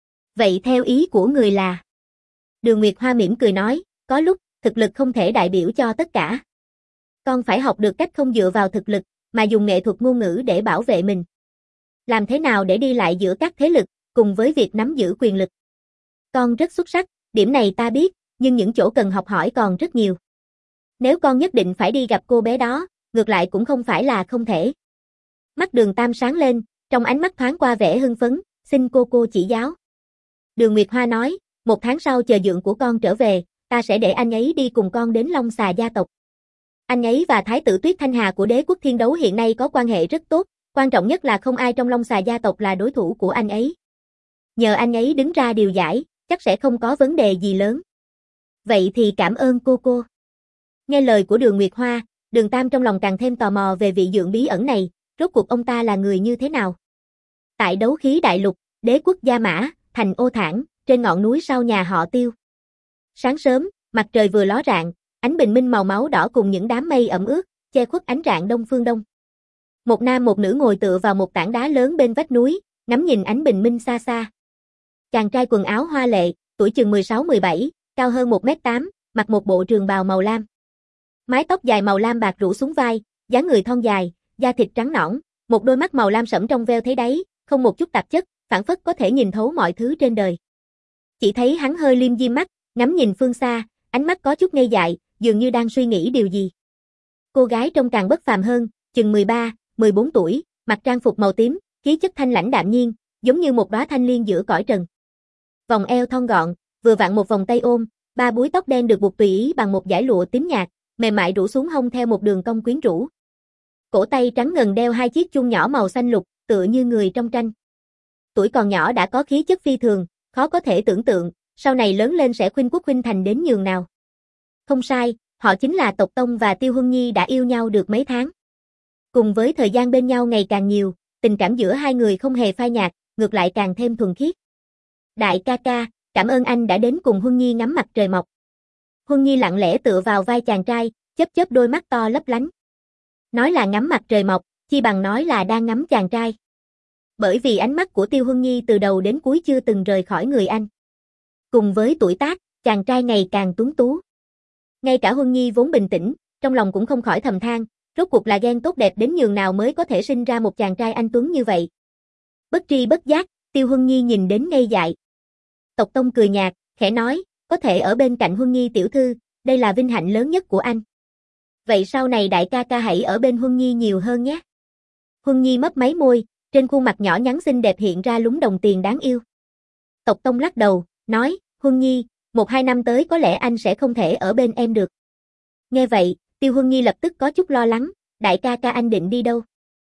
Vậy theo ý của người là? Đường Nguyệt Hoa mỉm cười nói, có lúc, thực lực không thể đại biểu cho tất cả. Con phải học được cách không dựa vào thực lực, mà dùng nghệ thuật ngôn ngữ để bảo vệ mình. Làm thế nào để đi lại giữa các thế lực, cùng với việc nắm giữ quyền lực. Con rất xuất sắc, điểm này ta biết, nhưng những chỗ cần học hỏi còn rất nhiều. Nếu con nhất định phải đi gặp cô bé đó, ngược lại cũng không phải là không thể. Mắt Đường Tam sáng lên, trong ánh mắt thoáng qua vẻ hưng phấn, xin cô chỉ giáo. Đường Nguyệt Hoa nói, 1 tháng sau chờ dượng của con trở về, ta sẽ để anh ấy đi cùng con đến Long Xà gia tộc. Anh ấy và Thái tử Tuyết Thanh Hà của Đế quốc Thiên Đấu hiện nay có quan hệ rất tốt, quan trọng nhất là không ai trong Long Xà gia tộc là đối thủ của anh ấy. Nhờ anh ấy đứng ra điều giải, chắc sẽ không có vấn đề gì lớn. Vậy thì cảm ơn cô. Nghe lời của Đường Nguyệt Hoa, Đường Tam trong lòng càng thêm tò mò về vị dượng bí ẩn này, rốt cuộc ông ta là người như thế nào. Tại Đấu Khí Đại Lục, Đế quốc Gia Mã, thành Ô Thản, trên ngọn núi sau nhà họ Tiêu. Sáng sớm, mặt trời vừa ló rạng, ánh bình minh màu máu đỏ cùng những đám mây ẩm ướt, che khuất ánh rạng đông phương đông. Một nam một nữ ngồi tựa vào một tảng đá lớn bên vách núi, ngắm nhìn ánh bình minh xa xa. Chàng trai quần áo hoa lệ, tuổi chừng 16-17, cao hơn 1m8, mặc một bộ trường bào màu lam. Mái tóc dài màu lam bạc rủ xuống vai, dáng người thon dài, da thịt trắng nõn, một đôi mắt màu lam sẫm trong veo thấy đáy, không một chút tạp chất, phảng phất có thể nhìn thấu mọi thứ trên đời. Chỉ thấy hắn hơi liêm diêm mắt, ngắm nhìn phương xa, ánh mắt có chút ngây dại, dường như đang suy nghĩ điều gì. Cô gái trông càng bất phàm hơn, chừng 13-14 tuổi, mặc trang phục màu tím, khí chất thanh lãnh đạm nhiên, giống như một đóa thanh liên giữa cõi trần. Vòng eo thon gọn, vừa vặn một vòng tay ôm, 3 búi tóc đen được buộc tùy ý bằng một dải lụa tím nhạt, mềm mại rủ xuống hông theo một đường cong quyến rũ. Cổ tay trắng ngần đeo 2 chiếc chuông nhỏ màu xanh lục, tựa như người trong tranh. Tuổi còn nhỏ đã có khí chất phi thường, khó có thể tưởng tượng, sau này lớn lên sẽ khuynh quốc khuynh thành đến nhường nào. Không sai, họ chính là Tộc Tông và Tiêu Huân Nhi đã yêu nhau được mấy tháng. Cùng với thời gian bên nhau ngày càng nhiều, tình cảm giữa hai người không hề phai nhạt, ngược lại càng thêm thuần khiết. Đại ca ca, cảm ơn anh đã đến cùng Huân Nhi ngắm mặt trời mọc. Huân Nhi lặng lẽ tựa vào vai chàng trai, chớp đôi mắt to lấp lánh. Nói là ngắm mặt trời mọc, chi bằng nói là đang ngắm chàng trai. Bởi vì ánh mắt của Tiêu Huân Nhi từ đầu đến cuối chưa từng rời khỏi người anh. Cùng với tuổi tác, chàng trai ngày càng tuấn tú. Ngay cả Huân Nhi vốn bình tĩnh, trong lòng cũng không khỏi thầm than, rốt cuộc là ghen tốt đẹp đến nhường nào mới có thể sinh ra một chàng trai anh tuấn như vậy. Bất tri bất giác, Tiêu Huân Nhi nhìn đến ngây dại. Tộc Tông cười nhạt, khẽ nói, có thể ở bên cạnh Huân Nhi tiểu thư, đây là vinh hạnh lớn nhất của anh. Vậy sau này đại ca ca hãy ở bên Huân Nhi nhiều hơn nhé. Huân Nhi mấp máy môi, trên khuôn mặt nhỏ nhắn xinh đẹp hiện ra lúm đồng tiền đáng yêu. Tộc Tông lắc đầu, nói, Huân Nhi, 1-2 năm tới có lẽ anh sẽ không thể ở bên em được. Nghe vậy, Tiêu Huân Nhi lập tức có chút lo lắng, đại ca ca anh định đi đâu?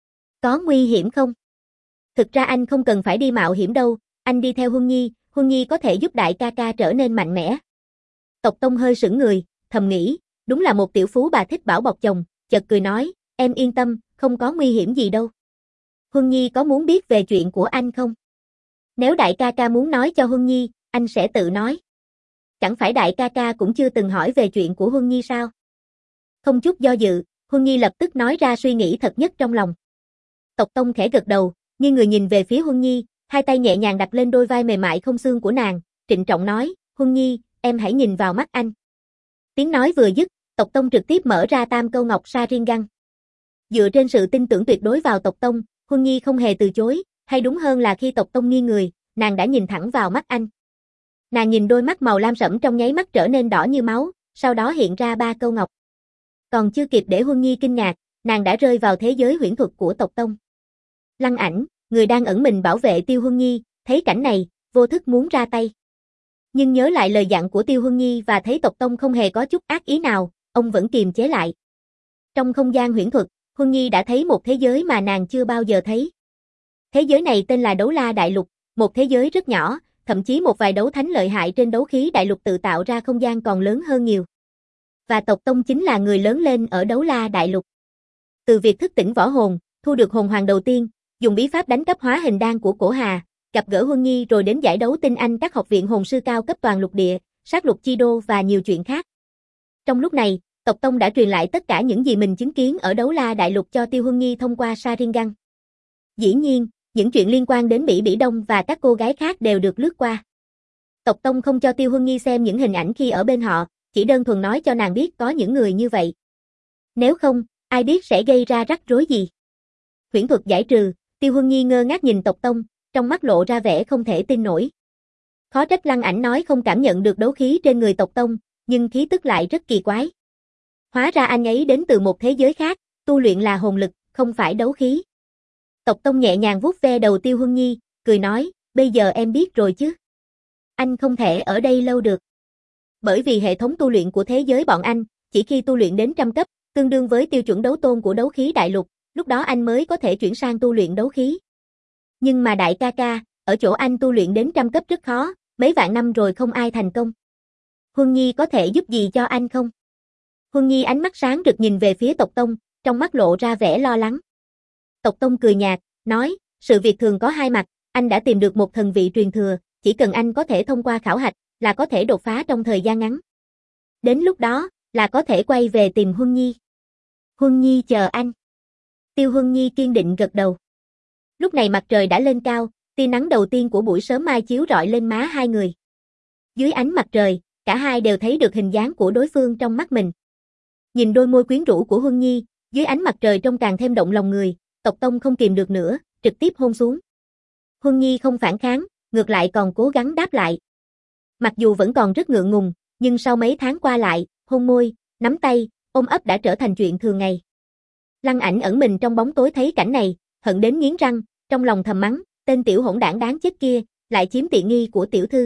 Có nguy hiểm không? Thực ra anh không cần phải đi mạo hiểm đâu, anh đi theo Huân Nhi có thể giúp đại ca ca trở nên mạnh mẽ. Tộc Tông hơi sững người, thầm nghĩ, đúng là một tiểu phú bà thích bảo bọc chồng, chợt cười nói, em yên tâm, không có nguy hiểm gì đâu. Huân Nhi có muốn biết về chuyện của anh không? Nếu đại ca ca muốn nói cho Huân Nhi, anh sẽ tự nói. Chẳng phải đại ca ca cũng chưa từng hỏi về chuyện của Huân Nhi sao? Không chút do dự, Huân Nhi lập tức nói ra suy nghĩ thật nhất trong lòng. Tộc Tông khẽ gật đầu, nghiêng người nhìn về phía Huân Nhi, hai tay nhẹ nhàng đặt lên đôi vai mềm mại không xương của nàng, trịnh trọng nói, Huân Nhi, em hãy nhìn vào mắt anh. Tiếng nói vừa dứt, Tộc Tông trực tiếp mở ra tam câu ngọc sa riêng găng. Dựa trên sự tin tưởng tuyệt đối vào Tộc Tông, Huân Nhi không hề từ chối, hay đúng hơn là khi Tộc Tông nghiêng người, nàng đã nhìn thẳng vào mắt anh. Nàng nhìn đôi mắt màu lam sẫm trong nháy mắt trở nên đỏ như máu, sau đó hiện ra 3 câu ngọc. Còn chưa kịp để Huân Nhi kinh ngạc, nàng đã rơi vào thế giới huyễn thuật của tộc Tông. Lăng Ảnh, người đang ẩn mình bảo vệ Tiêu Huân Nhi, thấy cảnh này, vô thức muốn ra tay. Nhưng nhớ lại lời dặn của Tiêu Huân Nhi và thấy tộc Tông không hề có chút ác ý nào, ông vẫn kiềm chế lại. Trong không gian huyễn thuật, Huân Nhi đã thấy một thế giới mà nàng chưa bao giờ thấy. Thế giới này tên là Đấu La Đại Lục, một thế giới rất nhỏ, thậm chí một vài đấu thánh lợi hại trên đấu khí đại lục tự tạo ra không gian còn lớn hơn nhiều. Và tộc Tông chính là người lớn lên ở Đấu La Đại Lục. Từ việc thức tỉnh võ hồn, thu được hồn hoàng đầu tiên, dùng bí pháp đánh cắp hóa hình đan của Cổ Hà, gặp gỡ Huân Nhi rồi đến giải đấu tinh anh các học viện hồn sư cao cấp toàn lục địa, sát lục chi đô và nhiều chuyện khác. Trong lúc này, tộc Tông đã truyền lại tất cả những gì mình chứng kiến ở Đấu La Đại Lục cho Tiêu Huân Nhi thông qua Sharingan. Dĩ nhiên, những chuyện liên quan đến Bỉ Bỉ Đông và các cô gái khác đều được lướt qua. Tộc Tông không cho Tiêu Huân Nhi xem những hình ảnh khi ở bên họ, chỉ đơn thuần nói cho nàng biết có những người như vậy. Nếu không, ai biết sẽ gây ra rắc rối gì. Huyễn thuật giải trừ, Tiêu Huân Nhi ngơ ngác nhìn tộc Tông, trong mắt lộ ra vẻ không thể tin nổi. Khó trách Lăng Ảnh nói không cảm nhận được đấu khí trên người tộc Tông, nhưng khí tức lại rất kỳ quái. Hóa ra anh ấy đến từ một thế giới khác, tu luyện là hồn lực, không phải đấu khí. Tộc Tông nhẹ nhàng vuốt ve đầu Tiêu Huân Nhi, cười nói, bây giờ em biết rồi chứ. Anh không thể ở đây lâu được. Bởi vì hệ thống tu luyện của thế giới bọn anh, chỉ khi tu luyện đến 100 cấp, tương đương với tiêu chuẩn đấu tôn của đấu khí đại lục, lúc đó anh mới có thể chuyển sang tu luyện đấu khí. Nhưng mà đại ca ca, ở chỗ anh tu luyện đến 100 cấp rất khó, mấy vạn năm rồi không ai thành công. Huân Nhi có thể giúp gì cho anh không? Huân Nhi ánh mắt sáng rực nhìn về phía tộc Tông, trong mắt lộ ra vẻ lo lắng. Tộc Tông cười nhạt, nói, sự việc thường có hai mặt, anh đã tìm được một thần vị truyền thừa, chỉ cần anh có thể thông qua khảo hạch, là có thể đột phá trong thời gian ngắn. Đến lúc đó, là có thể quay về tìm Huân Nhi. Huân Nhi chờ anh. Tiêu Huân Nhi kiên định gật đầu. Lúc này mặt trời đã lên cao, tia nắng đầu tiên của buổi sớm mai chiếu rọi lên má hai người. Dưới ánh mặt trời, cả hai đều thấy được hình dáng của đối phương trong mắt mình. Nhìn đôi môi quyến rũ của Huân Nhi, dưới ánh mặt trời trông càng thêm động lòng người, tộc Tông không kìm được nữa, trực tiếp hôn xuống. Huân Nhi không phản kháng, ngược lại còn cố gắng đáp lại. Mặc dù vẫn còn rất ngượng ngùng, nhưng sau mấy tháng qua lại, hôn môi, nắm tay, ôm ấp đã trở thành chuyện thường ngày. Lăng Ảnh ẩn mình trong bóng tối thấy cảnh này, hận đến nghiến răng, trong lòng thầm mắng, tên tiểu hỗn đảng đáng chết kia, lại chiếm tiện nghi của tiểu thư.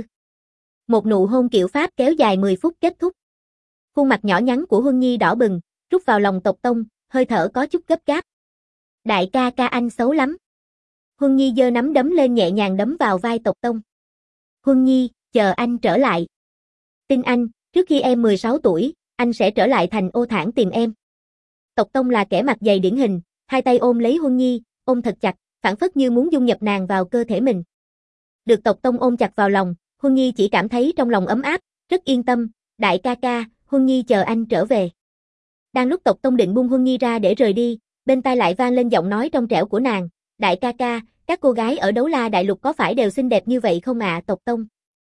Một nụ hôn kiệu pháp kéo dài 10 phút kết thúc. Khuôn mặt nhỏ nhắn của Huân Nhi đỏ bừng, rút vào lòng tộc Tông, hơi thở có chút gấp gáp. Đại ca ca anh xấu lắm. Huân Nhi giơ nắm đấm lên nhẹ nhàng đấm vào vai tộc Tông. Huân Nhi, chờ anh trở lại. Tin anh, trước khi em 16 tuổi, anh sẽ trở lại thành Ô Thản tìm em. Tộc Tông là kẻ mặt dày điển hình, hai tay ôm lấy Huân Nhi, ôm thật chặt, phảng phất như muốn dung nhập nàng vào cơ thể mình. Được tộc Tông ôm chặt vào lòng, Huân Nhi chỉ cảm thấy trong lòng ấm áp, rất yên tâm, đại ca ca, Huân Nhi chờ anh trở về. Đang lúc tộc Tông định buông Huân Nhi ra để rời đi, bên tai lại vang lên giọng nói trong trẻo của nàng, đại ca ca, các cô gái ở Đấu La Đại Lục có phải đều xinh đẹp như vậy không ạ tộc Tông?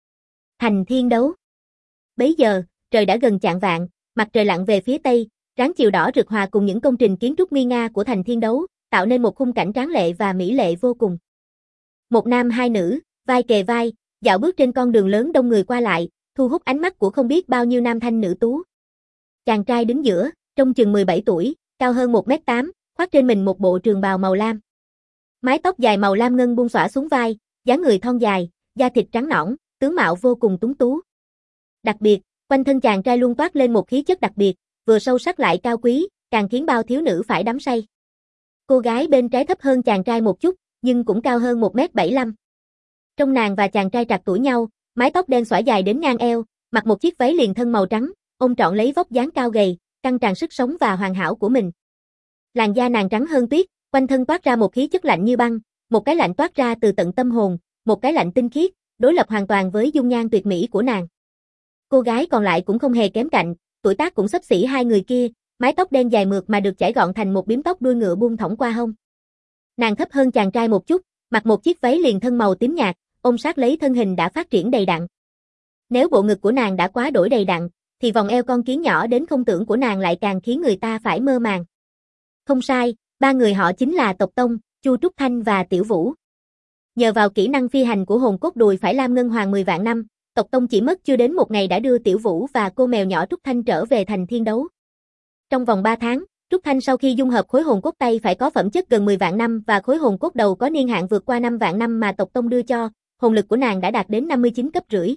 Thành Thiên Đấu. Bấy giờ, trời đã gần chạng vạng, mặt trời lặn về phía tây, ráng chiều đỏ rực hòa cùng những công trình kiến trúc nguy nga của Thành Thiên Đấu, tạo nên một khung cảnh tráng lệ và mỹ lệ vô cùng. Một nam hai nữ, vai kề vai, dạo bước trên con đường lớn đông người qua lại, thu hút ánh mắt của không biết bao nhiêu nam thanh nữ tú. Chàng trai đứng giữa, trông chừng 17 tuổi, cao hơn 1m8, khoác trên mình một bộ trường bào màu lam. Mái tóc dài màu lam ngân buông xõa xuống vai, dáng người thon dài, da thịt trắng nõn, tướng mạo vô cùng tuấn tú. Đặc biệt, quanh thân chàng trai luôn toát lên một khí chất đặc biệt, vừa sâu sắc lại cao quý, càng khiến bao thiếu nữ phải đắm say. Cô gái bên trái thấp hơn chàng trai một chút, nhưng cũng cao hơn 1m75. Trong nàng và chàng trai trạc tuổi nhau, mái tóc đen xõa dài đến ngang eo, mặc một chiếc váy liền thân màu trắng, ôm trọn lấy vóc dáng cao gầy, căng tràn sức sống và hoàn hảo của mình. Làn da nàng trắng hơn tuyết, quanh thân toát ra một khí chất lạnh như băng, một cái lạnh toát ra từ tận tâm hồn, một cái lạnh tinh khiết, đối lập hoàn toàn với dung nhan tuyệt mỹ của nàng. Cô gái còn lại cũng không hề kém cạnh, tuổi tác cũng xấp xỉ hai người kia, mái tóc đen dài mượt mà được chải gọn thành một bím tóc đuôi ngựa buông thõng qua hông. Nàng thấp hơn chàng trai một chút, mặc một chiếc váy liền thân màu tím nhạt, ôm sát lấy thân hình đã phát triển đầy đặn. Nếu bộ ngực của nàng đã quá đổi đầy đặn, thì vòng eo con kiến nhỏ đến không tưởng của nàng lại càng khiến người ta phải mơ màng. Không sai, ba người họ chính là tộc Tông, Chu Trúc Thanh và Tiểu Vũ. Nhờ vào kỹ năng phi hành của hồn cốt đùi phải lam ngân hoàng 10 vạn năm, tộc Tông chỉ mất chưa đến một ngày đã đưa Tiểu Vũ và cô mèo nhỏ Trúc Thanh trở về Thành Thiên Đấu. Trong vòng 3 tháng, Trúc Thanh sau khi dung hợp khối hồn cốt tay phải có phẩm chất gần 10 vạn năm và khối hồn cốt đầu có niên hạn vượt qua 5 vạn năm mà tộc tông đưa cho, hồn lực của nàng đã đạt đến 59 cấp rưỡi.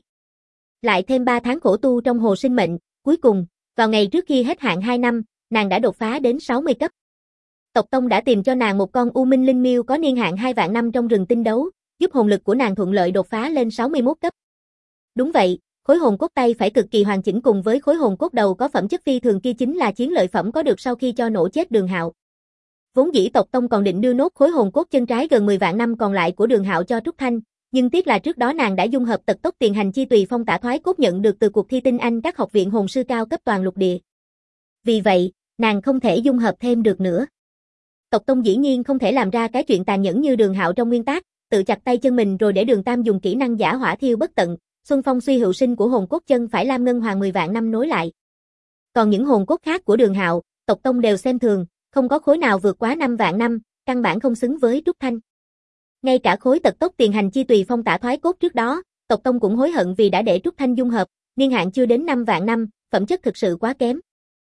Lại thêm 3 tháng khổ tu trong hồ sinh mệnh, cuối cùng, vào ngày trước khi hết hạn 2 năm, nàng đã đột phá đến 60 cấp. Tộc tông đã tìm cho nàng một con U Minh Linh Miêu có niên hạn 2 vạn năm trong rừng tinh đấu, giúp hồn lực của nàng thuận lợi đột phá lên 61 cấp. Đúng vậy, khối hồn cốt tay phải cực kỳ hoàn chỉnh cùng với khối hồn cốt đầu có phẩm chất phi thường kia chính là chiến lợi phẩm có được sau khi cho nổ chết Đường Hạo. Vốn dĩ tộc tông còn định đưa nốt khối hồn cốt chân trái gần 10 vạn năm còn lại của Đường Hạo cho Trúc Thanh, nhưng tiếc là trước đó nàng đã dung hợp tật tốc tiền hành chi tùy phong tả thoái cốt nhận được từ cuộc thi tinh anh các học viện hồn sư cao cấp toàn lục địa. Vì vậy, nàng không thể dung hợp thêm được nữa. Tộc tông dĩ nhiên không thể làm ra cái chuyện tàn nhẫn như Đường Hạo trong nguyên tác, tự chặt tay chân mình rồi để Đường Tam dùng kỹ năng giả hỏa thiêu bất tận, xuân phong suy hữu sinh của hồn cốt chân phải Lam Ngân Hoàng 10 vạn năm nối lại. Còn những hồn cốt khác của Đường Hạo, tộc tông đều xem thường, không có khối nào vượt quá 5 vạn năm, căn bản không xứng với Trúc Thanh. Ngay cả khối tật tốc tiền hành chi tùy phong tả thoái cốt trước đó, tộc tông cũng hối hận vì đã để Trúc Thanh dung hợp, niên hạn chưa đến 5 vạn năm, phẩm chất thực sự quá kém.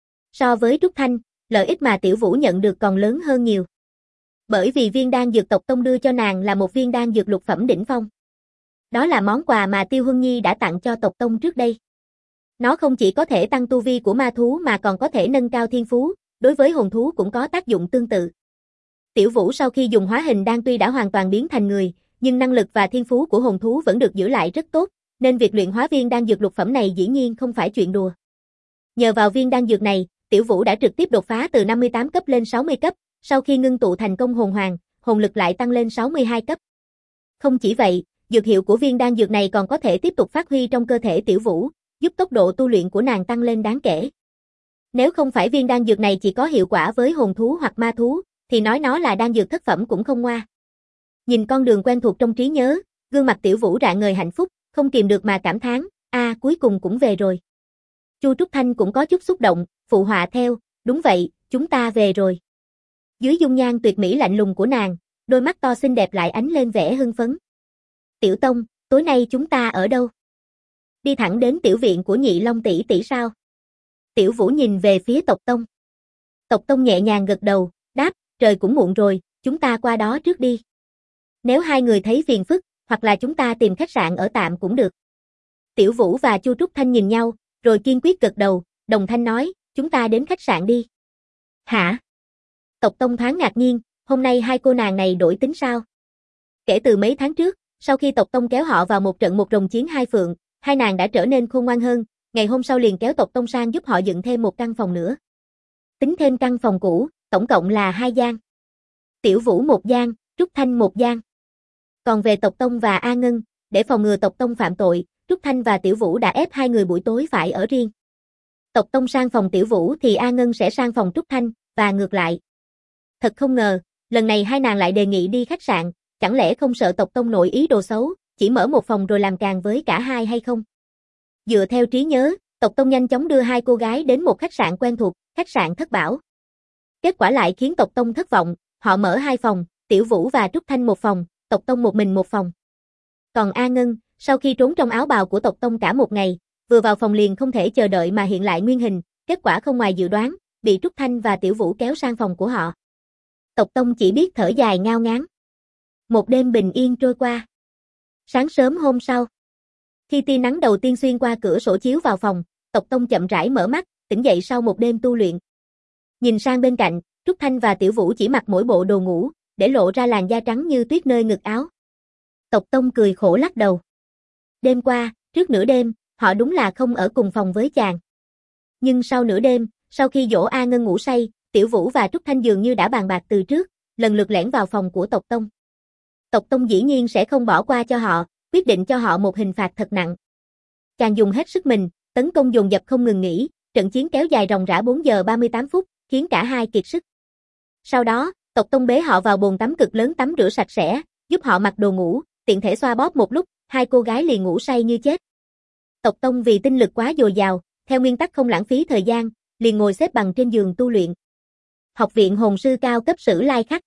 So với Trúc Thanh, lợi ích mà Tiểu Vũ nhận được còn lớn hơn nhiều. Bởi vì viên đan dược tộc tông đưa cho nàng là một viên đan dược lục phẩm đỉnh phong. Đó là món quà mà Tiêu Huân Nhi đã tặng cho tộc tông trước đây. Nó không chỉ có thể tăng tu vi của ma thú mà còn có thể nâng cao thiên phú, đối với hồn thú cũng có tác dụng tương tự. Tiểu Vũ sau khi dùng hóa hình đan tuy đã hoàn toàn biến thành người, nhưng năng lực và thiên phú của hồn thú vẫn được giữ lại rất tốt, nên việc luyện hóa viên đan dược lục phẩm này dĩ nhiên không phải chuyện đùa. Nhờ vào viên đan dược này, Tiểu Vũ đã trực tiếp đột phá từ 58 cấp lên 60 cấp, sau khi ngưng tụ thành công hồn hoàng, hồn lực lại tăng lên 62 cấp. Không chỉ vậy, dược hiệu của viên đan dược này còn có thể tiếp tục phát huy trong cơ thể Tiểu Vũ, giúp tốc độ tu luyện của nàng tăng lên đáng kể. Nếu không phải viên đan dược này chỉ có hiệu quả với hồn thú hoặc ma thú, thì nói nó là đan dược thất phẩm cũng không ngoa. Nhìn con đường quen thuộc trong trí nhớ, gương mặt Tiểu Vũ rạng ngời hạnh phúc, không kìm được mà cảm thán, cuối cùng cũng về rồi. Chu Trúc Thanh cũng có chút xúc động, phụ họa theo, đúng vậy, chúng ta về rồi. Dưới dung nhan tuyệt mỹ lạnh lùng của nàng, đôi mắt to xinh đẹp lại ánh lên vẻ hưng phấn. Tiểu Tông, tối nay chúng ta ở đâu? Đi thẳng đến tiểu viện của Nhị Long tỷ tỷ sao? Tiểu Vũ nhìn về phía tộc tông. Tộc tông nhẹ nhàng gật đầu, đáp, trời cũng muộn rồi, chúng ta qua đó trước đi. Nếu hai người thấy phiền phức, hoặc là chúng ta tìm khách sạn ở tạm cũng được. Tiểu Vũ và Chu Trúc Thanh nhìn nhau, rồi kiên quyết gật đầu, đồng thanh nói, chúng ta đến khách sạn đi. Hả? Tộc tông thoáng ngạc nhiên, hôm nay hai cô nàng này đổi tính sao? Kể từ mấy tháng trước, sau khi tộc tông kéo họ vào một trận một rồng chiến hai phượng, hai nàng đã trở nên khôn ngoan hơn, ngày hôm sau liền kéo tộc tông sang giúp họ dựng thêm một căn phòng nữa. Tính thêm căn phòng cũ, tổng cộng là 2 gian. Tiểu Vũ 1 gian, Trúc Thanh 1 gian. Còn về tộc tông và A Ngân, để phòng ngừa tộc tông phạm tội, Trúc Thanh và Tiểu Vũ đã ép hai người buổi tối phải ở riêng. Tộc tông sang phòng Tiểu Vũ thì A Ngân sẽ sang phòng Trúc Thanh, và ngược lại. Thật không ngờ, lần này hai nàng lại đề nghị đi khách sạn, chẳng lẽ không sợ tộc tông nội ý đồ xấu, chỉ mở một phòng rồi làm càng với cả hai hay không? Dựa theo trí nhớ, tộc tông nhanh chóng đưa hai cô gái đến một khách sạn quen thuộc, khách sạn Thất Bảo. Kết quả lại khiến tộc tông thất vọng, họ mở 2 phòng, Tiểu Vũ và Trúc Thanh một phòng, tộc tông một mình một phòng. Còn A Ngân, sau khi trốn trong áo bào của tộc tông cả một ngày, vừa vào phòng liền không thể chờ đợi mà hiện lại nguyên hình, kết quả không ngoài dự đoán, bị Trúc Thanh và Tiểu Vũ kéo sang phòng của họ. Tộc tông chỉ biết thở dài ngao ngán. Một đêm bình yên trôi qua. Sáng sớm hôm sau, khi tia nắng đầu tiên xuyên qua cửa sổ chiếu vào phòng, tộc tông chậm rãi mở mắt, tỉnh dậy sau một đêm tu luyện. Nhìn sang bên cạnh, Trúc Thanh và Tiểu Vũ chỉ mặc mỗi bộ đồ ngủ, để lộ ra làn da trắng như tuyết nơi ngực áo. Tộc tông cười khổ lắc đầu. Đêm qua, trước nửa đêm, họ đúng là không ở cùng phòng với chàng. Nhưng sau nửa đêm, sau khi dỗ A Ngân ngủ say, Tiểu Vũ và Trúc Thanh dường như đã bàn bạc từ trước, lần lượt lẻn vào phòng của tộc tông. Tộc tông dĩ nhiên sẽ không bỏ qua cho họ, quyết định cho họ một hình phạt thật nặng. Chàng dùng hết sức mình, tấn công dồn dập không ngừng nghỉ, trận chiến kéo dài ròng rã 4 giờ 38 phút, khiến cả hai kiệt sức. Sau đó, tộc tông bế họ vào bồn tắm cực lớn tắm rửa sạch sẽ, giúp họ mặc đồ ngủ, tiện thể xoa bóp một lúc, hai cô gái liền ngủ say như chết. Tộc tông vì tinh lực quá dồi dào, theo nguyên tắc không lãng phí thời gian, liền ngồi xếp bằng trên giường tu luyện. Học viện hồn sư cao cấp Sử Lai Khắc.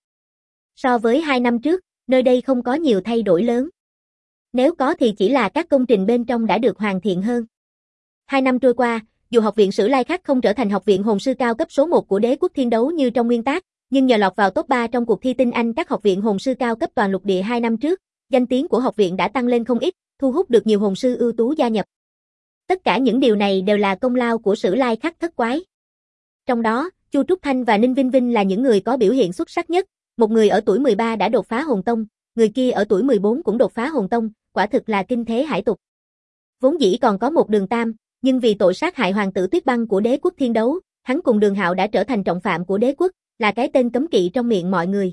So với 2 năm trước, nơi đây không có nhiều thay đổi lớn. Nếu có thì chỉ là các công trình bên trong đã được hoàn thiện hơn. 2 năm trôi qua, dù học viện Sử Lai Khắc không trở thành học viện hồn sư cao cấp số 1 của Đế quốc Thiên Đấu như trong nguyên tác, nhưng nhờ lọt vào top 3 trong cuộc thi tinh anh các học viện hồn sư cao cấp toàn lục địa 2 năm trước, danh tiếng của học viện đã tăng lên không ít, thu hút được nhiều hồn sư ưu tú gia nhập. Tất cả những điều này đều là công lao của Sử Lai Khắc thất quái. Trong đó, Chu Trúc Thanh và Ninh Vinh Vinh là những người có biểu hiện xuất sắc nhất, một người ở tuổi 13 đã đột phá hồn tông, người kia ở tuổi 14 cũng đột phá hồn tông, quả thực là kinh thế hải tục. Vốn dĩ còn có một Đường Tam, nhưng vì tội sát hại hoàng tử Tuyết Băng của Đế quốc Thiên Đấu, hắn cùng Đường Hạo đã trở thành trọng phạm của đế quốc, là cái tên cấm kỵ trong miệng mọi người.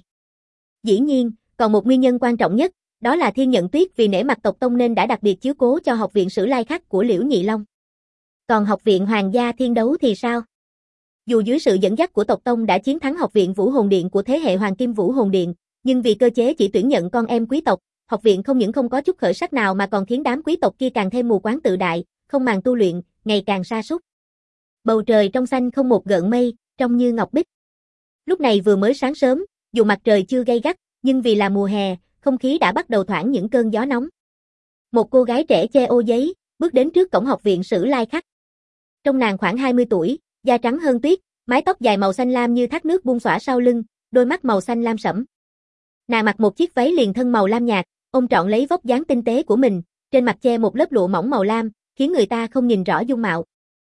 Dĩ nhiên, còn một nguyên nhân quan trọng nhất, đó là Thiên Nhận Tuyết vì nể mặt tộc tông nên đã đặc biệt chiếu cố cho học viện Sử Lai Khắc của Liễu Nhị Long. Còn học viện Hoàng gia Thiên Đấu thì sao? Dù dưới sự dẫn dắt của tộc tông đã chiến thắng học viện Vũ Hồn Điện của thế hệ Hoàng Kim Vũ Hồn Điện, nhưng vì cơ chế chỉ tuyển nhận con em quý tộc, học viện không những không có chút khởi sắc nào mà còn khiến đám quý tộc kia càng thêm mù quáng tự đại, không màng tu luyện, ngày càng sa sút. Bầu trời trong xanh không một gợn mây, trông như ngọc bích. Lúc này vừa mới sáng sớm, dù mặt trời chưa gay gắt, nhưng vì là mùa hè, không khí đã bắt đầu thoảng những cơn gió nóng. Một cô gái trẻ che ô giấy, bước đến trước cổng học viện Sử Lai Khắc. Trông nàng khoảng 20 tuổi, da trắng hơn tuyết, mái tóc dài màu xanh lam như thác nước buông xõa sau lưng, đôi mắt màu xanh lam sẫm. Nàng mặc một chiếc váy liền thân màu lam nhạt, ôm trọn lấy vóc dáng tinh tế của mình, trên mặt che một lớp lụa mỏng màu lam, khiến người ta không nhìn rõ dung mạo.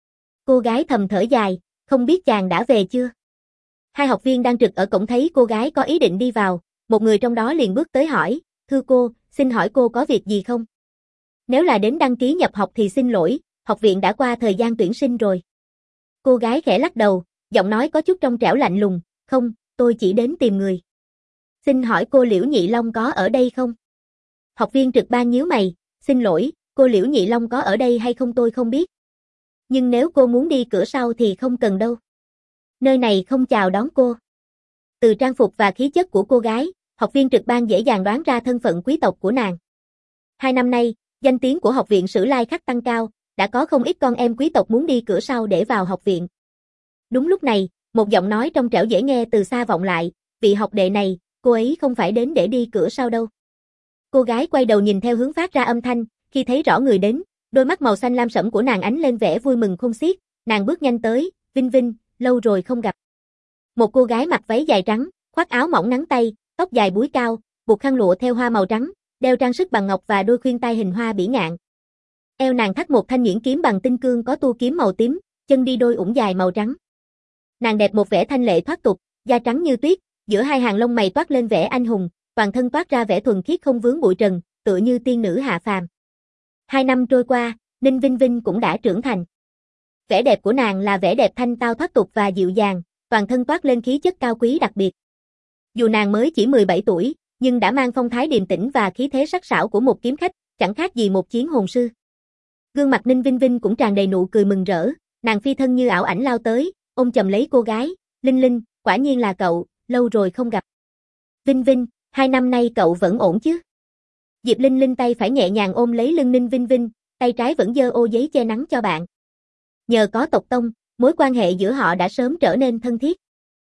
Cô gái thầm thở dài, không biết chàng đã về chưa? Hai học viên đang trực ở cổng thấy cô gái có ý định đi vào, một người trong đó liền bước tới hỏi, thưa cô, xin hỏi cô có việc gì không? Nếu là đến đăng ký nhập học thì xin lỗi, học viện đã qua thời gian tuyển sinh rồi. Cô gái khẽ lắc đầu, giọng nói có chút trong trẻo lạnh lùng, không, tôi chỉ đến tìm người. Xin hỏi cô Liễu Nhị Long có ở đây không? Học viên trực ban nhíu mày, xin lỗi, cô Liễu Nhị Long có ở đây hay không tôi không biết. Nhưng nếu cô muốn đi cửa sau thì không cần đâu. Nơi này không chào đón cô. Từ trang phục và khí chất của cô gái, học viên trực ban dễ dàng đoán ra thân phận quý tộc của nàng. 2 năm nay, danh tiếng của học viện Sử Lai Khắc tăng cao, đã có không ít con em quý tộc muốn đi cửa sau để vào học viện. Đúng lúc này, một giọng nói trong trẻo dễ nghe từ xa vọng lại, vị học đệ này, cô ấy không phải đến để đi cửa sau đâu. Cô gái quay đầu nhìn theo hướng phát ra âm thanh, khi thấy rõ người đến, đôi mắt màu xanh lam sẫm của nàng ánh lên vẻ vui mừng khôn xiết, nàng bước nhanh tới, Vinh Vinh, lâu rồi không gặp. Một cô gái mặc váy dài trắng, khoác áo mỏng ngắn tay, tóc dài búi cao, buộc khăn lụa theo hoa màu trắng, đeo trang sức bằng ngọc và đôi khuyên tai hình hoa bỉ ngạn. Eo nàng thắt một thanh nhuyễn kiếm bằng tinh cương có tua kiếm màu tím, chân đi đôi ủng dài màu trắng. Nàng đẹp một vẻ thanh lệ thoát tục, da trắng như tuyết, giữa hai hàng lông mày toát lên vẻ anh hùng, toàn thân toát ra vẻ thuần khiết không vướng bụi trần, tựa như tiên nữ hạ phàm. 2 năm trôi qua, Ninh Vinh Vinh cũng đã trưởng thành. Vẻ đẹp của nàng là vẻ đẹp thanh tao thoát tục và dịu dàng, toàn thân toát lên khí chất cao quý đặc biệt. Dù nàng mới chỉ 17 tuổi, nhưng đã mang phong thái điềm tĩnh và khí thế sắc sảo của một kiếm khách, chẳng khác gì một chiến hồn sư. Gương mặt Ninh Vinh Vinh cũng tràn đầy nụ cười mừng rỡ, nàng phi thân như ảo ảnh lao tới, ôm chầm lấy cô gái, Linh Linh, quả nhiên là cậu, lâu rồi không gặp. Vinh Vinh, 2 năm nay cậu vẫn ổn chứ? Diệp Linh Linh tay phải nhẹ nhàng ôm lấy lưng Ninh Vinh Vinh, tay trái vẫn giơ ô giấy che nắng cho bạn. Nhờ có tộc tông, mối quan hệ giữa họ đã sớm trở nên thân thiết.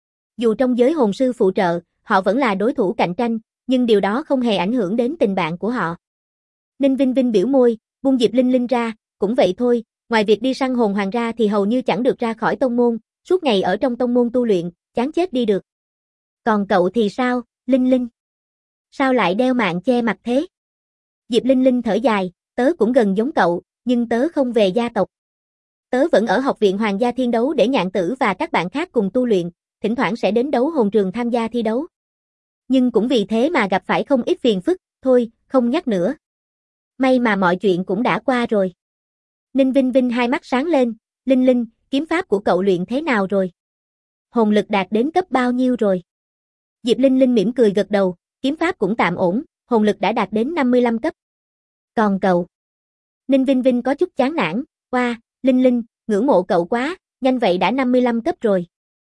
Dù trong giới hồn sư phụ trợ, họ vẫn là đối thủ cạnh tranh, nhưng điều đó không hề ảnh hưởng đến tình bạn của họ. Ninh Vinh Vinh biểu môi, buông Diệp Linh Linh ra, cũng vậy thôi, ngoài việc đi săn hồn hoàng ra thì hầu như chẳng được ra khỏi tông môn, suốt ngày ở trong tông môn tu luyện, chán chết đi được. Còn cậu thì sao, Linh Linh? Sao lại đeo mạng che mặt thế? Diệp Linh Linh thở dài, tớ cũng gần giống cậu, nhưng tớ không về gia tộc. Tớ vẫn ở học viện Hoàng gia Thiên Đấu để Nhạn Tử và các bạn khác cùng tu luyện, thỉnh thoảng sẽ đến đấu hồn trường tham gia thi đấu. Nhưng cũng vì thế mà gặp phải không ít phiền phức, thôi, không nhắc nữa. May mà mọi chuyện cũng đã qua rồi. Ninh Vinh Vinh hai mắt sáng lên, Linh Linh, kiếm pháp của cậu luyện thế nào rồi? Hồn lực đạt đến cấp bao nhiêu rồi? Diệp Linh Linh mỉm cười gật đầu, kiếm pháp cũng tạm ổn, hồn lực đã đạt đến 55 cấp. Còn cậu? Ninh Vinh Vinh có chút chán nản, qua, Linh Linh, ngưỡng mộ cậu quá, nhanh vậy đã 55 cấp rồi.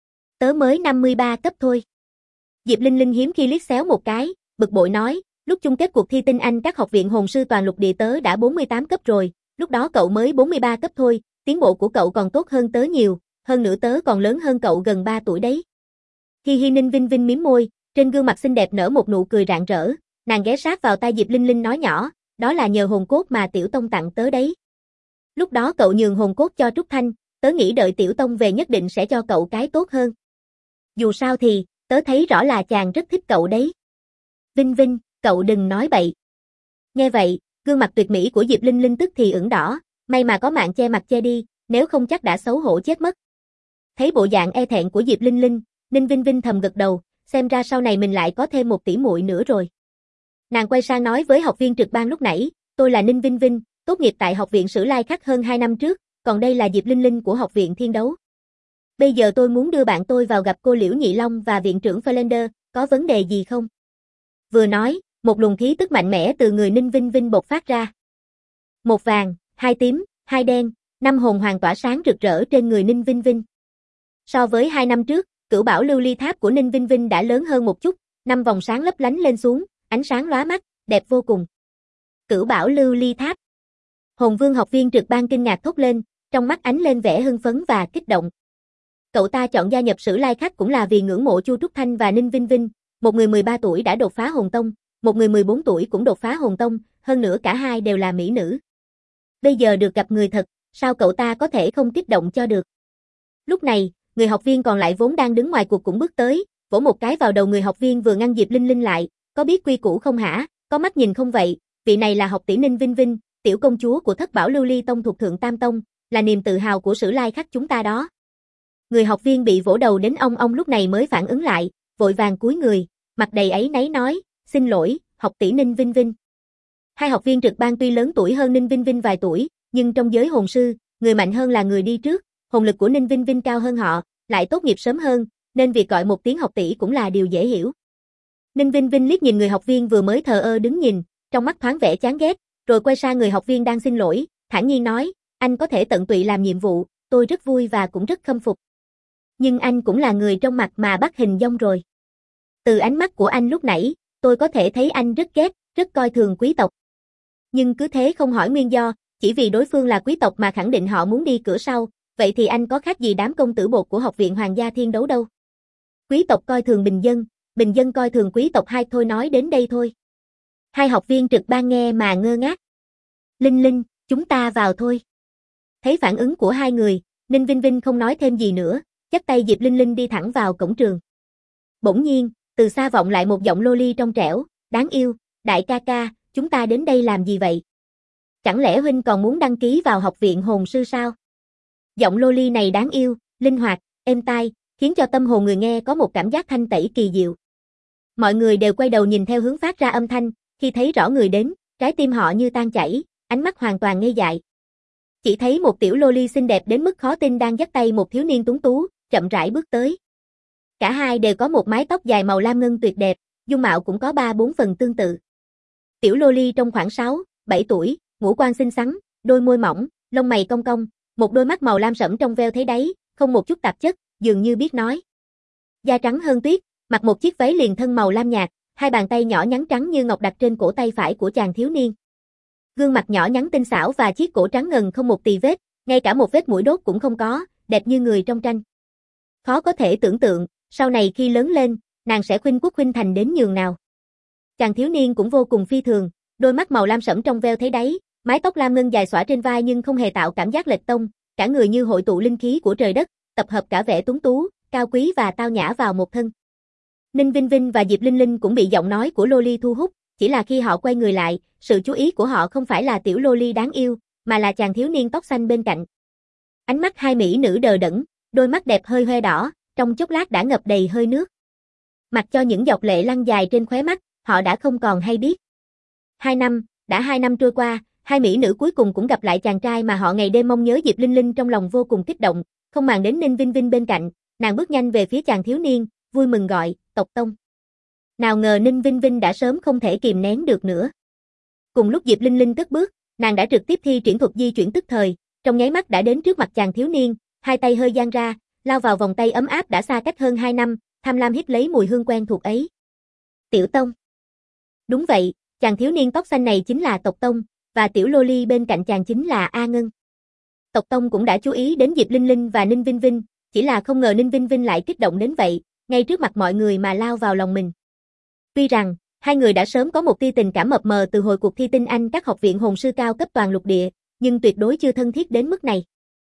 Tớ mới 53 cấp thôi. Diệp Linh Linh hiếm khi liếc xéo một cái, bực bội nói, lúc chung kết cuộc thi tinh anh các học viện hồn sư toàn lục địa tớ đã 48 cấp rồi, lúc đó cậu mới 43 cấp thôi, tiến bộ của cậu còn tốt hơn tớ nhiều, hơn nữa tớ còn lớn hơn cậu gần 3 tuổi đấy. Hi Hi Ninh Vinh Vinh mím môi, trên gương mặt xinh đẹp nở một nụ cười rạng rỡ, nàng ghé sát vào tai Diệp Linh Linh nói nhỏ, đó là nhờ hồn cốt mà Tiểu Tông tặng tớ đấy. Lúc đó cậu nhường hồn cốt cho Trúc Thanh, tớ nghĩ đợi Tiểu Tông về nhất định sẽ cho cậu cái tốt hơn. Dù sao thì, tớ thấy rõ là chàng rất thích cậu đấy. Vinh Vinh, cậu đừng nói bậy. Nghe vậy, gương mặt tuyệt mỹ của Diệp Linh Linh tức thì ửng đỏ, may mà có mạng che mặt che đi, nếu không chắc đã xấu hổ chết mất. Thấy bộ dạng e thẹn của Diệp Linh Linh, Ninh Vinh Vinh thầm gật đầu, xem ra sau này mình lại có thêm một tỷ muội nữa rồi. Nàng quay sang nói với học viên trực ban lúc nãy, tôi là Ninh Vinh Vinh, tốt nghiệp tại Học viện Sử Lai Khắc hơn 2 năm trước, còn đây là Diệp Linh Linh của Học viện Thiên Đấu. Bây giờ tôi muốn đưa bạn tôi vào gặp cô Liễu Nhị Long và viện trưởng Felander, có vấn đề gì không? Vừa nói, một luồng khí tức mạnh mẽ từ người Ninh Vinh Vinh bộc phát ra. Một vàng, hai tím, hai đen, 5 hồn hoàng tỏa sáng rực rỡ trên người Ninh Vinh Vinh. So với 2 năm trước, Cửu Bảo Lưu Ly Tháp của Ninh Vinh Vinh đã lớn hơn một chút, 5 vòng sáng lấp lánh lên xuống, ánh sáng lóa mắt, đẹp vô cùng. Cửu Bảo Lưu Ly Tháp. Hồn Vương học viên trực ban kinh ngạc thốt lên, trong mắt ánh lên vẻ hưng phấn và kích động. Cậu ta chọn gia nhập Sử Lai Khắc cũng là vì ngưỡng mộ Chu Trúc Thanh và Ninh Vinh Vinh, một người 13 tuổi đã đột phá hồn tông, một người 14 tuổi cũng đột phá hồn tông, hơn nữa cả hai đều là mỹ nữ. Bây giờ được gặp người thật, sao cậu ta có thể không kích động cho được. Lúc này, người học viên còn lại vốn đang đứng ngoài cuộc cũng bước tới, vỗ một cái vào đầu người học viên vừa ngăn Diệp Linh Linh lại, có biết quy củ không hả, có mắt nhìn không vậy, vị này là học tỷ Ninh Vinh Vinh, tiểu công chúa của Thất Bảo Lưu Ly Tông thuộc Thượng Tam Tông, là niềm tự hào của Sử Lai Khắc chúng ta đó. Người học viên bị vỗ đầu đến ong lúc này mới phản ứng lại, vội vàng cúi người, mặt đầy áy náy nói, xin lỗi, học tỷ Ninh Vinh Vinh. Hai học viên trực ban tuy lớn tuổi hơn Ninh Vinh Vinh vài tuổi, nhưng trong giới hồn sư, người mạnh hơn là người đi trước, hồn lực của Ninh Vinh Vinh cao hơn họ, lại tốt nghiệp sớm hơn, nên việc gọi một tiếng học tỷ cũng là điều dễ hiểu. Ninh Vinh Vinh liếc nhìn người học viên vừa mới thờ ơ đứng nhìn, trong mắt thoáng vẻ chán ghét, rồi quay sang người học viên đang xin lỗi, thản nhiên nói, anh có thể tận tụy làm nhiệm vụ, tôi rất vui và cũng rất khâm phục. Nhưng anh cũng là người trong mặt mà bắt hình dong rồi. Từ ánh mắt của anh lúc nãy, tôi có thể thấy anh rất ghét, rất coi thường quý tộc. Nhưng cứ thế không hỏi nguyên do, chỉ vì đối phương là quý tộc mà khẳng định họ muốn đi cửa sau, vậy thì anh có khác gì đám công tử bột của Học viện Hoàng gia Thiên Đấu đâu. Quý tộc coi thường bình dân coi thường quý tộc, hay thôi nói đến đây thôi. Hai học viên trực ban nghe mà ngơ ngác. Linh Linh, chúng ta vào thôi. Thấy phản ứng của hai người, Ninh Vinh Vinh không nói thêm gì nữa, dắt tay Diệp Linh Linh đi thẳng vào cổng trường. Bỗng nhiên, từ xa vọng lại một giọng loli trong trẻo, đáng yêu, đại ca ca, chúng ta đến đây làm gì vậy? Chẳng lẽ huynh còn muốn đăng ký vào học viện hồn sư sao? Giọng loli này đáng yêu, linh hoạt, êm tai, khiến cho tâm hồn người nghe có một cảm giác thanh tẩy kỳ diệu. Mọi người đều quay đầu nhìn theo hướng phát ra âm thanh, khi thấy rõ người đến, trái tim họ như tan chảy, ánh mắt hoàn toàn ngây dại. Chỉ thấy một tiểu loli xinh đẹp đến mức khó tin đang dắt tay một thiếu niên tuấn tú, chậm rãi bước tới. Cả hai đều có một mái tóc dài màu lam ngân tuyệt đẹp, dung mạo cũng có 3-4 phần tương tự. Tiểu loli trong khoảng 6-7 tuổi, ngũ quan xinh xắn, đôi môi mỏng, lông mày cong cong, một đôi mắt màu lam sẫm trong veo thấy đáy, không một chút tạp chất, dường như biết nói. Da trắng hơn tuyết, mặc một chiếc váy liền thân màu lam nhạt, hai bàn tay nhỏ nhắn trắng như ngọc đặt trên cổ tay phải của chàng thiếu niên. Gương mặt nhỏ nhắn tinh xảo và chiếc cổ trắng ngần không một tì vết, ngay cả một vết mũi đốt cũng không có, đẹp như người trong tranh. Khó có thể tưởng tượng, sau này khi lớn lên, nàng sẽ khuynh quốc khuynh thành đến nhường nào. Chàng thiếu niên cũng vô cùng phi thường, đôi mắt màu lam sẫm trong veo thấy đáy, mái tóc lam ngân dài xõa trên vai nhưng không hề tạo cảm giác lệch tông, cả người như hội tụ linh khí của trời đất, tập hợp cả vẻ tuấn tú, cao quý và tao nhã vào một thân. Ninh Vinh Vinh và Diệp Linh Linh cũng bị giọng nói của loli thu hút, chỉ là khi họ quay người lại, sự chú ý của họ không phải là tiểu loli đáng yêu, mà là chàng thiếu niên tóc xanh bên cạnh. Ánh mắt hai mỹ nữ đờ đẫn, đôi mắt đẹp hơi hoe đỏ, trong chốc lát đã ngập đầy hơi nước. Mặc cho những giọt lệ lăn dài trên khóe mắt, họ đã không còn hay biết. 2 năm trôi qua, hai mỹ nữ cuối cùng cũng gặp lại chàng trai mà họ ngày đêm mong nhớ. Diệp Linh Linh trong lòng vô cùng kích động, không màng đến Ninh Vinh Vinh bên cạnh, nàng bước nhanh về phía chàng thiếu niên, vui mừng gọi, tộc tông. Nào ngờ Ninh Vinh Vinh đã sớm không thể kìm nén được nữa. Cùng lúc Diệp Linh Linh cất bước, nàng đã trực tiếp thi triển thuật di chuyển tức thời, trong nháy mắt đã đến trước mặt chàng thiếu niên, hai tay hơi dang ra, lao vào vòng tay ấm áp đã xa cách hơn 2 năm, tham lam hít lấy mùi hương quen thuộc ấy. Tiểu Tông. Đúng vậy, chàng thiếu niên tóc xanh này chính là Tộc Tông, và tiểu loli bên cạnh chàng chính là A Ngân. Tộc Tông cũng đã chú ý đến Diệp Linh Linh và Ninh Vinh Vinh, chỉ là không ngờ Ninh Vinh Vinh lại kích động đến vậy, ngay trước mặt mọi người mà lao vào lòng mình. Tuy rằng, hai người đã sớm có một tia tình cảm mập mờ từ hồi cuộc thi tinh anh các học viện hồn sư cao cấp toàn lục địa, nhưng tuyệt đối chưa thân thiết đến mức này.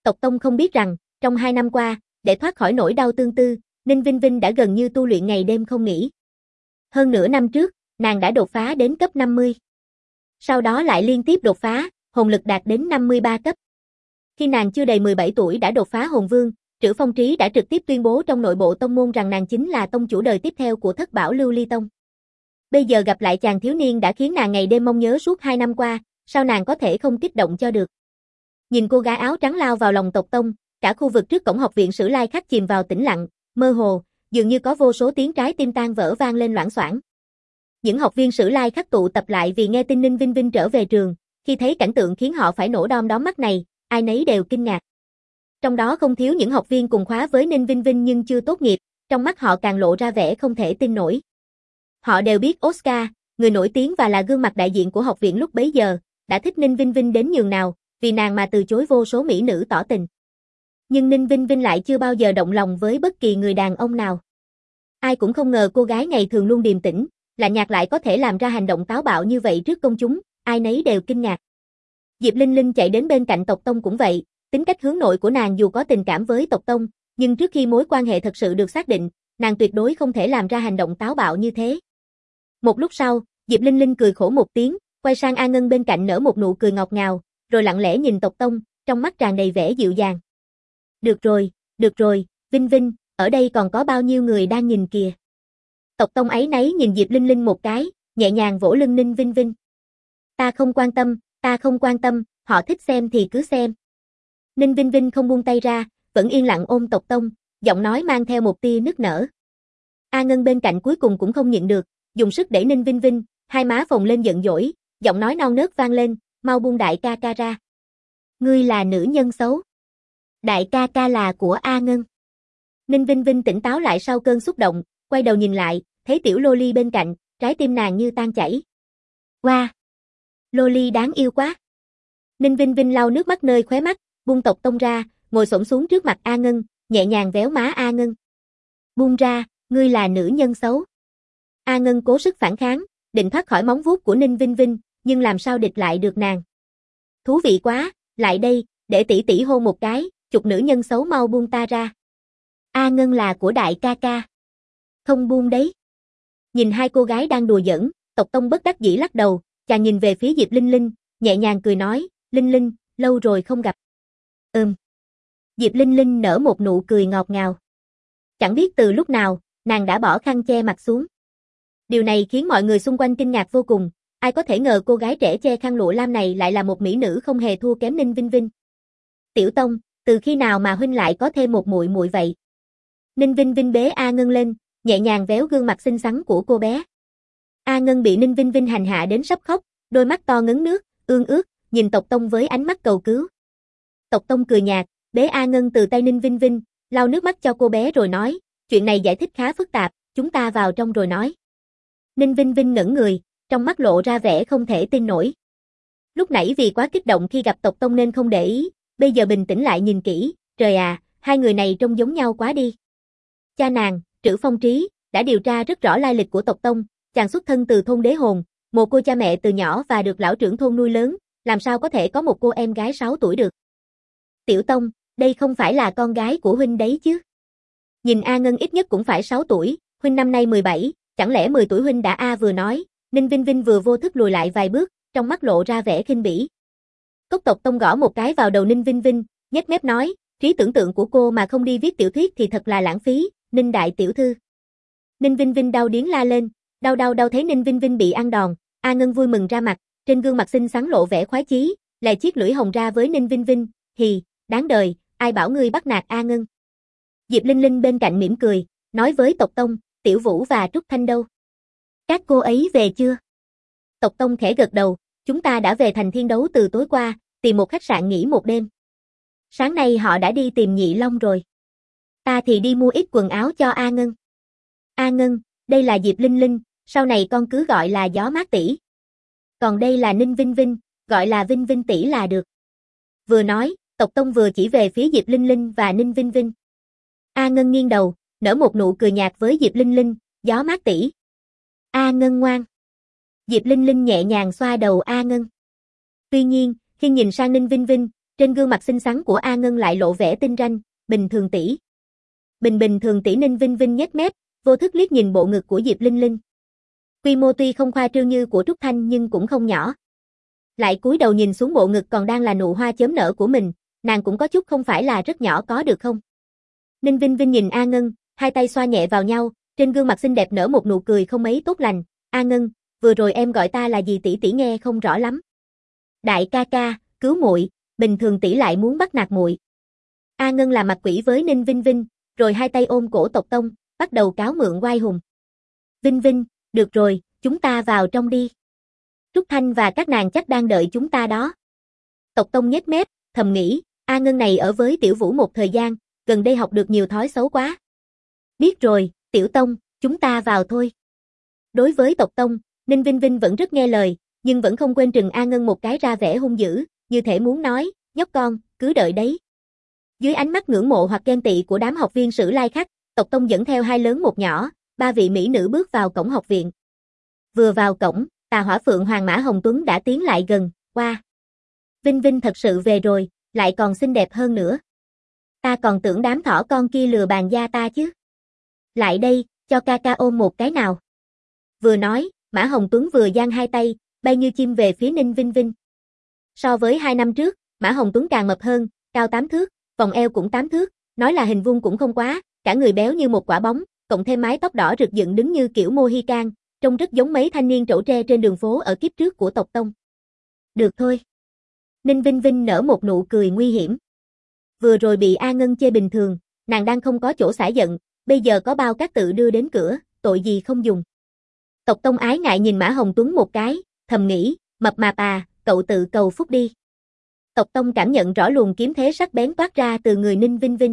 Tộc Tông không biết rằng, trong 2 năm qua, để thoát khỏi nỗi đau tương tư, Ninh Vinh Vinh đã gần như tu luyện ngày đêm không nghỉ. Hơn nửa năm trước, nàng đã đột phá đến cấp 50. Sau đó lại liên tiếp đột phá, hồn lực đạt đến 53 cấp. Khi nàng chưa đầy 17 tuổi đã đột phá hồn vương, Trữ Phong Trí đã trực tiếp tuyên bố trong nội bộ tông môn rằng nàng chính là tông chủ đời tiếp theo của Thất Bảo Lưu Ly Tông. Bây giờ gặp lại chàng thiếu niên đã khiến nàng ngày đêm mong nhớ suốt 2 năm qua, sao nàng có thể không kích động cho được. Nhìn cô gái áo trắng lao vào lòng tộc tông, cả khu vực trước cổng học viện Sử Lai Khắc chìm vào tĩnh lặng, mơ hồ, dường như có vô số tiếng trái tim tan vỡ vang lên loảng xoảng. Những học viên Sử Lai Khắc tụ tập lại vì nghe tin Ninh Vinh Vinh trở về trường, khi thấy cảnh tượng khiến họ phải nổ đom đóm mắt này, ai nấy đều kinh ngạc. Trong đó không thiếu những học viên cùng khóa với Ninh Vinh Vinh nhưng chưa tốt nghiệp, trong mắt họ càng lộ ra vẻ không thể tin nổi. Họ đều biết Oscar, người nổi tiếng và là gương mặt đại diện của học viện lúc bấy giờ, đã thích Ninh Vinh Vinh đến nhường nào, vì nàng mà từ chối vô số mỹ nữ tỏ tình. Nhưng Ninh Vinh Vinh lại chưa bao giờ động lòng với bất kỳ người đàn ông nào. Ai cũng không ngờ cô gái ngày thường luôn điềm tĩnh, lạnh nhạt lại có thể làm ra hành động táo bạo như vậy trước công chúng, ai nấy đều kinh ngạc. Diệp Linh Linh chạy đến bên cạnh Tộc Tông cũng vậy, tính cách hướng nội của nàng dù có tình cảm với Tộc Tông, nhưng trước khi mối quan hệ thật sự được xác định, nàng tuyệt đối không thể làm ra hành động táo bạo như thế. Một lúc sau, Diệp Linh Linh cười khổ một tiếng, quay sang A Ngân bên cạnh nở một nụ cười ngọt ngào, rồi lặng lẽ nhìn Tộc Tông, trong mắt tràn đầy vẻ dịu dàng. Được rồi, Vinh Vinh, ở đây còn có bao nhiêu người đang nhìn kìa. Tộc Tông áy náy nhìn Diệp Linh Linh một cái, nhẹ nhàng vỗ lưng Ninh Vinh Vinh. Ta không quan tâm, họ thích xem thì cứ xem. Ninh Vinh Vinh không buông tay ra, vẫn yên lặng ôm Tộc Tông, giọng nói mang theo một tia nức nở. A Ngân bên cạnh cuối cùng cũng không nhịn được, dùng sức đẩy Ninh Vinh Vinh, hai má phồng lên giận dỗi, giọng nói non nớt vang lên, mau buông đại ca ca ra. Ngươi là nữ nhân xấu. Đại ca ca là của A Ngân. Ninh Vinh Vinh tỉnh táo lại sau cơn xúc động, quay đầu nhìn lại, thấy tiểu Loli bên cạnh, trái tim nàng như tan chảy. Wow! Loli đáng yêu quá. Ninh Vinh Vinh lau nước mắt nơi khóe mắt, buông Tộc Tông ra, ngồi xổm xuống trước mặt A Ngân, nhẹ nhàng véo má A Ngân. Buông ra, ngươi là nữ nhân xấu. A Ngân cố sức phản kháng, định thoát khỏi móng vuốt của Ninh Vinh Vinh, nhưng làm sao địch lại được nàng. Thú vị quá, lại đây, để tỷ tỷ hôn một cái, chục nữ nhân xấu mau buông ta ra. A Ngân là của đại ca ca. Không buông đấy. Nhìn hai cô gái đang đùa giỡn, Tộc Tông bất đắc dĩ lắc đầu, chàng nhìn về phía Diệp Linh Linh, nhẹ nhàng cười nói, Linh Linh, lâu rồi không gặp. Diệp Linh Linh nở một nụ cười ngọt ngào. Chẳng biết từ lúc nào, nàng đã bỏ khăn che mặt xuống. Điều này khiến mọi người xung quanh kinh ngạc vô cùng, ai có thể ngờ cô gái trẻ che khăn lụa lam này lại là một mỹ nữ không hề thua kém Ninh Vinh Vinh. Tiểu Tông, từ khi nào mà huynh lại có thêm một muội muội vậy? Ninh Vinh Vinh bế A Ngân lên, nhẹ nhàng véo gương mặt xinh xắn của cô bé. A Ngân bị Ninh Vinh Vinh hành hạ đến sắp khóc, đôi mắt to ngấn nước, ương ướt, nhìn Tộc Tông với ánh mắt cầu cứu. Tộc Tông cười nhạt, bế A Ngân từ tay Ninh Vinh Vinh, lau nước mắt cho cô bé rồi nói, chuyện này giải thích khá phức tạp, chúng ta vào trong rồi nói. Ninh Vinh Vinh ngẩn người, trong mắt lộ ra vẻ không thể tin nổi. Lúc nãy vì quá kích động khi gặp Tộc Tông nên không để ý, bây giờ bình tĩnh lại nhìn kỹ, trời à, hai người này trông giống nhau quá đi. Cha nàng, Trữ Phong Trí, đã điều tra rất rõ lai lịch của Tộc Tông, chàng xuất thân từ thôn Đế Hồn, mồ côi cha mẹ từ nhỏ và được lão trưởng thôn nuôi lớn, làm sao có thể có một cô em gái 6 tuổi được. Tiểu Tông, đây không phải là con gái của huynh đấy chứ. Nhìn A Ngân ít nhất cũng phải 6 tuổi, huynh năm nay 17, chẳng lẽ 10 tuổi huynh đã A vừa nói, Ninh Vinh Vinh vừa vô thức lùi lại vài bước, trong mắt lộ ra vẻ khinh bỉ. Cốc Tộc Tông gõ một cái vào đầu Ninh Vinh Vinh, nhếch mép nói, trí tưởng tượng của cô mà không đi viết tiểu thuyết thì thật là lãng phí, Ninh đại tiểu thư. Ninh Vinh Vinh đau điếng la lên, đau thấy Ninh Vinh Vinh bị ăn đòn, A Ngân vui mừng ra mặt, trên gương mặt xinh xắn lộ vẻ khoái chí, lại chiếc lưỡi hồng ra với Ninh Vinh Vinh, hì, đáng đời, ai bảo ngươi bắt nạt A Ngân. Diệp Linh Linh bên cạnh mỉm cười, nói với Tộc Tông, Tiểu Vũ và Trúc Thanh đâu? Các cô ấy về chưa? Tộc Tông khẽ gật đầu, chúng ta đã về thành Thiên Đấu từ tối qua, tìm một khách sạn nghỉ một đêm. Sáng nay họ đã đi tìm Nhị Long rồi. Ta thì đi mua ít quần áo cho A Ngân. A Ngân, đây là Diệp Linh Linh, sau này con cứ gọi là Gió Mát tỷ. Còn đây là Ninh Vinh Vinh, gọi là Vinh Vinh tỷ là được. Vừa nói, Tộc Tông vừa chỉ về phía Diệp Linh Linh và Ninh Vinh Vinh. A Ngân nghiêng đầu, nở một nụ cười nhạt với Diệp Linh Linh, Gió Mát tỷ. A Ngân ngoan. Diệp Linh Linh nhẹ nhàng xoa đầu A Ngân. Tuy nhiên, khi nhìn sang Ninh Vinh Vinh, Trên gương mặt xinh xắn của A Ngân lại lộ vẻ tinh ranh, bình thường tỷ. Bình thường tỷ. Ninh Vinh Vinh nhếch mép, vô thức liếc nhìn bộ ngực của Diệp Linh Linh. Quy mô tuy không khoa trương như của Trúc Thanh nhưng cũng không nhỏ. Lại cúi đầu nhìn xuống bộ ngực còn đang là nụ hoa chớm nở của mình, nàng cũng có chút không phải là rất nhỏ có được không? Ninh Vinh Vinh nhìn A Ngân, hai tay xoa nhẹ vào nhau, trên gương mặt xinh đẹp nở một nụ cười không mấy tốt lành. A Ngân, vừa rồi em gọi ta là gì tỷ? Tỷ nghe không rõ lắm. Đại ca ca, cứu muội, bình thường tỷ lại muốn bắt nạt muội. A Ngân làm mặt quỷ với Ninh Vinh Vinh, rồi hai tay ôm cổ Tộc Tông, bắt đầu cáo mượn oai hùng. Vinh Vinh, được rồi, chúng ta vào trong đi. Trúc Thanh và các nàng chắc đang đợi chúng ta đó. Tộc Tông nhếch mép, thầm nghĩ, A Ngân này ở với Tiểu Vũ một thời gian, gần đây học được nhiều thói xấu quá. Biết rồi, Tiểu Tông, chúng ta vào thôi. Đối với Tộc Tông, Ninh Vinh Vinh vẫn rất nghe lời, nhưng vẫn không quên trừng A Ngân một cái ra vẻ hung dữ, như thể muốn nói, nhóc con, cứ đợi đấy. Dưới ánh mắt ngưỡng mộ hoặc ghen tị của đám học viên Sử Lai Khắc, Tộc Tông dẫn theo hai lớn một nhỏ, ba vị mỹ nữ bước vào cổng học viện. Vừa vào cổng, Tà Hỏa Phượng Hoàng Mã Hồng Tuấn đã tiến lại gần, qua. Vinh Vinh thật sự về rồi, lại còn xinh đẹp hơn nữa. Ta còn tưởng đám thỏ con kia lừa bàn gia ta chứ. Lại đây, cho ca ca ôm một cái nào. Vừa nói, Mã Hồng Tuấn vừa giang hai tay, bay như chim về phía Ninh Vinh Vinh. So với 2 năm trước, Mã Hồng Tuấn càng mập hơn, cao 8 thước, vòng eo cũng 8 thước, nói là hình vuông cũng không quá, cả người béo như một quả bóng, cộng thêm mái tóc đỏ rực dựng đứng như kiểu Mohican, trông rất giống mấy thanh niên trẩu tre trên đường phố ở kiếp trước của Tộc Tông. Được thôi. Ninh Vinh Vinh nở một nụ cười nguy hiểm. Vừa rồi bị A Ngân chê bình thường, nàng đang không có chỗ xả giận, bây giờ có bao cát tự đưa đến cửa, tội gì không dùng. Tộc Tông ái ngại nhìn Mã Hồng Tuấn một cái, thầm nghĩ, mập mạp à, cậu tự cầu phúc đi. Tộc Tông cảm nhận rõ luồng kiếm thế sắc bén toát ra từ người Ninh Vinh Vinh.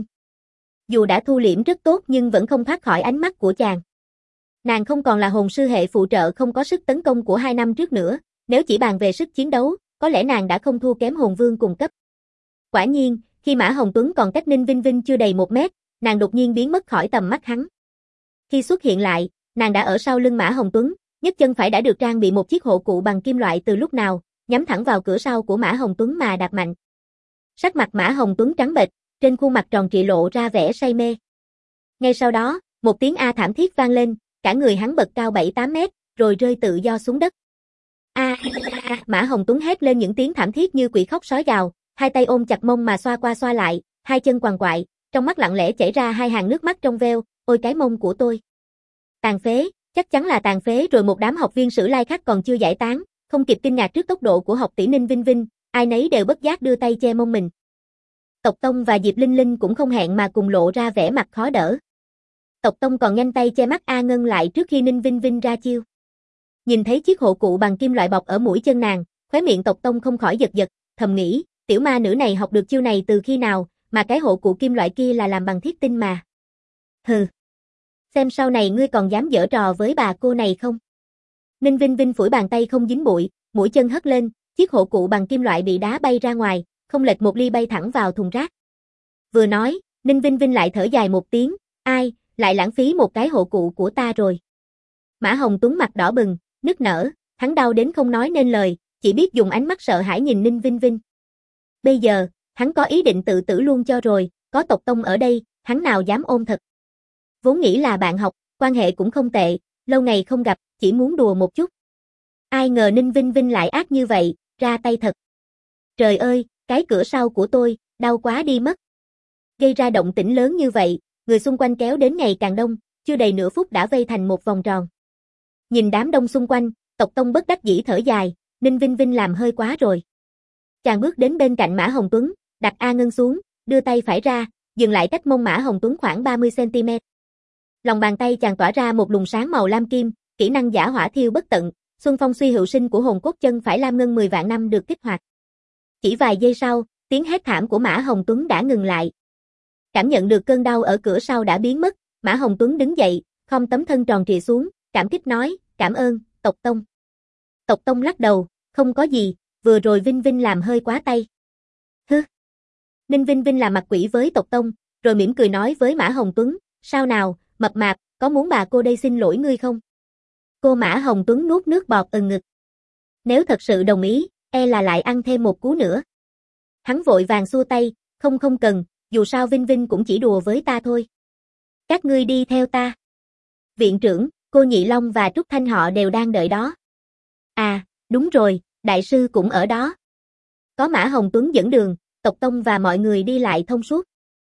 Dù đã thu liễm rất tốt nhưng vẫn không thoát khỏi ánh mắt của chàng. Nàng không còn là hồn sư hệ phụ trợ không có sức tấn công của 2 năm trước nữa, nếu chỉ bàn về sức chiến đấu, có lẽ nàng đã không thua kém hồn vương cùng cấp. Quả nhiên, khi Mã Hồng Tuấn còn cách Ninh Vinh Vinh chưa đầy 1 mét, nàng đột nhiên biến mất khỏi tầm mắt hắn. Khi xuất hiện lại, nàng đã ở sau lưng Mã Hồng Tuấn, nhấc chân phải đã được trang bị một chiếc hộ cụ bằng kim loại từ lúc nào, nhắm thẳng vào cửa sau của Mã Hồng Tuấn mà đạp mạnh. Sắc mặt Mã Hồng Tuấn trắng bệch, trên khuôn mặt tròn trịa lộ ra vẻ say mê. Ngay sau đó, một tiếng a thảm thiết vang lên, cả người hắn bật cao 7-8 mét, rồi rơi tự do xuống đất. Mã Hồng Tuấn hét lên những tiếng thảm thiết như quỷ khóc sói gào, hai tay ôm chặt mông mà xoa qua xoa lại, hai chân quằn quại, trong mắt lặng lẽ chảy ra 2 hàng nước mắt trong veo, ôi cái mông của tôi. Tàn phế, chắc chắn là tàn phế rồi. Một đám học viên Sử Lai Khắc còn chưa giải tán, không kịp kinh ngạc trước tốc độ của học tỷ Ninh Vinh Vinh, ai nấy đều bất giác đưa tay che mông mình. Tộc Tông và Diệp Linh Linh cũng không hẹn mà cùng lộ ra vẻ mặt khó đỡ. Tộc Tông còn nhanh tay che mắt A Ngân lại trước khi Ninh Vinh Vinh ra chiêu. Nhìn thấy chiếc hộ cụ bằng kim loại bọc ở mũi chân nàng, khóe miệng Tộc Tông không khỏi giật giật, thầm nghĩ, tiểu ma nữ này học được chiêu này từ khi nào, mà cái hộ cụ kim loại kia là làm bằng thiết tinh mà. Hừ. Xem sau này ngươi còn dám giở trò với bà cô này không? Ninh Vinh Vinh phủi bàn tay không dính bụi, mũi chân hất lên, chiếc hộ cụ bằng kim loại bị đá bay ra ngoài, không lệch một ly bay thẳng vào thùng rác. Vừa nói, Ninh Vinh Vinh lại thở dài một tiếng, ai, lại lãng phí một cái hộ cụ của ta rồi. Mã Hồng Tuấn mặt đỏ bừng, nức nở, hắn đau đến không nói nên lời, chỉ biết dùng ánh mắt sợ hãi nhìn Ninh Vinh Vinh. Bây giờ, hắn có ý định tự tử luôn cho rồi, có Tộc Tông ở đây, hắn nào dám ôm thật. Vốn nghĩ là bạn học, quan hệ cũng không tệ, lâu ngày không gặp, chỉ muốn đùa một chút. Ai ngờ Ninh Vinh Vinh lại ác như vậy, ra tay thật. Trời ơi, cái cửa sau của tôi, đau quá đi mất. Gây ra động tĩnh lớn như vậy, người xung quanh kéo đến ngày càng đông, chưa đầy nửa phút đã vây thành một vòng tròn. Nhìn đám đông xung quanh, Tộc Tông bất đắc dĩ thở dài, Ninh Vinh Vinh làm hơi quá rồi. Chàng bước đến bên cạnh Mã Hồng Tuấn, đặt A Ngân xuống, đưa tay phải ra, dừng lại cách mông Mã Hồng Tuấn khoảng 30 cm. Lòng bàn tay chàng tỏa ra một luồng sáng màu lam kim, kỹ năng giả hỏa thiêu bất tận, xuân phong suy hữu sinh của hồn cốt chân phải lam ngân 10 vạn năm được kích hoạt. Chỉ vài giây sau, tiếng hét thảm của Mã Hồng Tuấn đã ngừng lại. Cảm nhận được cơn đau ở cửa sau đã biến mất, Mã Hồng Tuấn đứng dậy, khom tấm thân tròn trịa xuống, cảm kích nói, cảm ơn, Tộc Tông. Tộc Tông lắc đầu, không có gì, vừa rồi Vinh Vinh làm hơi quá tay. Hứ. Ninh Vinh Vinh làm mặt quỷ với Tộc Tông, rồi mỉm cười nói với Mã Hồng Tuấn, sao nào, mập mạp, có muốn bà cô đây xin lỗi ngươi không? Cô Mã Hồng Tuấn nuốt nước bọt ngực. Nếu thật sự đồng ý, e là lại ăn thêm một cú nữa. Hắn vội vàng xua tay, không cần, dù sao Vinh Vinh cũng chỉ đùa với ta thôi. Các ngươi đi theo ta. Viện trưởng, cô Nhị Long và Trúc Thanh họ đều đang đợi đó. À, đúng rồi, đại sư cũng ở đó. Có Mã Hồng Tuấn dẫn đường, Tộc Tông và mọi người đi lại thông suốt.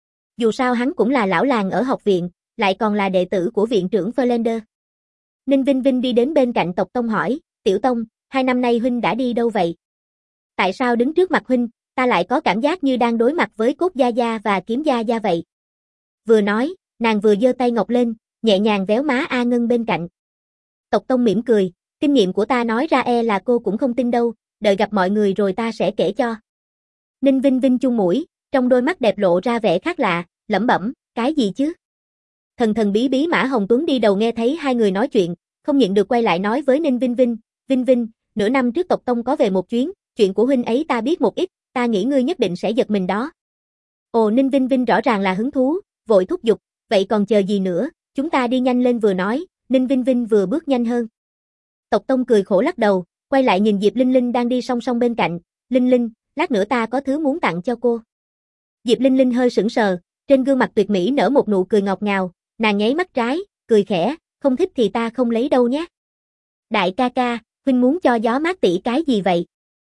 Dù sao hắn cũng là lão làng ở học viện, lại còn là đệ tử của viện trưởng Ferlander. Ninh Vinh Vinh đi đến bên cạnh Tộc Tông hỏi, Tiểu Tông, 2 năm nay huynh đã đi đâu vậy? Tại sao đứng trước mặt huynh, ta lại có cảm giác như đang đối mặt với Cốt Gia Gia và Kiếm Gia Gia vậy? Vừa nói, nàng vừa giơ tay ngọc lên, nhẹ nhàng véo má A Ngân bên cạnh. Tộc Tông mỉm cười, kinh nghiệm của ta nói ra là cô cũng không tin đâu, đợi gặp mọi người rồi ta sẽ kể cho. Ninh Vinh Vinh chung mũi, trong đôi mắt đẹp lộ ra vẻ khác lạ, lẩm bẩm, cái gì chứ? Thần thần bí bí Mã Hồng Tuấn đi đầu nghe thấy hai người nói chuyện, không nhịn được quay lại nói với Ninh Vinh Vinh, Vinh Vinh, nửa năm trước Tộc Tông có về một chuyến, chuyện của huynh ấy ta biết một ít, ta nghĩ ngươi nhất định sẽ giật mình đó. Ồ, Ninh Vinh Vinh rõ ràng là hứng thú, vội thúc giục, vậy còn chờ gì nữa, chúng ta đi nhanh lên vừa nói, Ninh Vinh Vinh vừa bước nhanh hơn. Tộc Tông cười khổ lắc đầu, quay lại nhìn Diệp Linh Linh đang đi song song bên cạnh, Linh Linh, lát nữa ta có thứ muốn tặng cho cô. Diệp Linh Linh hơi sững sờ, trên gương mặt tuyệt mỹ nở một nụ cười ngọt ngào, nàng nháy mắt trái, cười khẽ, không thích thì ta không lấy đâu nhé. Đại ca ca, huynh muốn cho gió mát tỷ cái gì vậy?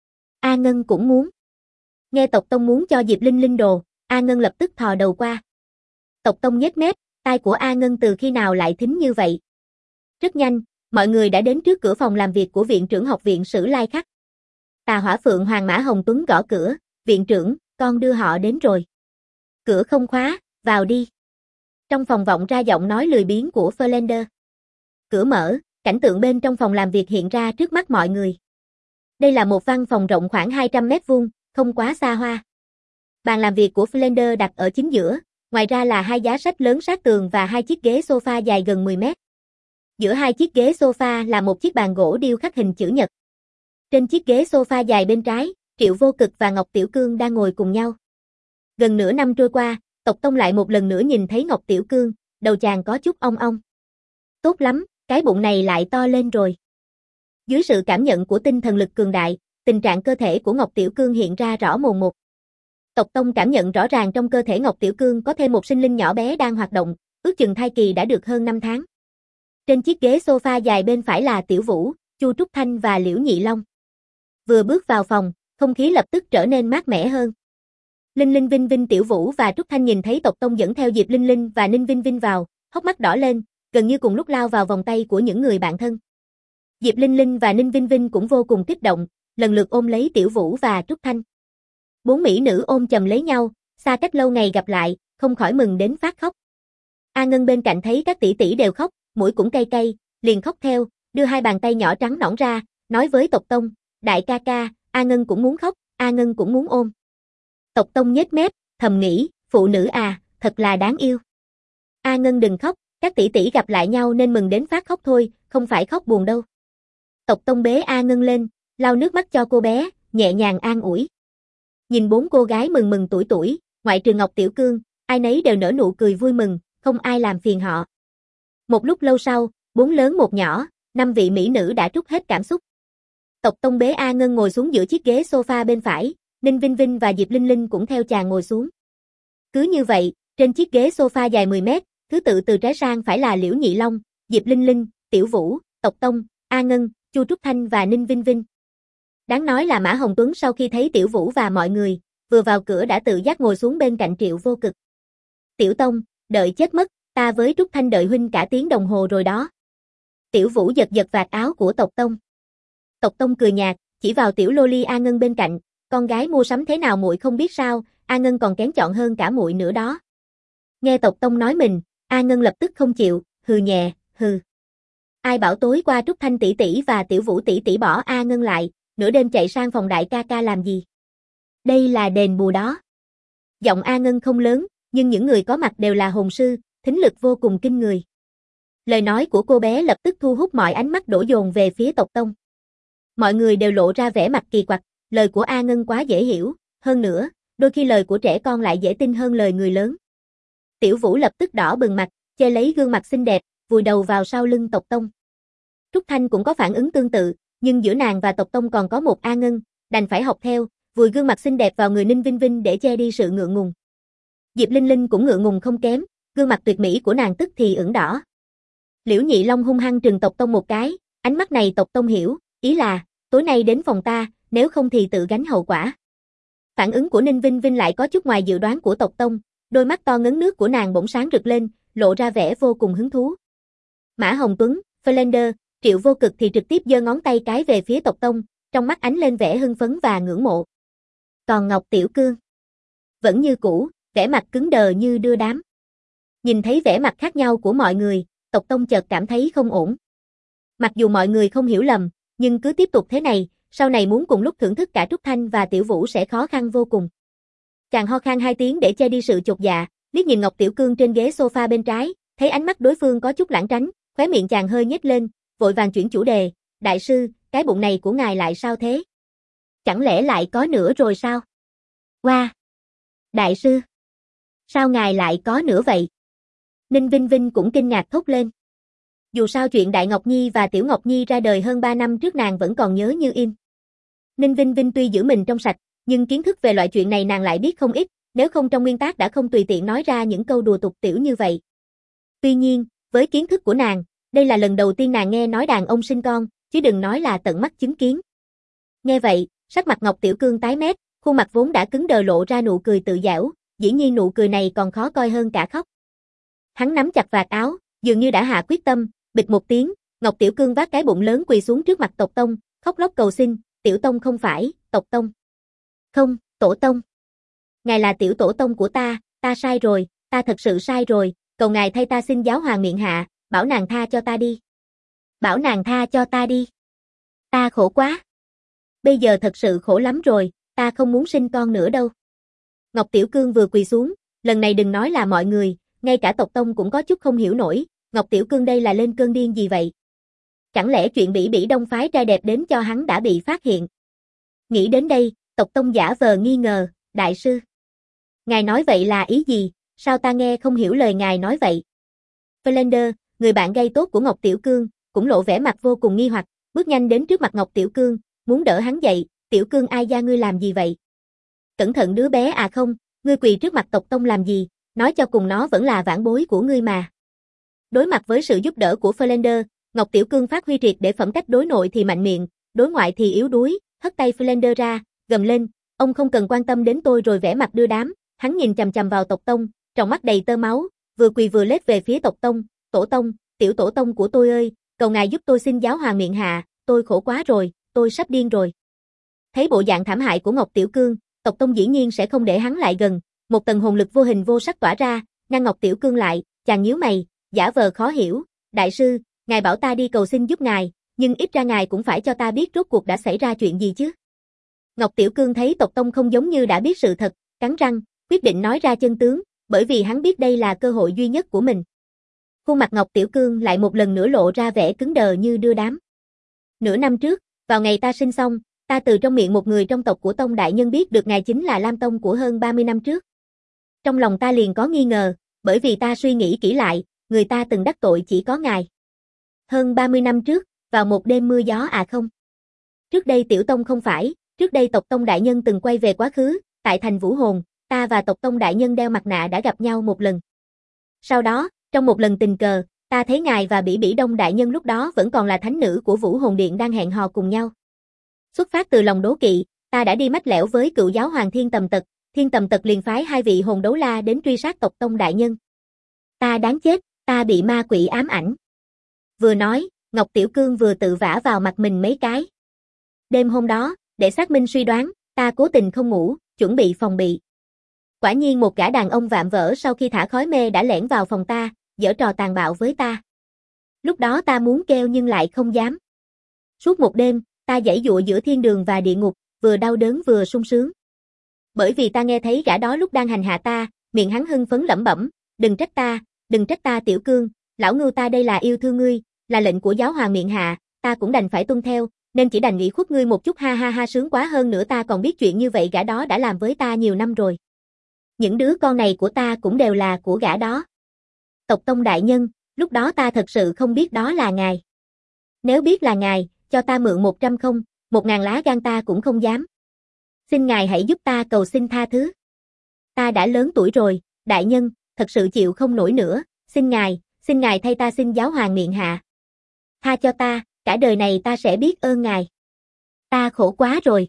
A Ngân cũng muốn. Nghe Tộc Tông muốn cho Diệp Linh Linh đồ, A Ngân lập tức thò đầu qua. Tộc Tông nhếch mép, tai của A Ngân từ khi nào lại thính như vậy? Rất nhanh, mọi người đã đến trước cửa phòng làm việc của viện trưởng học viện Sử Lai Khắc. Tà Hỏa Phượng Hoàng Mã Hồng Tuấn gõ cửa, viện trưởng, con đưa họ đến rồi. Cửa không khóa, vào đi. Trong phòng vọng ra giọng nói lười biếng của Ferlander. Cửa mở, cảnh tượng bên trong phòng làm việc hiện ra trước mắt mọi người. Đây là một văn phòng rộng khoảng 200 mét vuông, không quá xa hoa. Bàn làm việc của Ferlander đặt ở chính giữa, ngoài ra là 2 giá sách lớn sát tường và 2 chiếc ghế sofa dài gần 10 mét. Giữa 2 chiếc ghế sofa là một chiếc bàn gỗ điêu khắc hình chữ nhật. Trên chiếc ghế sofa dài bên trái, Triệu Vô Cực và Ngọc Tiểu Cương đang ngồi cùng nhau. Gần nửa năm trôi qua, Tộc Tông lại một lần nữa nhìn thấy Ngọc Tiểu Cương, đầu chàng có chút ong ong. Tốt lắm, cái bụng này lại to lên rồi. Dưới sự cảm nhận của tinh thần lực cường đại, tình trạng cơ thể của Ngọc Tiểu Cương hiện ra rõ mồn một. Tộc Tông cảm nhận rõ ràng trong cơ thể Ngọc Tiểu Cương có thêm một sinh linh nhỏ bé đang hoạt động, ước chừng thai kỳ đã được hơn 5 tháng. Trên chiếc ghế sofa dài bên phải là Tiểu Vũ, Chu Trúc Thanh và Liễu Nhị Long. Vừa bước vào phòng, không khí lập tức trở nên mát mẻ hơn. Linh Linh Vinh Vinh Tiểu Vũ và Trúc Thanh nhìn thấy Tộc Tông dẫn theo Diệp Linh Linh và Ninh Vinh Vinh vào, hốc mắt đỏ lên, gần như cùng lúc lao vào vòng tay của những người bạn thân. Diệp Linh Linh và Ninh Vinh Vinh cũng vô cùng kích động, lần lượt ôm lấy Tiểu Vũ và Trúc Thanh. 4 mỹ nữ ôm chầm lấy nhau, xa cách lâu ngày gặp lại, không khỏi mừng đến phát khóc. A Ngân bên cạnh thấy các tỷ tỷ đều khóc, mũi cũng cay cay, liền khóc theo, đưa 2 bàn tay nhỏ trắng nõn ra, nói với Tộc Tông, đại ca ca, A Ngân cũng muốn khóc, A Ngân cũng muốn ôm. Tộc Tông nhếch mép, thầm nghĩ, phụ nữ à, thật là đáng yêu. A Ngân đừng khóc, các tỷ tỷ gặp lại nhau nên mừng đến phát khóc thôi, không phải khóc buồn đâu. Tộc Tông bế A Ngân lên, lau nước mắt cho cô bé, nhẹ nhàng an ủi. Nhìn 4 cô gái mừng mừng tuổi tuổi, ngoại trừ Ngọc Tiểu Cương, ai nấy đều nở nụ cười vui mừng, không ai làm phiền họ. Một lúc lâu sau, 4 lớn một nhỏ, 5 vị mỹ nữ đã trút hết cảm xúc. Tộc Tông bế A Ngân ngồi xuống giữa chiếc ghế sofa bên phải, Ninh Vinh Vinh và Diệp Linh Linh cũng theo chàng ngồi xuống. Cứ như vậy, trên chiếc ghế sofa dài 10 mét, thứ tự từ trái sang phải là Liễu Nhị Long, Diệp Linh Linh, Tiểu Vũ, Tộc Tông, A Ngân, Chu Trúc Thanh và Ninh Vinh Vinh. Đáng nói là Mã Hồng Tuấn sau khi thấy Tiểu Vũ và mọi người, vừa vào cửa đã tự giác ngồi xuống bên cạnh Triệu Vô Cực. Tiểu Tông, đợi chết mất, ta với Trúc Thanh đợi huynh cả tiếng đồng hồ rồi đó. Tiểu Vũ giật giật vạt áo của Tộc Tông. Tộc Tông cười nhạt, chỉ vào tiểu loli A Ngân bên cạnh, con gái mua sắm thế nào muội không biết sao, A Ngân còn kén chọn hơn cả muội nữa đó. Nghe Tộc Tông nói mình, A Ngân lập tức không chịu, hừ nhẹ, hừ. Ai bảo tối qua Trúc Thanh tỷ tỷ và Tiểu Vũ tỷ tỷ bỏ A Ngân lại, nửa đêm chạy sang phòng đại ca ca làm gì? Đây là đền bù đó. Giọng A Ngân không lớn, nhưng những người có mặt đều là hồn sư, thính lực vô cùng kinh người. Lời nói của cô bé lập tức thu hút mọi ánh mắt đổ dồn về phía Tộc Tông. Mọi người đều lộ ra vẻ mặt kỳ quặc, lời của A Ngân quá dễ hiểu, hơn nữa, đôi khi lời của trẻ con lại dễ tin hơn lời người lớn. Tiểu Vũ lập tức đỏ bừng mặt, che lấy gương mặt xinh đẹp, vùi đầu vào sau lưng Tộc Tông. Trúc Thanh cũng có phản ứng tương tự, nhưng giữa nàng và Tộc Tông còn có một A Ngân, đành phải học theo, vùi gương mặt xinh đẹp vào người Ninh Vinh Vinh để che đi sự ngượng ngùng. Diệp Linh Linh cũng ngượng ngùng không kém, gương mặt tuyệt mỹ của nàng tức thì ửng đỏ. Liễu Nhị Long hung hăng trừng Tộc Tông một cái, ánh mắt này Tộc Tông hiểu, ý là, tối nay đến phòng ta, nếu không thì tự gánh hậu quả. Phản ứng của Ninh Vinh Vinh lại có chút ngoài dự đoán của Tộc Tông, đôi mắt to ngấn nước của nàng bỗng sáng rực lên, lộ ra vẻ vô cùng hứng thú. Mã Hồng Tuấn, Flander, Triệu Vô Cực thì trực tiếp giơ ngón tay cái về phía Tộc Tông, trong mắt ánh lên vẻ hưng phấn và ngưỡng mộ. Còn Ngọc Tiểu Cương vẫn như cũ, vẻ mặt cứng đờ như đưa đám. Nhìn thấy vẻ mặt khác nhau của mọi người, Tộc Tông chợt cảm thấy không ổn. Mặc dù mọi người không hiểu lầm, nhưng cứ tiếp tục thế này, sau này muốn cùng lúc thưởng thức cả Trúc Thanh và Tiểu Vũ sẽ khó khăn vô cùng. Chàng ho khan 2 tiếng để che đi sự chột dạ, liếc nhìn Ngọc Tiểu Cương trên ghế sofa bên trái, thấy ánh mắt đối phương có chút lảng tránh, khóe miệng chàng hơi nhếch lên, vội vàng chuyển chủ đề, đại sư, cái bụng này của ngài lại sao thế? Chẳng lẽ lại có nữa rồi sao? Wow! Đại sư! Sao ngài lại có nữa vậy? Ninh Vinh Vinh cũng kinh ngạc thốt lên. Dù sao chuyện Đại Ngọc Nhi và Tiểu Ngọc Nhi ra đời hơn 3 năm trước nàng vẫn còn nhớ như in. Ninh Vinh Vinh tuy giữ mình trong sạch, nhưng kiến thức về loại chuyện này nàng lại biết không ít, nếu không trong nguyên tác đã không tùy tiện nói ra những câu đùa tục tiểu như vậy. Tuy nhiên, với kiến thức của nàng, đây là lần đầu tiên nàng nghe nói đàn ông sinh con, chứ đừng nói là tận mắt chứng kiến. Nghe vậy, sắc mặt Ngọc Tiểu Cương tái mét, khuôn mặt vốn đã cứng đờ lộ ra nụ cười tự giễu, dĩ nhiên nụ cười này còn khó coi hơn cả khóc. Hắn nắm chặt vạt áo, dường như đã hạ quyết tâm, bịch một tiếng, Ngọc Tiểu Cương vác cái bụng lớn quỳ xuống trước mặt Tộc Tông, khóc lóc cầu xin, Tiểu Tông không phải, Tộc Tông. Không, Tổ Tông. Ngài là Tiểu Tổ Tông của ta sai rồi, ta thật sự sai rồi, cầu ngài thay ta xin giáo hoàng miệng hạ, bảo nàng tha cho ta đi. Bảo nàng tha cho ta đi. Ta khổ quá. Bây giờ thật sự khổ lắm rồi, ta không muốn sinh con nữa đâu. Ngọc Tiểu Cương vừa quỳ xuống, lần này đừng nói là mọi người, ngay cả Tộc Tông cũng có chút không hiểu nổi, Ngọc Tiểu Cương đây là lên cơn điên gì vậy? Chẳng lẽ chuyện Bỉ Bỉ Đông phái trai đẹp đến cho hắn đã bị phát hiện? Nghĩ đến đây, Tộc Tông giả vờ nghi ngờ, đại sư. Ngài nói vậy là ý gì, sao ta nghe không hiểu lời ngài nói vậy? Flander, người bạn gây tốt của Ngọc Tiểu Cương, cũng lộ vẻ mặt vô cùng nghi hoặc, bước nhanh đến trước mặt Ngọc Tiểu Cương, muốn đỡ hắn dậy, Tiểu Cương ai da ngươi làm gì vậy? Cẩn thận đứa bé à không, ngươi quỳ trước mặt Tộc Tông làm gì, nói cho cùng nó vẫn là vãn bối của ngươi mà. Đối mặt với sự giúp đỡ của Flander, Ngọc Tiểu Cương phát huy triệt để phẩm cách đối nội thì mạnh miệng, đối ngoại thì yếu đuối, hất tay Flander ra, gầm lên, ông không cần quan tâm đến tôi rồi vẻ mặt đưa đám, hắn nhìn chằm chằm vào Tộc Tông, trong mắt đầy tơ máu, vừa quỳ vừa lết về phía Tộc Tông, Tổ Tông, Tiểu Tổ Tông của tôi ơi, cầu ngài giúp tôi xin giáo hoàng miệng hạ, tôi khổ quá rồi, tôi sắp điên rồi. Thấy bộ dạng thảm hại của Ngọc Tiểu Cương, Tộc Tông dĩ nhiên sẽ không để hắn lại gần, một tầng hồn lực vô hình vô sắc tỏa ra, ngăn Ngọc Tiểu Cương lại, chàng nhíu mày, giả vờ khó hiểu, đại sư, ngài bảo ta đi cầu xin giúp ngài, nhưng ít ra ngài cũng phải cho ta biết rốt cuộc đã xảy ra chuyện gì chứ. Ngọc Tiểu Cương thấy Tộc Tông không giống như đã biết sự thật, cắn răng, quyết định nói ra chân tướng, bởi vì hắn biết đây là cơ hội duy nhất của mình. Khuôn mặt Ngọc Tiểu Cương lại một lần nữa lộ ra vẻ cứng đờ như đưa đám. Nửa năm trước, vào ngày ta sinh xong, ta từ trong miệng một người trong tộc của Tông đại nhân biết được ngài chính là Lam Tông của hơn 30 năm trước. Trong lòng ta liền có nghi ngờ, bởi vì ta suy nghĩ kỹ lại, người ta từng đắc tội chỉ có ngài. Hơn 30 năm trước, vào một đêm mưa gió à không? Trước đây Tiểu Tông không phải, trước đây Tộc Tông đại nhân từng quay về quá khứ, tại thành Vũ Hồn, ta và Tộc Tông đại nhân đeo mặt nạ đã gặp nhau một lần. Sau đó, trong một lần tình cờ, ta thấy ngài và Bỉ Bỉ Đông đại nhân lúc đó vẫn còn là thánh nữ của Vũ Hồn Điện đang hẹn hò cùng nhau. Xuất phát từ lòng đố kỵ, ta đã đi mách lẻo với cựu giáo hoàng Thiên Tầm Tật liền phái 2 vị hồn đấu la đến truy sát Tộc Tông đại nhân. Ta đáng chết, ta bị ma quỷ ám ảnh. Vừa nói, Ngọc Tiểu Cương vừa tự vả vào mặt mình mấy cái. Đêm hôm đó, để xác minh suy đoán, ta cố tình không ngủ, chuẩn bị phòng bị. Quả nhiên một gã đàn ông vạm vỡ sau khi thả khói mê đã lẻn vào phòng ta, giở trò tàn bạo với ta. Lúc đó ta muốn kêu nhưng lại không dám. Suốt một đêm, ta giãy giụa giữa thiên đường và địa ngục, vừa đau đớn vừa sung sướng. Bởi vì ta nghe thấy gã đó lúc đang hành hạ ta, miệng hắn hưng phấn lẩm bẩm, đừng trách ta Tiểu Cương, lão ngưu ta đây là yêu thương ngươi, là lệnh của giáo hoàng miệng hạ, ta cũng đành phải tuân theo, nên chỉ đành ủy khuất ngươi một chút ha ha ha sướng quá hơn nữa ta còn biết chuyện như vậy gã đó đã làm với ta nhiều năm rồi. Những đứa con này của ta cũng đều là của gã đó. Tộc Tông đại nhân, lúc đó ta thật sự không biết đó là ngài. Nếu biết là ngài, cho ta mượn 100 không, 1000 lá gan ta cũng không dám. Xin ngài hãy giúp ta cầu xin tha thứ. Ta đã lớn tuổi rồi, đại nhân, thật sự chịu không nổi nữa, xin ngài thay ta xin giáo hoàng miệng hạ. Tha cho ta, cả đời này ta sẽ biết ơn ngài. Ta khổ quá rồi.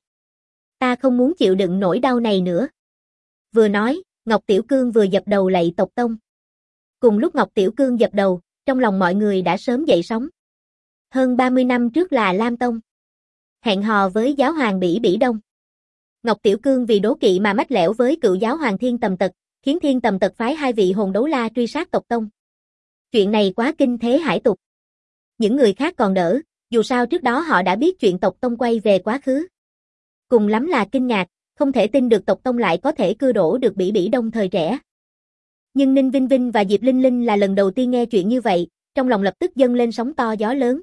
Ta không muốn chịu đựng nỗi đau này nữa. Vừa nói, Ngọc Tiểu Cương vừa dập đầu lạy tộc tông. Cùng lúc Ngọc Tiểu Cương dập đầu, trong lòng mọi người đã sớm dậy sóng. Hơn 30 năm trước là Lam Tông hẹn hò với giáo hoàng Bỉ Bỉ Đông. Ngọc Tiểu Cương vì đố kỵ mà mách lẻo với cựu giáo hoàng Thiên Tầm Tật, khiến Thiên Tầm Tật phái 2 vị hồn đấu la truy sát tộc tông. Chuyện này quá kinh thế hải tục. Những người khác còn đỡ, dù sao trước đó họ đã biết chuyện tộc tông quay về quá khứ. Cùng lắm là kinh ngạc, không thể tin được tộc tông lại có thể cưa đổ được Bỉ Bỉ Đông thời trẻ. Nhưng Ninh Vinh Vinh và Diệp Linh Linh là lần đầu tiên nghe chuyện như vậy, trong lòng lập tức dâng lên sóng to gió lớn.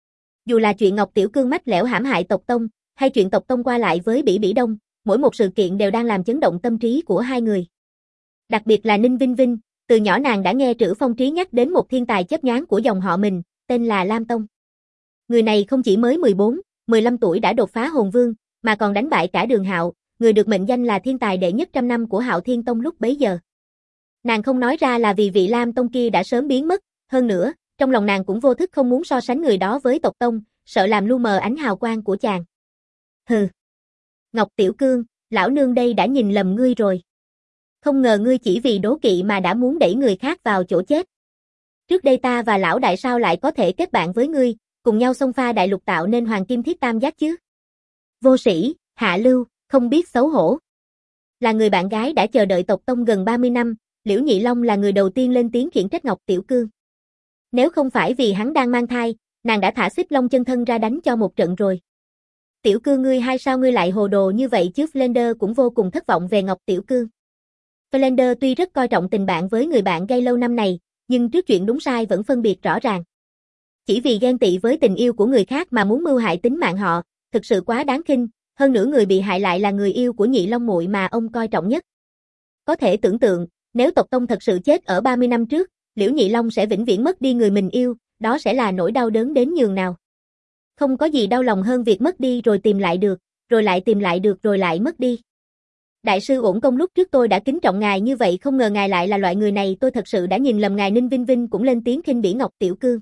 Dù là chuyện Ngọc Tiểu Cương mách lẻo hãm hại tộc tông, hay chuyện tộc tông qua lại với Bỉ Bỉ Đông, mỗi một sự kiện đều đang làm chấn động tâm trí của hai người. Đặc biệt là Ninh Vinh Vinh, từ nhỏ nàng đã nghe Trữ Phong Trí nhắc đến một thiên tài chớp nhoáng của dòng họ mình, tên là Lam Tông. Người này không chỉ mới 14, 15 tuổi đã đột phá hồn vương, mà còn đánh bại cả Đường Hạo, người được mệnh danh là thiên tài đệ nhất trăm năm của Hạo Thiên Tông lúc bấy giờ. Nàng không nói ra là vì vị Lam Tông kia đã sớm biến mất, hơn nữa, trong lòng nàng cũng vô thức không muốn so sánh người đó với tộc tông, sợ làm lu mờ ánh hào quang của chàng. Hừ. Ngọc Tiểu Cương, lão nương đây đã nhìn lầm ngươi rồi. Không ngờ ngươi chỉ vì đố kỵ mà đã muốn đẩy người khác vào chỗ chết. Trước đây ta và lão đại sao lại có thể kết bạn với ngươi, cùng nhau xông pha đại lục tạo nên Hoàng Kim Thiết Tam Giác chứ? Vô sĩ, hạ lưu, không biết xấu hổ. Là người bạn gái đã chờ đợi tộc tông gần 30 năm, Liễu Nhị Long là người đầu tiên lên tiếng khiển trách Ngọc Tiểu Cương. Nếu không phải vì hắn đang mang thai, nàng đã thả Xích Long chân thân ra đánh cho một trận rồi. Tiểu Cương ngươi hay sao ngươi lại hồ đồ như vậy chứ? Flander cũng vô cùng thất vọng về Ngọc Tiểu Cương. Flander tuy rất coi trọng tình bạn với người bạn gây lâu năm này, nhưng trước chuyện đúng sai vẫn phân biệt rõ ràng. Chỉ vì ghen tị với tình yêu của người khác mà muốn mưu hại tính mạng họ, thực sự quá đáng khinh, hơn nữa người bị hại lại là người yêu của Nhị Long muội mà ông coi trọng nhất. Có thể tưởng tượng, nếu tộc tông thật sự chết ở 30 năm trước, Liễu Nhị Long sẽ vĩnh viễn mất đi người mình yêu, đó sẽ là nỗi đau đớn đến nhường nào. Không có gì đau lòng hơn việc mất đi rồi tìm lại được, rồi lại tìm lại được rồi lại mất đi. Đại sư Uổng Công lúc trước tôi đã kính trọng ngài như vậy, không ngờ ngài lại là loại người này, tôi thật sự đã nhìn lầm ngài. Ninh Vinh Vinh cũng lên tiếng khinh bỉ Ngọc Tiểu Cương.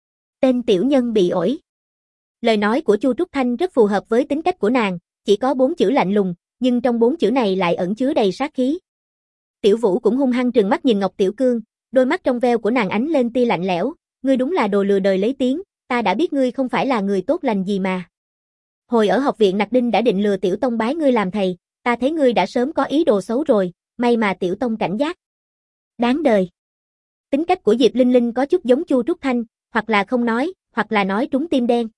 Tên tiểu nhân bị ổi. Lời nói của Chu Trúc Thanh rất phù hợp với tính cách của nàng, chỉ có 4 chữ lạnh lùng, nhưng trong 4 chữ này lại ẩn chứa đầy sát khí. Tiểu Vũ cũng hung hăng trừng mắt nhìn Ngọc Tiểu Cương, đôi mắt trong veo của nàng ánh lên tia lạnh lẽo, ngươi đúng là đồ lừa đời lấy tiếng, ta đã biết ngươi không phải là người tốt lành gì mà. Hồi ở học viện Nặc Đinh đã định lừa Tiểu Tông bái ngươi làm thầy, ta thấy ngươi đã sớm có ý đồ xấu rồi, may mà Tiểu Tông cảnh giác. Đáng đời. Tính cách của Diệp Linh Linh có chút giống Chu Trúc Thanh, hoặc là không nói, hoặc là nói trúng tim đen.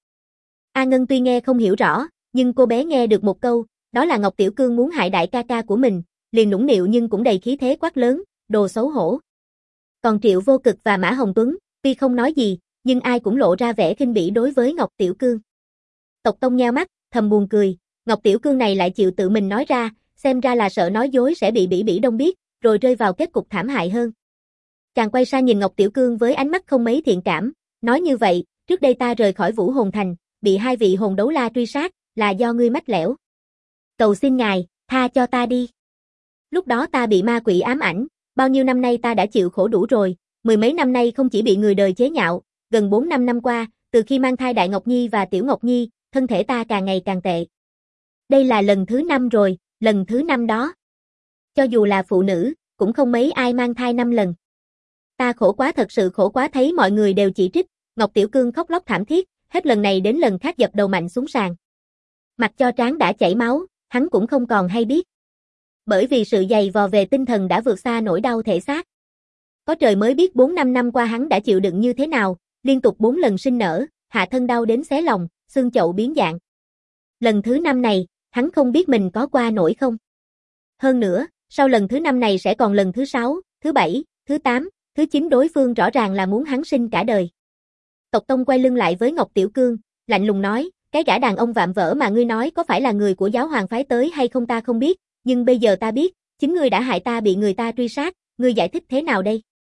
A Ngân tuy nghe không hiểu rõ, nhưng cô bé nghe được một câu, đó là Ngọc Tiểu Cương muốn hại đại ca ca của mình, liền nũng nịu nhưng cũng đầy khí thế quát lớn, đồ xấu hổ. Còn Triệu Vô Cực và Mã Hồng Tuấn, tuy không nói gì, nhưng ai cũng lộ ra vẻ khinh bỉ đối với Ngọc Tiểu Cương. Tộc Tông nheo mắt, thầm buồn cười, Ngọc Tiểu Cương này lại chịu tự mình nói ra, xem ra là sợ nói dối sẽ bị Bỉ Bỉ Đông biết, rồi rơi vào kết cục thảm hại hơn. Chàng quay sang nhìn Ngọc Tiểu Cương với ánh mắt không mấy thiện cảm, nói như vậy, trước đây ta rời khỏi Vũ Hồn Thành, bị 2 vị hồn đấu la truy sát, là do ngươi mách lẻo. Cầu xin ngài, tha cho ta đi. Lúc đó ta bị ma quỷ ám ảnh, bao nhiêu năm nay ta đã chịu khổ đủ rồi, 10 mấy năm nay không chỉ bị người đời chế nhạo, gần 4-5 năm qua, từ khi mang thai Đại Ngọc Nhi và Tiểu Ngọc Nhi, thân thể ta càng ngày càng tệ. Đây là lần thứ 5 rồi, lần thứ 5 đó. Cho dù là phụ nữ, cũng không mấy ai mang thai 5 lần. Ta khổ quá, thật sự khổ quá. Thấy mọi người đều chỉ trích, Ngọc Tiểu Cương khóc lóc thảm thiết, hết lần này đến lần khác dập đầu mạnh xuống sàn. Mặc cho trán đã chảy máu, hắn cũng không còn hay biết. Bởi vì sự dày vò về tinh thần đã vượt xa nỗi đau thể xác. Có trời mới biết 4-5 năm qua hắn đã chịu đựng như thế nào, liên tục 4 lần sinh nở, hạ thân đau đến xé lòng, xương chậu biến dạng. Lần thứ 5 này, hắn không biết mình có qua nổi không. Hơn nữa, sau lần thứ 5 này sẽ còn lần thứ 6, thứ 7, thứ 8, thứ 9, đối phương rõ ràng là muốn hắn sinh cả đời. Tộc Tông quay lưng lại với Ngọc Tiểu Cương, lạnh lùng nói, cái gã đàn ông vạm vỡ mà ngươi nói có phải là người của giáo hoàng phái tới hay không ta không biết, nhưng bây giờ ta biết, chính ngươi đã hại ta bị người ta truy sát, ngươi giải thích thế nào đây?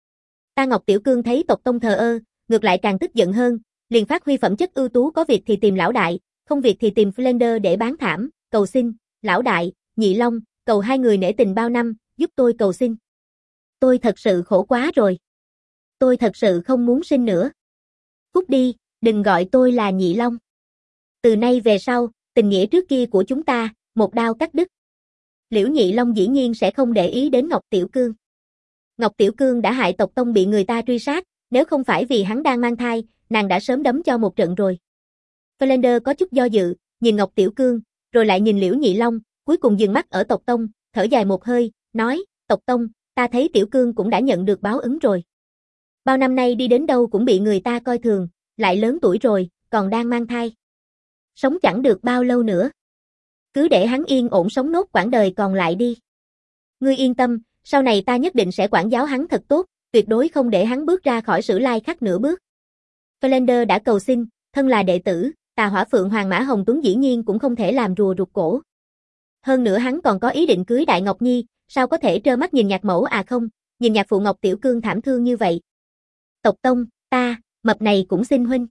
Ta Ngọc Tiểu Cương thấy Tộc Tông thờ ơ, ngược lại càng tức giận hơn, liền phát huy phẩm chất ưu tú, có việc thì tìm lão đại, không việc thì tìm Flander để bán thảm, cầu xin, lão đại, Nhị Long, cầu hai người nể tình bao năm, giúp tôi cầu xin. Tôi thật sự khổ quá rồi. Tôi thật sự không muốn sinh nữa. Cút đi, đừng gọi tôi là Nhị Long. Từ nay về sau, tình nghĩa trước kia của chúng ta, một đao cắt đứt. Liễu Nhị Long dĩ nhiên sẽ không để ý đến Ngọc Tiểu Cương. Ngọc Tiểu Cương đã hại tộc tông bị người ta truy sát, nếu không phải vì hắn đang mang thai, nàng đã sớm đấm cho một trận rồi. Flander có chút do dự, nhìn Ngọc Tiểu Cương, rồi lại nhìn Liễu Nhị Long, cuối cùng dừng mắt ở tộc tông, thở dài một hơi, nói, tộc tông, ta thấy Tiểu Cương cũng đã nhận được báo ứng rồi. Bao năm nay đi đến đâu cũng bị người ta coi thường, lại lớn tuổi rồi, còn đang mang thai. Sống chẳng được bao lâu nữa. Cứ để hắn yên ổn sống nốt quãng đời còn lại đi. Ngươi yên tâm, sau này ta nhất định sẽ quản giáo hắn thật tốt, tuyệt đối không để hắn bước ra khỏi Sử Lai Khắc nửa bước. Flander đã cầu xin, thân là đệ tử, Tà Hỏa Phượng Hoàng Mã Hồng Tuấn dĩ nhiên cũng không thể làm rùa rụt cổ. Hơn nữa hắn còn có ý định cưới Đại Ngọc Nhi, sao có thể trơ mắt nhìn nhạc mẫu à không, nhìn nhạc phụ Ngọc Tiểu Cương thảm thương như vậy. Tộc tông, ta, mập này cũng xin huynh.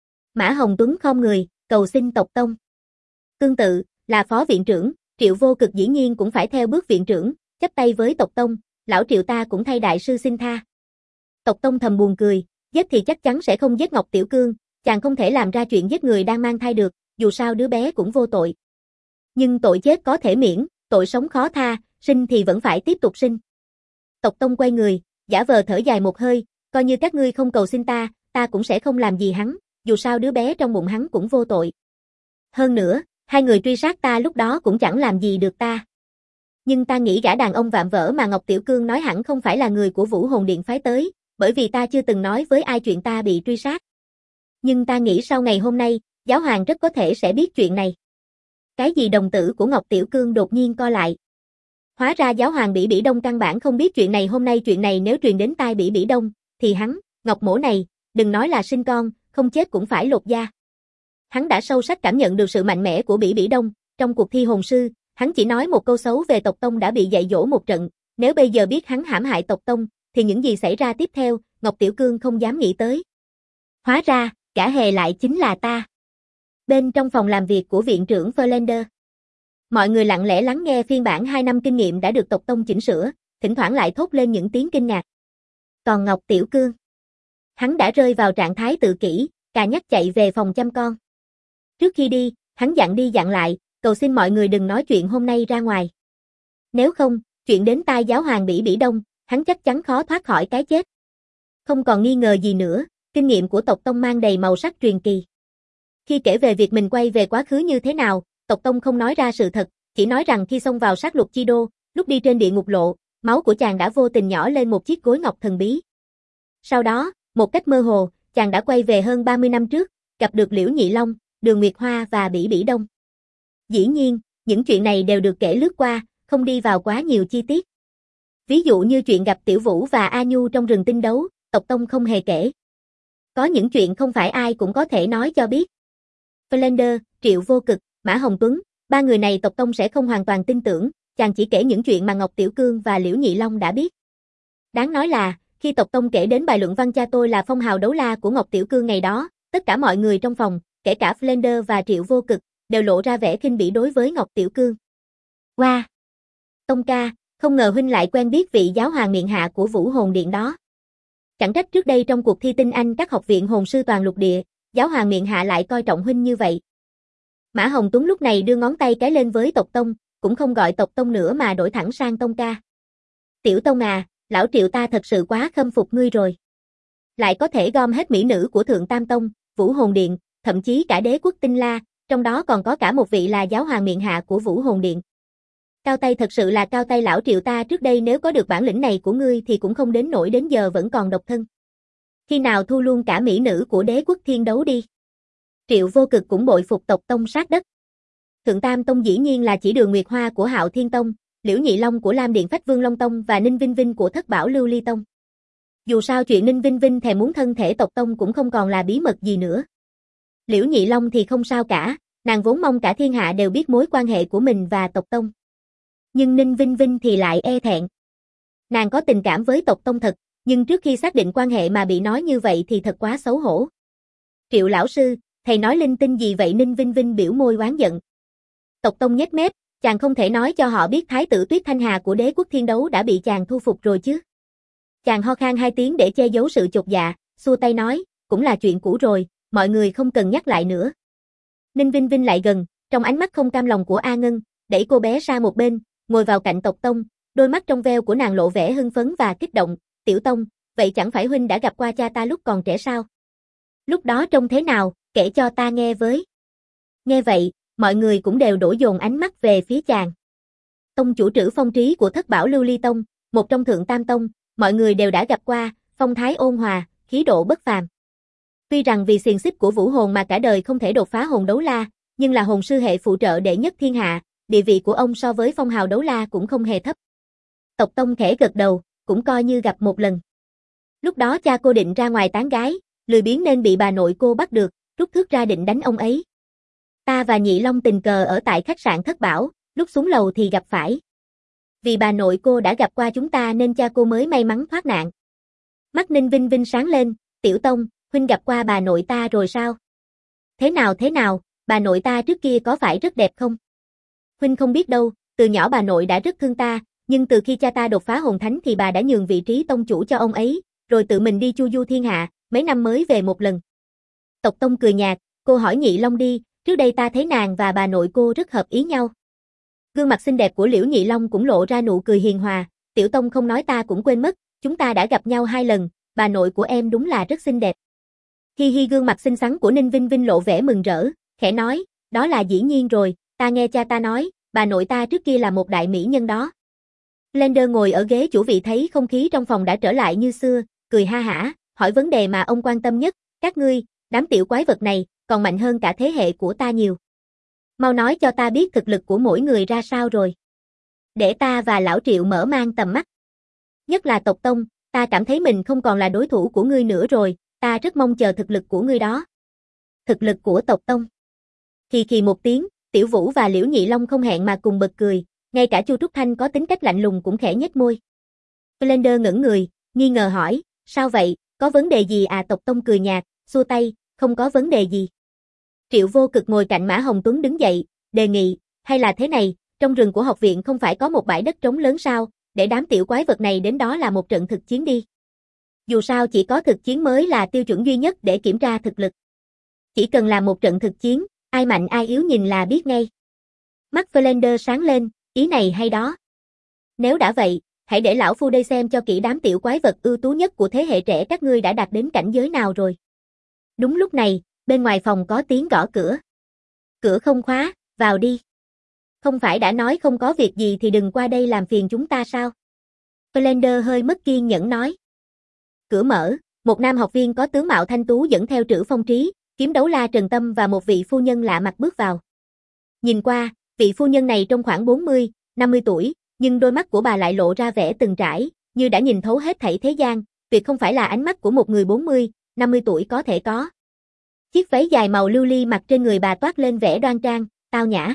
Mã Hồng Tuấn khom người, cầu xin tộc tông. Tương tự, là phó viện trưởng, Triệu Vô Cực dĩ nhiên cũng phải theo bước viện trưởng, chắp tay với tộc tông, lão Triệu ta cũng thay đại sư xin tha. Tộc tông thầm buồn cười, giết thì chắc chắn sẽ không giết Ngọc Tiểu Cương, chàng không thể làm ra chuyện giết người đang mang thai được, dù sao đứa bé cũng vô tội. Nhưng tội chết có thể miễn, tội sống khó tha, sinh thì vẫn phải tiếp tục sinh. Tộc tông quay người, giả vờ thở dài một hơi, coi như các ngươi không cầu xin ta, ta cũng sẽ không làm gì hắn, dù sao đứa bé trong bụng hắn cũng vô tội. Hơn nữa, hai người truy sát ta lúc đó cũng chẳng làm gì được ta. Nhưng ta nghĩ gã đàn ông vạm vỡ mà Ngọc Tiểu Cương nói hẳn không phải là người của Vũ Hồn Điện phái tới, bởi vì ta chưa từng nói với ai chuyện ta bị truy sát. Nhưng ta nghĩ sau ngày hôm nay, giáo hoàng rất có thể sẽ biết chuyện này. Cái gì? Đồng tử của Ngọc Tiểu Cương đột nhiên co lại. Hóa ra giáo hoàng Bỉ Bỉ Đông căn bản không biết chuyện này, hôm nay chuyện này nếu truyền đến tai Bỉ Bỉ Đông, thì hắn, Ngọc Mỗ này, đừng nói là sinh con, không chết cũng phải lột da. Hắn đã sâu sắc cảm nhận được sự mạnh mẽ của Bỉ Bỉ Đông, trong cuộc thi hồn sư, hắn chỉ nói một câu xấu về tộc tông đã bị dạy dỗ một trận, nếu bây giờ biết hắn hãm hại tộc tông, thì những gì xảy ra tiếp theo, Ngọc Tiểu Cương không dám nghĩ tới. Hóa ra, cả hề lại chính là ta. Bên trong phòng làm việc của viện trưởng Flander, mọi người lặng lẽ lắng nghe phiên bản 2 năm kinh nghiệm đã được tộc tông chỉnh sửa, thỉnh thoảng lại thốt lên những tiếng kinh ngạc. Còn Ngọc Tiểu Cương, hắn đã rơi vào trạng thái tự kỷ, cà nhắc chạy về phòng chăm con. Trước khi đi, hắn dặn đi dặn lại, cầu xin mọi người đừng nói chuyện hôm nay ra ngoài. Nếu không, chuyện đến tai giáo hoàng Bỉ Bỉ Đông, hắn chắc chắn khó thoát khỏi cái chết. Không còn nghi ngờ gì nữa, kinh nghiệm của tộc tông mang đầy màu sắc truyền kỳ. Khi kể về việc mình quay về quá khứ như thế nào, tộc tông không nói ra sự thật, chỉ nói rằng khi xông vào sát lục chi đô, lúc đi trên địa ngục lộ, máu của chàng đã vô tình nhỏ lên một chiếc gối ngọc thần bí. Sau đó, một cách mơ hồ, chàng đã quay về hơn 30 năm trước, gặp được Liễu Nhị Long, Đường Nguyệt Hoa và Bỉ Bỉ Đông. Dĩ nhiên, những chuyện này đều được kể lướt qua, không đi vào quá nhiều chi tiết. Ví dụ như chuyện gặp Tiểu Vũ và A Nhu trong rừng tinh đấu, tộc tông không hề kể. Có những chuyện không phải ai cũng có thể nói cho biết. Flander, Triệu Vô Cực, Mã Hồng Tuấn, ba người này tộc tông sẽ không hoàn toàn tin tưởng, chàng chỉ kể những chuyện mà Ngọc Tiểu Cương và Liễu Nhị Long đã biết. Đáng nói là, khi tộc tông kể đến bài luận văn cha tôi là phong hào đấu la của Ngọc Tiểu Cương ngày đó, tất cả mọi người trong phòng, kể cả Flander và Triệu Vô Cực, đều lộ ra vẻ khinh bỉ đối với Ngọc Tiểu Cương. Wow! Tông ca, không ngờ huynh lại quen biết vị giáo hoàng miện hạ của Vũ Hồn Điện đó. Chẳng trách trước đây trong cuộc thi tinh anh các học viện hồn sư toàn lục địa, giáo hoàng miện hạ lại coi trọng huynh như vậy. Mã Hồng Tuấn lúc này đưa ngón tay cái lên với tộc tông, cũng không gọi tộc tông nữa mà đổi thẳng sang tông ca. Tiểu tông à, lão Triệu ta thật sự quá khâm phục ngươi rồi. Lại có thể gom hết mỹ nữ của Thượng Tam Tông, Vũ Hồn Điện, thậm chí cả đế quốc Tinh La, trong đó còn có cả một vị là giáo hoàng miện hạ của Vũ Hồn Điện. Cao tay thật sự là cao tay lão Triệu ta, trước đây nếu có được bản lĩnh này của ngươi thì cũng không đến nỗi đến giờ vẫn còn độc thân. Khi nào thu luôn cả mỹ nữ của đế quốc Thiên Đấu đi. Triệu Vô Cực cũng bội phục tộc tông sát đất. Thượng Tam Tông dĩ nhiên là chỉ Đường Nguyệt Hoa của Hạo Thiên Tông, Liễu Nhị Long của Lam Điện Phách Vương Long Tông và Ninh Vinh Vinh của Thất Bảo Lưu Ly Tông. Dù sao chuyện Ninh Vinh Vinh thèm muốn thân thể tộc tông cũng không còn là bí mật gì nữa. Liễu Nhị Long thì không sao cả, nàng vốn mong cả thiên hạ đều biết mối quan hệ của mình và tộc tông. Nhưng Ninh Vinh Vinh thì lại e thẹn. Nàng có tình cảm với tộc tông thật, nhưng trước khi xác định quan hệ mà bị nói như vậy thì thật quá xấu hổ. Triệu lão sư, thầy nói linh tinh gì vậy? Ninh Vinh Vinh biểu môi oán giận. Tộc tông nhếch mép, Chàng không thể nói cho họ biết thái tử Tuyết Thanh Hà của đế quốc Thiên Đấu đã bị chàng thu phục rồi chứ. Chàng ho khan 2 tiếng để che giấu sự chột dạ, xua tay nói, cũng là chuyện cũ rồi, mọi người không cần nhắc lại nữa. Ninh Vinh Vinh lại gần, trong ánh mắt không cam lòng của A Ngân, đẩy cô bé ra một bên, ngồi vào cạnh Tộc Tông, đôi mắt trong veo của nàng lộ vẻ hưng phấn và kích động, "Tiểu Tông, vậy chẳng phải huynh đã gặp qua cha ta lúc còn trẻ sao? Lúc đó trông thế nào, kể cho ta nghe với." Nghe vậy, mọi người cũng đều đổ dồn ánh mắt về phía chàng. Tông chủ Trữ Phong Trí của Thất Bảo Lưu Ly Tông, một trong Thượng Tam Tông, mọi người đều đã gặp qua, phong thái ôn hòa, khí độ bất phàm. Tuy rằng vì xiềng xích của vũ hồn mà cả đời không thể đột phá hồn đấu la, nhưng là hồn sư hệ phụ trợ đệ nhất thiên hạ, địa vị của ông so với phong hào đấu la cũng không hề thấp. Tộc Tông khẽ gật đầu, cũng coi như gặp một lần. Lúc đó cha cô định ra ngoài tán gái, lười biếng nên bị bà nội cô bắt được, rút thước ra định đánh ông ấy. Ta và Nhị Long tình cờ ở tại khách sạn Thất Bảo, lúc xuống lầu thì gặp phải. Vì bà nội cô đã gặp qua chúng ta nên cha cô mới may mắn thoát nạn. Mắt Ninh Vinh Vinh sáng lên, "Tiểu Tông, huynh gặp qua bà nội ta rồi sao? Thế nào, bà nội ta trước kia có phải rất đẹp không? Huynh không biết đâu, từ nhỏ bà nội đã rất thương ta, nhưng từ khi cha ta đột phá hồn thánh thì bà đã nhường vị trí tông chủ cho ông ấy, rồi tự mình đi chu du thiên hạ, mấy năm mới về một lần." Tộc Tông cười nhạt, "Cô hỏi Nhị Long đi, trước đây ta thấy nàng và bà nội cô rất hợp ý nhau." Gương mặt xinh đẹp của Liễu Nhị Long cũng lộ ra nụ cười hiền hòa, "Tiểu Tông không nói ta cũng quên mất, chúng ta đã gặp nhau 2 lần, bà nội của em đúng là rất xinh đẹp." Hi hi, gương mặt xinh xắn của Ninh Vinh Vinh lộ vẻ mừng rỡ, khẽ nói, "Đó là dĩ nhiên rồi, ta nghe cha ta nói, bà nội ta trước kia là một đại mỹ nhân đó." Blender ngồi ở ghế chủ vị thấy không khí trong phòng đã trở lại như xưa, cười ha hả, hỏi vấn đề mà ông quan tâm nhất, "Các ngươi, đám tiểu quái vật này, còn mạnh hơn cả thế hệ của ta nhiều. Mau nói cho ta biết thực lực của mỗi người ra sao rồi. Để ta và lão Triệu mở mang tầm mắt. Nhất là Tộc Tông, ta cảm thấy mình không còn là đối thủ của ngươi nữa rồi, ta rất mong chờ thực lực của ngươi đó." Thực lực của Tộc Tông. Khì khì một tiếng, Tiểu Vũ và Liễu Nhị Long không hẹn mà cùng bật cười, ngay cả Chu Trúc Thanh có tính cách lạnh lùng cũng khẽ nhếch môi. Blender ngẩn người, nghi ngờ hỏi, "Sao vậy, có vấn đề gì à?" Tộc Tông cười nhạt, xua tay, "Không có vấn đề gì." Triệu Vô Cực ngồi cạnh Mã Hồng Tuấn đứng dậy, đề nghị, "Hay là thế này, trong rừng của học viện không phải có một bãi đất trống lớn sao, để đám tiểu quái vật này đến đó là một trận thực chiến đi. Dù sao chỉ có thực chiến mới là tiêu chuẩn duy nhất để kiểm tra thực lực. Chỉ cần làm một trận thực chiến, ai mạnh ai yếu nhìn là biết ngay." Mắt Blender sáng lên, "Ý này hay đó. Nếu đã vậy, hãy để lão phu đây xem cho kỹ đám tiểu quái vật ưu tú nhất của thế hệ trẻ các ngươi đã đạt đến cảnh giới nào rồi." Đúng lúc này, bên ngoài phòng có tiếng gõ cửa. "Cửa không khóa, vào đi. Không phải đã nói không có việc gì thì đừng qua đây làm phiền chúng ta sao?" Blender hơi mất kiên nhẫn nói. Cửa mở, một nam học viên có tướng mạo thanh tú dẫn theo Trữ Phong Trí, Kiếm Đấu La Trần Tâm và một vị phu nhân lạ mặt bước vào. Nhìn qua, vị phu nhân này trông khoảng 40, 50 tuổi, nhưng đôi mắt của bà lại lộ ra vẻ từng trải, như đã nhìn thấu hết thảy thế gian, tuyệt không phải là ánh mắt của một người 40, 50 tuổi có thể có. Chiếc váy dài màu lưu ly mặc trên người bà toát lên vẻ đoan trang, tao nhã.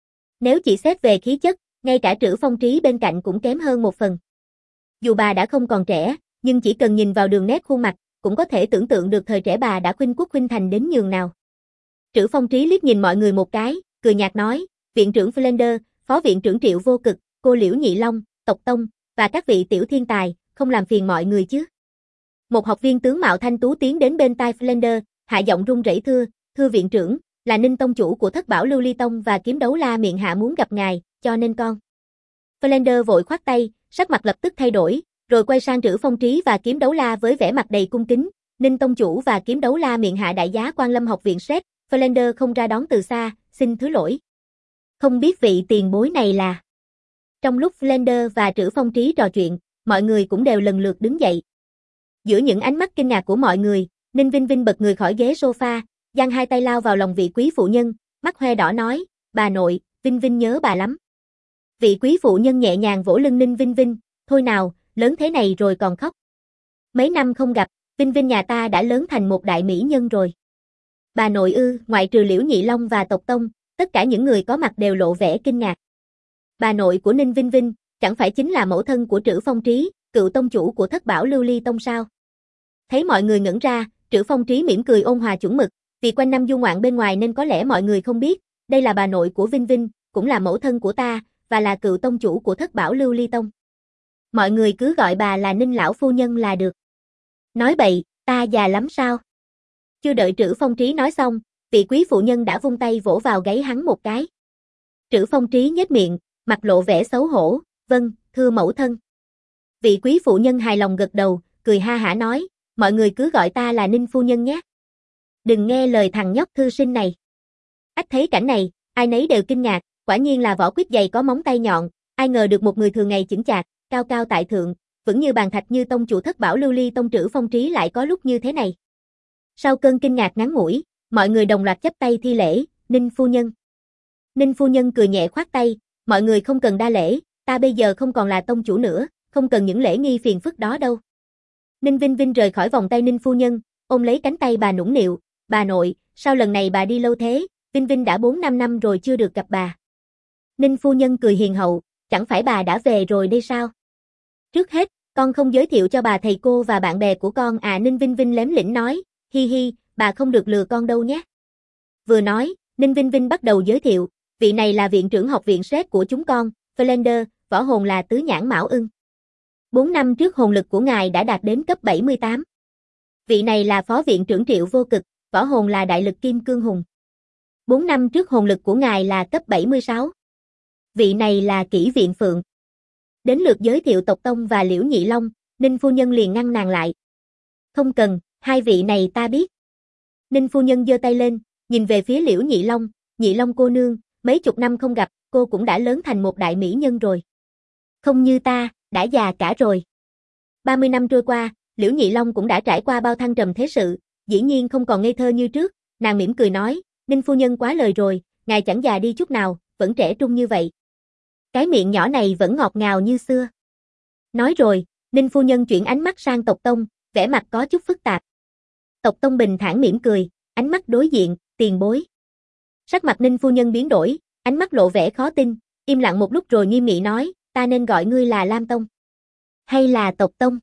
Nếu chỉ xét về khí chất, ngay cả Trữ Phong Trí bên cạnh cũng kém hơn một phần. Dù bà đã không còn trẻ, nhưng chỉ cần nhìn vào đường nét khuôn mặt, cũng có thể tưởng tượng được thời trẻ bà đã khuynh quốc khuynh thành đến nhường nào. Trữ Phong Trí liếc nhìn mọi người một cái, cười nhạt nói, "Viện trưởng Blender, phó viện trưởng Triệu Vô Cực, cô Liễu Nhị Long, Tộc Tông, và các vị tiểu thiên tài, không làm phiền mọi người chứ?" Một học viên tướng mạo thanh tú tiến đến bên tai Blender, hạ giọng run rẩy thưa, "Thưa viện trưởng, là Ninh tông chủ của Thất Bảo Lưu Ly Tông và Kiếm Đấu La miệng hạ muốn gặp ngài, cho nên con." Blender vội khoát tay, sắc mặt lập tức thay đổi, rồi quay sang Trữ Phong Trí và Kiếm Đấu La với vẻ mặt đầy cung kính, "Ninh tông chủ và Kiếm Đấu La miệng hạ đại giá Quan Lâm học viện Sret, Blender không ra đón từ xa, xin thứ lỗi. Không biết vị tiền bối này là..." Trong lúc Blender và Trữ Phong Trí trò chuyện, mọi người cũng đều lần lượt đứng dậy. Giữa những ánh mắt kinh ngạc của mọi người, Ninh Vinh Vinh bật người khỏi ghế sofa, giang hai tay lao vào lòng vị quý phụ nhân, mắt hoe đỏ nói, "Bà nội, Vinh Vinh nhớ bà lắm." Vị quý phụ nhân nhẹ nhàng vỗ lưng Ninh Vinh Vinh, "Thôi nào, lớn thế này rồi còn khóc. Mấy năm không gặp, Vinh Vinh nhà ta đã lớn thành một đại mỹ nhân rồi." "Bà nội ư?" Ngoại trừ Liễu Nhị Long và Tộc Tông, tất cả những người có mặt đều lộ vẻ kinh ngạc. Bà nội của Ninh Vinh Vinh, chẳng phải chính là mẫu thân của Trữ Phong Trí, cựu tông chủ của Thất Bảo Lưu Ly Tông sao? Thấy mọi người ngẩn ra, Trữ Phong Trí mỉm cười ôn hòa chuẩn mực, vì quanh năm du ngoạn bên ngoài nên có lẽ mọi người không biết, đây là bà nội của Vinh Vinh, cũng là mẫu thân của ta, và là cựu tông chủ của Thất Bảo Lưu Ly Tông. Mọi người cứ gọi bà là Ninh lão phu nhân là được. Nói bậy, ta già lắm sao? Chưa đợi Trữ Phong Trí nói xong, vị quý phụ nhân đã vung tay vỗ vào gáy hắn một cái. Trữ Phong Trí nhếch miệng, mặt lộ vẻ xấu hổ, vâng, thưa mẫu thân. Vị quý phụ nhân hài lòng gật đầu, cười ha hả nói, mọi người cứ gọi ta là Ninh phu nhân nhé. Đừng nghe lời thằng nhóc thư sinh này. Ách thấy cảnh này, ai nấy đều kinh ngạc, quả nhiên là vỏ quýt dày có móng tay nhọn, ai ngờ được một người thường ngày chững chạc, cao cao tại thượng, vững như bàn thạch như tông chủ Thất Bảo Lưu Ly Tông Trữ Phong Trí lại có lúc như thế này. Sau cơn kinh ngạc ngắn ngủi, mọi người đồng loạt chắp tay thi lễ, Ninh phu nhân. Ninh phu nhân cười nhẹ khoát tay, mọi người không cần đa lễ, ta bây giờ không còn là tông chủ nữa, không cần những lễ nghi phiền phức đó đâu. Ninh Vinh Vinh rời khỏi vòng tay Ninh phu nhân, ôm lấy cánh tay bà nũng nịu, bà nội, sao lần này bà đi lâu thế, Vinh Vinh đã 4-5 năm rồi chưa được gặp bà. Ninh phu nhân cười hiền hậu, chẳng phải bà đã về rồi đây sao? Trước hết, con không giới thiệu cho bà thầy cô và bạn bè của con à, Ninh Vinh Vinh lém lĩnh nói, hi hi, bà không được lừa con đâu nhé. Vừa nói, Ninh Vinh Vinh bắt đầu giới thiệu, vị này là viện trưởng học viện SRED của chúng con, Flander, võ hồn là tứ nhãn Mão Ưng. 4 năm trước hồn lực của ngài đã đạt đến cấp 78. Vị này là phó viện trưởng Triệu Vô Cực, võ hồn là đại lực Kim Cương Hùng. 4 năm trước hồn lực của ngài là cấp 76. Vị này là Kỷ Viện Phượng. Đến lượt giới thiệu Tộc Tông và Liễu Nhị Long, Ninh phu nhân liền ngăn nàng lại. Không cần, hai vị này ta biết. Ninh phu nhân giơ tay lên, nhìn về phía Liễu Nhị Long cô nương, mấy chục năm không gặp, cô cũng đã lớn thành một đại mỹ nhân rồi. Không như ta, đã già cả rồi. 30 năm trôi qua, Liễu Nhị Long cũng đã trải qua bao thăng trầm thế sự, dĩ nhiên không còn ngây thơ như trước, nàng mỉm cười nói, Ninh phu nhân quá lời rồi, ngài chẳng già đi chút nào, vẫn trẻ trung như vậy. Cái miệng nhỏ này vẫn ngọt ngào như xưa. Nói rồi, Ninh phu nhân chuyển ánh mắt sang Tộc Tông, vẻ mặt có chút phức tạp. Tộc Tông bình thản mỉm cười, ánh mắt đối diện, tiền bối. Sắc mặt Ninh phu nhân biến đổi, ánh mắt lộ vẻ khó tin, im lặng một lúc rồi nghiêm nghị nói, ta nên gọi ngươi là Lam Tông, hay là Tộc Tông?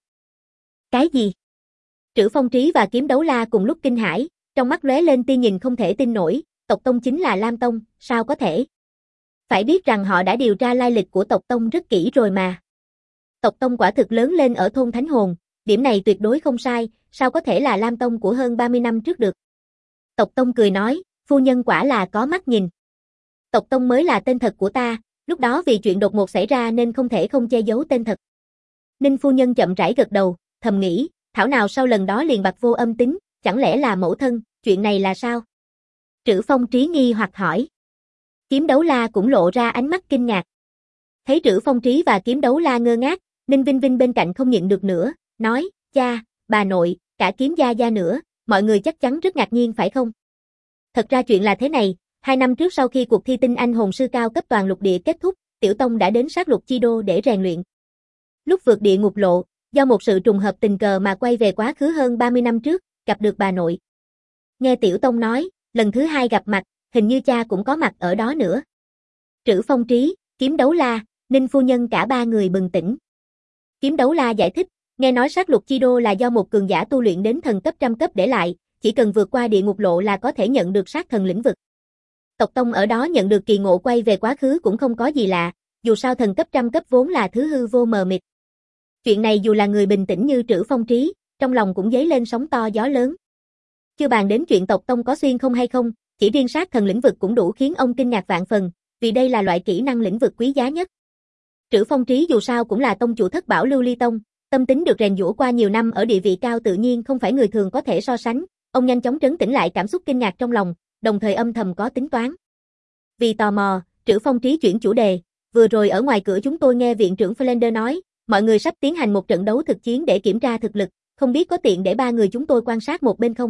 Cái gì? Trữ Phong Trí và Kiếm Đấu La cùng lúc kinh hãi, trong mắt lóe lên tia nhìn không thể tin nổi, Tộc Tông chính là Lam Tông, sao có thể? Phải biết rằng họ đã điều tra lai lịch của Tộc Tông rất kỹ rồi mà. Tộc Tông quả thực lớn lên ở thôn Thánh Hồn, điểm này tuyệt đối không sai, sao có thể là Lam Tông của hơn 30 năm trước được? Tộc Tông cười nói, phu nhân quả là có mắt nhìn. Tộc Tông mới là tên thật của ta, lúc đó vì chuyện đột ngột xảy ra nên không thể không che giấu tên thật. Ninh phu nhân chậm rãi gật đầu, thầm nghĩ, thảo nào sau lần đó liền bặt vô âm tính, chẳng lẽ là mẫu thân, chuyện này là sao? Trữ Phong Trí nghi hoặc hỏi. Kiếm Đấu La cũng lộ ra ánh mắt kinh ngạc. Thấy Trữ Phong Trí và Kiếm Đấu La ngơ ngác, Ninh Vinh Vinh bên cạnh không nhịn được nữa, nói, cha, bà nội, cả Kiếm gia gia nữa, mọi người chắc chắn rất ngạc nhiên phải không? Thật ra chuyện là thế này, 2 năm trước sau khi cuộc thi tinh anh hồn sư cao cấp toàn lục địa kết thúc, Tiểu Tông đã đến sát lục chi đô để rèn luyện. Lúc vượt địa ngục lộ, do một sự trùng hợp tình cờ mà quay về quá khứ hơn 30 năm trước, gặp được bà nội. Nghe Tiểu Tông nói, lần thứ 2 gặp mặt, hình như cha cũng có mặt ở đó nữa. Trữ Phong Trí, Kiếm Đấu La, Ninh phu nhân cả ba người bừng tỉnh. Kiếm Đấu La giải thích, nghe nói sát lục chi đô là do một cường giả tu luyện đến thần cấp trăm cấp để lại, chỉ cần vượt qua địa ngục lộ là có thể nhận được sát thần lĩnh vực. Tộc Tông ở đó nhận được kỳ ngộ quay về quá khứ cũng không có gì lạ, dù sao thần cấp trăm cấp vốn là thứ hư vô mờ mịt. Chuyện này dù là người bình tĩnh như Trữ Phong Trí, trong lòng cũng dấy lên sóng to gió lớn. Chưa bàn đến chuyện Tộc Tông có xuyên không hay không, chỉ riêng sát thần lĩnh vực cũng đủ khiến ông kinh ngạc vạn phần, vì đây là loại kỹ năng lĩnh vực quý giá nhất. Trữ Phong Trí dù sao cũng là tông chủ Thất Bảo Lưu Ly Tông, tâm tính được rèn giũa qua nhiều năm ở địa vị cao tự nhiên không phải người thường có thể so sánh, ông nhanh chóng trấn tĩnh lại cảm xúc kinh ngạc trong lòng, đồng thời âm thầm có tính toán. Vì tò mò, Trữ Phong Trí chuyển chủ đề, vừa rồi ở ngoài cửa chúng tôi nghe viện trưởng Flander nói, mọi người sắp tiến hành một trận đấu thực chiến để kiểm tra thực lực, không biết có tiện để ba người chúng tôi quan sát một bên không?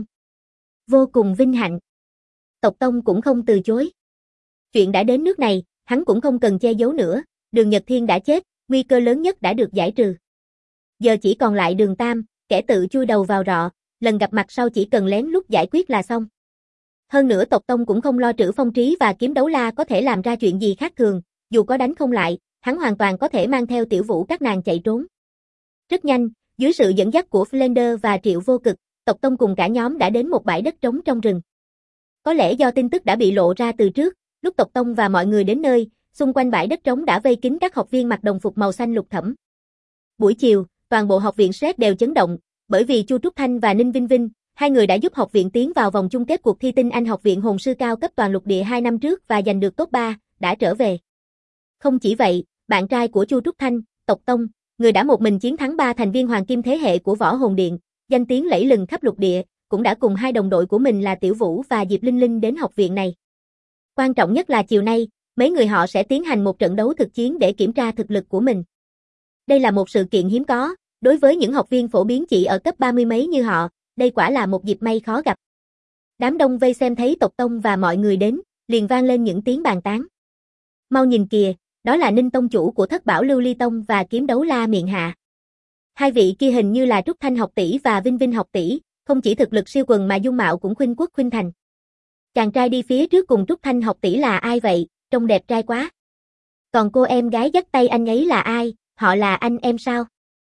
Vô cùng vinh hạnh. Tộc Tông cũng không từ chối. Chuyện đã đến nước này, hắn cũng không cần che giấu nữa, Đường Nhật Thiên đã chết, nguy cơ lớn nhất đã được giải trừ. Giờ chỉ còn lại Đường Tam, kẻ tự chui đầu vào rọ, lần gặp mặt sau chỉ cần lén lút giải quyết là xong. Hơn nữa Tộc Tông cũng không lo Trữ Phong Trí và Kiếm Đấu La có thể làm ra chuyện gì khác thường, dù có đánh không lại, hắn hoàn toàn có thể mang theo Tiểu Vũ các nàng chạy trốn. Rất nhanh, dưới sự dẫn dắt của Flander và Triệu Vô Cực, Tộc Tông cùng cả nhóm đã đến một bãi đất trống trong rừng. Có lẽ do tin tức đã bị lộ ra từ trước, Lúc Tộc Tông và mọi người đến nơi, xung quanh bãi đất trống đã vây kín các học viên mặc đồng phục màu xanh lục thẫm. Buổi chiều, toàn bộ học viện SET đều chấn động, bởi vì Chu Trúc Thanh và Ninh Vinh Vinh, hai người đã giúp học viện tiến vào vòng chung kết cuộc thi Tinh Anh Học viện Hồn sư cao cấp toàn lục địa 2 năm trước và giành được top 3, đã trở về. Không chỉ vậy, bạn trai của Chu Trúc Thanh, Tộc Tông, người đã một mình chiến thắng 3 thành viên hoàng kim thế hệ của Võ Hồn Điện, danh tiếng lẫy lừng khắp lục địa, cũng đã cùng hai đồng đội của mình là Tiểu Vũ và Diệp Linh Linh đến học viện này. Quan trọng nhất là chiều nay, mấy người họ sẽ tiến hành một trận đấu thực chiến để kiểm tra thực lực của mình. Đây là một sự kiện hiếm có, đối với những học viên phổ biến chỉ ở cấp 30 mấy như họ, đây quả là một dịp may khó gặp. Đám đông vây xem thấy Tộc Tông và mọi người đến, liền vang lên những tiếng bàn tán. Mau nhìn kìa, đó là Ninh tông chủ của Thất Bảo Lưu Ly Tông và Kiếm Đấu La Miện Hạ. Hai vị kia hình như là Trúc Thanh học tỷ và Vinh Vinh học tỷ, không chỉ thực lực siêu quần mà dung mạo cũng khuynh quốc khuynh thành. Chàng trai đi phía trước cùng Trúc Thanh học tỷ là ai vậy, trông đẹp trai quá. Còn cô em gái dắt tay anh ấy là ai, họ là anh em sao?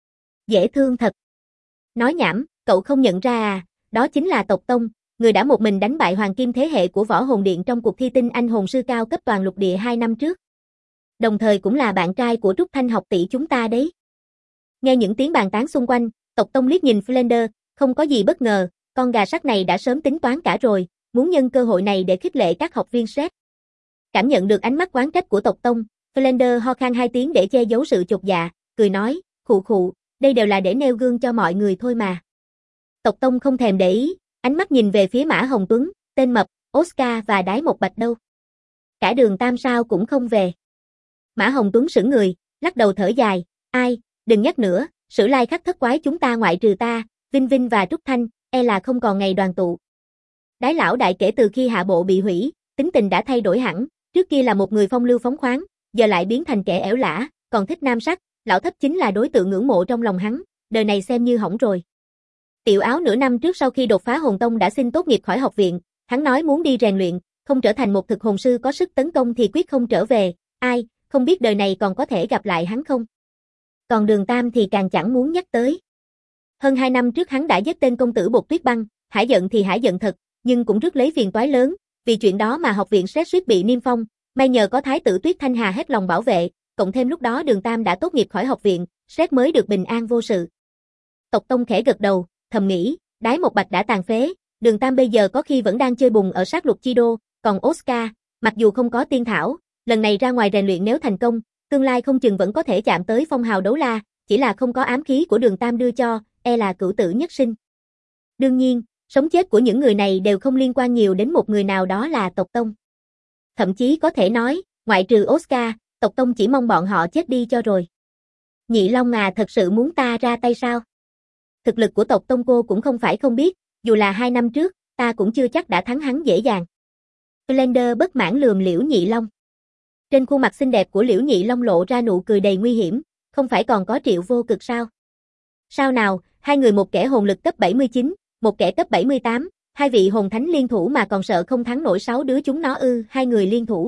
Dễ thương thật. Nói nhảm, cậu không nhận ra à, đó chính là Tộc Tông, người đã một mình đánh bại hoàng kim thế hệ của Võ Hồn Điện trong cuộc thi Tinh Anh Hồn sư cao cấp toàn lục địa 2 năm trước. Đồng thời cũng là bạn trai của Trúc Thanh học tỷ chúng ta đấy. Nghe những tiếng bàn tán xung quanh, Tộc Tông liếc nhìn Flander, không có gì bất ngờ, con gà sắt này đã sớm tính toán cả rồi, muốn nhân cơ hội này để khích lệ các học viên SET. Cảm nhận được ánh mắt oán trách của Tộc Tông, Flander ho khan 2 tiếng để che giấu sự chột dạ, cười nói, khụ khụ, đây đều là để nêu gương cho mọi người thôi mà. Tộc Tông không thèm để ý, ánh mắt nhìn về phía Mã Hồng Tuấn, Tên Mập, Oscar và Đái Một Bạch đâu. Cả Đường Tam sao cũng không về. Mã Hồng Tuấn sững người, lắc đầu thở dài, ai, đừng nhắc nữa, Sử Lai Khắc thất quái chúng ta ngoại trừ ta, Vinh Vinh và Trúc Thanh, e là không còn ngày đoàn tụ. Đái lão đại kể từ khi hạ bộ bị hủy, tính tình đã thay đổi hẳn, trước kia là một người phong lưu phóng khoáng, giờ lại biến thành kẻ ẻo lả, còn thích nam sắc, lão thất chính là đối tượng ngưỡng mộ trong lòng hắn, đời này xem như hỏng rồi. Tiểu Áo nửa năm trước sau khi đột phá hồn tông đã xin tốt nghiệp khỏi học viện, hắn nói muốn đi rèn luyện, không trở thành một thực hồn sư có sức tấn công thì quyết không trở về, ai, không biết đời này còn có thể gặp lại hắn không. Còn Đường Tam thì càng chẳng muốn nhắc tới. Hơn 2 năm trước hắn đã giết tên công tử Bột Tuyết Băng, hả giận thì hả giận thật, nhưng cũng rước lấy phiền toái lớn, vì chuyện đó mà học viện SET suýt bị niêm phong, may nhờ có thái tử Tuyết Thanh Hà hết lòng bảo vệ, cộng thêm lúc đó Đường Tam đã tốt nghiệp khỏi học viện, SET mới được bình an vô sự. Tộc Tông khẽ gật đầu, thầm nghĩ, Đái Một Bạch đã tàn phế, Đường Tam bây giờ có khi vẫn đang chơi bùng ở sát lục chi đô, còn Oscar, mặc dù không có tiên thảo, lần này ra ngoài rèn luyện nếu thành công, tương lai không chừng vẫn có thể chạm tới phong hào đấu la, chỉ là không có ám khí của Đường Tam đưa cho, e là cửu tử nhất sinh. Đương nhiên, sống chết của những người này đều không liên quan nhiều đến một người nào đó là Tộc Tông. Thậm chí có thể nói, ngoại trừ Oscar, Tộc Tông chỉ mong bọn họ chết đi cho rồi. Nhị Long à, thật sự muốn ta ra tay sao? Thực lực của Tộc Tông cô cũng không phải không biết, dù là 2 năm trước, ta cũng chưa chắc đã thắng hắn dễ dàng. Flander bất mãn lườm Liễu Nhị Long. Trên khuôn mặt xinh đẹp của Liễu Nhị Long lộ ra nụ cười đầy nguy hiểm, không phải còn có Triệu Vô Cực sao? Sao nào, hai người một kẻ hồn lực cấp 79, một kẻ cấp 78, hai vị hồn thánh liên thủ mà còn sợ không thắng nổi 6 đứa chúng nó ư, hai người liên thủ.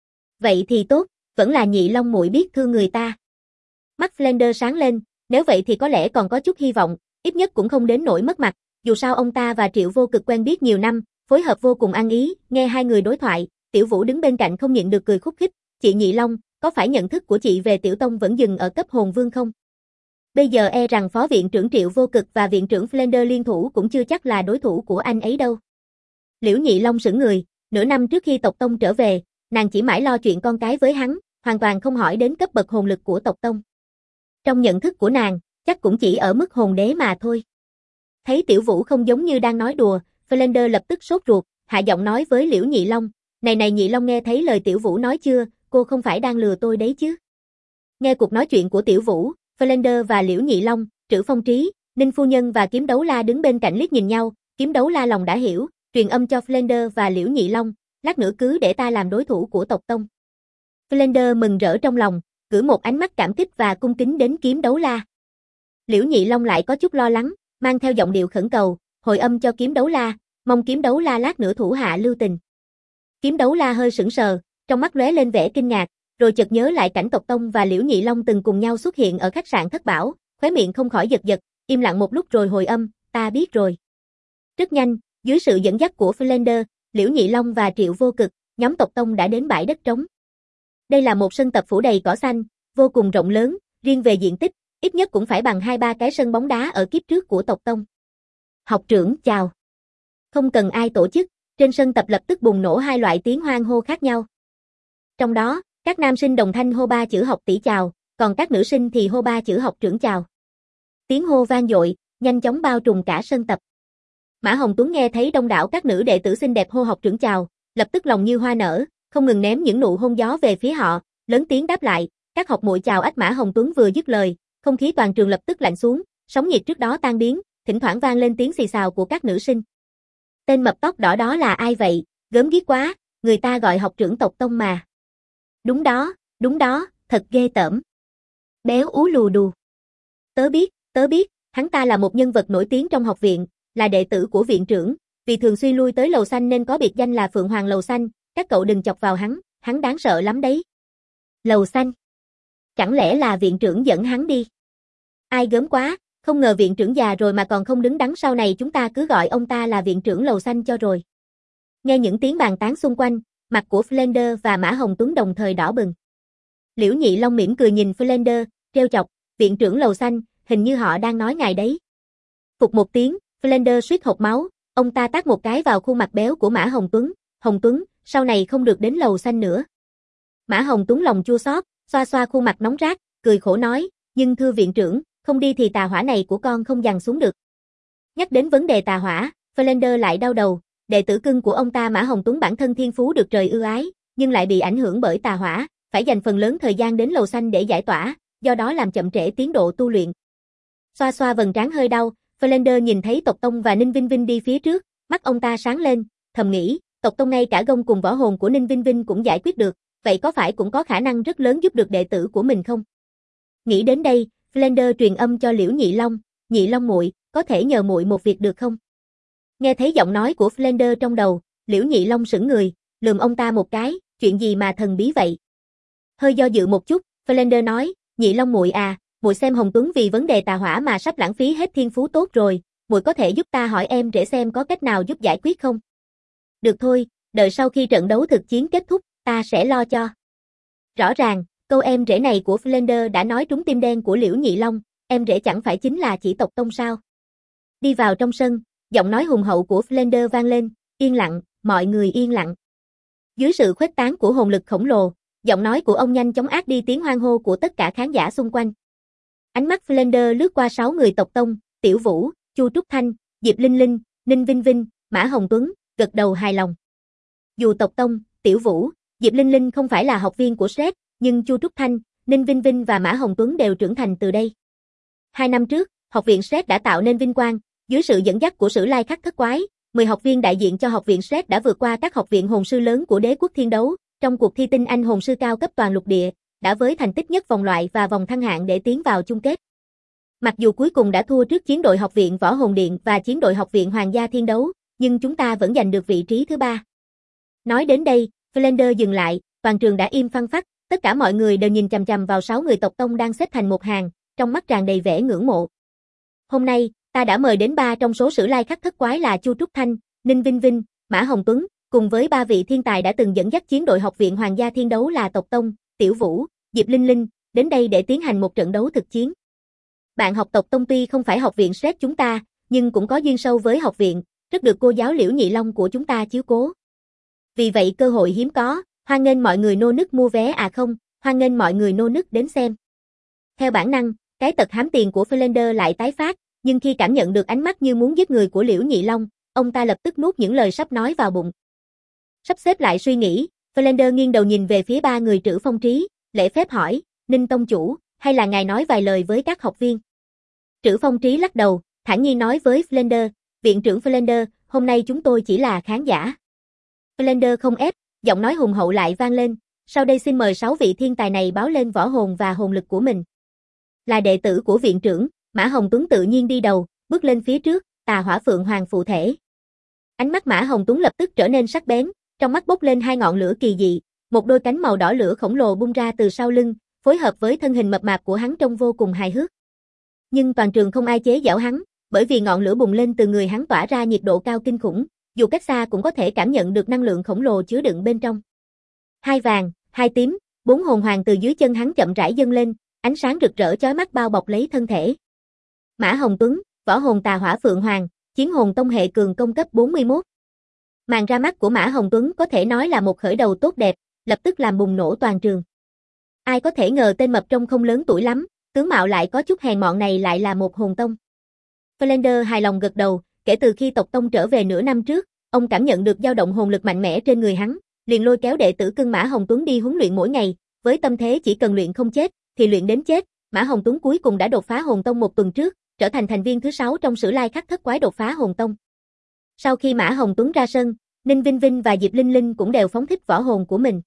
Vậy thì tốt, vẫn là Nhị Long muội biết thương người ta. Mắt Flander sáng lên, nếu vậy thì có lẽ còn có chút hy vọng, ít nhất cũng không đến nỗi mất mặt, dù sao ông ta và Triệu Vô Cực quen biết nhiều năm, phối hợp vô cùng ăn ý, nghe hai người đối thoại, Tiểu Vũ đứng bên cạnh không nhịn được cười khúc khích, chị Nhị Long, có phải nhận thức của chị về Tiểu Tông vẫn dừng ở cấp hồn vương không? Bây giờ e rằng phó viện trưởng Triệu Vô Cực và viện trưởng Flander liên thủ cũng chưa chắc là đối thủ của anh ấy đâu. Liễu Nhị Long sững người, nửa năm trước khi Tộc Tông trở về, nàng chỉ mãi lo chuyện con cái với hắn, hoàn toàn không hỏi đến cấp bậc hồn lực của Tộc Tông. Trong nhận thức của nàng, chắc cũng chỉ ở mức hồn đế mà thôi. Thấy Tiểu Vũ không giống như đang nói đùa, Flander lập tức sốt ruột, hạ giọng nói với Liễu Nhị Long, này Nhị Long nghe thấy lời Tiểu Vũ nói chưa, cô không phải đang lừa tôi đấy chứ. Nghe cuộc nói chuyện của Tiểu Vũ, Flander và Liễu Nhị Long, Trữ Phong Trí, Ninh Phu Nhân và Kiếm Đấu La đứng bên cạnh liếc nhìn nhau, Kiếm Đấu La lòng đã hiểu, truyền âm cho Flander và Liễu Nhị Long, lát nữa cứ để ta làm đối thủ của Tộc Tông. Flander mừng rỡ trong lòng, gửi một ánh mắt cảm kích và cung kính đến Kiếm Đấu La. Liễu Nhị Long lại có chút lo lắng, mang theo giọng điệu khẩn cầu, hồi âm cho Kiếm Đấu La, mong Kiếm Đấu La lát nữa thủ hạ lưu tình. Kiếm Đấu La hơi sững sờ, trong mắt lóe lên vẻ kinh ngạc, rồi chợt nhớ lại cảnh Tộc Tông và Liễu Nhị Long từng cùng nhau xuất hiện ở khách sạn Thất Bảo, khóe miệng không khỏi giật giật, im lặng một lúc rồi hồi âm, ta biết rồi. Rất nhanh, dưới sự dẫn dắt của Flander, Liễu Nhị Long và Triệu Vô Cực, nhóm tộc tông đã đến bãi đất trống. Đây là một sân tập phủ đầy cỏ xanh, vô cùng rộng lớn, riêng về diện tích, ít nhất cũng phải bằng 2-3 cái sân bóng đá ở kiếp trước của tộc tông. Học trưởng chào. Không cần ai tổ chức, trên sân tập lập tức bùng nổ hai loại tiếng hoan hô khác nhau. Trong đó, các nam sinh đồng thanh hô 3 chữ học tỷ chào, còn các nữ sinh thì hô 3 chữ học trưởng chào. Tiếng hô vang dội, nhanh chóng bao trùm cả sân tập. Mã Hồng Tuấn nghe thấy đông đảo các nữ đệ tử xinh đẹp hô học trưởng chào, lập tức lòng như hoa nở, không ngừng ném những nụ hôn gió về phía họ, lớn tiếng đáp lại, các học muội chào ách. Mã Hồng Tuấn vừa dứt lời, không khí toàn trường lập tức lạnh xuống, sóng nhiệt trước đó tan biến, thỉnh thoảng vang lên tiếng xì xào của các nữ sinh. Tên mập tóc đỏ đó là ai vậy, gớm ghiếc quá, người ta gọi học trưởng tộc tông mà. Đúng đó, thật ghê tởm. Béo ú lù đù. Tớ biết, hắn ta là một nhân vật nổi tiếng trong học viện, là đệ tử của viện trưởng, vì thường xuyên lui tới lầu xanh nên có biệt danh là Phượng Hoàng lầu xanh, các cậu đừng chọc vào hắn đáng sợ lắm đấy. Lầu xanh? Chẳng lẽ là viện trưởng dẫn hắn đi? Ai gớm quá, không ngờ viện trưởng già rồi mà còn không đứng đắn, sau này chúng ta cứ gọi ông ta là viện trưởng lầu xanh cho rồi. Nghe những tiếng bàn tán xung quanh, mặt của Flander và Mã Hồng Tuấn đồng thời đỏ bừng. Liễu Nhị Long mỉm cười nhìn Flander, trêu chọc, viện trưởng lầu xanh, hình như họ đang nói ngài đấy. Phục một tiếng, Flander suýt hộc máu, ông ta tát một cái vào khuôn mặt béo của Mã Hồng Tuấn, sau này không được đến lầu xanh nữa. Mã Hồng Tuấn lòng chua xót, xoa xoa khuôn mặt nóng rát, cười khổ nói, nhưng thưa viện trưởng, không đi thì tà hỏa này của con không dằn xuống được. Nhắc đến vấn đề tà hỏa, Flander lại đau đầu, đệ tử cưng của ông ta Mã Hồng Tuấn bản thân thiên phú được trời ưu ái, nhưng lại bị ảnh hưởng bởi tà hỏa, phải dành phần lớn thời gian đến lầu xanh để giải tỏa, do đó làm chậm trễ tiến độ tu luyện. Xoa xoa vầng trán hơi đau, Flander nhìn thấy tộc tông và Ninh Vinh Vinh đi phía trước, mắt ông ta sáng lên, thầm nghĩ, tộc tông ngay cả gông cùng võ hồn của Ninh Vinh Vinh cũng giải quyết được, vậy có phải cũng có khả năng rất lớn giúp được đệ tử của mình không? Nghĩ đến đây, Flander truyền âm cho Liễu Nhị Long muội, có thể nhờ muội một việc được không? Nghe thấy giọng nói của Flander trong đầu, Liễu Nhị Long sững người, lườm ông ta một cái, chuyện gì mà thần bí vậy? Hơi do dự một chút, Flander nói, Nhị Long muội à, muội xem Hồng Tuấn vì vấn đề tà hỏa mà sắp lãng phí hết thiên phú tốt rồi, muội có thể giúp ta hỏi em rể xem có cách nào giúp giải quyết không? Được thôi, đợi sau khi trận đấu thực chiến kết thúc, ta sẽ lo cho. Rõ ràng, câu em rể này của Flander đã nói trúng tim đen của Liễu Nhị Long, em rể chẳng phải chính là chỉ tộc tông sao? Đi vào trong sân, giọng nói hùng hậu của Flander vang lên, yên lặng, mọi người yên lặng. Dưới sự khuếch tán của hồn lực khổng lồ, giọng nói của ông nhanh chóng át đi tiếng hoan hô của tất cả khán giả xung quanh. Ánh mắt Flander lướt qua 6 người tộc tông, Tiểu Vũ, Chu Trúc Thanh, Diệp Linh Linh, Ninh Vinh Vinh, Mã Hồng Tuấn, gật đầu hài lòng. Dù tộc tông, Tiểu Vũ, Diệp Linh Linh không phải là học viên của SRED, nhưng Chu Trúc Thanh, Ninh Vinh Vinh và Mã Hồng Tuấn đều trưởng thành từ đây. 2 năm trước, học viện SRED đã tạo nên vinh quang, dưới sự dẫn dắt của Sử Lai Khắc Thất Quái, 10 học viên đại diện cho học viện SRED đã vượt qua các học viện hồn sư lớn của đế quốc thiên đấu, trong cuộc thi tinh anh hồn sư cao cấp toàn lục địa, đã với thành tích nhất vòng loại và vòng thăng hạng để tiến vào chung kết. Mặc dù cuối cùng đã thua trước chiến đội học viện Võ Hồn Điện và chiến đội học viện Hoàng gia Thiên Đấu, nhưng chúng ta vẫn giành được vị trí thứ 3. Nói đến đây, Flander dừng lại, toàn trường đã im phăng phắc, tất cả mọi người đều nhìn chằm chằm vào 6 người tộc tông đang xếp thành một hàng, trong mắt tràn đầy vẻ ngưỡng mộ. Hôm nay, ta đã mời đến 3 trong số Sử Lai Khắc Thất Quái là Chu Trúc Thanh, Ninh Vinh Vinh, Mã Hồng Tuấn, cùng với 3 vị thiên tài đã từng dẫn dắt chiến đội học viện Hoàng gia Thiên Đấu là tộc tông, Tiểu Vũ, Diệp Linh Linh, đến đây để tiến hành một trận đấu thực chiến. Bạn học tộc tông tuy không phải học viện SRED chúng ta, nhưng cũng có duyên sâu với học viện, rất được cô giáo Liễu Nhị Long của chúng ta chiếu cố. Vì vậy cơ hội hiếm có, hoan nghênh mọi người nô nức mua vé à không, hoan nghênh mọi người nô nức đến xem. Theo bản năng, cái tật hám tiền của Flander lại tái phát, nhưng khi cảm nhận được ánh mắt như muốn giết người của Liễu Nhị Long, ông ta lập tức nuốt những lời sắp nói vào bụng. Sắp xếp lại suy nghĩ, Flander nghiêng đầu nhìn về phía 3 người Trữ Phong Trí, lễ phép hỏi, Ninh tông chủ, hay là ngài nói vài lời với các học viên? Trữ Phong Trí lắc đầu, thản nhiên nói với Flander, viện trưởng Flander, hôm nay chúng tôi chỉ là khán giả. Flander không ép, giọng nói hùng hậu lại vang lên, sau đây xin mời 6 vị thiên tài này báo lên võ hồn và hồn lực của mình. Là đệ tử của viện trưởng, Mã Hồng Tuấn tự nhiên đi đầu, bước lên phía trước, tà hỏa phượng hoàng phụ thể. Ánh mắt Mã Hồng Tuấn lập tức trở nên sắc bén, trong mắt bốc lên 2 ngọn lửa kỳ dị, một đôi cánh màu đỏ lửa khổng lồ bung ra từ sau lưng, phối hợp với thân hình mập mạp của hắn trông vô cùng hài hước. Nhưng toàn trường không ai chế giễu hắn, bởi vì ngọn lửa bùng lên từ người hắn tỏa ra nhiệt độ cao kinh khủng, dù cách xa cũng có thể cảm nhận được năng lượng khổng lồ chứa đựng bên trong. Hai vàng, hai tím, bốn hồn hoàng từ dưới chân hắn chậm rãi dâng lên, ánh sáng rực rỡ chói mắt bao bọc lấy thân thể. Mã Hồng Tuấn, võ hồn Tà Hỏa Phượng Hoàng, chiến hồn tông hệ cường công cấp 41. Màn ra mắt của Mã Hồng Tuấn có thể nói là một khởi đầu tốt đẹp, lập tức làm bùng nổ toàn trường. Ai có thể ngờ tên mập trông không lớn tuổi lắm, tướng mạo lại có chút hèn mọn này lại là một hồn tông. Flander hài lòng gật đầu, kể từ khi tộc tông trở về nửa năm trước, ông cảm nhận được dao động hồn lực mạnh mẽ trên người hắn, liền lôi kéo đệ tử cưng Mã Hồng Tuấn đi huấn luyện mỗi ngày, với tâm thế chỉ cần luyện không chết, thì luyện đến chết. Mã Hồng Tuấn cuối cùng đã đột phá hồn tông một tuần trước, trở thành thành viên thứ 6 trong sử lai khắc thất quái đột phá hồn tông. Sau khi Mã Hồng Tuấn ra sân, Ninh Vinh Vinh và Diệp Linh Linh cũng đều phóng thích võ hồn của mình.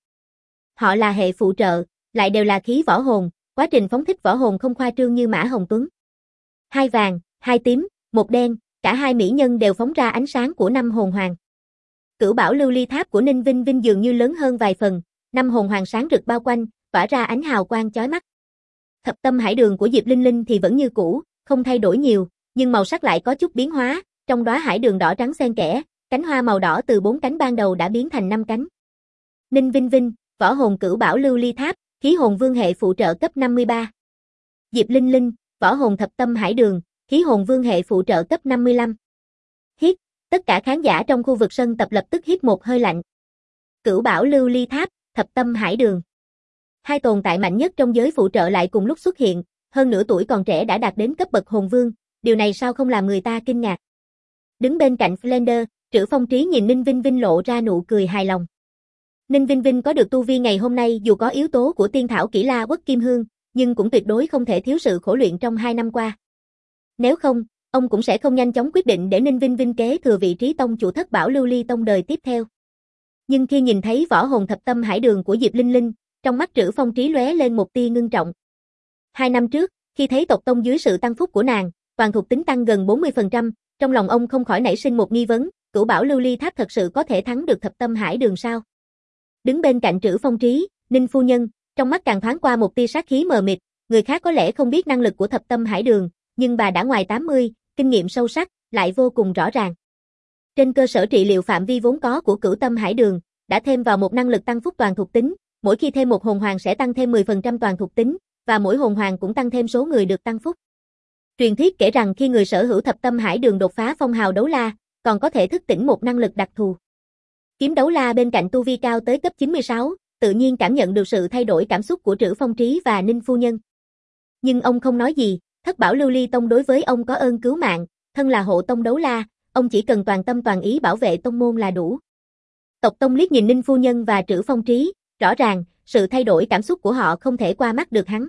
Họ là hệ phụ trợ, lại đều là khí võ hồn, quá trình phóng thích võ hồn không khoa trương như Mã Hồng Tuấn. Hai vàng, hai tím, một đen, cả hai mỹ nhân đều phóng ra ánh sáng của năm hồn hoàng. Cửu Bảo Lưu Ly Tháp của Ninh Vinh Vinh dường như lớn hơn vài phần, năm hồn hoàng sáng rực bao quanh, tỏa ra ánh hào quang chói mắt. Thập tâm hải đường của Diệp Linh Linh thì vẫn như cũ, không thay đổi nhiều, nhưng màu sắc lại có chút biến hóa, trong đóa hải đường đỏ trắng xen kẽ, cánh hoa màu đỏ từ 4 cánh ban đầu đã biến thành 5 cánh. Ninh Vinh Vinh, võ hồn Cửu Bảo Lưu Ly Tháp, khí hồn vương hệ phụ trợ cấp 53. Diệp Linh Linh, võ hồn thập tâm hải đường, khí hồn vương hệ phụ trợ cấp 55. Hít, tất cả khán giả trong khu vực sân tập lập tức hít một hơi lạnh. Cửu Bảo Lưu Ly Tháp, thập tâm hải đường. Hai tồn tại mạnh nhất trong giới phụ trợ lại cùng lúc xuất hiện, hơn nửa tuổi còn trẻ đã đạt đến cấp bậc hồn vương, điều này sao không làm người ta kinh ngạc. Đứng bên cạnh Flander, Trữ Phong Trí nhìn Ninh Vinh Vinh lộ ra nụ cười hài lòng. Ninh Vinh Vinh có được tu vi ngày hôm nay dù có yếu tố của tiên thảo Kỷ La Quốc Kim Hương, nhưng cũng tuyệt đối không thể thiếu sự khổ luyện trong 2 năm qua. Nếu không, ông cũng sẽ không nhanh chóng quyết định để Ninh Vinh Vinh kế thừa vị trí tông chủ Thất Bảo Lưu Ly tông đời tiếp theo. Nhưng khi nhìn thấy võ hồn thập tâm hải đường của Diệp Linh Linh, trong mắt Trữ Phong Trí lóe lên một tia ngưng trọng. 2 năm trước, khi thấy tộc tông dưới sự tăng phúc của nàng, toàn thuộc tính tăng gần 40%, trong lòng ông không khỏi nảy sinh một nghi vấn, Cửu Bảo Lưu Ly Tháp thật sự có thể thắng được thập tâm hải đường sao? Đứng bên cạnh Trữ Phong Trí, Ninh phu nhân, trong mắt càng thoáng qua một tia sát khí mờ mịt, người khác có lẽ không biết năng lực của thập tâm hải đường, nhưng bà đã ngoài 80, kinh nghiệm sâu sắc, lại vô cùng rõ ràng. Trên cơ sở trị liệu phạm vi vốn có của Cửu Tâm Hải Đường, đã thêm vào một năng lực tăng phúc toàn thuộc tính, mỗi khi thêm một hồn hoàng sẽ tăng thêm 10% toàn thuộc tính, và mỗi hồn hoàng cũng tăng thêm số người được tăng phúc. Truyền thuyết kể rằng khi người sở hữu thập tâm hải đường đột phá phong hào đấu la, còn có thể thức tỉnh một năng lực đặc thù. Kiếm đấu la bên cạnh tu vi cao tới cấp 96, tự nhiên cảm nhận được sự thay đổi cảm xúc của Trữ Phong Trí và Ninh phu nhân. Nhưng ông không nói gì, Thất Bảo Lưu Ly tông đối với ông có ơn cứu mạng, thân là hộ tông đấu la, ông chỉ cần toàn tâm toàn ý bảo vệ tông môn là đủ. Tộc tông liếc nhìn Ninh phu nhân và Trữ Phong Trí, rõ ràng, sự thay đổi cảm xúc của họ không thể qua mắt được hắn.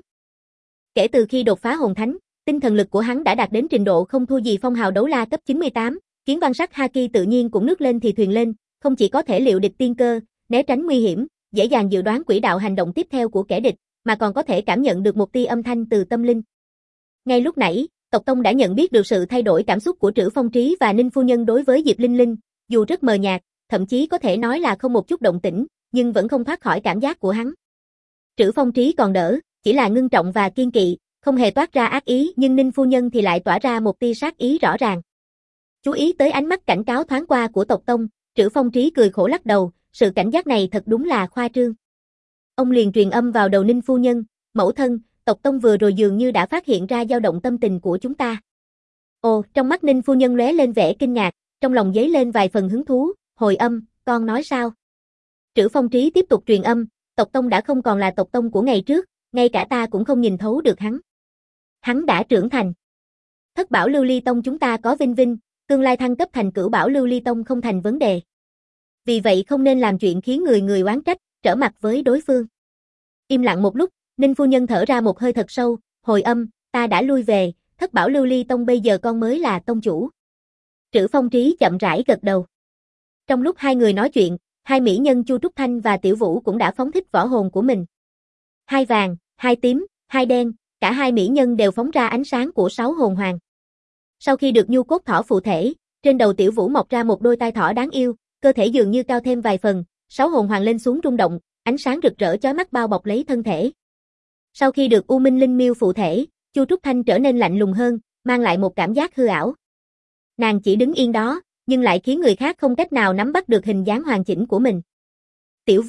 Kể từ khi đột phá hồn thánh, tinh thần lực của hắn đã đạt đến trình độ không thua gì phong hào đấu la cấp 98, kiến văn sắc haki tự nhiên cũng nước lên thì thuyền lên, không chỉ có thể liệu địch tiên cơ, né tránh nguy hiểm, dễ dàng dự đoán quỹ đạo hành động tiếp theo của kẻ địch, mà còn có thể cảm nhận được một tia âm thanh từ tâm linh. Ngay lúc nãy, tộc tông đã nhận biết được sự thay đổi cảm xúc của Trữ Phong Trí và Ninh phu nhân đối với Diệp Linh Linh, dù rất mờ nhạt, thậm chí có thể nói là không một chút động tĩnh, nhưng vẫn không thoát khỏi cảm giác của hắn. Trữ Phong Trí còn đỡ, chỉ là ngưng trọng và kiên kỵ, không hề toát ra ác ý, nhưng Ninh phu nhân thì lại tỏa ra một tia sát ý rõ ràng. Chú ý tới ánh mắt cảnh cáo thoáng qua của tộc tông, Trữ Phong Trí cười khổ lắc đầu, sự cảnh giác này thật đúng là khoa trương. Ông liền truyền âm vào đầu Ninh phu nhân, mẫu thân, tộc tông vừa rồi dường như đã phát hiện ra dao động tâm tình của chúng ta. Ồ, trong mắt Ninh phu nhân lóe lên vẻ kinh ngạc, trong lòng dấy lên vài phần hứng thú, hồi âm, con nói sao? Trữ Phong Trí tiếp tục truyền âm, tộc tông đã không còn là tộc tông của ngày trước, ngay cả ta cũng không nhìn thấu được hắn. Hắn đã trưởng thành. Thất Bảo Lưu Ly tông chúng ta có Vinh Vinh, tương lai thăng cấp thành Cửu Bảo Lưu Ly tông không thành vấn đề. Vì vậy không nên làm chuyện khiến người oán trách, trở mặt với đối phương. Im lặng một lúc, Ninh phu nhân thở ra một hơi thật sâu, hồi âm, ta đã lui về, Thất Bảo Lưu Ly tông bây giờ con mới là tông chủ. Trữ Phong Trí chậm rãi gật đầu. Trong lúc hai người nói chuyện, hai mỹ nhân Chu Trúc Thanh và Tiểu Vũ cũng đã phóng thích võ hồn của mình. Hai vàng, hai tím, hai đen, cả hai mỹ nhân đều phóng ra ánh sáng của 6 hồn hoàng. Sau khi được nhu cốt thỏ phụ thể, trên đầu Tiểu Vũ mọc ra một đôi tai thỏ đáng yêu, cơ thể dường như cao thêm vài phần, 6 hồn hoàng lên xuống rung động, ánh sáng rực rỡ chói mắt bao bọc lấy thân thể. Sau khi được U Minh Linh Miêu phụ thể, Chu Trúc Thanh trở nên lạnh lùng hơn, mang lại một cảm giác hư ảo. Nàng chỉ đứng yên đó, nhưng lại khiến người khác không cách nào nắm bắt được hình dáng hoàn chỉnh của mình. Tiểu Vũ,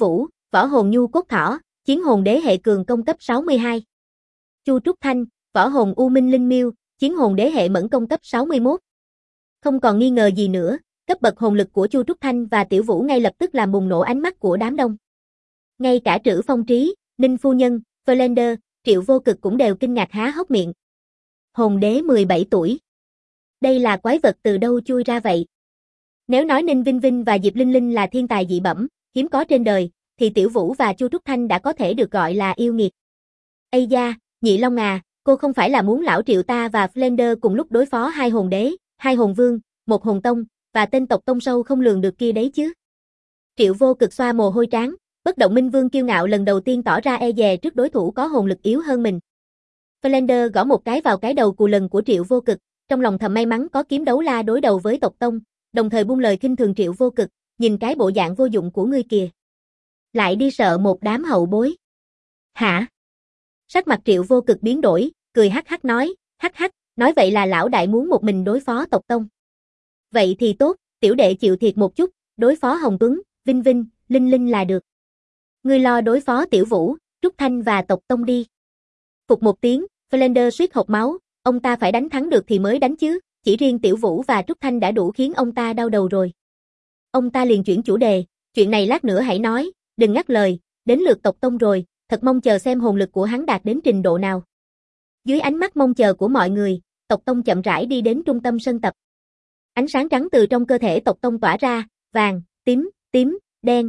võ hồn nhu cốt thỏ, chiến hồn đế hệ cường công cấp 62. Chu Trúc Thanh, võ hồn u minh linh miêu, chiến hồn đế hệ mẫn công cấp 61. Không còn nghi ngờ gì nữa, cấp bậc hồn lực của Chu Trúc Thanh và Tiểu Vũ ngay lập tức làm bùng nổ ánh mắt của đám đông. Ngay cả Trữ Phong Trí, Ninh Phu Nhân, Flender, Triệu Vô Cực cũng đều kinh ngạc há hốc miệng. Hồn đế 17 tuổi. Đây là quái vật từ đâu chui ra vậy? Nếu nói Ninh Vinh Vinh và Diệp Linh Linh là thiên tài dị bẩm, hiếm có trên đời, thì Tiểu Vũ và Chu Trúc Thanh đã có thể được gọi là yêu nghiệt. Ây da, Nhị Long à, cô không phải là muốn lão Triệu ta và Flender cùng lúc đối phó hai hồn đế, hai hồn vương, một hồn tông, và tên tộc tông sâu không lường được kia đấy chứ? Triệu Vô Cực xoa mồ hôi trán, Bất Động Minh Vương kiêu ngạo lần đầu tiên tỏ ra e dè trước đối thủ có hồn lực yếu hơn mình. Flender gõ một cái vào cái đầu cù lần của Triệu Vô Cực, trong lòng thầm may mắn có kiếm đấu la đối đầu với tộc tông, đồng thời buông lời khinh thường Triệu Vô Cực, nhìn cái bộ dạng vô dụng của ngươi kìa. Lại đi sợ một đám hậu bối. Hả? Sắc mặt Triệu Vô Cực biến đổi, cười hắc hắc nói vậy là lão đại muốn một mình đối phó tộc tông. Vậy thì tốt, tiểu đệ chịu thiệt một chút, đối phó Hồng Tuấn, Vinh Vinh, Linh Linh là được. Ngươi lo đối phó Tiểu Vũ, Trúc Thanh và tộc tông đi. Phục một tiếng, Flender suýt hộc máu, ông ta phải đánh thắng được thì mới đánh chứ, chỉ riêng Tiểu Vũ và Trúc Thanh đã đủ khiến ông ta đau đầu rồi. Ông ta liền chuyển chủ đề, chuyện này lát nữa hãy nói, đừng ngắt lời, đến lượt tộc tông rồi, thật mong chờ xem hồn lực của hắn đạt đến trình độ nào. Dưới ánh mắt mong chờ của mọi người, tộc tông chậm rãi đi đến trung tâm sân tập. Ánh sáng trắng từ trong cơ thể tộc tông tỏa ra, vàng, tím, đen,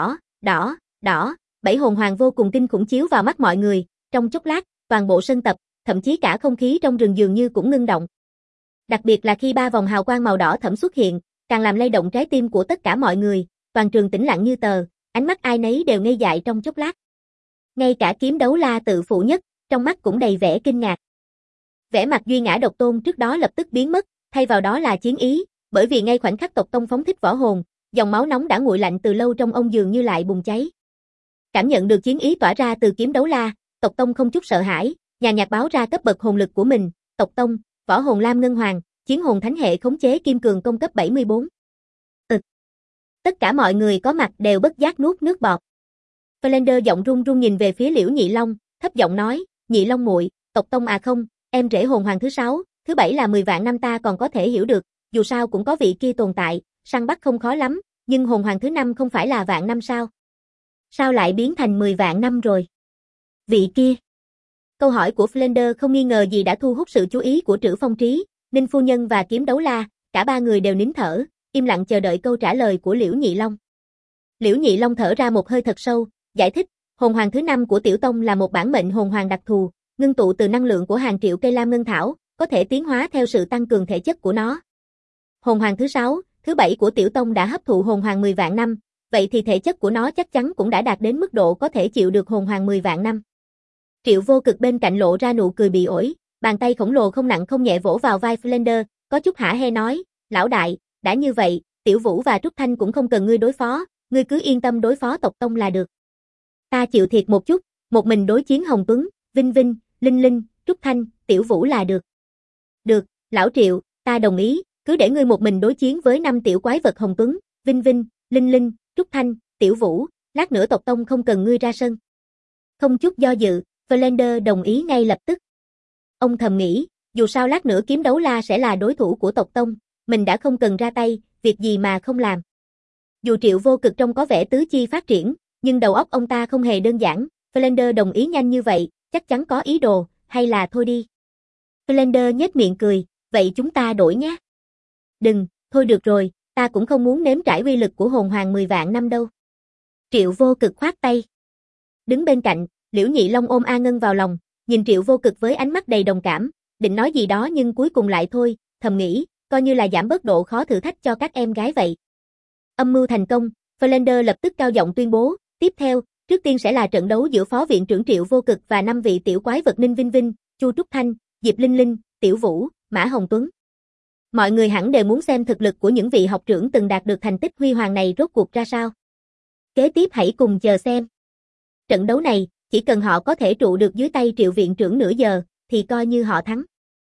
đỏ, 7 hồn hoàng vô cùng kinh khủng chiếu vào mắt mọi người, trong chốc lát, toàn bộ sân tập, thậm chí cả không khí trong rừng dường như cũng ngưng động. Đặc biệt là khi 3 vòng hào quang màu đỏ thẫm xuất hiện, càng làm lay động trái tim của tất cả mọi người, toàn trường tĩnh lặng như tờ, ánh mắt ai nấy đều ngây dại trong chốc lát. Ngay cả kiếm đấu la tự phụ nhất, trong mắt cũng đầy vẻ kinh ngạc. Vẻ mặt Duy Ngã Độc Tôn trước đó lập tức biến mất, thay vào đó là chiến ý, bởi vì ngay khoảnh khắc tộc tông phóng thích võ hồn, dòng máu nóng đã nguội lạnh từ lâu trong ông dường như lại bùng cháy. Cảm nhận được chiến ý tỏa ra từ kiếm đấu la, tộc tông không chút sợ hãi, nhàn nhạt báo ra cấp bậc hồn lực của mình, tộc tông, võ hồn lam ngân hoàng, chiến hồn thánh hệ khống chế kim cường công cấp 74. Tất cả mọi người có mặt đều bất giác nuốt nước bọt. Flender giọng run run nhìn về phía Liễu Nhị Long, thấp giọng nói, Nhị Long muội, tộc tông à không, em rể hồn hoàng thứ 6, thứ 7 là 10 vạn năm ta còn có thể hiểu được, dù sao cũng có vị kia tồn tại, săn bắt không khó lắm, nhưng hồn hoàng thứ 5 không phải là vạn năm sao? Sao lại biến thành 10 vạn năm rồi? Vị kia. Câu hỏi của Flender không nghi ngờ gì đã thu hút sự chú ý của Trữ Phong Trí, Ninh Phu Nhân và kiếm đấu la, cả ba người đều nín thở, im lặng chờ đợi câu trả lời của Liễu Nhị Long. Liễu Nhị Long thở ra một hơi thật sâu, giải thích, hồn hoàng thứ 5 của Tiểu Tông là một bản mệnh hồn hoàng đặc thù, ngưng tụ từ năng lượng của hàng triệu cây lam ngân thảo, có thể tiến hóa theo sự tăng cường thể chất của nó. Hồn hoàng thứ 6, thứ 7 của Tiểu Tông đã hấp thụ hồn hoàng 10 vạn năm, vậy thì thể chất của nó chắc chắn cũng đã đạt đến mức độ có thể chịu được hồn hoàng 10 vạn năm. Triệu Vô Cực bên cạnh lộ ra nụ cười bị ổi, bàn tay khổng lồ không nặng không nhẹ vỗ vào vai Flender, có chút hả hê nói, lão đại, đã như vậy, Tiểu Vũ và Trúc Thanh cũng không cần ngươi đối phó, ngươi cứ yên tâm đối phó tộc tông là được. Ta chịu thiệt một chút, một mình đối chiến Hồng Tuấn, Vinh Vinh, Linh Linh, Trúc Thanh, Tiểu Vũ là được. Được, lão Triệu, ta đồng ý, cứ để ngươi một mình đối chiến với 5 tiểu quái vật Hồng Tuấn, Vinh Vinh, Linh Linh, Trúc Thanh, Tiểu Vũ, lát nữa tộc tông không cần ngươi ra sân. Không chút do dự, Flender đồng ý ngay lập tức. Ông thầm nghĩ, dù sao lát nữa kiếm đấu la sẽ là đối thủ của tộc tông, mình đã không cần ra tay, việc gì mà không làm. Dù Triệu Vô Cực trông có vẻ tứ chi phát triển, nhưng đầu óc ông ta không hề đơn giản, Flender đồng ý nhanh như vậy, chắc chắn có ý đồ, hay là thôi đi. Flender nhếch miệng cười, vậy chúng ta đổi nhé. Đừng, thôi được rồi, ta cũng không muốn nếm trải uy lực của hồn hoàng 10 vạn năm đâu. Triệu Vô Cực khoát tay. Đứng bên cạnh, Liễu Nhị Long ôm A Ngân vào lòng, nhìn Triệu Vô Cực với ánh mắt đầy đồng cảm, định nói gì đó nhưng cuối cùng lại thôi, thầm nghĩ, coi như là giảm bớt độ khó thử thách cho các em gái vậy. Âm mưu thành công, Flender lập tức cao giọng tuyên bố, tiếp theo, trước tiên sẽ là trận đấu giữa Phó Viện trưởng Triệu Vô Cực và 5 vị tiểu quái vật Ninh Vinh Vinh, Chu Trúc Thanh, Diệp Linh Linh, Tiểu Vũ, Mã Hồng Tuấn. Mọi người hẳn đều muốn xem thực lực của những vị học trưởng từng đạt được thành tích huy hoàng này rốt cuộc ra sao. Kế tiếp hãy cùng chờ xem. Trận đấu này, chỉ cần họ có thể trụ được dưới tay Triệu Viện trưởng nửa giờ, thì coi như họ thắng.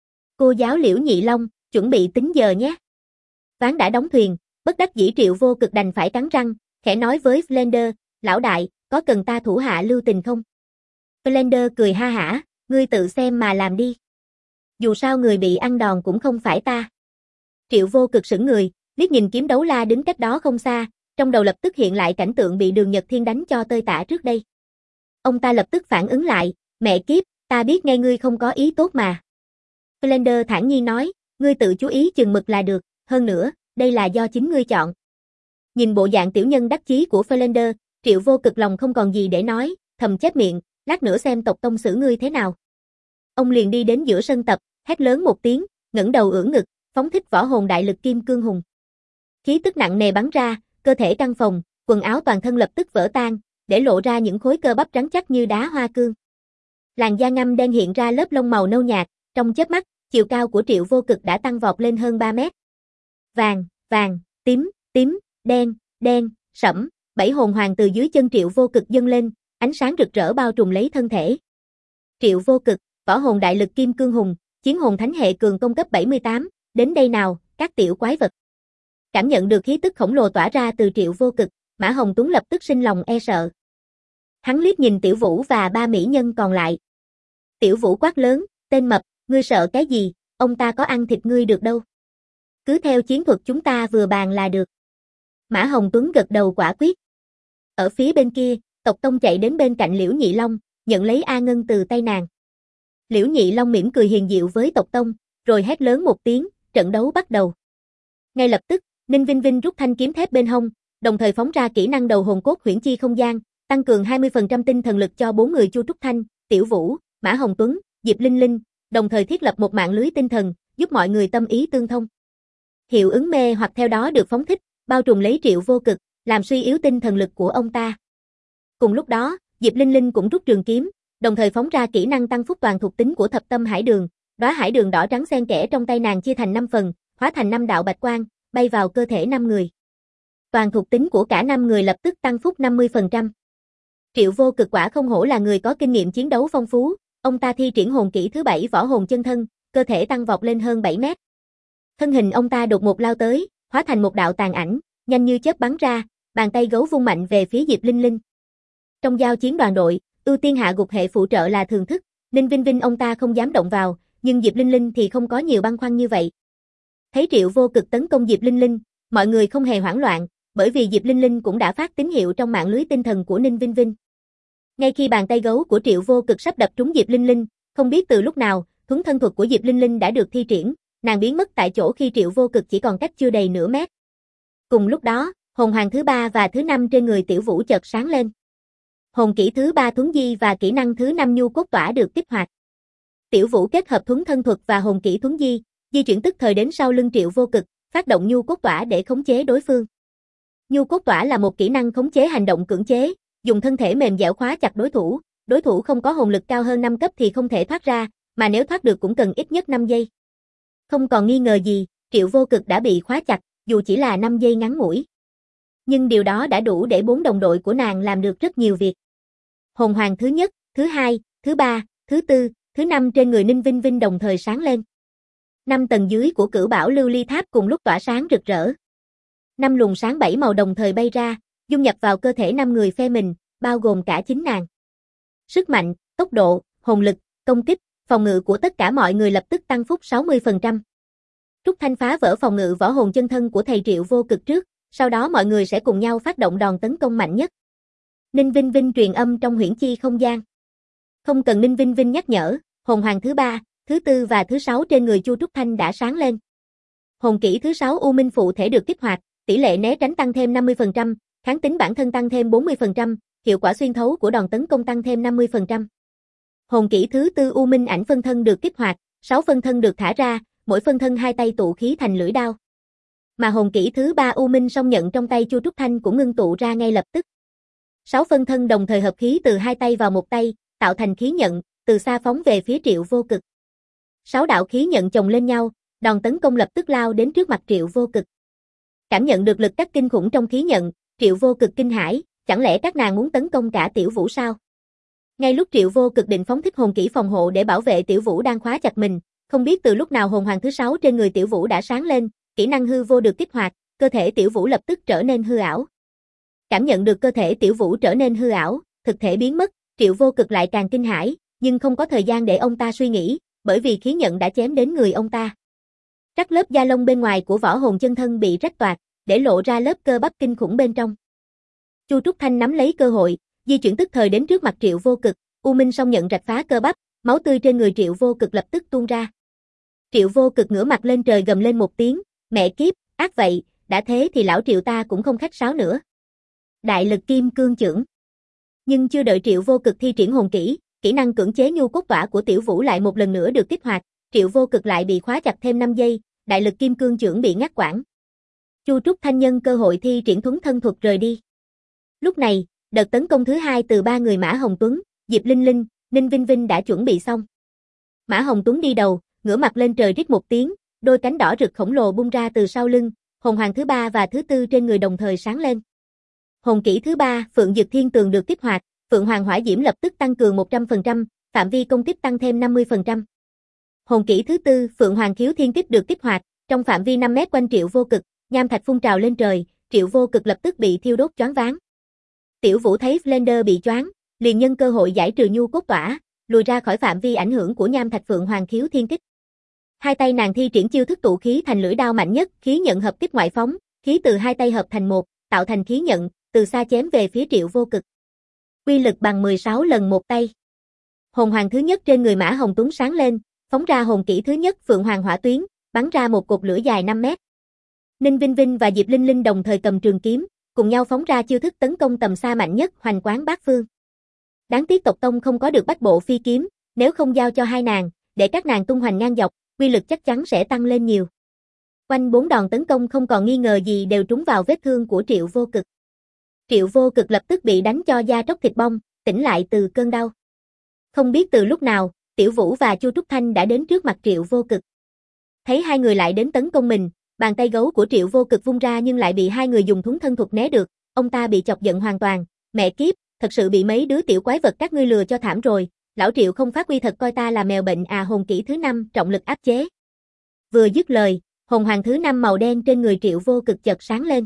Cô giáo Liễu Nhị Long, chuẩn bị tính giờ nhé. Ván đã đóng thuyền, bất đắc dĩ Triệu Vô Cực đành phải cắn răng, khẽ nói với Flender, lão đại, có cần ta thủ hạ lưu tình không? Blender cười ha hả, ngươi tự xem mà làm đi. Dù sao người bị ăn đòn cũng không phải ta. Triệu Vô Cực sững người, liếc nhìn Kiếm Đấu La đứng cách đó không xa, trong đầu lập tức hiện lại cảnh tượng bị Đường Nhật Thiên đánh cho tơi tả trước đây. Ông ta lập tức phản ứng lại, mẹ kiếp, ta biết ngay ngươi không có ý tốt mà. Blender thản nhiên nói, ngươi tự chú ý chừng mực là được, hơn nữa, đây là do chính ngươi chọn. Nhìn bộ dạng tiểu nhân đắc chí của Blender, Triệu Vô Cực lòng không còn gì để nói, thầm chép miệng, lát nữa xem tộc tông xử ngươi thế nào. Ông liền đi đến giữa sân tập, hét lớn một tiếng, ngẩng đầu ưỡn ngực, phóng thích võ hồn đại lực kim cương hùng. Khí tức nặng nề bắn ra, cơ thể căng phồng, quần áo toàn thân lập tức vỡ tan, để lộ ra những khối cơ bắp trắng chắc như đá hoa cương. Làn da ngăm đen hiện ra lớp lông màu nâu nhạt, trong chớp mắt, chiều cao của Triệu Vô Cực đã tăng vọt lên hơn 3 mét. Vàng, vàng, tím, tím, đen, đen, sẫm, 7 hồn hoàng từ dưới chân Triệu Vô Cực dâng lên, ánh sáng rực rỡ bao trùm lấy thân thể. Triệu Vô Cực, võ hồn đại lực kim cương hùng, chiến hồn thánh hệ cường công cấp 78, đến đây nào, các tiểu quái vật. Cảm nhận được khí tức khổng lồ tỏa ra từ Triệu Vô Cực, Mã Hồng Tuấn lập tức sinh lòng e sợ. Hắn liếc nhìn Tiểu Vũ và ba mỹ nhân còn lại. Tiểu Vũ quát lớn, tên mập, ngươi sợ cái gì, ông ta có ăn thịt ngươi được đâu. Cứ theo chiến thuật chúng ta vừa bàn là được. Mã Hồng Tuấn gật đầu quả quyết. Ở phía bên kia, tộc tông chạy đến bên cạnh Liễu Nhị Long, nhận lấy A Ngân từ tay nàng. Liễu Nhị Long mỉm cười hiền diệu với tộc tông, rồi hét lớn một tiếng, trận đấu bắt đầu. Ngay lập tức, Ninh Vinh Vinh rút thanh kiếm thép bên hông, đồng thời phóng ra kỹ năng đầu hồn cốt huyễn chi không gian, tăng cường 20% tinh thần lực cho 4 người Chu Trúc Thanh, Tiểu Vũ, Mã Hồng Tuấn, Diệp Linh Linh, đồng thời thiết lập một mạng lưới tinh thần, giúp mọi người tâm ý tương thông. Hiệu ứng mê hoặc theo đó được phóng thích, bao trùm lấy Triệu Vô Cực, làm suy yếu tinh thần lực của ông ta. Cùng lúc đó, Diệp Linh Linh cũng rút trường kiếm, đồng thời phóng ra kỹ năng tăng phúc toàn thuộc tính của thập tâm hải đường, đóa hải đường đỏ trắng xen kẽ trong tay nàng chia thành 5 phần, hóa thành 5 đạo bạch quang, bay vào cơ thể 5 người. Toàn thuộc tính của cả 5 người lập tức tăng phúc 50%. Triệu Vô Cực quả không hổ là người có kinh nghiệm chiến đấu phong phú, ông ta thi triển hồn kỹ thứ 7 võ hồn chân thân, cơ thể tăng vọt lên hơn 7 mét. Thân hình ông ta đột ngột lao tới, hóa thành một đạo tàn ảnh, nhanh như chớp bắn ra, bàn tay gấu vung mạnh về phía Diệp Linh Linh. Trong giao chiến đoàn đội, ưu tiên hạ gục hệ phụ trợ là thường thức, Ninh Vinh Vinh ông ta không dám động vào, nhưng Diệp Linh Linh thì không có nhiều băn khoăn như vậy. Thấy Triệu Vô Cực tấn công Diệp Linh Linh, mọi người không hề hoảng loạn, bởi vì Diệp Linh Linh cũng đã phát tín hiệu trong mạng lưới tinh thần của Ninh Vinh Vinh. Ngay khi bàn tay gấu của Triệu Vô Cực sắp đập trúng Diệp Linh Linh, không biết từ lúc nào, thuấn thân thuật của Diệp Linh Linh đã được thi triển, nàng biến mất tại chỗ khi Triệu Vô Cực chỉ còn cách chưa đầy nửa mét. Cùng lúc đó, hồn hoàng thứ 3 và thứ 5 trên người Tiểu Vũ chợt sáng lên. Hồn kỹ thứ 3 thuấn di và kỹ năng thứ 5 nhu cốt tỏa được kích hoạt. Tiểu Vũ kết hợp thuấn thân thuật và hồn kỹ thuấn di chuyển tức thời đến sau lưng Triệu Vô Cực, phát động nhu cốt tỏa để khống chế đối phương. Nhu cốt tỏa là một kỹ năng khống chế hành động cưỡng chế, dùng thân thể mềm dẻo khóa chặt đối thủ không có hồn lực cao hơn 5 cấp thì không thể thoát ra, mà nếu thoát được cũng cần ít nhất 5 giây. Không còn nghi ngờ gì, Triệu Vô Cực đã bị khóa chặt, dù chỉ là 5 giây ngắn ngủi. Nhưng điều đó đã đủ để 4 đồng đội của nàng làm được rất nhiều việc. Hồn hoàng thứ nhất, thứ 2, thứ 3, thứ 4, thứ 5 trên người Ninh Vinh Vinh đồng thời sáng lên. 5 tầng dưới của Cửu Bảo Lưu Ly Tháp cùng lúc tỏa sáng rực rỡ. 5 luồng sáng 7 màu đồng thời bay ra, dung nhập vào cơ thể 5 người phe mình, bao gồm cả chính nàng. Sức mạnh, tốc độ, hồn lực, công kích, phòng ngự của tất cả mọi người lập tức tăng phúc 60%. Trúc Thanh phá vỡ phòng ngự võ hồn chân thân của thầy Triệu Vô Cực trước, sau đó mọi người sẽ cùng nhau phát động đòn tấn công mạnh nhất. Ninh Vinh Vinh truyền âm trong huyễn chi không gian. Không cần Ninh Vinh Vinh nhắc nhở, hồn hoàng thứ 3, thứ 4 và thứ 6 trên người Chu Trúc Thanh đã sáng lên. Hồn kỹ thứ 6 U Minh Phụ thể được kích hoạt, tỷ lệ né tránh tăng thêm 50%, kháng tính bản thân tăng thêm 40%, hiệu quả xuyên thấu của đòn tấn công tăng thêm 50%. Hồn kỹ thứ 4 U Minh Ảnh phân thân được kích hoạt, 6 phân thân được thả ra, mỗi phân thân 2 tay tụ khí thành lưỡi đao. Mà hồn kỹ thứ 3 U Minh song nhận trong tay Chu Trúc Thanh cũng ngưng tụ ra ngay lập tức. 6 phân thân đồng thời hợp khí từ 2 tay vào một tay, tạo thành khí nhận, từ xa phóng về phía Triệu Vô Cực. 6 đạo khí nhận chồng lên nhau, đòn tấn công lập tức lao đến trước mặt Triệu Vô Cực. Cảm nhận được lực cắt kinh khủng trong khí nhận, Triệu Vô Cực kinh hãi, chẳng lẽ các nàng muốn tấn công cả Tiểu Vũ sao? Ngay lúc Triệu Vô Cực định phóng thích hồn kỹ phòng hộ để bảo vệ Tiểu Vũ đang khóa chặt mình, không biết từ lúc nào hồn hoàng thứ 6 trên người Tiểu Vũ đã sáng lên, kỹ năng hư vô được kích hoạt, cơ thể Tiểu Vũ lập tức trở nên hư ảo. Cảm nhận được cơ thể Tiểu Vũ trở nên hư ảo, thực thể biến mất, Triệu Vô Cực lại càng kinh hãi, nhưng không có thời gian để ông ta suy nghĩ, bởi vì khí nhận đã chém đến người ông ta. Rắc lớp da lông bên ngoài của võ hồn chân thân bị rách toạc, để lộ ra lớp cơ bắp kinh khủng bên trong. Chu Trúc Thanh nắm lấy cơ hội, di chuyển tức thời đến trước mặt Triệu Vô Cực, U Minh Song nhận rạch phá cơ bắp, máu tươi trên người Triệu Vô Cực lập tức tuôn ra. Triệu Vô Cực ngửa mặt lên trời gầm lên một tiếng, mẹ kiếp, ác vậy, đã thế thì lão Triệu ta cũng không khách sáo nữa. Đại lực kim cương chưởng. Nhưng chưa đợi Triệu Vô Cực thi triển hồn kỹ, kỹ năng cưỡng chế nhu cốt tỏa của Tiểu Vũ lại một lần nữa được kích hoạt, Triệu Vô Cực lại bị khóa chặt thêm 5 giây, đại lực kim cương chưởng bị ngắt quãng. Chu Trúc Thanh nhân cơ hội thi triển thuấn thân thuật rời đi. Lúc này, đợt tấn công thứ hai từ 3 người Mã Hồng Tuấn, Diệp Linh Linh, Ninh Vinh Vinh đã chuẩn bị xong. Mã Hồng Tuấn đi đầu, ngửa mặt lên trời rít một tiếng, đôi cánh đỏ rực khổng lồ bung ra từ sau lưng, hồn hoàng thứ 3 và thứ 4 trên người đồng thời sáng lên. Hồn kỹ thứ 3, Phượng Dực Thiên Tường được kích hoạt, Phượng Hoàng Hỏa Diễm lập tức tăng cường 100%, phạm vi công kích tăng thêm 50%. Hồn kỹ thứ 4, Phượng Hoàng Khiếu Thiên Kích được kích hoạt, trong phạm vi 5 mét quanh Triệu Vô Cực, nham thạch phun trào lên trời, Triệu Vô Cực lập tức bị thiêu đốt choáng váng. Tiểu Vũ thấy Flender bị choáng, liền nhân cơ hội giải trừ nhu cốt tỏa, lùi ra khỏi phạm vi ảnh hưởng của nham thạch Phượng Hoàng Khiếu Thiên Kích. Hai tay nàng thi triển chiêu thức tụ khí thành lưỡi đao mạnh nhất, khí nhận hợp kích ngoại phóng, khí từ hai tay hợp thành một, tạo thành khí nhận, từ xa chém về phía Triệu Vô Cực. Uy lực bằng 16 lần một tay. Hồn hoàng thứ nhất trên người Mã Hồng Tuấn sáng lên, phóng ra hồn kỹ thứ nhất Phượng Hoàng Hỏa Tuyến, bắn ra một cột lửa dài 5 mét. Ninh Vinh Vinh và Diệp Linh Linh đồng thời cầm trường kiếm, cùng nhau phóng ra chiêu thức tấn công tầm xa mạnh nhất Hoành Quán Bát Phương. Đáng tiếc tộc tông không có được Bách Bộ Phi kiếm, nếu không giao cho hai nàng, để các nàng tung hoành ngang dọc, uy lực chắc chắn sẽ tăng lên nhiều. Quanh 4 đòn tấn công không còn nghi ngờ gì đều trúng vào vết thương của Triệu Vô Cực. Triệu Vô Cực lập tức bị đánh cho da tróc thịt bong, tỉnh lại từ cơn đau. Không biết từ lúc nào, Tiểu Vũ và Chu Trúc Thanh đã đến trước mặt Triệu Vô Cực. Thấy hai người lại đến tấn công mình, bàn tay gấu của Triệu Vô Cực vung ra nhưng lại bị hai người dùng thuấn thân thuật né được, ông ta bị chọc giận hoàn toàn, mẹ kiếp, thật sự bị mấy đứa tiểu quái vật các ngươi lừa cho thảm rồi, lão Triệu không phát huy thật coi ta là mèo bệnh à. Hồn kỹ thứ 5, trọng lực áp chế. Vừa dứt lời, hồn hoàng thứ 5 màu đen trên người Triệu Vô Cực chợt sáng lên.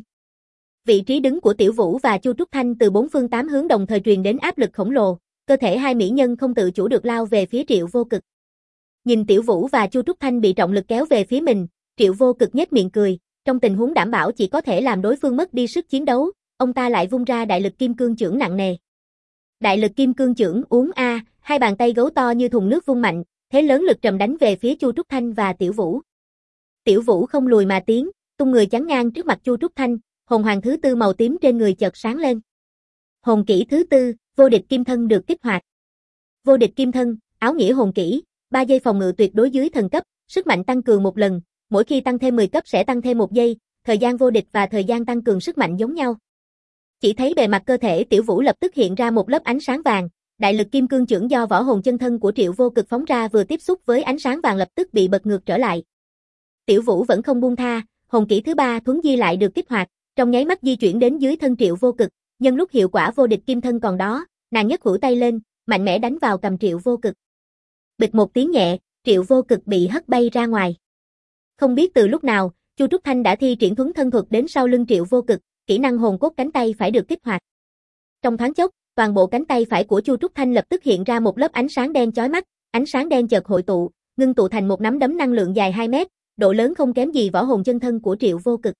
Vị trí đứng của Tiểu Vũ và Chu Trúc Thanh từ 4 phương 8 hướng đồng thời truyền đến áp lực khổng lồ, cơ thể hai mỹ nhân không tự chủ được lao về phía Triệu Vô Cực. Nhìn Tiểu Vũ và Chu Trúc Thanh bị trọng lực kéo về phía mình, Triệu Vô Cực nhếch miệng cười, trong tình huống đảm bảo chỉ có thể làm đối phương mất đi sức chiến đấu, ông ta lại vung ra đại lực kim cương chưởng nặng nề. Đại lực kim cương chưởng uống a, hai bàn tay gấu to như thùng nước vung mạnh, thế lớn lực trầm đánh về phía Chu Trúc Thanh và Tiểu Vũ. Tiểu Vũ không lùi mà tiến, tung người chắn ngang trước mặt Chu Trúc Thanh, hồn hoàng thứ 4 màu tím trên người chợt sáng lên. Hồn kỹ thứ 4, vô địch kim thân được kích hoạt. Vô địch kim thân, áo nghĩa hồn kỹ, 3 giây phòng ngự tuyệt đối dưới thần cấp, sức mạnh tăng cường một lần, mỗi khi tăng thêm 10 cấp sẽ tăng thêm 1 giây, thời gian vô địch và thời gian tăng cường sức mạnh giống nhau. Chỉ thấy bề mặt cơ thể Tiểu Vũ lập tức hiện ra một lớp ánh sáng vàng, đại lực kim cương chưởng do võ hồn chân thân của Triệu Vô Cực phóng ra vừa tiếp xúc với ánh sáng vàng lập tức bị bật ngược trở lại. Tiểu Vũ vẫn không buông tha, hồn kỹ thứ 3 thuấn di lại được kích hoạt, trong nháy mắt di chuyển đến dưới thân Triệu Vô Cực, nhân lúc hiệu quả vô địch kim thân còn đó, nàng nhấc hữu tay lên, mạnh mẽ đánh vào cầm Triệu Vô Cực. Bịch một tiếng nhẹ, Triệu Vô Cực bị hất bay ra ngoài. Không biết từ lúc nào, Chu Trúc Thanh đã thi triển thuấn thân thuật đến sau lưng Triệu Vô Cực, kỹ năng hồn cốt cánh tay phải được kích hoạt. Trong thoáng chốc, toàn bộ cánh tay phải của Chu Trúc Thanh lập tức hiện ra một lớp ánh sáng đen chói mắt, ánh sáng đen chợt hội tụ, ngưng tụ thành một nắm đấm năng lượng dài 2 mét, độ lớn không kém gì võ hồn chân thân của Triệu Vô Cực.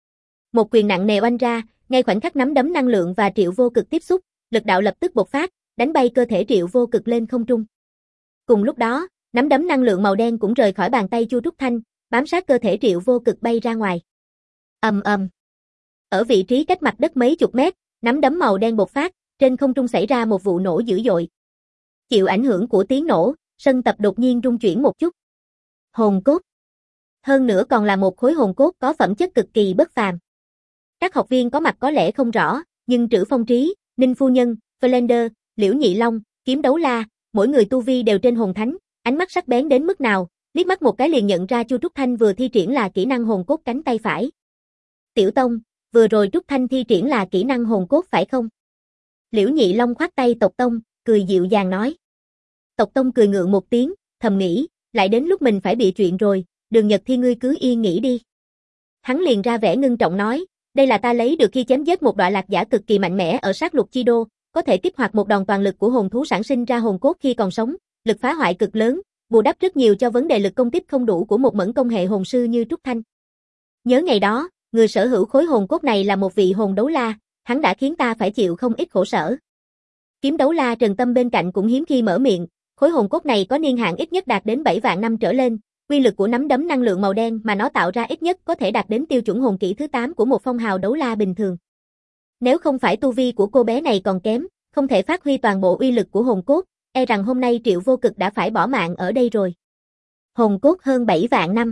Một quyền nặng nề oanh ra, ngay khoảnh khắc nắm đấm năng lượng và Triệu Vô Cực tiếp xúc, lực đạo lập tức bộc phát, đánh bay cơ thể Triệu Vô Cực lên không trung. Cùng lúc đó, nắm đấm năng lượng màu đen cũng rời khỏi bàn tay Chu Trúc Thanh, bám sát cơ thể Triệu Vô Cực bay ra ngoài. Ầm ầm. Ở vị trí cách mặt đất mấy chục mét, nắm đấm màu đen bộc phát, trên không trung xảy ra một vụ nổ dữ dội. Chịu ảnh hưởng của tiếng nổ, sân tập đột nhiên rung chuyển một chút. Hồn cốt. Hơn nữa còn là một khối hồn cốt có phẩm chất cực kỳ bất phàm. Các học viên có mặt có lẽ không rõ, nhưng Trữ Phong Trí, Ninh Phu Nhân, Flender, Liễu Nhị Long, Kiếm Đấu La, mỗi người tu vi đều trên hồn thánh, ánh mắt sắc bén đến mức nào, liếc mắt một cái liền nhận ra Chu Trúc Thanh vừa thi triển là kỹ năng hồn cốt cánh tay phải. Tiểu Tông, vừa rồi Trúc Thanh thi triển là kỹ năng hồn cốt phải không? Liễu Nhị Long khoát tay Tộc Tông, cười dịu dàng nói. Tộc Tông cười ngượng một tiếng, thầm nghĩ, lại đến lúc mình phải bị chuyện rồi, Đường Nhật Thi ngươi cứ yên nghỉ đi. Hắn liền ra vẻ ngưng trọng nói, Đây là ta lấy được khi chém giết một đọa lạc giả cực kỳ mạnh mẽ ở sát lục chi đô, có thể kích hoạt một đòn toàn lực của hồn thú sản sinh ra hồn cốt khi còn sống, lực phá hoại cực lớn, bù đắp rất nhiều cho vấn đề lực công kích không đủ của một mẫn công hệ hồn sư như Trúc Thanh. Nhớ ngày đó, người sở hữu khối hồn cốt này là một vị hồn đấu la, hắn đã khiến ta phải chịu không ít khổ sở. Kiếm đấu la Trần Tâm bên cạnh cũng hiếm khi mở miệng, khối hồn cốt này có niên hạn ít nhất đạt đến 7 vạn năm trở lên, uy lực của nắm đấm năng lượng màu đen mà nó tạo ra ít nhất có thể đạt đến tiêu chuẩn hồn kỹ thứ 8 của một phong hào đấu la bình thường. Nếu không phải tu vi của cô bé này còn kém, không thể phát huy toàn bộ uy lực của hồn cốt, e rằng hôm nay Triệu Vô Cực đã phải bỏ mạng ở đây rồi. Hồn cốt hơn 7 vạn năm.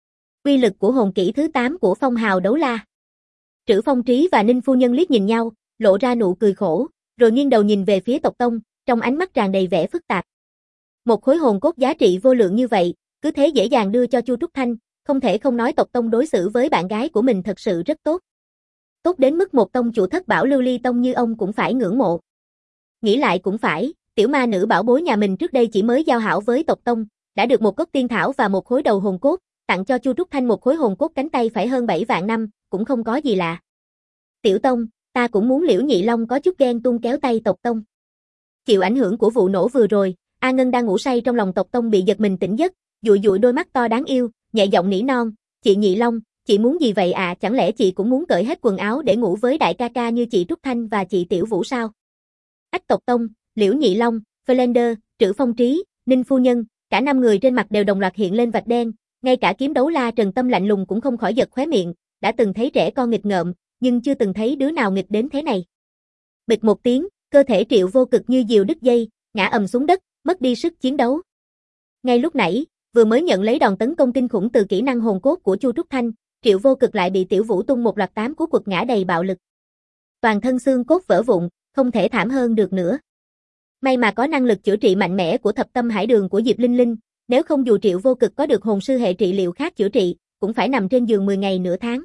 Uy lực của hồn kỹ thứ 8 của phong hào đấu la. Trữ Phong Trí và Ninh phu nhân liếc nhìn nhau, lộ ra nụ cười khổ, rồi nghiêng đầu nhìn về phía tộc tông, trong ánh mắt tràn đầy vẻ phức tạp. Một khối hồn cốt giá trị vô lượng như vậy, cứ thế dễ dàng đưa cho Chu Trúc Thanh, không thể không nói tộc tông đối xử với bạn gái của mình thật sự rất tốt. Tốt đến mức một tông chủ thất bảo lưu ly tông như ông cũng phải ngưỡng mộ. Nghĩ lại cũng phải, tiểu ma nữ bảo bối nhà mình trước đây chỉ mới giao hảo với tộc tông, đã được một cốc tiên thảo và một khối đầu hồn cốt, tặng cho Chu Trúc Thanh một khối hồn cốt cánh tay phải hơn 7 vạn năm, cũng không có gì lạ. Tiểu tông, ta cũng muốn Liễu Nhị Long có chút ghen tuông kéo tay tộc tông. Chịu ảnh hưởng của vụ nổ vừa rồi, A Ngân đang ngủ say trong lòng tộc tông bị giật mình tỉnh giấc, dụi dụi đôi mắt to đáng yêu, nhẹ giọng nỉ non, chị Nhị Long, chị muốn gì vậy à, chẳng lẽ chị cũng muốn cởi hết quần áo để ngủ với đại ca ca như chị Trúc Thanh và chị Tiểu Vũ sao? Ách tộc tông, Liễu Nhị Long, Flander, Trữ Phong Trí, Ninh phu nhân, cả 5 người trên mặt đều đồng loạt hiện lên vạch đen, ngay cả kiếm đấu la Trần Tâm lạnh lùng cũng không khỏi giật khóe miệng, đã từng thấy trẻ con nghịch ngợm, nhưng chưa từng thấy đứa nào nghịch đến thế này. Bịch một tiếng, cơ thể Triệu Vô Cực như diều đứt dây, ngã ầm xuống đất, mất đi sức chiến đấu. Ngay lúc nãy, vừa mới nhận lấy đòn tấn công kinh khủng từ kỹ năng hồn cốt của Chu Trúc Thanh, Triệu Vô Cực lại bị Tiểu Vũ tung một loạt 8 cú quật ngã đầy bạo lực. Toàn thân xương cốt vỡ vụn, không thể thảm hơn được nữa. May mà có năng lực chữa trị mạnh mẽ của Thập Tâm Hải Đường của Diệp Linh Linh, nếu không dù Triệu Vô Cực có được hồn sư hệ trị liệu khác chữa trị, cũng phải nằm trên giường 10 ngày nửa tháng.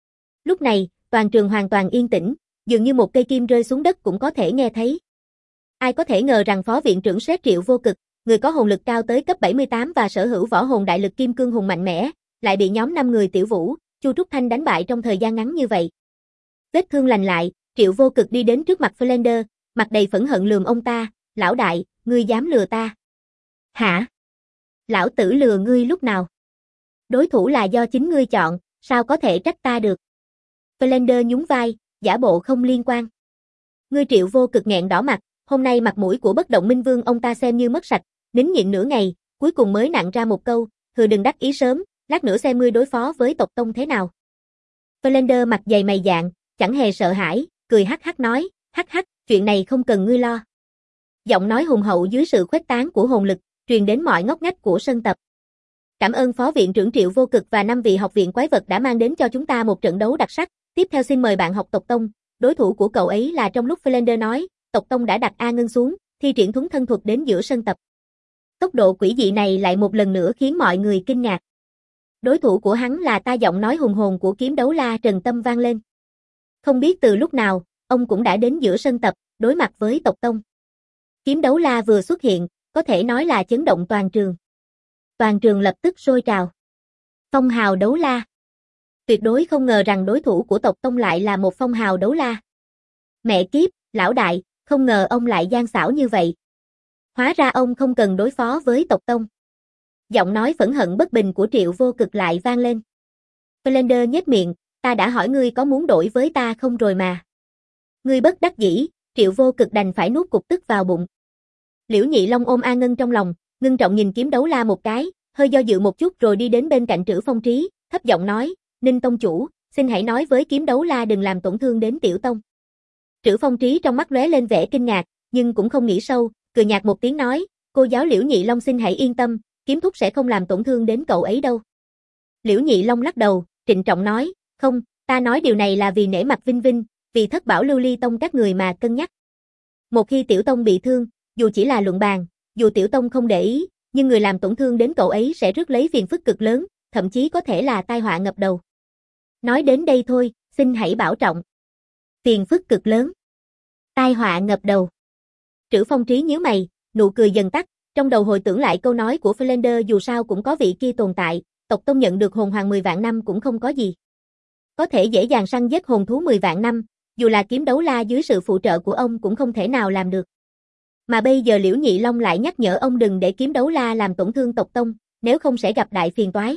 Lúc này, toàn trường hoàn toàn yên tĩnh, dường như một cây kim rơi xuống đất cũng có thể nghe thấy. Ai có thể ngờ rằng phó viện trưởng Sét Triệu Vô Cực, người có hồn lực cao tới cấp 78 và sở hữu võ hồn đại lực kim cương hùng mạnh mẽ, lại bị nhóm 5 người Tiểu Vũ, Chu Trúc Thanh đánh bại trong thời gian ngắn như vậy. Vết thương lành lại, Triệu Vô Cực đi đến trước mặt Flander, mặt đầy phẫn hận lườm ông ta, lão đại, ngươi dám lừa ta. Hả? Lão tử lừa ngươi lúc nào? Đối thủ là do chính ngươi chọn, sao có thể trách ta được? Flander nhún vai, giả bộ không liên quan. Ngươi Triệu Vô Cực nghẹn đỏ mặt, hôm nay mặt mũi của Bất Động Minh Vương ông ta xem như mất sạch, nín nhịn nửa ngày, cuối cùng mới nặn ra một câu, hừ đừng đắc ý sớm, lát nữa xem ngươi đối phó với tộc tông thế nào. Flander mặt dày mày dạn, chẳng hề sợ hãi, cười hắc hắc nói, hắc hắc, chuyện này không cần ngươi lo. Giọng nói hùng hậu dưới sự khuếch tán của hồn lực, truyền đến mọi ngóc ngách của sân tập. Cảm ơn phó viện trưởng Triệu Vô Cực và 5 vị học viện quái vật đã mang đến cho chúng ta một trận đấu đặc sắc, tiếp theo xin mời bạn học tộc tông, đối thủ của cậu ấy là trong lúc Flander nói, tộc tông đã đặt A Ngân xuống, thi triển thuấn thân thuật đến giữa sân tập. Tốc độ quỷ dị này lại một lần nữa khiến mọi người kinh ngạc. Đối thủ của hắn là ta, giọng nói hùng hồn của kiếm đấu la Trần Tâm vang lên. Không biết từ lúc nào, ông cũng đã đến giữa sân tập, đối mặt với tộc tông. Kiếm đấu la vừa xuất hiện, có thể nói là chấn động toàn trường. Toàn trường lập tức sôi trào. Phong hào đấu la. Tuyệt đối không ngờ rằng đối thủ của tộc tông lại là một phong hào đấu la. Mẹ kiếp, lão đại, không ngờ ông lại gian xảo như vậy. Hóa ra ông không cần đối phó với tộc tông. Giọng nói phẫn hận bất bình của Triệu Vô Cực lại vang lên. Flander nhếch miệng, ta đã hỏi ngươi có muốn đổi với ta không rồi mà. Ngươi bất đắc dĩ, Triệu Vô Cực đành phải nuốt cục tức vào bụng. Liễu Nhị Long ôm A Ngân trong lòng, ngưng trọng nhìn kiếm đấu la một cái, hơi do dự một chút rồi đi đến bên cạnh Trữ Phong Trí, thấp giọng nói, Ninh tông chủ, xin hãy nói với kiếm đấu la đừng làm tổn thương đến tiểu tông. Trữ Phong Trí trong mắt lóe lên vẻ kinh ngạc, nhưng cũng không nghĩ sâu, cười nhạt một tiếng nói, cô giáo Liễu Nhị Long xin hãy yên tâm, kiếm thúc sẽ không làm tổn thương đến cậu ấy đâu. Liễu Nhị Long lắc đầu, trịnh trọng nói, không, ta nói điều này là vì nể mặt Vinh Vinh, vì thất bảo lưu ly tông các người mà cân nhắc. Một khi tiểu tông bị thương, dù chỉ là luận bàn, dù tiểu tông không để ý, nhưng người làm tổn thương đến cậu ấy sẽ rước lấy phiền phức cực lớn, thậm chí có thể là tai họa ngập đầu. Nói đến đây thôi, xin hãy bảo trọng. Phiền phức cực lớn. Tai họa ngập đầu. Trữ Phong Trí nhíu mày, nụ cười dần tắt, trong đầu hồi tưởng lại câu nói của Flander, dù sao cũng có vị kia tồn tại, tộc tông nhận được hồn hoàng 10 vạn năm cũng không có gì. có thể dễ dàng săn giết hồn thú 10 vạn năm, dù là kiếm đấu la dưới sự phụ trợ của ông cũng không thể nào làm được. Mà bây giờ Liễu Nhị Long lại nhắc nhở ông đừng để kiếm đấu la làm tổn thương tộc tông, nếu không sẽ gặp đại phiền toái.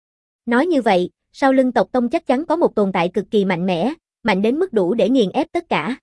Nói như vậy, sau lưng tộc tông chắc chắn có một tồn tại cực kỳ mạnh mẽ, mạnh đến mức đủ để nghiền ép tất cả.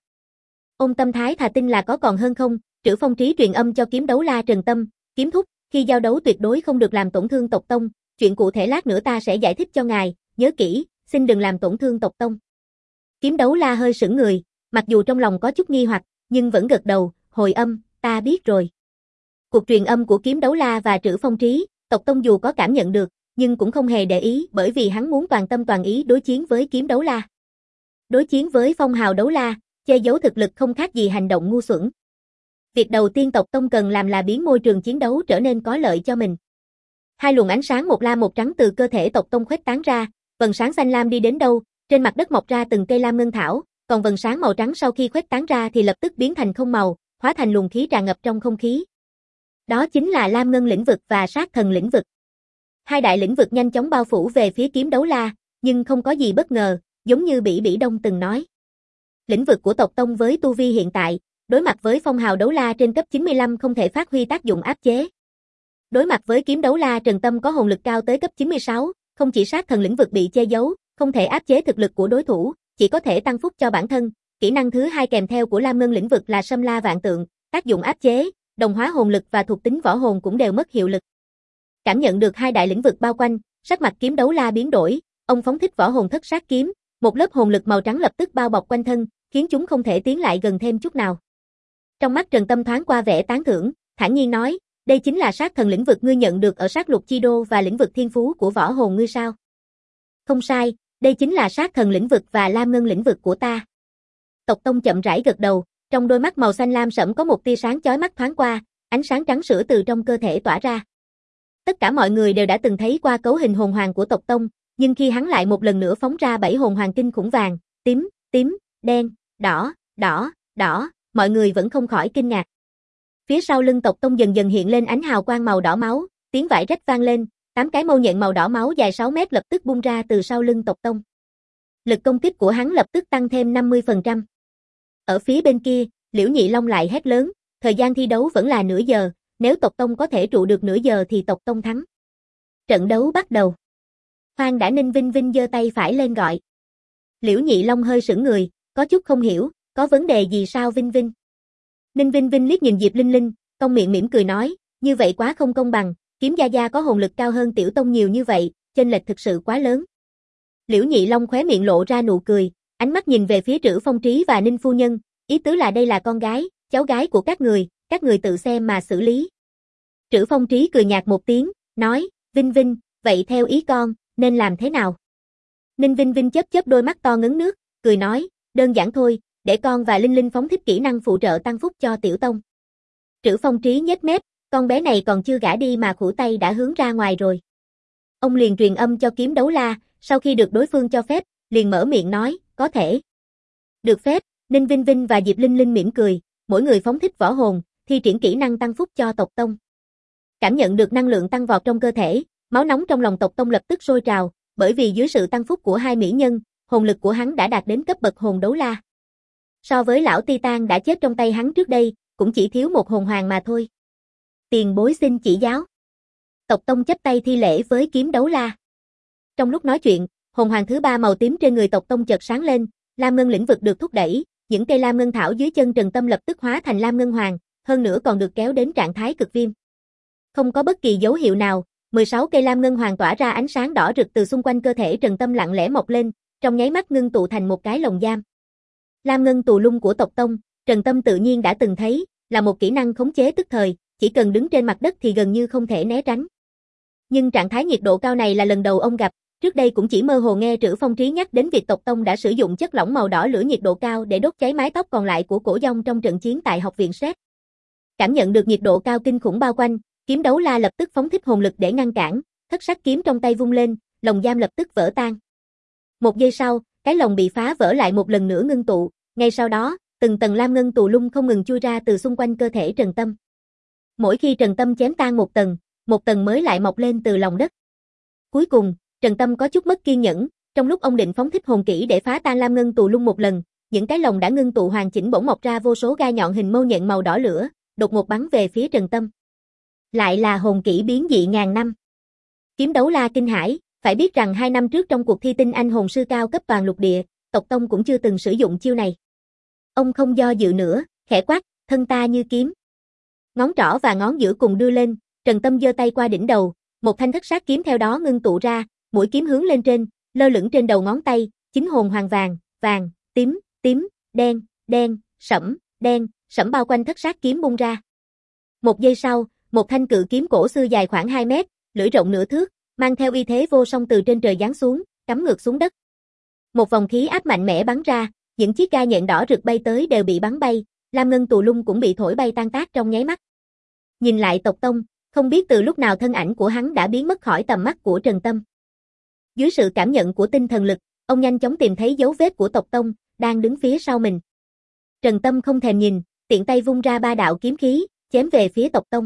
Ôm tâm thái thà tin là có còn hơn không, Trữ Phong Trí truyền âm cho kiếm đấu la Trần Tâm, kiếm thúc, khi giao đấu tuyệt đối không được làm tổn thương tộc tông, chuyện cụ thể lát nữa ta sẽ giải thích cho ngài, nhớ kỹ, xin đừng làm tổn thương tộc tông. Kiếm đấu la hơi sững người, mặc dù trong lòng có chút nghi hoặc, nhưng vẫn gật đầu, hồi âm, ta biết rồi. Cuộc truyền âm của kiếm đấu la và Trữ Phong Trí, tộc tông dù có cảm nhận được, nhưng cũng không hề để ý bởi vì hắn muốn toàn tâm toàn ý đối chiến với kiếm đấu la. Đối chiến với phong hào đấu la, che giấu thực lực không khác gì hành động ngu xuẩn. Việc đầu tiên tộc tông cần làm là biến môi trường chiến đấu trở nên có lợi cho mình. Hai luồng ánh sáng một lam một trắng từ cơ thể tộc tông khuếch tán ra, vầng sáng xanh lam đi đến đâu, trên mặt đất mọc ra từng cây lam ngân thảo, còn vầng sáng màu trắng sau khi khuếch tán ra thì lập tức biến thành không màu, hóa thành luồng khí tràn ngập trong không khí. Đó chính là Lam Ngân lĩnh vực và Sát Thần lĩnh vực. Hai đại lĩnh vực nhanh chóng bao phủ về phía kiếm đấu la, nhưng không có gì bất ngờ, giống như Bỉ Bỉ Đông từng nói. Lĩnh vực của tộc tông với tu vi hiện tại, đối mặt với phong hào đấu la trên cấp 95 không thể phát huy tác dụng áp chế. Đối mặt với kiếm đấu la Trần Tâm có hồn lực cao tới cấp 96, không chỉ sát thần lĩnh vực bị che giấu, không thể áp chế thực lực của đối thủ, chỉ có thể tăng phúc cho bản thân. Kỹ năng thứ hai kèm theo của Lam Ngân lĩnh vực là Sâm La Vạn Tượng, tác dụng áp chế, đồng hóa hồn lực và thuộc tính võ hồn cũng đều mất hiệu lực. Cảm nhận được hai đại lĩnh vực bao quanh, sắc mặt kiếm đấu la biến đổi, ông phóng thích võ hồn thất sát kiếm, một lớp hồn lực màu trắng lập tức bao bọc quanh thân, khiến chúng không thể tiến lại gần thêm chút nào. Trong mắt Trần Tâm thoáng qua vẻ tán thưởng, thản nhiên nói, đây chính là sát thần lĩnh vực ngươi nhận được ở sát lục chi đô và lĩnh vực thiên phú của võ hồn ngươi sao? Không sai, đây chính là sát thần lĩnh vực và Lam Ngân lĩnh vực của ta. Tộc tông chậm rãi gật đầu, trong đôi mắt màu xanh lam sẫm có một tia sáng chói mắt thoáng qua, ánh sáng trắng sữa từ trong cơ thể tỏa ra. Tất cả mọi người đều đã từng thấy qua cấu hình hồn hoàng của tộc tông, nhưng khi hắn lại một lần nữa phóng ra 7 hồn hoàng kinh khủng vàng, tím, đen, đỏ, đỏ, mọi người vẫn không khỏi kinh ngạc. Phía sau lưng tộc tông dần dần hiện lên ánh hào quang màu đỏ máu, tiếng vải rách vang lên, 8 cái mâu nhện màu đỏ máu dài 6 mét lập tức bung ra từ sau lưng tộc tông. Lực công kích của hắn lập tức tăng thêm 50%. Ở phía bên kia, Liễu Nhị Long lại hét lớn, thời gian thi đấu vẫn là nửa giờ, nếu tộc tông có thể trụ được nửa giờ thì tộc tông thắng. Trận đấu bắt đầu. Khoan đã, Ninh Vinh Vinh giơ tay phải lên gọi. Liễu Nhị Long hơi sững người, có chút không hiểu, có vấn đề gì sao Vinh Vinh? Ninh Vinh Vinh liếc nhìn Diệp Linh Linh, cong miệng mỉm cười nói, như vậy quá không công bằng, kiếm gia gia có hồn lực cao hơn tiểu tông nhiều như vậy, chênh lệch thực sự quá lớn. Liễu Nhị Long khóe miệng lộ ra nụ cười, ánh mắt nhìn về phía Trữ Phong Trí và Ninh phu nhân, ý tứ là đây là con gái, cháu gái của các người tự xem mà xử lý. Trữ Phong Trí cười nhạt một tiếng, nói, Vinh Vinh, vậy theo ý con, nên làm thế nào? Ninh Vinh Vinh chớp chớp đôi mắt to ngấn nước, cười nói, đơn giản thôi, để con và Linh Linh phóng thích kỹ năng phụ trợ tăng phúc cho tiểu tông. Trữ Phong Trí nhếch mép, con bé này còn chưa gả đi mà khủ tay đã hướng ra ngoài rồi. Ông liền truyền âm cho kiếm đấu la, sau khi được đối phương cho phép, liền mở miệng nói, có thể. Được phép, Ninh Vinh Vinh và Diệp Linh Linh mỉm cười, mỗi người phóng thích võ hồn, thi triển kỹ năng tăng phúc cho tộc tông. Cảm nhận được năng lượng tăng vọt trong cơ thể, máu nóng trong lòng tộc tông lập tức sôi trào, bởi vì dưới sự tăng phúc của hai mỹ nhân, hồn lực của hắn đã đạt đến cấp bậc hồn đấu la. So với lão Titan đã chết trong tay hắn trước đây, cũng chỉ thiếu một hồn hoàng mà thôi. Tiền bối xin chỉ giáo. Tộc tông chắp tay thi lễ với kiếm đấu la. Trong lúc nói chuyện, hồn hoàng thứ 3 màu tím trên người tộc tông chợt sáng lên, Lam Ngân lĩnh vực được thúc đẩy, những cây lam ngân thảo dưới chân Trần Tâm lập tức hóa thành lam ngân hoàng, hơn nữa còn được kéo đến trạng thái cực viêm. Không có bất kỳ dấu hiệu nào, 16 cây lam ngân hoàng tỏa ra ánh sáng đỏ rực từ xung quanh cơ thể Trần Tâm lặng lẽ mọc lên, trong nháy mắt ngưng tụ thành một cái lồng giam. Lam ngân tù lung của tộc tông, Trần Tâm tự nhiên đã từng thấy, là một kỹ năng khống chế tức thời, chỉ cần đứng trên mặt đất thì gần như không thể né tránh. Nhưng trạng thái nhiệt độ cao này là lần đầu ông gặp, trước đây cũng chỉ mơ hồ nghe Trữ Phong Trí nhắc đến việc tộc tông đã sử dụng chất lỏng màu đỏ lửa nhiệt độ cao để đốt cháy mái tóc còn lại của Cổ Dông trong trận chiến tại học viện Sét. Cảm nhận được nhiệt độ cao kinh khủng bao quanh, kiếm đấu la lập tức phóng thích hồn lực để ngăn cản, thất sắc kiếm trong tay vung lên, lồng giam lập tức vỡ tan. Một giây sau, cái lồng bị phá vỡ lại một lần nữa ngưng tụ, ngay sau đó, từng tầng lam ngân tù lung không ngừng chui ra từ xung quanh cơ thể Trần Tâm. Mỗi khi Trần Tâm chém tan một tầng mới lại mọc lên từ lòng đất. Cuối cùng, Trần Tâm có chút mất kiên nhẫn, Trong lúc ông định phóng thích hồn kỹ để phá tan Lam Ngân Tù Lung một lần, những cái lồng đã ngưng tụ hoàn chỉnh bỗng mọc ra vô số gai nhọn hình mâu nhện màu đỏ lửa, đột ngột bắn về phía Trần Tâm. Lại là hồn kỹ biến dị ngàn năm. Kiếm Đấu La kinh hãi, phải biết rằng 2 năm trước trong cuộc thi tinh anh hồn sư cao cấp toàn lục địa, tộc tông cũng chưa từng sử dụng chiêu này. Ông không do dự nữa, khẽ quát, thân ta như kiếm. Ngón trỏ và ngón giữa cùng đưa lên, Trần Tâm giơ tay qua đỉnh đầu, một thanh thất sát kiếm theo đó ngưng tụ ra, mũi kiếm hướng lên trên, lơ lửng trên đầu ngón tay, chính hồn hoàng vàng, vàng, tím, tím, đen, đen, sẫm bao quanh thất sát kiếm bung ra. Một giây sau, một thanh cự kiếm cổ xưa dài khoảng 2 mét, lưỡi rộng nửa thước, mang theo uy thế vô song từ trên trời giáng xuống, cắm ngược xuống đất. Một vòng khí áp mạnh mẽ bắn ra, những chiếc gai nhện đỏ rực bay tới đều bị bắn bay, Lam Ngân Tù Lung cũng bị thổi bay tan tác trong nháy mắt. Nhìn lại tộc tông, không biết từ lúc nào thân ảnh của hắn đã biến mất khỏi tầm mắt của Trần Tâm. Dưới sự cảm nhận của tinh thần lực, ông nhanh chóng tìm thấy dấu vết của tộc tông, đang đứng phía sau mình. Trần Tâm không thèm nhìn, tiện tay vung ra 3 đạo kiếm khí, chém về phía tộc tông.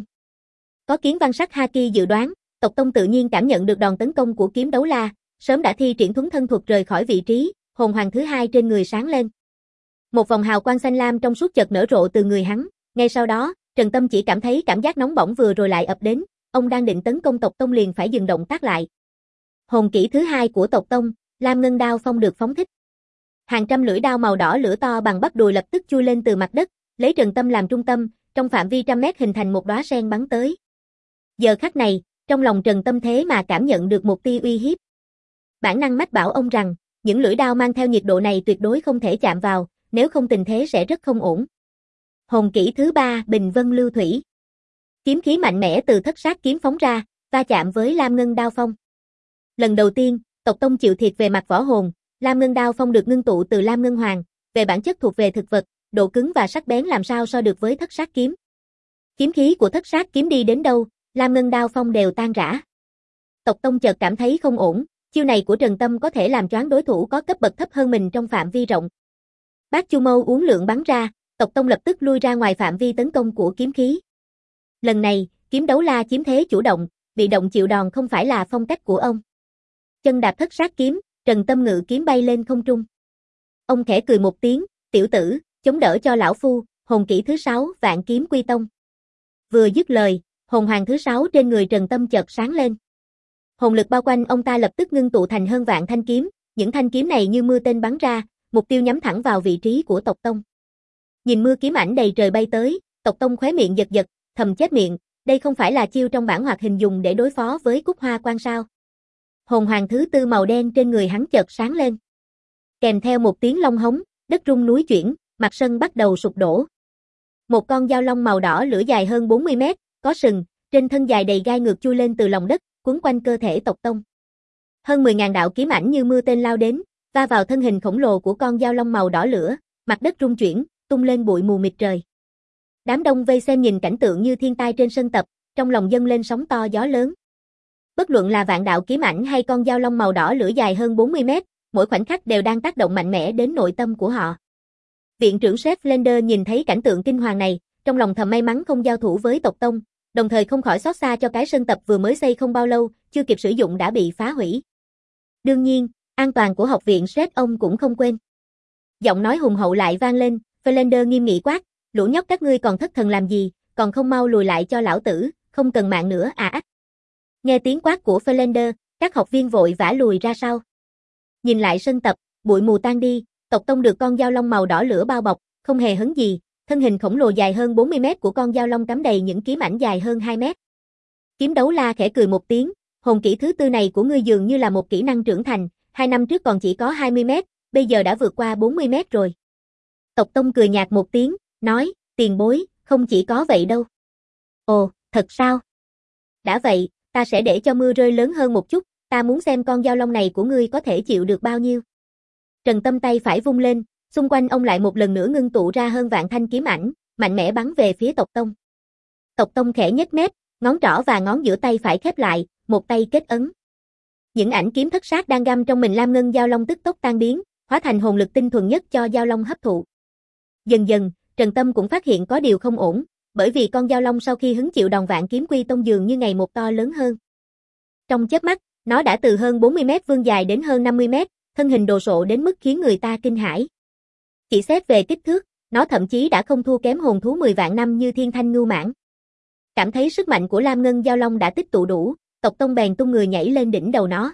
Có Kiến Văn Sắc Haki dự đoán, tộc tông tự nhiên cảm nhận được đòn tấn công của Kiếm Đấu La, sớm đã thi triển thuấn thân thuật rời khỏi vị trí, hồn hoàng thứ 2 trên người sáng lên. Một vòng hào quang xanh lam trong suốt chợt nở rộ từ người hắn, ngay sau đó, Trần Tâm chỉ cảm thấy cảm giác nóng bỏng vừa rồi lại ập đến, ông đang định tấn công tộc tông liền phải dừng động tác lại. Hồn kỹ thứ 2 của tộc tông, Lam Ngân Đao Phong được phóng thích. Hàng trăm lưỡi đao màu đỏ lửa to bằng bắp đùi lập tức chui lên từ mặt đất, lấy Trần Tâm làm trung tâm, trong phạm vi trăm mét hình thành một đóa sen bắn tới. Giờ khắc này, trong lòng Trần Tâm thế mà cảm nhận được một tia uy hiếp. Bản năng mách bảo ông rằng, những lưỡi đao mang theo nhiệt độ này tuyệt đối không thể chạm vào, nếu không tình thế sẽ rất không ổn. Hồn kỹ thứ 3, Bình Vân Lưu Thủy. Kiếm khí mạnh mẽ từ thất sát kiếm phóng ra, va chạm với Lam Ngân Đao Phong. Lần đầu tiên, tộc tông chịu thiệt về mặt võ hồn, Lam Ngân Đao Phong được ngưng tụ từ Lam Ngân Hoàng, về bản chất thuộc về thực vật, độ cứng và sắc bén làm sao so được với thất sát kiếm. Kiếm khí của thất sát kiếm đi đến đâu, Lam Ngân Đao Phong đều tan rã. Tộc tông chợt cảm thấy không ổn, chiêu này của Trần Tâm có thể làm choáng đối thủ có cấp bậc thấp hơn mình trong phạm vi rộng. Bát Chu Mâu uốn lượn bắn ra, tộc tông lập tức lui ra ngoài phạm vi tấn công của kiếm khí. Lần này, Kiếm Đấu La chiếm thế chủ động, bị động chịu đòn không phải là phong cách của ông. Chân đạp thất sát kiếm, Trần Tâm ngự kiếm bay lên không trung. Ông khẽ cười một tiếng, tiểu tử, chống đỡ cho lão phu, hồn kỹ thứ 6, Vạn Kiếm Quy Tông. Vừa dứt lời, hồn hoàng thứ 6 trên người Trần Tâm chợt sáng lên. Hồn lực bao quanh ông ta lập tức ngưng tụ thành hơn vạn thanh kiếm, những thanh kiếm này như mưa tên bắn ra, mục tiêu nhắm thẳng vào vị trí của tộc tông. Nhìn mưa kiếm ảnh đầy trời bay tới, tộc tông khóe miệng giật giật, thầm chết miệng, đây không phải là chiêu trong bản hoạt hình dùng để đối phó với Cúc Hoa Quan sao? Hồn hoàng thứ 4 màu đen trên người hắn chợt sáng lên. Kèm theo một tiếng long hống, đất rung núi chuyển, mặt sân bắt đầu sụp đổ. Một con dao long màu đỏ lửa dài hơn 40 mét, có sừng, trên thân dài đầy gai ngược chui lên từ lòng đất, quấn quanh cơ thể tộc tông. Hơn 10.000 đạo kiếm ảnh như mưa tên lao đến, va vào thân hình khổng lồ của con dao long màu đỏ lửa, mặt đất rung chuyển, tung lên bụi mù mịt trời. Đám đông vây xem nhìn cảnh tượng như thiên tai trên sân tập, trong lòng dâng lên sóng to gió lớn. Bất luận là vạn đạo kiếm ảnh hay con dao long màu đỏ lửa dài hơn 40 mét, mỗi khoảnh khắc đều đang tác động mạnh mẽ đến nội tâm của họ. Viện trưởng Seth Flender nhìn thấy cảnh tượng kinh hoàng này, trong lòng thầm may mắn không giao thủ với tộc tông, đồng thời không khỏi xót xa cho cái sân tập vừa mới xây không bao lâu, chưa kịp sử dụng đã bị phá hủy. Đương nhiên, an toàn của học viện Seth ông cũng không quên. Giọng nói hùng hậu lại vang lên, Flender nghiêm nghị quát, lũ nhóc các ngươi còn thất thần làm gì, còn không mau lùi lại cho lão tử, không cần mạng nữa à. Nghe tiếng quát của Flender, các học viên vội vã lùi ra sau. Nhìn lại sân tập, bụi mù tan đi, tộc tông được con dao long màu đỏ lửa bao bọc, không hề hấn gì, thân hình khổng lồ dài hơn 40 mét của con dao long cắm đầy những kiếm ảnh dài hơn 2 mét. Kiếm Đấu La khẽ cười một tiếng, hồn kỹ thứ 4 này của ngươi dường như là một kỹ năng trưởng thành, 2 năm trước còn chỉ có 20 mét, bây giờ đã vượt qua 40 mét rồi. Tộc tông cười nhạt một tiếng, nói, tiền bối, không chỉ có vậy đâu. Ồ, thật sao? Đã vậy, ta sẽ để cho mưa rơi lớn hơn một chút, ta muốn xem con dao long này của ngươi có thể chịu được bao nhiêu. Trần Tâm tay phải vung lên, xung quanh ông lại một lần nữa ngưng tụ ra hơn vạn thanh kiếm ảnh, mạnh mẽ bắn về phía tộc tông. Tộc tông khẽ nhếch mép, ngón trỏ và ngón giữa tay phải khép lại, một tay kết ấn. Những ảnh kiếm thất sát đang găm trong mình Lam Ngân dao long tức tốc tan biến, hóa thành hồn lực tinh thuần nhất cho dao long hấp thụ. Dần dần, Trần Tâm cũng phát hiện có điều không ổn, bởi vì con dao long sau khi hứng chịu đòn Vạn Kiếm Quy Tông dường như ngày một to lớn hơn. Trong chớp mắt, nó đã từ hơn 40 mét vươn dài đến hơn 50 mét, thân hình đồ sộ đến mức khiến người ta kinh hãi. Chỉ xét về kích thước, nó thậm chí đã không thua kém hồn thú 10 vạn năm như Thiên Thanh Ngưu Mãng. Cảm thấy sức mạnh của Lam Ngân Giao Long đã tích tụ đủ, tộc tông bèn tung người nhảy lên đỉnh đầu nó.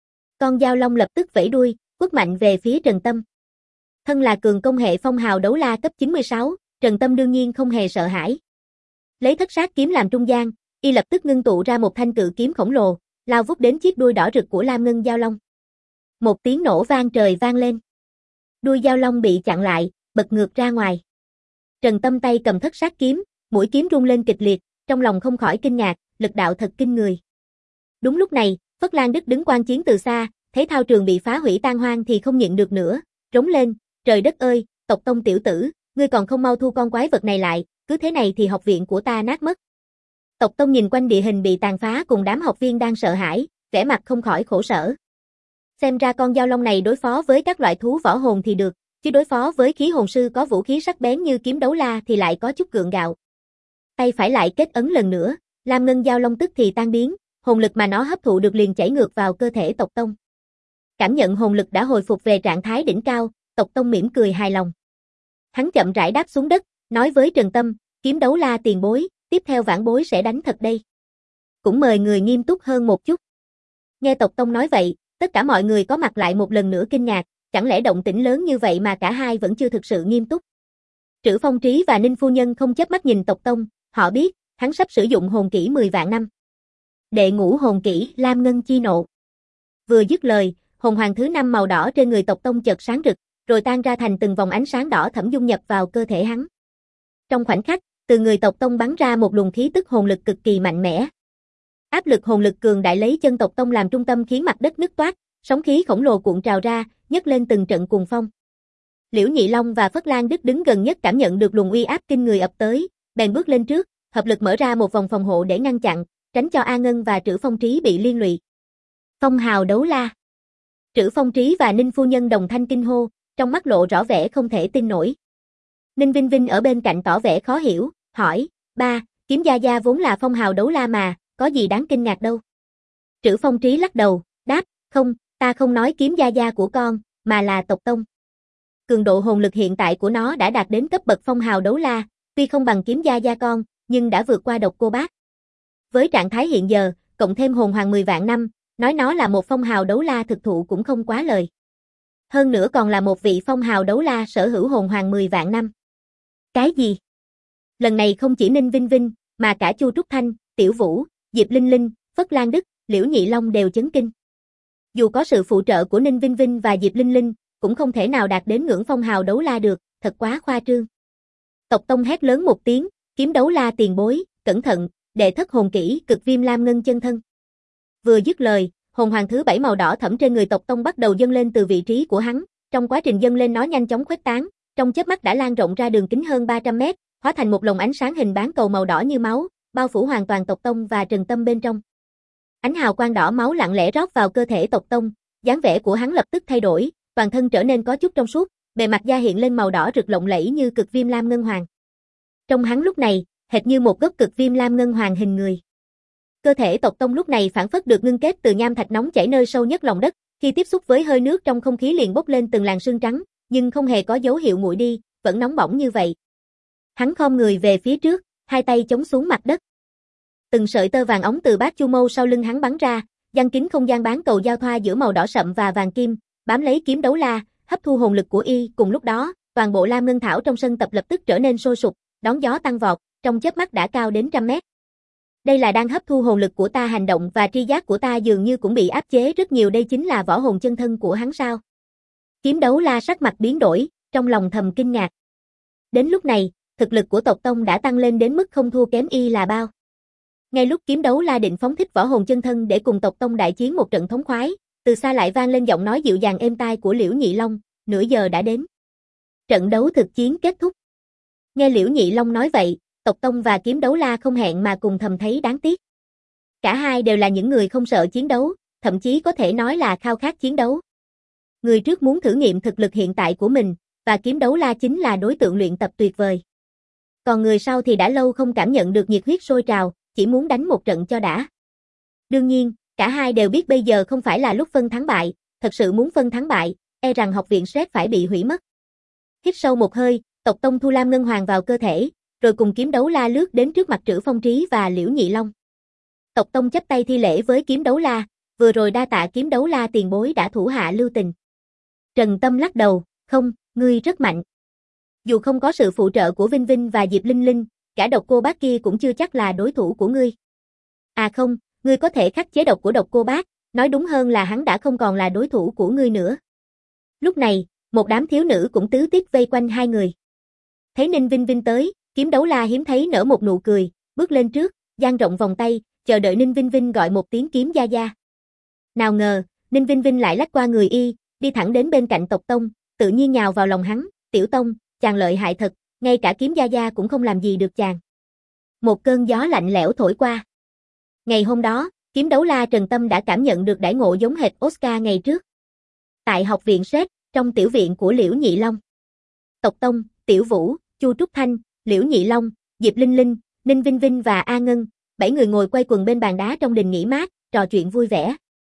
Con Giao Long lập tức vẫy đuôi, quất mạnh về phía Trần Tâm. Thân là cường công hệ phong hào đấu la cấp 96, Trần Tâm đương nhiên không hề sợ hãi. Lấy thất sát kiếm làm trung gian, y lập tức ngưng tụ ra một thanh cự kiếm khổng lồ, lao vút đến chiếc đuôi đỏ rực của Lam Ngân Giao Long. Một tiếng nổ vang trời vang lên. Đuôi Giao Long bị chặn lại, bật ngược ra ngoài. Trần Tâm tay cầm thất sát kiếm, mũi kiếm rung lên kịch liệt, trong lòng không khỏi kinh ngạc, lực đạo thật kinh người. Đúng lúc này, Phất Lan Đức đứng quan chiến từ xa, thấy thao trường bị phá hủy tan hoang thì không nhịn được nữa, rống lên, trời đất ơi, tộc tông tiểu tử, ngươi còn không mau thu con quái vật này lại, cứ thế này thì học viện của ta nát mất. Tộc tông nhìn quanh địa hình bị tàn phá cùng đám học viên đang sợ hãi, vẻ mặt không khỏi khổ sở. Xem ra con Giao Long này đối phó với các loại thú võ hồn thì được, chứ đối phó với khí hồn sư có vũ khí sắc bén như kiếm đấu la thì lại có chút gượng gạo. Tay phải lại kết ấn lần nữa, Lam Ngân Giao Long tức thì tan biến, hồn lực mà nó hấp thụ được liền chảy ngược vào cơ thể tộc tông. Cảm nhận hồn lực đã hồi phục về trạng thái đỉnh cao, tộc tông mỉm cười hài lòng. Hắn chậm rãi đáp xuống đất, nói với Trần Tâm, kiếm đấu la tiền bối, tiếp theo vãn bối sẽ đánh thật đây. Cũng mời người nghiêm túc hơn một chút. Nghe tộc tông nói vậy, tất cả mọi người có mặt lại một lần nữa kinh ngạc, chẳng lẽ động tĩnh lớn như vậy mà cả hai vẫn chưa thực sự nghiêm túc. Trữ Phong Trí và Ninh Phu Nhân không chớp mắt nhìn tộc tông, họ biết, hắn sắp sử dụng hồn kỹ 10 vạn năm. Đệ ngũ hồn kỹ Lam Ngân Chi Nộ. Vừa dứt lời, hồn hoàng thứ 5 màu đỏ trên người tộc tông chợt sáng rực, rồi tan ra thành từng vòng ánh sáng đỏ thẫm dung nhập vào cơ thể hắn. Trong khoảnh khắc, từ người tộc tông bắn ra một luồng khí tức hồn lực cực kỳ mạnh mẽ. Áp lực hồn lực cường đại lấy chân tộc tông làm trung tâm khiến mặt đất nứt toát, sóng khí khổng lồ cuộn trào ra, nhấc lên từng trận cuồng phong. Liễu Nhị Long và Phất Lan Đức đứng gần nhất cảm nhận được luồng uy áp kinh người ập tới, bèn bước lên trước, hợp lực mở ra một vòng phòng hộ để ngăn chặn, tránh cho A Ngân và Trữ Phong Trí bị liên lụy. Phong hào đấu la. Trữ Phong Trí và Ninh Phu Nhân đồng thanh kinh hô, trong mắt lộ rõ vẻ không thể tin nổi. Ninh Vinh Vinh ở bên cạnh tỏ vẻ khó hiểu, hỏi, ba, kiếm gia gia vốn là phong hào đấu la mà, có gì đáng kinh ngạc đâu. Trữ Phong Trí lắc đầu, đáp, không, ta không nói kiếm gia gia của con, mà là tộc tông. Cường độ hồn lực hiện tại của nó đã đạt đến cấp bậc phong hào đấu la, tuy không bằng kiếm gia gia con, nhưng đã vượt qua độc cô bác. Với trạng thái hiện giờ, cộng thêm hồn hoàng 10 vạn năm, nói nó là một phong hào đấu la thực thụ cũng không quá lời. Hơn nữa còn là một vị phong hào đấu la sở hữu hồn hoàng 10 vạn năm. Cái gì? Lần này không chỉ Ninh Vinh Vinh, mà cả Chu Trúc Thanh, Tiểu Vũ, Diệp Linh Linh, Phất Lan Đức, Liễu Nhị Long đều chấn kinh. Dù có sự phụ trợ của Ninh Vinh Vinh và Diệp Linh Linh, cũng không thể nào đạt đến ngưỡng phong hào đấu la được, thật quá khoa trương. Tộc tông hét lớn một tiếng, kiếm đấu la tiền bối, cẩn thận, đệ thất hồn kỹ, cực viêm lam ngân chân thân. Vừa dứt lời, hồn hoàng thứ 7 màu đỏ thẫm trên người tộc tông bắt đầu dâng lên từ vị trí của hắn, trong quá trình dâng lên nó nhanh chóng khuếch tán, trong chớp mắt đã lan rộng ra đường kính hơn 300 mét, hóa thành một lồng ánh sáng hình bán cầu màu đỏ như máu, bao phủ hoàn toàn tộc tông và Trần Tâm bên trong. Ánh hào quang đỏ máu lặng lẽ rót vào cơ thể tộc tông, dáng vẻ của hắn lập tức thay đổi, toàn thân trở nên có chút trong suốt, bề mặt da hiện lên màu đỏ rực lộng lẫy như cực viêm lam ngân hoàng. Trong hắn lúc này, hệt như một gốc cực viêm lam ngân hoàng hình người. Cơ thể tộc tông lúc này phảng phất được ngưng kết từ nham thạch nóng chảy nơi sâu nhất lòng đất, khi tiếp xúc với hơi nước trong không khí liền bốc lên từng làn sương trắng, nhưng không hề có dấu hiệu nguội đi, vẫn nóng bỏng như vậy. Hắn khom người về phía trước, hai tay chống xuống mặt đất. Từng sợi tơ vàng óng từ bát chu mâu sau lưng hắn bắn ra, giăng kín không gian bán cầu giao thoa giữa màu đỏ sậm và vàng kim, bám lấy kiếm đấu la, hấp thu hồn lực của y. Cùng lúc đó, toàn bộ lam ngân thảo trong sân tập lập tức trở nên sôi sục, đón gió tăng vọt, trong chớp mắt đã cao đến trăm mét. Đây là đang hấp thu hồn lực của ta, hành động và tri giác của ta dường như cũng bị áp chế rất nhiều, đây chính là võ hồn chân thân của hắn sao? Kiếm đấu la sắc mặt biến đổi, trong lòng thầm kinh ngạc. Đến lúc này, thực lực của tộc tông đã tăng lên đến mức không thua kém y là bao. Ngay lúc kiếm đấu la định phóng thích võ hồn chân thân để cùng tộc tông đại chiến một trận thống khoái, từ xa lại vang lên giọng nói dịu dàng êm tai của Liễu Nhị Long, nửa giờ đã đến. Trận đấu thực chiến kết thúc. Nghe Liễu Nhị Long nói vậy, tộc tông và kiếm đấu la không hẹn mà cùng thầm thấy đáng tiếc. Cả hai đều là những người không sợ chiến đấu, thậm chí có thể nói là khao khát chiến đấu. Người trước muốn thử nghiệm thực lực hiện tại của mình, và kiếm đấu la chính là đối tượng luyện tập tuyệt vời. Còn người sau thì đã lâu không cảm nhận được nhiệt huyết sôi trào, chỉ muốn đánh một trận cho đã. Đương nhiên, cả hai đều biết bây giờ không phải là lúc phân thắng bại, thật sự muốn phân thắng bại, e rằng học viện Sret phải bị hủy mất. Hít sâu một hơi, tộc tông thu lam ngân hoàng vào cơ thể, rồi cùng kiếm đấu la lướt đến trước mặt Trử Phong Trí và Liễu Nhị Long. Tộc tông chắp tay thi lễ với kiếm đấu la, vừa rồi đa tạ kiếm đấu la tiền bối đã thủ hạ lưu tình. Trần Tâm lắc đầu, không, ngươi rất mạnh. Dù không có sự phụ trợ của Vinh Vinh và Diệp Linh Linh, cả độc cô bác kia cũng chưa chắc là đối thủ của ngươi. À không, ngươi có thể khắc chế độc của độc cô bác, nói đúng hơn là hắn đã không còn là đối thủ của ngươi nữa. Lúc này, một đám thiếu nữ cũng tứ tiếp vây quanh hai người. Thấy Ninh Vinh Vinh tới, kiếm đấu la hiếm thấy nở một nụ cười, bước lên trước, dang rộng vòng tay, chờ đợi Ninh Vinh Vinh gọi một tiếng kiếm gia gia. Nào ngờ, Ninh Vinh Vinh lại lách qua người y, đi thẳng đến bên cạnh tộc tông, tự nhiên nhào vào lòng hắn, tiểu tông, chàng lợi hại thật, ngay cả kiếm gia gia cũng không làm gì được chàng. Một cơn gió lạnh lẽo thổi qua. Ngày hôm đó, kiếm đấu la Trần Tâm đã cảm nhận được đãi ngộ giống hệt Oscar ngày trước. Tại học viện Sret, trong tiểu viện của Liễu Nhị Long. Tộc tông, Tiểu Vũ, Chu Trúc Thanh, Liễu Nhị Long, Diệp Linh Linh, Ninh Vinh Vinh và A Ngân, 7 người ngồi quay quần bên bàn đá trong đình nghỉ mát, trò chuyện vui vẻ.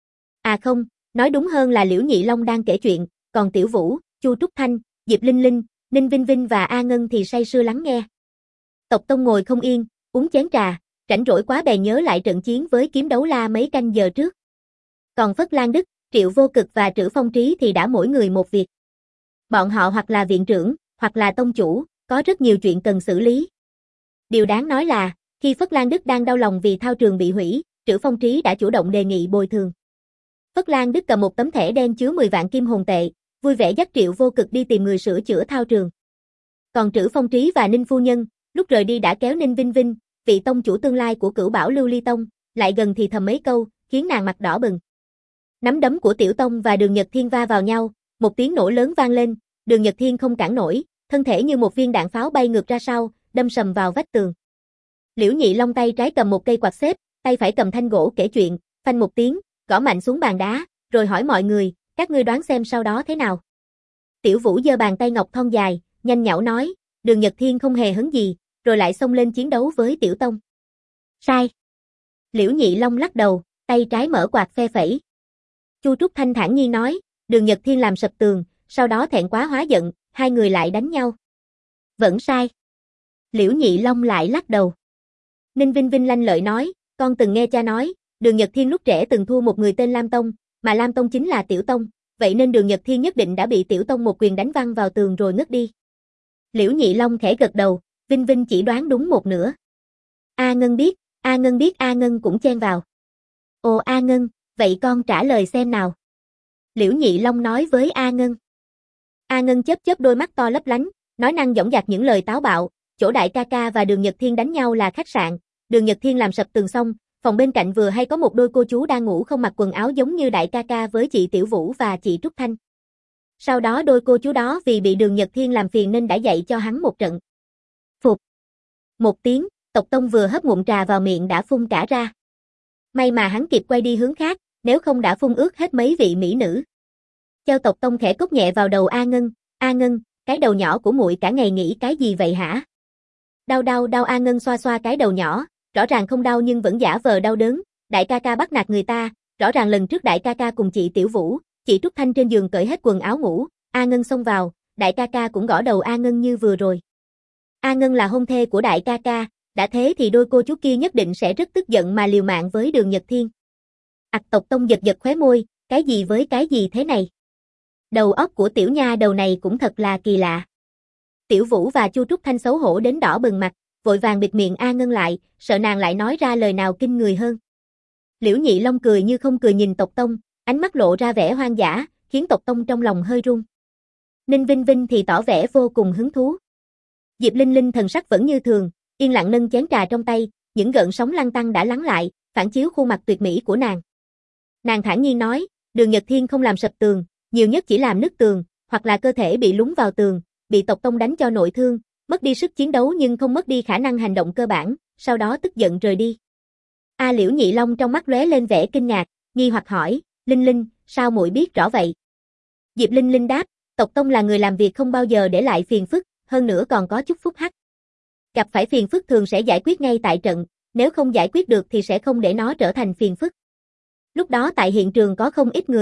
À không, nói đúng hơn là Liễu Nhị Long đang kể chuyện, còn Tiểu Vũ, Chu Trúc Thanh, Diệp Linh Linh, Ninh Vinh Vinh và A Ngân thì say sưa lắng nghe. Tộc tông ngồi không yên, uống chén trà, rảnh rỗi quá bèn nhớ lại trận chiến với kiếm đấu la mấy canh giờ trước. Còn Phất Lan Đức, Triệu Vô Cực và Trử Phong Trí thì đã mỗi người một việc. Bọn họ hoặc là viện trưởng, hoặc là tông chủ, có rất nhiều chuyện cần xử lý. Điều đáng nói là, khi Phất Lan Đức đang đau lòng vì thao trường bị hủy, Trử Phong Trí đã chủ động đề nghị bồi thường. Phất Lan Đức cầm một tấm thẻ đen chứa 10 vạn kim hồn tệ, vui vẻ dắt Triệu Vô Cực đi tìm người sửa chữa thao trường. Còn Trử Phong Trí và Ninh phu nhân, lúc rời đi đã kéo Ninh Vinh Vinh, vị tông chủ tương lai của Cửu Bảo Lưu Ly Tông, lại gần thì thầm mấy câu, khiến nàng mặt đỏ bừng. Nắm đấm của Tiểu Tông và Đường Nhật Thiên va vào nhau, một tiếng nổ lớn vang lên, Đường Nhật Thiên không cản nổi, thân thể như một viên đạn pháo bay ngược ra sau, đâm sầm vào vách tường. Liễu Nhị Long tay trái cầm một cây quạt xếp, tay phải cầm thanh gỗ kể chuyện, phanh một tiếng, gõ mạnh xuống bàn đá, rồi hỏi mọi người, các ngươi đoán xem sau đó thế nào. Tiểu Vũ giơ bàn tay ngọc thon dài, nhanh nhảu nói, Đường Nhật Thiên không hề hấn gì, rồi lại xông lên chiến đấu với Tiểu Tông. Sai. Liễu Nhị Long lắc đầu, tay trái mở quạt phe phẩy. Chu Trúc Thanh thản nhiên nói, Đường Nhật Thiên làm sập tường, sau đó thẹn quá hóa giận, hai người lại đánh nhau. Vẫn sai. Liễu Nhị Long lại lắc đầu. Ninh Vinh Vinh lanh lợi nói, con từng nghe cha nói, Đường Nhật Thiên lúc trẻ từng thua một người tên Lam Tông, mà Lam Tông chính là Tiểu Tông, vậy nên Đường Nhật Thiên nhất định đã bị Tiểu Tông một quyền đánh văng vào tường rồi ngất đi. Liễu Nhị Long khẽ gật đầu, Vinh Vinh chỉ đoán đúng một nửa. A Ngân biết, A Ngân biết, A Ngân cũng chen vào. Ồ A Ngân, vậy con trả lời xem nào. Liễu Nhị Long nói với A Ngân. A Ngân chớp chớp đôi mắt to lấp lánh, nói năng dõng dạc những lời táo bạo, chỗ đại ca ca và Đường Nhật Thiên đánh nhau là khách sạn, Đường Nhật Thiên làm sập tường xong, phòng bên cạnh vừa hay có một đôi cô chú đang ngủ không mặc quần áo giống như đại ca ca với chị Tiểu Vũ và chị Trúc Thanh. Sau đó đôi cô chú đó vì bị Đường Nhật Thiên làm phiền nên đã dạy cho hắn một trận. Phục. Một tiếng, Tộc Tông vừa hấp ngụm trà vào miệng đã phun cả ra. May mà hắn kịp quay đi hướng khác, nếu không đã phun ướt hết mấy vị mỹ nữ. Châu Tộc Tông khẽ cốc nhẹ vào đầu A Ngân, A Ngân, cái đầu nhỏ của muội cả ngày nghĩ cái gì vậy hả? Đau đau đau. A Ngân xoa xoa cái đầu nhỏ, rõ ràng không đau nhưng vẫn giả vờ đau đớn, đại ca ca bắt nạt người ta, rõ ràng lần trước đại ca ca cùng chị Tiểu Vũ, chị Trúc Thanh trên giường cởi hết quần áo ngủ, A Ngân xông vào, đại ca ca cũng gõ đầu A Ngân như vừa rồi. A Ngân là hôn thê của đại ca ca, đã thế thì đôi cô chú kia nhất định sẽ rất tức giận mà liều mạng với Đường Nhật Thiên. Tộc Tông giật giật khóe môi, cái gì với cái gì thế này? Đầu óc của tiểu nha đầu này cũng thật là kỳ lạ. Tiểu Vũ và Chu Trúc Thanh xấu hổ đến đỏ bừng mặt, vội vàng bịt miệng A Ngân lại, sợ nàng lại nói ra lời nào kinh người hơn. Liễu Nhị Long cười như không cười nhìn Tộc Tông, ánh mắt lộ ra vẻ hoang dã, khiến Tộc Tông trong lòng hơi run. Ninh Vinh Vinh thì tỏ vẻ vô cùng hứng thú. Diệp Linh Linh thần sắc vẫn như thường, yên lặng nâng chén trà trong tay, những gợn sóng lăn tăn đã lắng lại, phản chiếu khuôn mặt tuyệt mỹ của nàng. Nàng thản nhiên nói, Đường Nhật Thiên không làm sập tường, nhiều nhất chỉ làm nứt tường, hoặc là cơ thể bị lún vào tường, bị Tộc Tông đánh cho nội thương, mất đi sức chiến đấu nhưng không mất đi khả năng hành động cơ bản, sau đó tức giận rời đi. Liễu Nhị Long trong mắt lóe lên vẻ kinh ngạc, nghi hoặc hỏi, Linh Linh, sao muội biết rõ vậy? Diệp Linh Linh đáp, Tộc Tông là người làm việc không bao giờ để lại phiền phức, hơn nữa còn có chút phúc hắc. Gặp phải phiền phức thường sẽ giải quyết ngay tại trận, nếu không giải quyết được thì sẽ không để nó trở thành phiền phức. Lúc đó tại hiện trường có không ít người,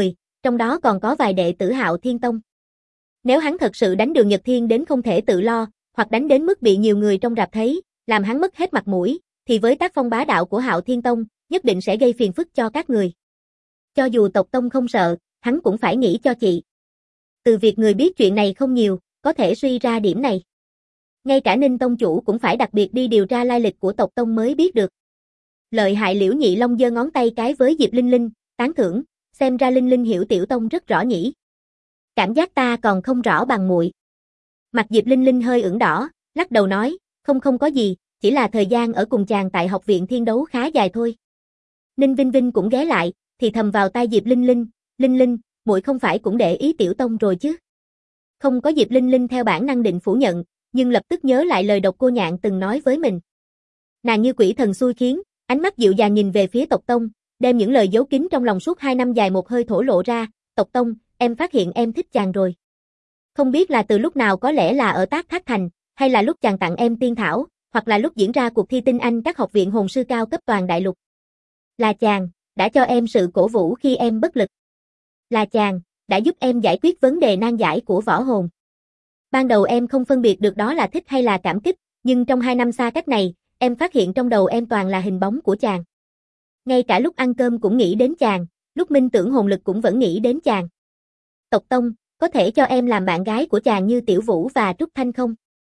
trong đó còn có vài đệ tử Hạo Thiên Tông. Nếu hắn thật sự đánh Đường Nhật Thiên đến không thể tự lo, hoặc đánh đến mức bị nhiều người trong rạp thấy, làm hắn mất hết mặt mũi, thì với tác phong bá đạo của Hạo Thiên Tông, nhất định sẽ gây phiền phức cho các người. Cho dù tộc tông không sợ, hắn cũng phải nghĩ cho chị. Từ việc người biết chuyện này không nhiều, có thể suy ra điểm này. Ngay cả Ninh tông chủ cũng phải đặc biệt đi điều tra lai lịch của tộc tông mới biết được. Lợi hại. Liễu Nhị Long giơ ngón tay cái với Diệp Linh Linh, tán thưởng, xem ra Linh Linh hiểu tiểu tông rất rõ nhỉ. Cảm giác ta còn không rõ bằng muội. Mặt Diệp Linh Linh hơi ửng đỏ, lắc đầu nói, không có gì, chỉ là thời gian ở cùng chàng tại học viện thiên đấu khá dài thôi. Ninh Vinh Vinh cũng ghé lại, thì thầm vào tai Diệp Linh Linh, Linh Linh, muội không phải cũng để ý tiểu tông rồi chứ? Không có. Diệp Linh Linh theo bản năng định phủ nhận, nhưng lập tức nhớ lại lời Độc Cô Nhạn từng nói với mình. Nàng như quỷ thần xui khiến, ánh mắt dịu dàng nhìn về phía tộc tông, đem những lời giấu kín trong lòng suốt 2 năm dài một hơi thổ lộ ra, tộc tông, em phát hiện em thích chàng rồi. Không biết là từ lúc nào, có lẽ là ở Tác Thác Thành, hay là lúc chàng tặng em tiên thảo, hoặc là lúc diễn ra cuộc thi tinh anh các học viện hồn sư cao cấp toàn đại lục. Là chàng, đã cho em sự cổ vũ khi em bất lực. Là chàng, đã giúp em giải quyết vấn đề nan giải của võ hồn. Ban đầu em không phân biệt được đó là thích hay là cảm kích, nhưng trong 2 năm xa cách này, em phát hiện trong đầu em toàn là hình bóng của chàng. Ngay cả lúc ăn cơm cũng nghĩ đến chàng, lúc minh tưởng hồn lực cũng vẫn nghĩ đến chàng. Tộc tông, có thể cho em làm bạn gái của chàng như Tiểu Vũ và Trúc Thanh không?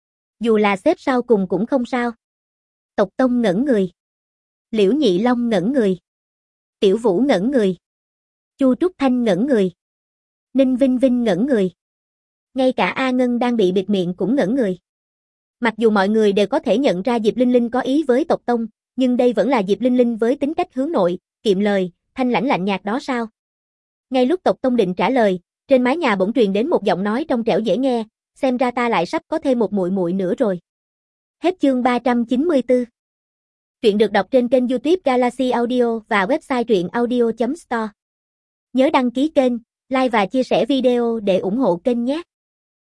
Dù là xếp sau cùng cũng không sao. Tộc tông ngẩn người. Liễu Nhị Long ngẩn người. Tiểu Vũ ngẩn người. Chu Trúc Thanh ngẩn người. Ninh Vinh Vinh ngẩn người. Ngay cả A Ngân đang bị bịt miệng cũng ngẩn người. Mặc dù mọi người đều có thể nhận ra Diệp Linh Linh có ý với tộc tông, nhưng đây vẫn là Diệp Linh Linh với tính cách hướng nội, kiệm lời, thanh lãnh lạnh nhạt đó sao? Ngay lúc tộc tông định trả lời, trên mái nhà bỗng truyền đến một giọng nói trong trẻo dễ nghe, xem ra ta lại sắp có thêm một muội muội nữa rồi. Hết chương 394. Truyện được đọc trên kênh YouTube Galaxy Audio và website truyệnaudio.store. Nhớ đăng ký kênh, like và chia sẻ video để ủng hộ kênh nhé.